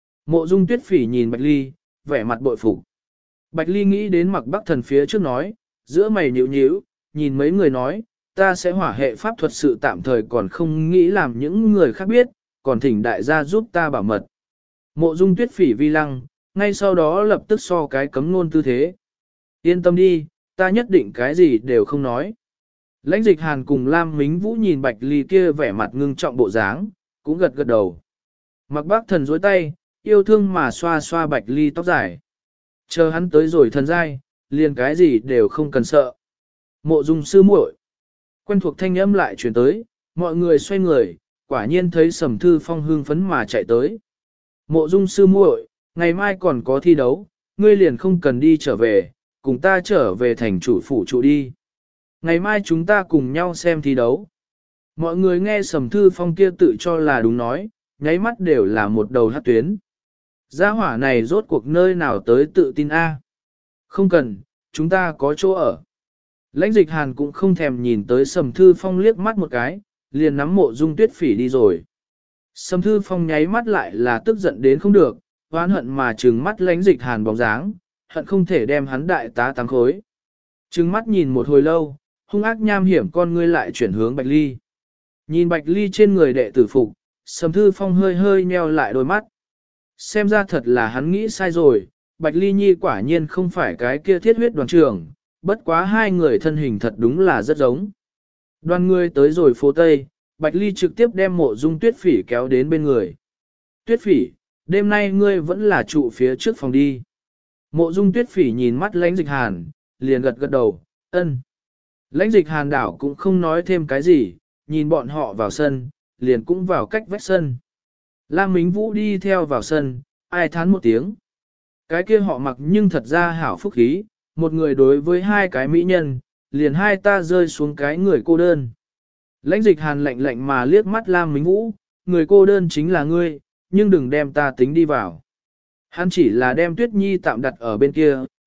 Mộ Dung Tuyết Phỉ nhìn Bạch Ly, vẻ mặt bội phục. Bạch Ly nghĩ đến Mặc Bắc Thần phía trước nói, giữa mày nhíu nhíu, nhìn mấy người nói, ta sẽ hỏa hệ pháp thuật sự tạm thời còn không nghĩ làm những người khác biết, còn thỉnh đại gia giúp ta bảo mật. Mộ Dung Tuyết Phỉ vi lăng, ngay sau đó lập tức so cái cấm ngôn tư thế. Yên tâm đi, ta nhất định cái gì đều không nói. Lãnh Dịch Hàn cùng Lam Mính Vũ nhìn Bạch Ly kia vẻ mặt ngưng trọng bộ dáng, cũng gật gật đầu. Mặc Bác Thần duỗi tay, yêu thương mà xoa xoa Bạch Ly tóc dài. Chờ hắn tới rồi thần giai, liền cái gì đều không cần sợ. Mộ Dung sư muội, quen thuộc thanh âm lại truyền tới, mọi người xoay người, quả nhiên thấy Sầm Thư Phong hưng phấn mà chạy tới. Mộ Dung sư muội, ngày mai còn có thi đấu, ngươi liền không cần đi trở về, cùng ta trở về thành chủ phủ trụ đi. Ngày mai chúng ta cùng nhau xem thi đấu. Mọi người nghe Sầm Thư Phong kia tự cho là đúng nói, nháy mắt đều là một đầu hát tuyến. Gia hỏa này rốt cuộc nơi nào tới tự tin A. Không cần, chúng ta có chỗ ở. Lãnh Dịch Hàn cũng không thèm nhìn tới Sầm Thư Phong liếc mắt một cái, liền nắm Mộ Dung Tuyết Phỉ đi rồi. Sầm Thư Phong nháy mắt lại là tức giận đến không được, oán hận mà trừng mắt Lãnh Dịch Hàn bóng dáng, hận không thể đem hắn đại tá tăng khối. Trừng mắt nhìn một hồi lâu, hung ác nham hiểm con ngươi lại chuyển hướng Bạch Ly. Nhìn Bạch Ly trên người đệ tử phục, Sầm Thư Phong hơi hơi nheo lại đôi mắt. Xem ra thật là hắn nghĩ sai rồi, Bạch Ly Nhi quả nhiên không phải cái kia thiết huyết đoàn trưởng, bất quá hai người thân hình thật đúng là rất giống. Đoàn người tới rồi phố Tây, Bạch Ly trực tiếp đem Mộ Dung Tuyết Phỉ kéo đến bên người. Tuyết Phỉ, đêm nay ngươi vẫn là trụ phía trước phòng đi. Mộ Dung Tuyết Phỉ nhìn mắt Lãnh Dịch Hàn, liền gật gật đầu, ân. Lãnh Dịch Hàn đảo cũng không nói thêm cái gì, nhìn bọn họ vào sân, liền cũng vào cách vách sân. Lam Mính Vũ đi theo vào sân, ai thán một tiếng. Cái kia họ mặc nhưng thật ra hảo phúc khí, một người đối với hai cái mỹ nhân, liền hai ta rơi xuống cái người cô đơn. Lãnh Dịch Hàn lạnh lạnh mà liếc mắt Lam Mính Vũ, người cô đơn chính là ngươi, nhưng đừng đem ta tính đi vào. Hắn chỉ là đem Tuyết Nhi tạm đặt ở bên kia,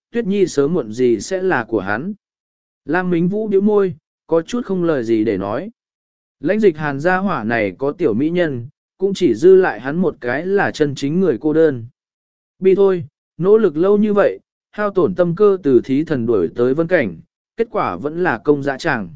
Tuyết Nhi sớm muộn gì sẽ là của hắn. Lam Mính Vũ bĩu môi, có chút không lời gì để nói. Lãnh Dịch Hàn gia hỏa này có tiểu mỹ nhân, cũng chỉ dư lại hắn một cái là chân chính người cô đơn. Bi thôi, nỗ lực lâu như vậy, hao tổn tâm cơ từ thí thần đuổi tới vân cảnh, kết quả vẫn là công dã tràng.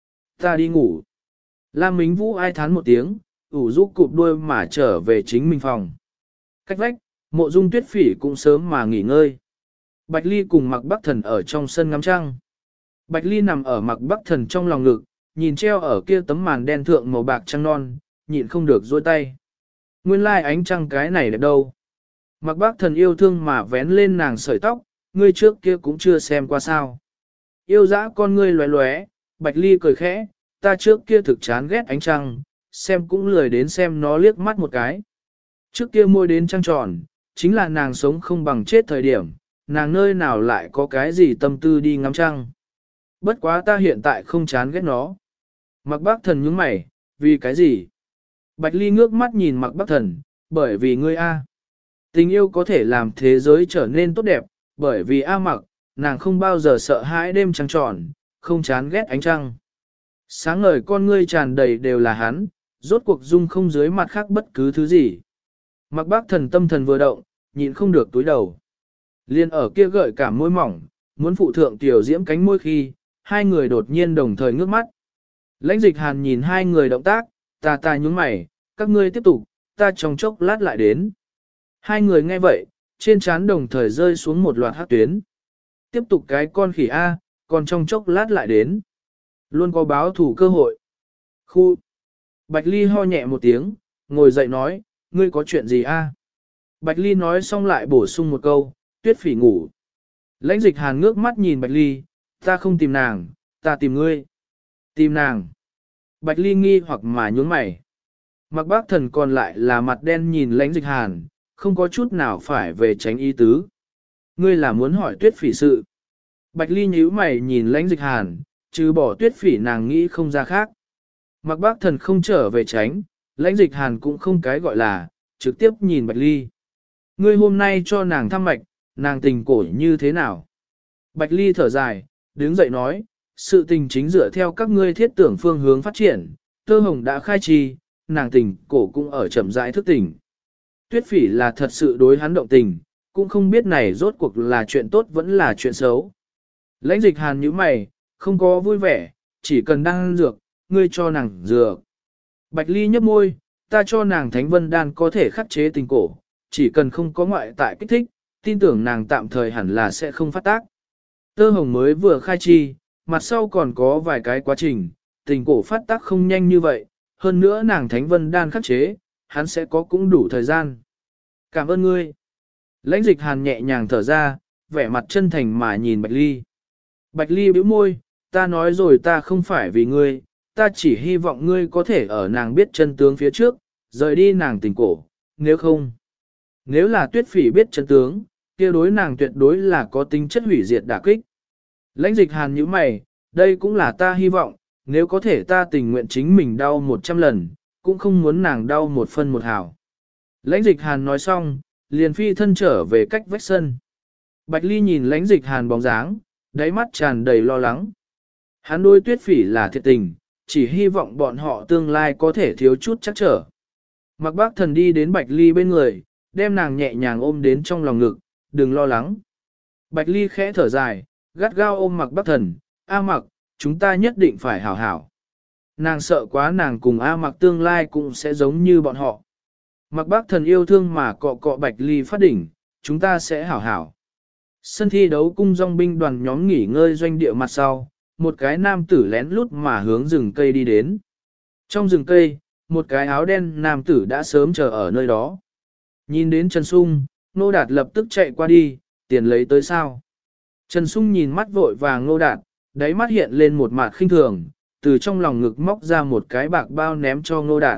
Ta đi ngủ. Lam Mính Vũ ai thán một tiếng, ủ rũ cụp đuôi mà trở về chính mình phòng. Cách vách, Mộ Dung Tuyết Phỉ cũng sớm mà nghỉ ngơi. Bạch Ly cùng Mạc Bắc Thần ở trong sân ngắm trăng. Bạch Ly nằm ở Mạc Bắc Thần trong lòng ngực, nhìn treo ở kia tấm màn đen thượng màu bạc trăng non, nhịn không được dôi tay. Nguyên lai ánh trăng cái này đẹp đâu. Mạc Bắc Thần yêu thương mà vén lên nàng sợi tóc, ngươi trước kia cũng chưa xem qua sao. Yêu dã con ngươi lóe lóe, Bạch Ly cười khẽ, ta trước kia thực chán ghét ánh trăng, xem cũng lười đến xem nó liếc mắt một cái. Trước kia môi đến trăng tròn, chính là nàng sống không bằng chết thời điểm, nàng nơi nào lại có cái gì tâm tư đi ngắm trăng. Bất quá ta hiện tại không chán ghét nó. Mạc Bắc Thần nhướng mày, vì cái gì? Bạch Ly ngước mắt nhìn Mạc Bắc Thần, bởi vì ngươi A. Tình yêu có thể làm thế giới trở nên tốt đẹp, bởi vì A Mặc, nàng không bao giờ sợ hãi đêm trăng tròn, không chán ghét ánh trăng. Sáng ngời con ngươi tràn đầy đều là hắn, rốt cuộc dung không dưới mặt khác bất cứ thứ gì. Mạc Bắc Thần tâm thần vừa động, nhịn không được túi đầu. Liên ở kia gợi cả môi mỏng, muốn phụ thượng tiểu diễm cánh môi khi, hai người đột nhiên đồng thời ngước mắt. Lãnh Dịch Hàn nhìn hai người động tác, ta nhúng mày, các ngươi tiếp tục, ta trong chốc lát lại đến. Hai người nghe vậy, trên trán đồng thời rơi xuống một loạt hát tuyến. Tiếp tục cái con khỉ A, còn trong chốc lát lại đến. Luôn có báo thủ cơ hội. Khu. Bạch Ly ho nhẹ một tiếng, ngồi dậy nói, ngươi có chuyện gì A? Bạch Ly nói xong lại bổ sung một câu, Tuyết Phỉ ngủ. Lãnh Dịch Hàn ngước mắt nhìn Bạch Ly, ta không tìm nàng, ta tìm ngươi. Tìm nàng. Bạch Ly nghi hoặc mà nhướng mày. Mạc Bắc Thần còn lại là mặt đen nhìn Lãnh Dịch Hàn, không có chút nào phải về tránh ý tứ. Ngươi là muốn hỏi Tuyết Phỉ sự. Bạch Ly nhíu mày nhìn Lãnh Dịch Hàn, trừ bỏ Tuyết Phỉ nàng nghĩ không ra khác. Mạc Bắc Thần không trở về tránh, Lãnh Dịch Hàn cũng không cái gọi là, trực tiếp nhìn Bạch Ly. Ngươi hôm nay cho nàng thăm mạch, nàng tình cổ như thế nào? Bạch Ly thở dài, đứng dậy nói, sự tình chính dựa theo các ngươi thiết tưởng phương hướng phát triển, Tơ Hồng đã khai trì, nàng tình cổ cũng ở chậm rãi thức tỉnh. Tuyết Phỉ là thật sự đối hắn động tình, cũng không biết này rốt cuộc là chuyện tốt vẫn là chuyện xấu. Lãnh Dịch Hàn nhíu mày, không có vui vẻ, chỉ cần đan dược, ngươi cho nàng dược. Bạch Ly nhấp môi, ta cho nàng Thánh Vân Đan có thể khắc chế tình cổ, chỉ cần không có ngoại tại kích thích, tin tưởng nàng tạm thời hẳn là sẽ không phát tác. Tơ Hồng mới vừa khai chi, mặt sau còn có vài cái quá trình, tình cổ phát tác không nhanh như vậy, hơn nữa nàng Thánh Vân Đan khắc chế, hắn sẽ có cũng đủ thời gian. Cảm ơn ngươi. Lãnh Dịch Hàn nhẹ nhàng thở ra, vẻ mặt chân thành mà nhìn Bạch Ly. Bạch Ly bĩu môi, ta nói rồi ta không phải vì ngươi, ta chỉ hy vọng ngươi có thể ở nàng biết chân tướng phía trước, rời đi nàng tình cổ, nếu không. Nếu là Tuyết Phỉ biết chân tướng, kia đối nàng tuyệt đối là có tính chất hủy diệt đả kích. Lãnh Dịch Hàn nhíu mày, đây cũng là ta hy vọng, nếu có thể ta tình nguyện chính mình đau 100 lần, cũng không muốn nàng đau một phân một hào. Lãnh Dịch Hàn nói xong, liền phi thân trở về cách vách sân. Bạch Ly nhìn Lãnh Dịch Hàn bóng dáng, đáy mắt tràn đầy lo lắng. Hắn đối Tuyết Phỉ là thiệt tình, chỉ hy vọng bọn họ tương lai có thể thiếu chút chắc trở. Mạc Bắc Thần đi đến Bạch Ly bên người, đem nàng nhẹ nhàng ôm đến trong lòng ngực, đừng lo lắng. Bạch Ly khẽ thở dài, gắt gao ôm Mạc Bắc Thần, A Mặc, chúng ta nhất định phải hảo hảo. Nàng sợ quá nàng cùng A Mặc tương lai cũng sẽ giống như bọn họ. Mạc Bắc Thần yêu thương mà cọ cọ Bạch Ly phát đỉnh, chúng ta sẽ hảo hảo. Sân thi đấu cung dòng binh đoàn nhóm nghỉ ngơi doanh địa mặt sau, một cái nam tử lén lút mà hướng rừng cây đi đến. Trong rừng cây, một cái áo đen nam tử đã sớm chờ ở nơi đó. Nhìn đến Trần Sung, Nô Đạt lập tức chạy qua đi, tiền lấy tới sao. Trần Sung nhìn mắt vội vàng Nô Đạt, đáy mắt hiện lên một mặt khinh thường, từ trong lòng ngực móc ra một cái bạc bao ném cho Nô Đạt.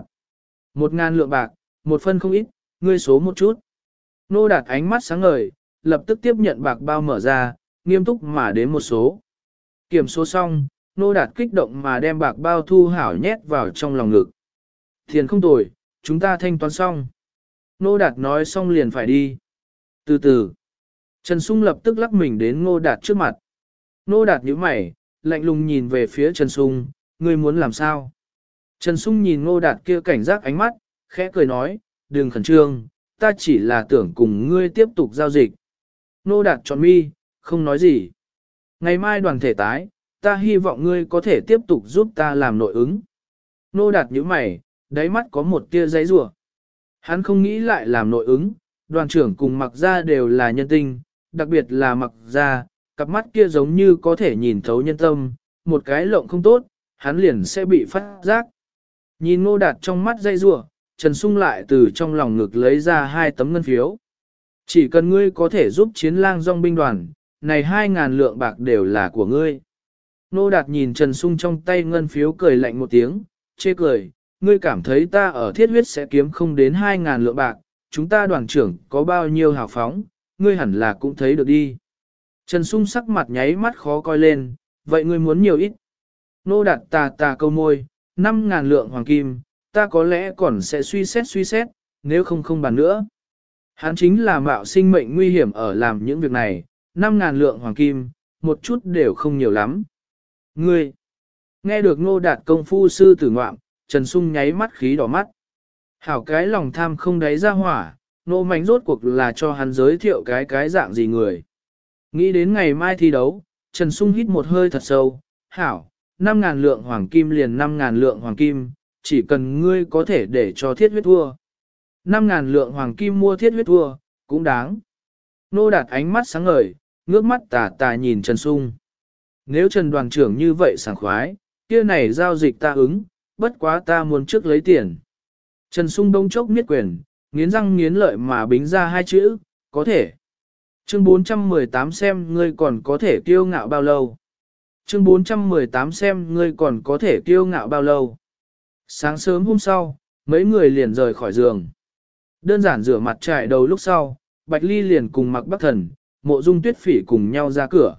1.000 lượng bạc, một phân không ít, ngươi số một chút. Nô Đạt ánh mắt sáng ngời, lập tức tiếp nhận bạc bao mở ra, nghiêm túc mà đếm một số. Kiểm số xong, Nô Đạt kích động mà đem bạc bao thu hảo nhét vào trong lòng ngực. Tiền không tồi, chúng ta thanh toán xong. Nô Đạt nói xong liền phải đi. Từ từ. Trần Sung lập tức lắc mình đến Ngô Đạt trước mặt. Ngô Đạt nhíu mày, lạnh lùng nhìn về phía Trần Sung, ngươi muốn làm sao? Trần Sung nhìn Ngô Đạt kia cảnh giác ánh mắt, khẽ cười nói, đừng khẩn trương, ta chỉ là tưởng cùng ngươi tiếp tục giao dịch. Ngô Đạt tròn mi, không nói gì. Ngày mai đoàn thể tái, ta hy vọng ngươi có thể tiếp tục giúp ta làm nội ứng. Ngô Đạt nhíu mày, đáy mắt có một tia giấy rủa. Hắn không nghĩ lại làm nội ứng, đoàn trưởng cùng Mặc Gia đều là nhân tinh, đặc biệt là Mặc Gia, cặp mắt kia giống như có thể nhìn thấu nhân tâm, một cái lộng không tốt, hắn liền sẽ bị phát giác. Nhìn Ngô Đạt trong mắt dây rủa, Trần Sung lại từ trong lòng ngực lấy ra 2 tấm ngân phiếu. Chỉ cần ngươi có thể giúp chiến lang dòng binh đoàn, này 2.000 lượng bạc đều là của ngươi. Ngô Đạt nhìn Trần Sung trong tay ngân phiếu cười lạnh một tiếng, chê cười, ngươi cảm thấy ta ở thiết huyết sẽ kiếm không đến 2.000 lượng bạc, chúng ta đoàn trưởng có bao nhiêu hào phóng, ngươi hẳn là cũng thấy được đi. Trần Sung sắc mặt nháy mắt khó coi lên, vậy ngươi muốn nhiều ít? Ngô Đạt tà câu môi, 5.000 lượng hoàng kim, ta có lẽ còn sẽ suy xét, nếu không bàn nữa. Hắn chính là mạo sinh mệnh nguy hiểm ở làm những việc này, 5.000 lượng hoàng kim, một chút đều không nhiều lắm. Ngươi, nghe được Ngô Đạt công phu sư tử ngoạm, Trần Sung nháy mắt khí đỏ mắt. Hảo cái lòng tham không đáy ra hỏa, Ngô Mánh rốt cuộc là cho hắn giới thiệu cái dạng gì người. Nghĩ đến ngày mai thi đấu, Trần Sung hít một hơi thật sâu, hảo, 5.000 lượng hoàng kim liền 5.000 lượng hoàng kim, chỉ cần ngươi có thể để cho thiết huyết thua. 5.000 lượng hoàng kim mua thiết huyết thua, cũng đáng. Ngô Đạt ánh mắt sáng ngời, ngước mắt tà nhìn Trần Sung. Nếu Trần đoàn trưởng như vậy sảng khoái, kia này giao dịch ta ứng, bất quá ta muốn trước lấy tiền. Trần Sung đông chốc miết quyền, nghiến răng nghiến lợi mà bính ra 2 chữ, có thể. Chương 418 xem ngươi còn có thể kiêu ngạo bao lâu. Chương 418 xem ngươi còn có thể kiêu ngạo bao lâu. Sáng sớm hôm sau, mấy người liền rời khỏi giường. Đơn giản rửa mặt trải đầu lúc sau, Bạch Ly liền cùng Mặc Bắc Thần, Mộ Dung Tuyết Phỉ cùng nhau ra cửa.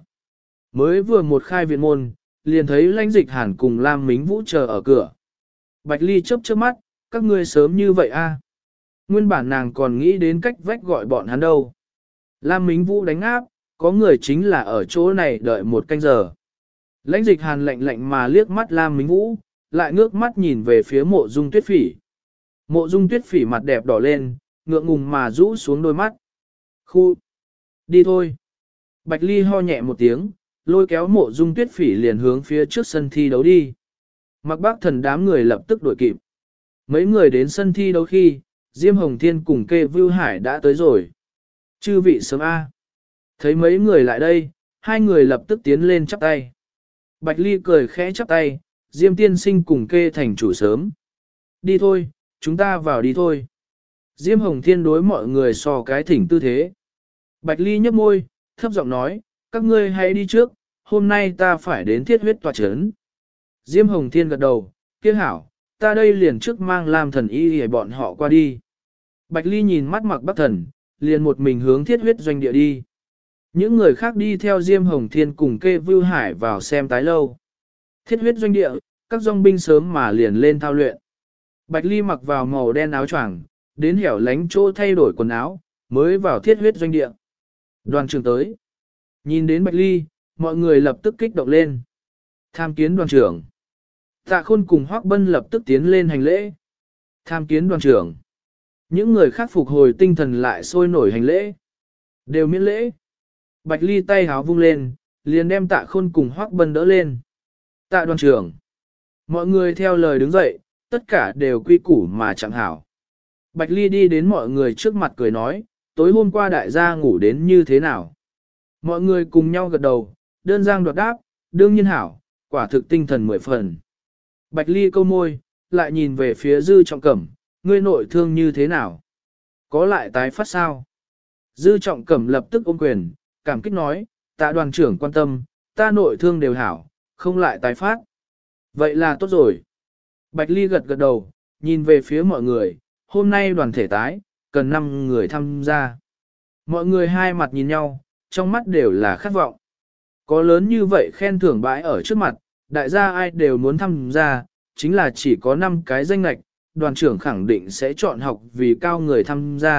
Mới vừa một khai viện môn, liền thấy Lãnh Dịch Hàn cùng Lam Mính Vũ chờ ở cửa. Bạch Ly chớp chớp mắt, các ngươi sớm như vậy a? Nguyên bản nàng còn nghĩ đến cách vách gọi bọn hắn đâu. Lam Mính Vũ đánh áp, có người chính là ở chỗ này đợi 1 canh giờ. Lãnh Dịch Hàn lạnh lạnh mà liếc mắt Lam Mính Vũ, lại ngước mắt nhìn về phía Mộ Dung Tuyết Phỉ. Mộ Dung Tuyết Phỉ mặt đẹp đỏ lên, ngượng ngùng mà rũ xuống đôi mắt. Khu! Đi thôi! Bạch Ly ho nhẹ một tiếng, lôi kéo Mộ Dung Tuyết Phỉ liền hướng phía trước sân thi đấu đi. Mặc Bác Thần đám người lập tức đuổi kịp. Mấy người đến sân thi đấu khi, Diêm Hồng Thiên cùng Kê Vưu Hải đã tới rồi. Chư vị sớm A. Thấy mấy người lại đây, 2 người lập tức tiến lên chắp tay. Bạch Ly cười khẽ chắp tay, Diêm tiên sinh cùng Kê thành chủ sớm. Đi thôi, chúng ta vào đi thôi. Diêm Hồng Thiên đối mọi người so cái thỉnh tư thế. Bạch Ly nhấp môi, thấp giọng nói, các ngươi hãy đi trước, hôm nay ta phải đến thiết huyết tòa chấn. Diêm Hồng Thiên gật đầu, kia hảo, ta đây liền trước mang Lam Thần y để bọn họ qua đi. Bạch Ly nhìn mắt Mặc Bắc Thần, liền một mình hướng thiết huyết doanh địa đi. Những người khác đi theo Diêm Hồng Thiên cùng Kê Vưu Hải vào xem tái lâu. Thiết huyết doanh địa, các dòng binh sớm mà liền lên thao luyện. Bạch Ly mặc vào màu đen áo choàng, đến hẻo lánh chỗ thay đổi quần áo, mới vào thiết huyết doanh địa. Đoàn trưởng tới. Nhìn đến Bạch Ly, mọi người lập tức kích động lên. Tham kiến đoàn trưởng. Tạ Khôn cùng Hoắc Bân lập tức tiến lên hành lễ. Tham kiến đoàn trưởng. Những người khác phục hồi tinh thần lại sôi nổi hành lễ. Đều miễn lễ. Bạch Ly tay háo vung lên, liền đem Tạ Khôn cùng Hoắc Bân đỡ lên. Tạ đoàn trưởng. Mọi người theo lời đứng dậy, tất cả đều quy củ mà chẳng hảo. Bạch Ly đi đến mọi người trước mặt cười nói, tối hôm qua đại gia ngủ đến như thế nào? Mọi người cùng nhau gật đầu, đơn giang đoạt đáp, đương nhiên hảo, quả thực tinh thần 10 phần. Bạch Ly câu môi, lại nhìn về phía Dư Trọng Cẩm, ngươi nội thương như thế nào? Có lại tái phát sao? Dư Trọng Cẩm lập tức ôm quyền, cảm kích nói, Tạ đoàn trưởng quan tâm, ta nội thương đều hảo, không lại tái phát. Vậy là tốt rồi. Bạch Ly gật gật đầu, nhìn về phía mọi người, hôm nay đoàn thể tái, cần 5 người tham gia. Mọi người hai mặt nhìn nhau, trong mắt đều là khát vọng. Có lớn như vậy khen thưởng bãi ở trước mặt, đại gia ai đều muốn tham gia, chính là chỉ có 5 cái danh lệch, đoàn trưởng khẳng định sẽ chọn học vì cao người tham gia,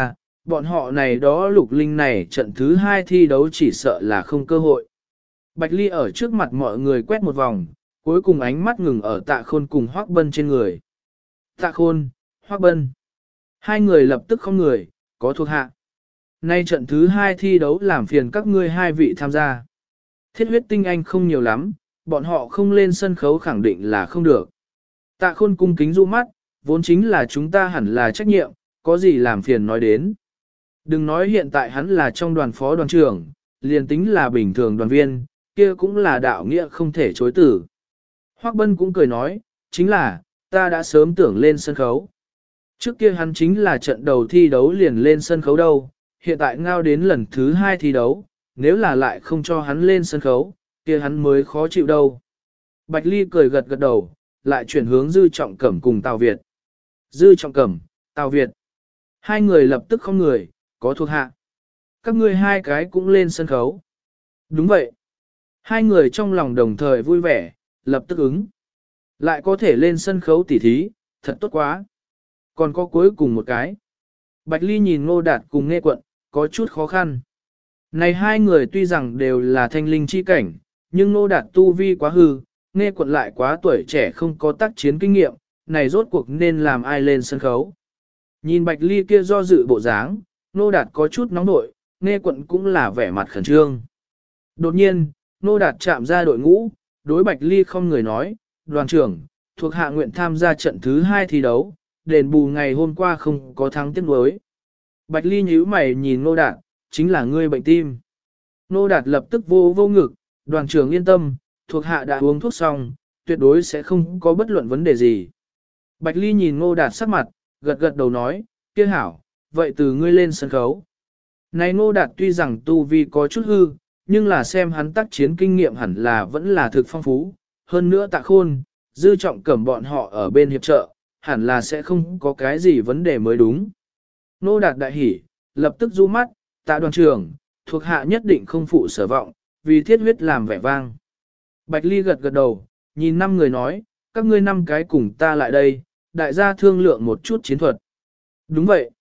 bọn họ này đó lục linh này trận thứ 2 thi đấu chỉ sợ là không cơ hội. Bạch Ly ở trước mặt mọi người quét một vòng, cuối cùng ánh mắt ngừng ở Tạ Khôn cùng Hoắc Bân trên người. Tạ Khôn, Hoắc Bân. Hai người lập tức không người, có thuộc hạ. Nay trận thứ 2 thi đấu làm phiền các ngươi hai vị tham gia. Thiết huyết tinh anh không nhiều lắm, bọn họ không lên sân khấu khẳng định là không được. Tạ Khôn cung kính du mắt, vốn chính là chúng ta hẳn là trách nhiệm, có gì làm phiền nói đến. Đừng nói hiện tại hắn là trong đoàn phó đoàn trưởng, liền tính là bình thường đoàn viên, kia cũng là đạo nghĩa không thể chối từ. Hoắc Bân cũng cười nói, chính là, ta đã sớm tưởng lên sân khấu. Trước kia hắn chính là trận đầu thi đấu liền lên sân khấu đâu, hiện tại ngao đến lần thứ 2 thi đấu, nếu là lại không cho hắn lên sân khấu, kia hắn mới khó chịu đâu. Bạch Ly cười gật gật đầu, lại chuyển hướng Dư Trọng Cẩm cùng Tào Việt. Dư Trọng Cẩm, Tào Việt. Hai người lập tức không người, có thuộc hạ. Các ngươi hai cái cũng lên sân khấu. Đúng vậy. Hai người trong lòng đồng thời vui vẻ, lập tức ứng. Lại có thể lên sân khấu tỉ thí, thật tốt quá. Còn có cuối cùng một cái. Bạch Ly nhìn Ngô Đạt cùng Nghe Quận, có chút khó khăn. Này hai người tuy rằng đều là thanh linh chi cảnh, nhưng Ngô Đạt tu vi quá hư, Nghe Quận lại quá tuổi trẻ không có tác chiến kinh nghiệm, này rốt cuộc nên làm ai lên sân khấu. Nhìn Bạch Ly kia do dự bộ dáng, Ngô Đạt có chút nóng nội, Nghe Quận cũng là vẻ mặt khẩn trương. Đột nhiên, Ngô Đạt chạm ra đội ngũ, đối Bạch Ly không người nói, đoàn trưởng, thuộc hạ nguyện tham gia trận thứ 2 thi đấu, đền bù ngày hôm qua không có thắng tiếc nuối. Bạch Ly nhíu mày nhìn Ngô Đạt, chính là ngươi bệnh tim. Ngô Đạt lập tức vô ngực, đoàn trưởng yên tâm, thuộc hạ đã uống thuốc xong, tuyệt đối sẽ không có bất luận vấn đề gì. Bạch Ly nhìn Ngô Đạt sắc mặt, gật gật đầu nói, kia hảo, vậy từ ngươi lên sân khấu. Này Ngô Đạt tuy rằng tu vi có chút hư, nhưng là xem hắn tác chiến kinh nghiệm hẳn là vẫn là thực phong phú, hơn nữa Tạ Khôn, Dư Trọng Cẩm bọn họ ở bên hiệp trợ, hẳn là sẽ không có cái gì vấn đề mới đúng. Ngô Đạt đại hỉ, lập tức du mắt, Tạ đoàn trưởng, thuộc hạ nhất định không phụ sở vọng, vì thiết huyết làm vẻ vang. Bạch Ly gật gật đầu, nhìn 5 người nói, các ngươi 5 cái cùng ta lại đây, đại gia thương lượng một chút chiến thuật. Đúng vậy.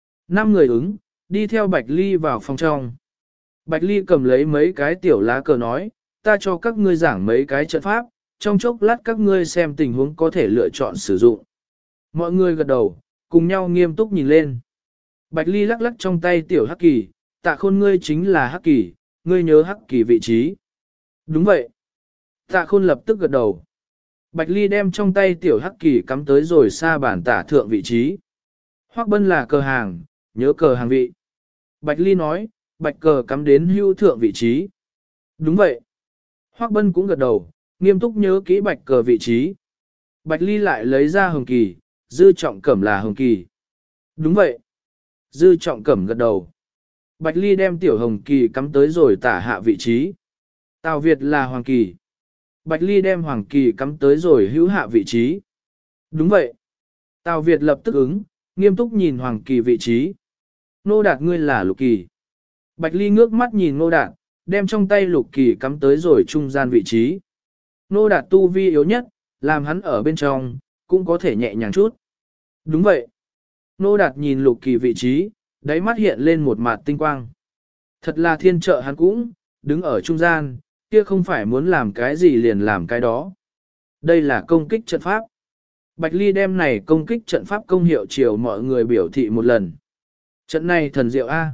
5 người ứng, đi theo Bạch Ly vào phòng trong. Bạch Ly cầm lấy mấy cái tiểu lá cờ nói, ta cho các ngươi giảng mấy cái trận pháp, trong chốc lát các ngươi xem tình huống có thể lựa chọn sử dụng. Mọi người gật đầu, cùng nhau nghiêm túc nhìn lên. Bạch Ly lắc lắc trong tay tiểu hắc kỳ, Tạ Khôn ngươi chính là hắc kỳ, ngươi nhớ hắc kỳ vị trí. Đúng vậy. Tạ Khôn lập tức gật đầu. Bạch Ly đem trong tay tiểu hắc kỳ cắm tới rồi xa bản tả thượng vị trí. Hoắc Bân là cờ hàng, nhớ cờ hàng vị. Bạch Ly nói, bạch cờ cắm đến hưu thượng vị trí. Đúng vậy. Hoắc Bân cũng gật đầu, nghiêm túc nhớ kỹ bạch cờ vị trí. Bạch Ly lại lấy ra hồng kỳ, Dư Trọng Cẩm là hồng kỳ. Đúng vậy. Dư Trọng Cẩm gật đầu. Bạch Ly đem tiểu hồng kỳ cắm tới rồi tả hạ vị trí. Tào Việt là hoàng kỳ. Bạch Ly đem hoàng kỳ cắm tới rồi hữu hạ vị trí. Đúng vậy. Tào Việt lập tức ứng, nghiêm túc nhìn hoàng kỳ vị trí. Ngô Đạt ngươi là lục kỳ. Bạch Ly ngước mắt nhìn Ngô Đạt, đem trong tay lục kỳ cắm tới rồi trung gian vị trí. Ngô Đạt tu vi yếu nhất, làm hắn ở bên trong, cũng có thể nhẹ nhàng chút. Đúng vậy. Ngô Đạt nhìn lục kỳ vị trí, đáy mắt hiện lên một mặt tinh quang. Thật là thiên trợ hắn cũng, đứng ở trung gian, kia không phải muốn làm cái gì liền làm cái đó. Đây là công kích trận pháp. Bạch Ly đem này công kích trận pháp công hiệu chiều mọi người biểu thị một lần. Trận này thần diệu A.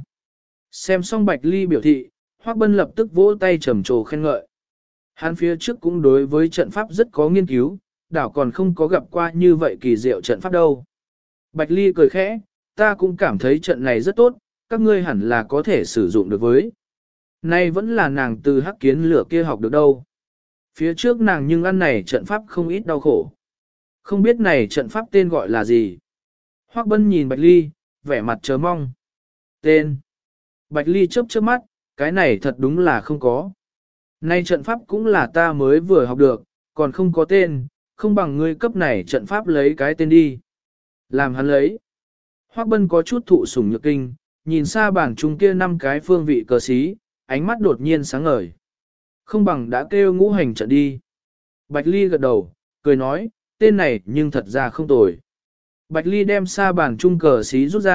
Xem xong Bạch Ly biểu thị, Hoắc Bân lập tức vỗ tay trầm trồ khen ngợi. Hắn phía trước cũng đối với trận pháp rất có nghiên cứu, đảo còn không có gặp qua như vậy kỳ diệu trận pháp đâu. Bạch Ly cười khẽ, ta cũng cảm thấy trận này rất tốt, các ngươi hẳn là có thể sử dụng được với. Nay vẫn là nàng từ hắc kiến lửa kia học được đâu. Phía trước nàng nhưng ăn này trận pháp không ít đau khổ. Không biết này trận pháp tên gọi là gì. Hoắc Bân nhìn Bạch Ly, vẻ mặt chờ mong. Tên. Bạch Ly chớp chớp mắt, cái này thật đúng là không có. Nay trận pháp cũng là ta mới vừa học được, còn không có tên, không bằng ngươi cấp này trận pháp lấy cái tên đi. Làm hắn lấy. Hoắc Bân có chút thụ sủng nhược kinh, nhìn xa bảng trung kia 5 cái phương vị cờ xí, ánh mắt đột nhiên sáng ngời. Không bằng đã kêu ngũ hành trận đi. Bạch Ly gật đầu, cười nói, tên này nhưng thật ra không tồi. Bạch Ly đem xa bảng trung cờ xí rút ra,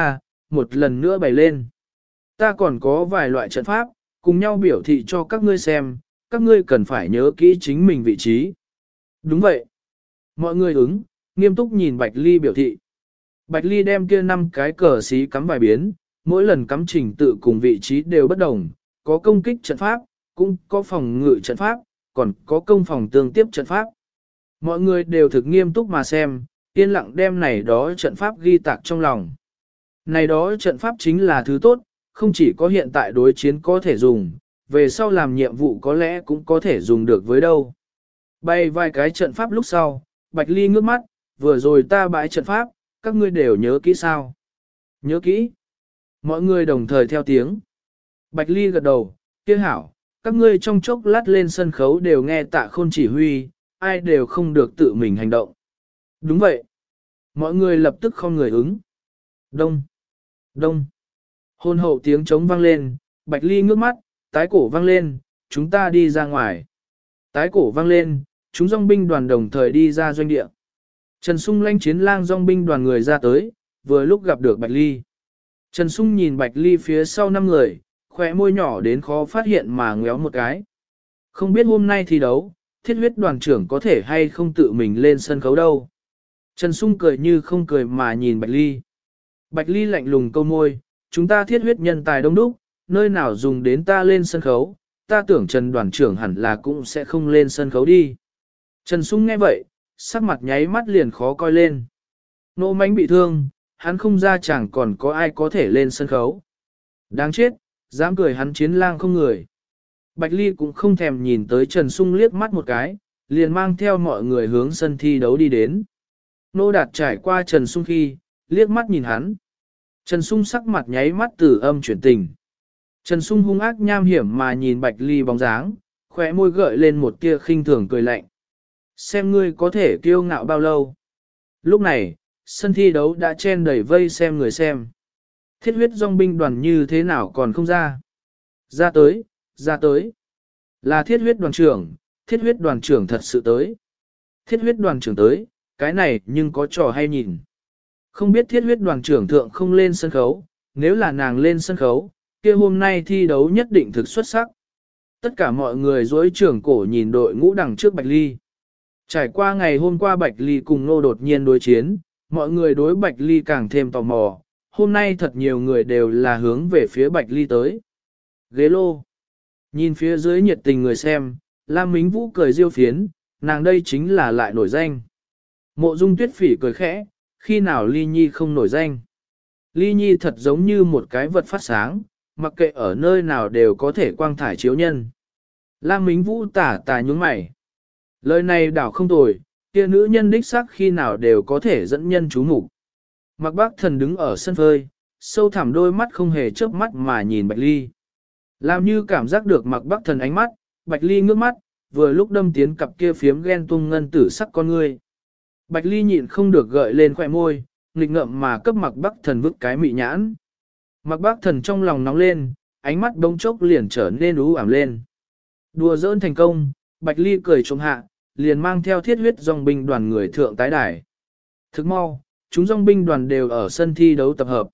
một lần nữa bày lên. Ta còn có vài loại trận pháp, cùng nhau biểu thị cho các ngươi xem, các ngươi cần phải nhớ kỹ chính mình vị trí. Đúng vậy. Mọi người ứng, nghiêm túc nhìn Bạch Ly biểu thị. Bạch Ly đem kia 5 cái cờ xí cắm vài biến, mỗi lần cắm trình tự cùng vị trí đều bất đồng, có công kích trận pháp, cũng có phòng ngự trận pháp, còn có công phòng tương tiếp trận pháp. Mọi người đều thực nghiêm túc mà xem, yên lặng đem này đó trận pháp ghi tạc trong lòng. Này đó trận pháp chính là thứ tốt, không chỉ có hiện tại đối chiến có thể dùng, về sau làm nhiệm vụ có lẽ cũng có thể dùng được với đâu. Bay vài cái trận pháp lúc sau, Bạch Ly ngước mắt, vừa rồi ta bãi trận pháp, các ngươi đều nhớ kỹ sao? Nhớ kỹ. Mọi người đồng thời theo tiếng. Bạch Ly gật đầu, kia hảo, các ngươi trong chốc lát lên sân khấu đều nghe Tạ Khôn chỉ huy, ai đều không được tự mình hành động. Đúng vậy. Mọi người lập tức không người ứng. Đông. Đông. Hôn hậu tiếng trống vang lên, Bạch Ly ngước mắt, tái cổ vang lên, chúng ta đi ra ngoài. Tái cổ vang lên, chúng dòng binh đoàn đồng thời đi ra doanh địa. Trần Sung lãnh chiến lang dòng binh đoàn người ra tới, vừa lúc gặp được Bạch Ly. Trần Sung nhìn Bạch Ly phía sau 5 người, khỏe môi nhỏ đến khó phát hiện mà ngéo một cái. Không biết hôm nay thi đấu, thiết huyết đoàn trưởng có thể hay không tự mình lên sân khấu đâu. Trần Sung cười như không cười mà nhìn Bạch Ly. Bạch Ly lạnh lùng câu môi, chúng ta thiết huyết nhân tài đông đúc, nơi nào dùng đến ta lên sân khấu, ta tưởng Trần đoàn trưởng hẳn là cũng sẽ không lên sân khấu đi. Trần Sung nghe vậy, sắc mặt nháy mắt liền khó coi lên. Nô Mánh bị thương, hắn không ra chẳng còn có ai có thể lên sân khấu. Đáng chết, dám cười hắn chiến lang không người. Bạch Ly cũng không thèm nhìn tới Trần Sung liếc mắt một cái, liền mang theo mọi người hướng sân thi đấu đi đến. Nô Đạt trải qua Trần Sung khi, liếc mắt nhìn hắn. Trần Sung sắc mặt nháy mắt từ âm chuyển tình. Trần Sung hung ác nham hiểm mà nhìn Bạch Ly bóng dáng, khóe môi gợi lên một tia khinh thường cười lạnh. Xem ngươi có thể kiêu ngạo bao lâu. Lúc này, sân thi đấu đã chen đầy vây xem người xem. Thiết huyết dòng binh đoàn như thế nào còn không ra. Ra tới, ra tới. Là thiết huyết đoàn trưởng, thiết huyết đoàn trưởng thật sự tới. Thiết huyết đoàn trưởng tới, cái này nhưng có trò hay nhìn. Không biết thiết huyết đoàn trưởng thượng không lên sân khấu, nếu là nàng lên sân khấu, kia hôm nay thi đấu nhất định thực xuất sắc. Tất cả mọi người dối trưởng cổ nhìn đội ngũ đằng trước Bạch Ly. Trải qua ngày hôm qua Bạch Ly cùng Nô đột nhiên đối chiến, mọi người đối Bạch Ly càng thêm tò mò. Hôm nay thật nhiều người đều là hướng về phía Bạch Ly tới. Ghế lô. Nhìn phía dưới nhiệt tình người xem, Lam Mính Vũ cười diêu phiến, nàng đây chính là lại nổi danh. Mộ Dung Tuyết Phỉ cười khẽ, khi nào Ly Nhi không nổi danh. Ly Nhi thật giống như một cái vật phát sáng, mặc kệ ở nơi nào đều có thể quang thải chiếu nhân. Lam Mính Vũ tả nhướng mày. Lời này đảo không tồi, kia nữ nhân đích xác khi nào đều có thể dẫn nhân chú mục. Mạc Bác Thần đứng ở sân phơi, sâu thẳm đôi mắt không hề chớp mắt mà nhìn Bạch Ly. Làm như cảm giác được Mạc Bác Thần ánh mắt, Bạch Ly ngước mắt, vừa lúc đâm tiến cặp kia phiếm ghen tung ngân tử sắc con ngươi. Bạch Ly nhịn không được gợi lên khóe môi, nghịch ngợm mà cấp Mạc Bác Thần vứt cái mị nhãn. Mạc Bác Thần trong lòng nóng lên, ánh mắt bỗng chốc liền trở nên u ảm lên. Đùa giỡn thành công, Bạch Ly cười trống hạ, liền mang theo thiết huyết dòng binh đoàn người thượng tái đài. Thức mau, chúng dòng binh đoàn đều ở sân thi đấu tập hợp.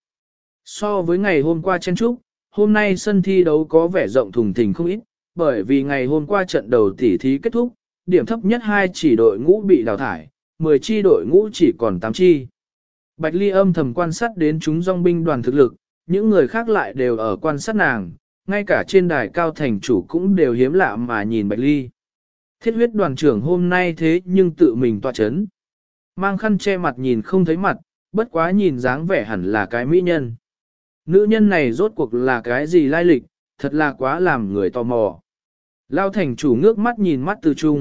So với ngày hôm qua chen trúc, hôm nay sân thi đấu có vẻ rộng thùng thình không ít, bởi vì ngày hôm qua trận đầu tỉ thí kết thúc, điểm thấp nhất 2 chỉ đội ngũ bị đào thải, 10 chi đội ngũ chỉ còn 8 chi. Bạch Ly âm thầm quan sát đến chúng dòng binh đoàn thực lực, những người khác lại đều ở quan sát nàng, ngay cả trên đài cao thành chủ cũng đều hiếm lạ mà nhìn Bạch Ly. Thiết huyết đoàn trưởng hôm nay thế nhưng tự mình tọa chấn. Mang khăn che mặt nhìn không thấy mặt, bất quá nhìn dáng vẻ hẳn là cái mỹ nhân. Nữ nhân này rốt cuộc là cái gì lai lịch, thật là quá làm người tò mò. Lao thành chủ ngước mắt nhìn mắt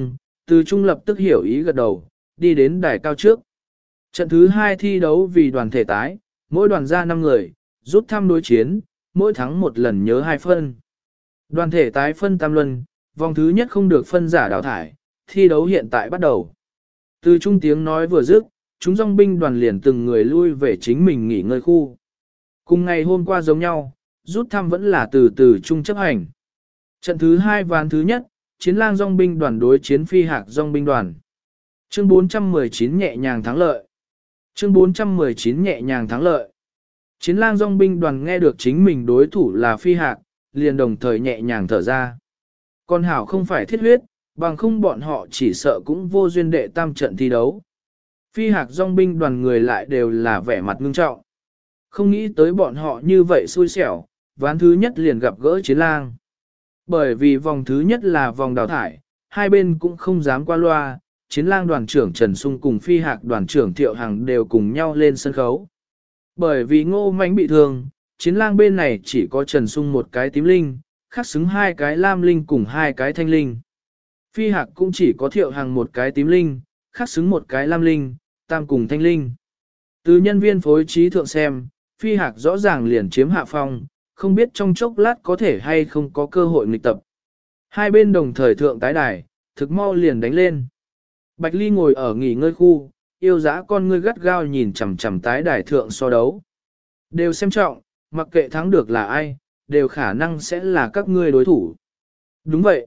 Từ Trung lập tức hiểu ý gật đầu, đi đến đài cao trước. Trận thứ 2 thi đấu vì đoàn thể tái, mỗi đoàn ra 5 người, rút thăm đối chiến, mỗi thắng một lần nhớ 2 phân. Đoàn thể tái phân tam luân, vòng thứ nhất không được phân giả đào thải, thi đấu hiện tại bắt đầu. Từ Trung tiếng nói vừa dứt, chúng dòng binh đoàn liền từng người lui về chính mình nghỉ ngơi khu. Cùng ngày hôm qua giống nhau, rút thăm vẫn là từ Trung chấp hành. Trận thứ 2 ván thứ nhất, chiến lang dòng binh đoàn đối chiến phi hạc dòng binh đoàn. Chương 419 nhẹ nhàng thắng lợi. Chương 419 nhẹ nhàng thắng lợi. Chiến lang dòng binh đoàn nghe được chính mình đối thủ là phi hạc, liền đồng thời nhẹ nhàng thở ra. Con hảo không phải thiết huyết, bằng không bọn họ chỉ sợ cũng vô duyên đệ tam trận thi đấu. Phi hạc dòng binh đoàn người lại đều là vẻ mặt ngưng trọng. Không nghĩ tới bọn họ như vậy xui xẻo, ván thứ nhất liền gặp gỡ chiến lang. Bởi vì vòng thứ nhất là vòng đào thải, hai bên cũng không dám qua loa, chiến lang đoàn trưởng Trần Sung cùng phi hạc đoàn trưởng Thiệu Hằng đều cùng nhau lên sân khấu. Bởi vì Ngô Mánh bị thương, chiến lang bên này chỉ có Trần Sung một cái tím linh, khác xứng hai cái lam linh cùng hai cái thanh linh. Phi hạc cũng chỉ có Thiệu Hằng một cái tím linh, khác xứng một cái lam linh, tam cùng thanh linh. Từ nhân viên phối trí thượng xem, phi hạc rõ ràng liền chiếm hạ phong, không biết trong chốc lát có thể hay không có cơ hội nghịch tập. Hai bên đồng thời thượng tái đài, thực mau liền đánh lên. Bạch Ly ngồi ở nghỉ ngơi khu, yêu dã con ngươi gắt gao nhìn chằm chằm tái đài thượng so đấu. Đều xem trọng, mặc kệ thắng được là ai, đều khả năng sẽ là các ngươi đối thủ. Đúng vậy.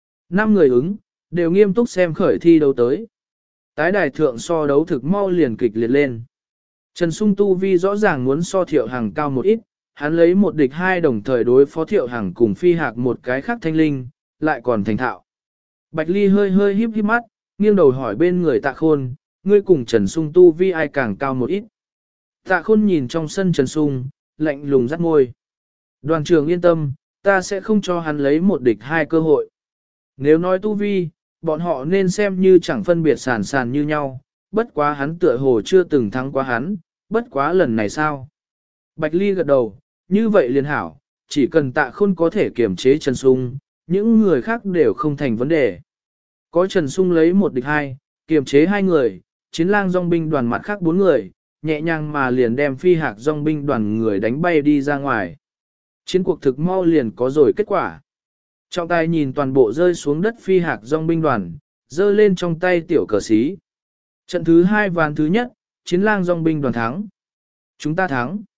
5 người ứng, đều nghiêm túc xem khởi thi đấu tới. Tái đài thượng so đấu thực mau liền kịch liệt lên. Trần Sung tu vi rõ ràng muốn so Thiệu Hằng cao một ít, hắn lấy một địch hai đồng thời đối phó Thiệu Hằng cùng phi hạc một cái khác thanh linh, lại còn thành thạo. Bạch Ly hơi hơi híp híp mắt, nghiêng đầu hỏi bên người Tạ Khôn, ngươi cùng Trần Sung tu vi ai càng cao một ít. Tạ Khôn nhìn trong sân Trần Sung, lạnh lùng rắt môi. Đoàn trưởng yên tâm, ta sẽ không cho hắn lấy một địch hai cơ hội. Nếu nói tu vi, bọn họ nên xem như chẳng phân biệt sàn sàn như nhau, bất quá hắn tựa hồ chưa từng thắng qua hắn, bất quá lần này sao? Bạch Ly gật đầu, như vậy liền hảo, chỉ cần Tạ Khôn có thể kiểm chế Trần Sung, những người khác đều không thành vấn đề. Có Trần Sung lấy một địch hai, kiềm chế hai người, chiến lang dòng binh đoàn mặt khác 4 người, nhẹ nhàng mà liền đem phi hạc dòng binh đoàn người đánh bay đi ra ngoài. Chiến cuộc thực mau liền có rồi kết quả. Trọng tài nhìn toàn bộ rơi xuống đất phi hạc dòng binh đoàn, giơ lên trong tay tiểu cờ xí. Trận thứ 2 ván thứ nhất, chiến lang dòng binh đoàn thắng. Chúng ta thắng.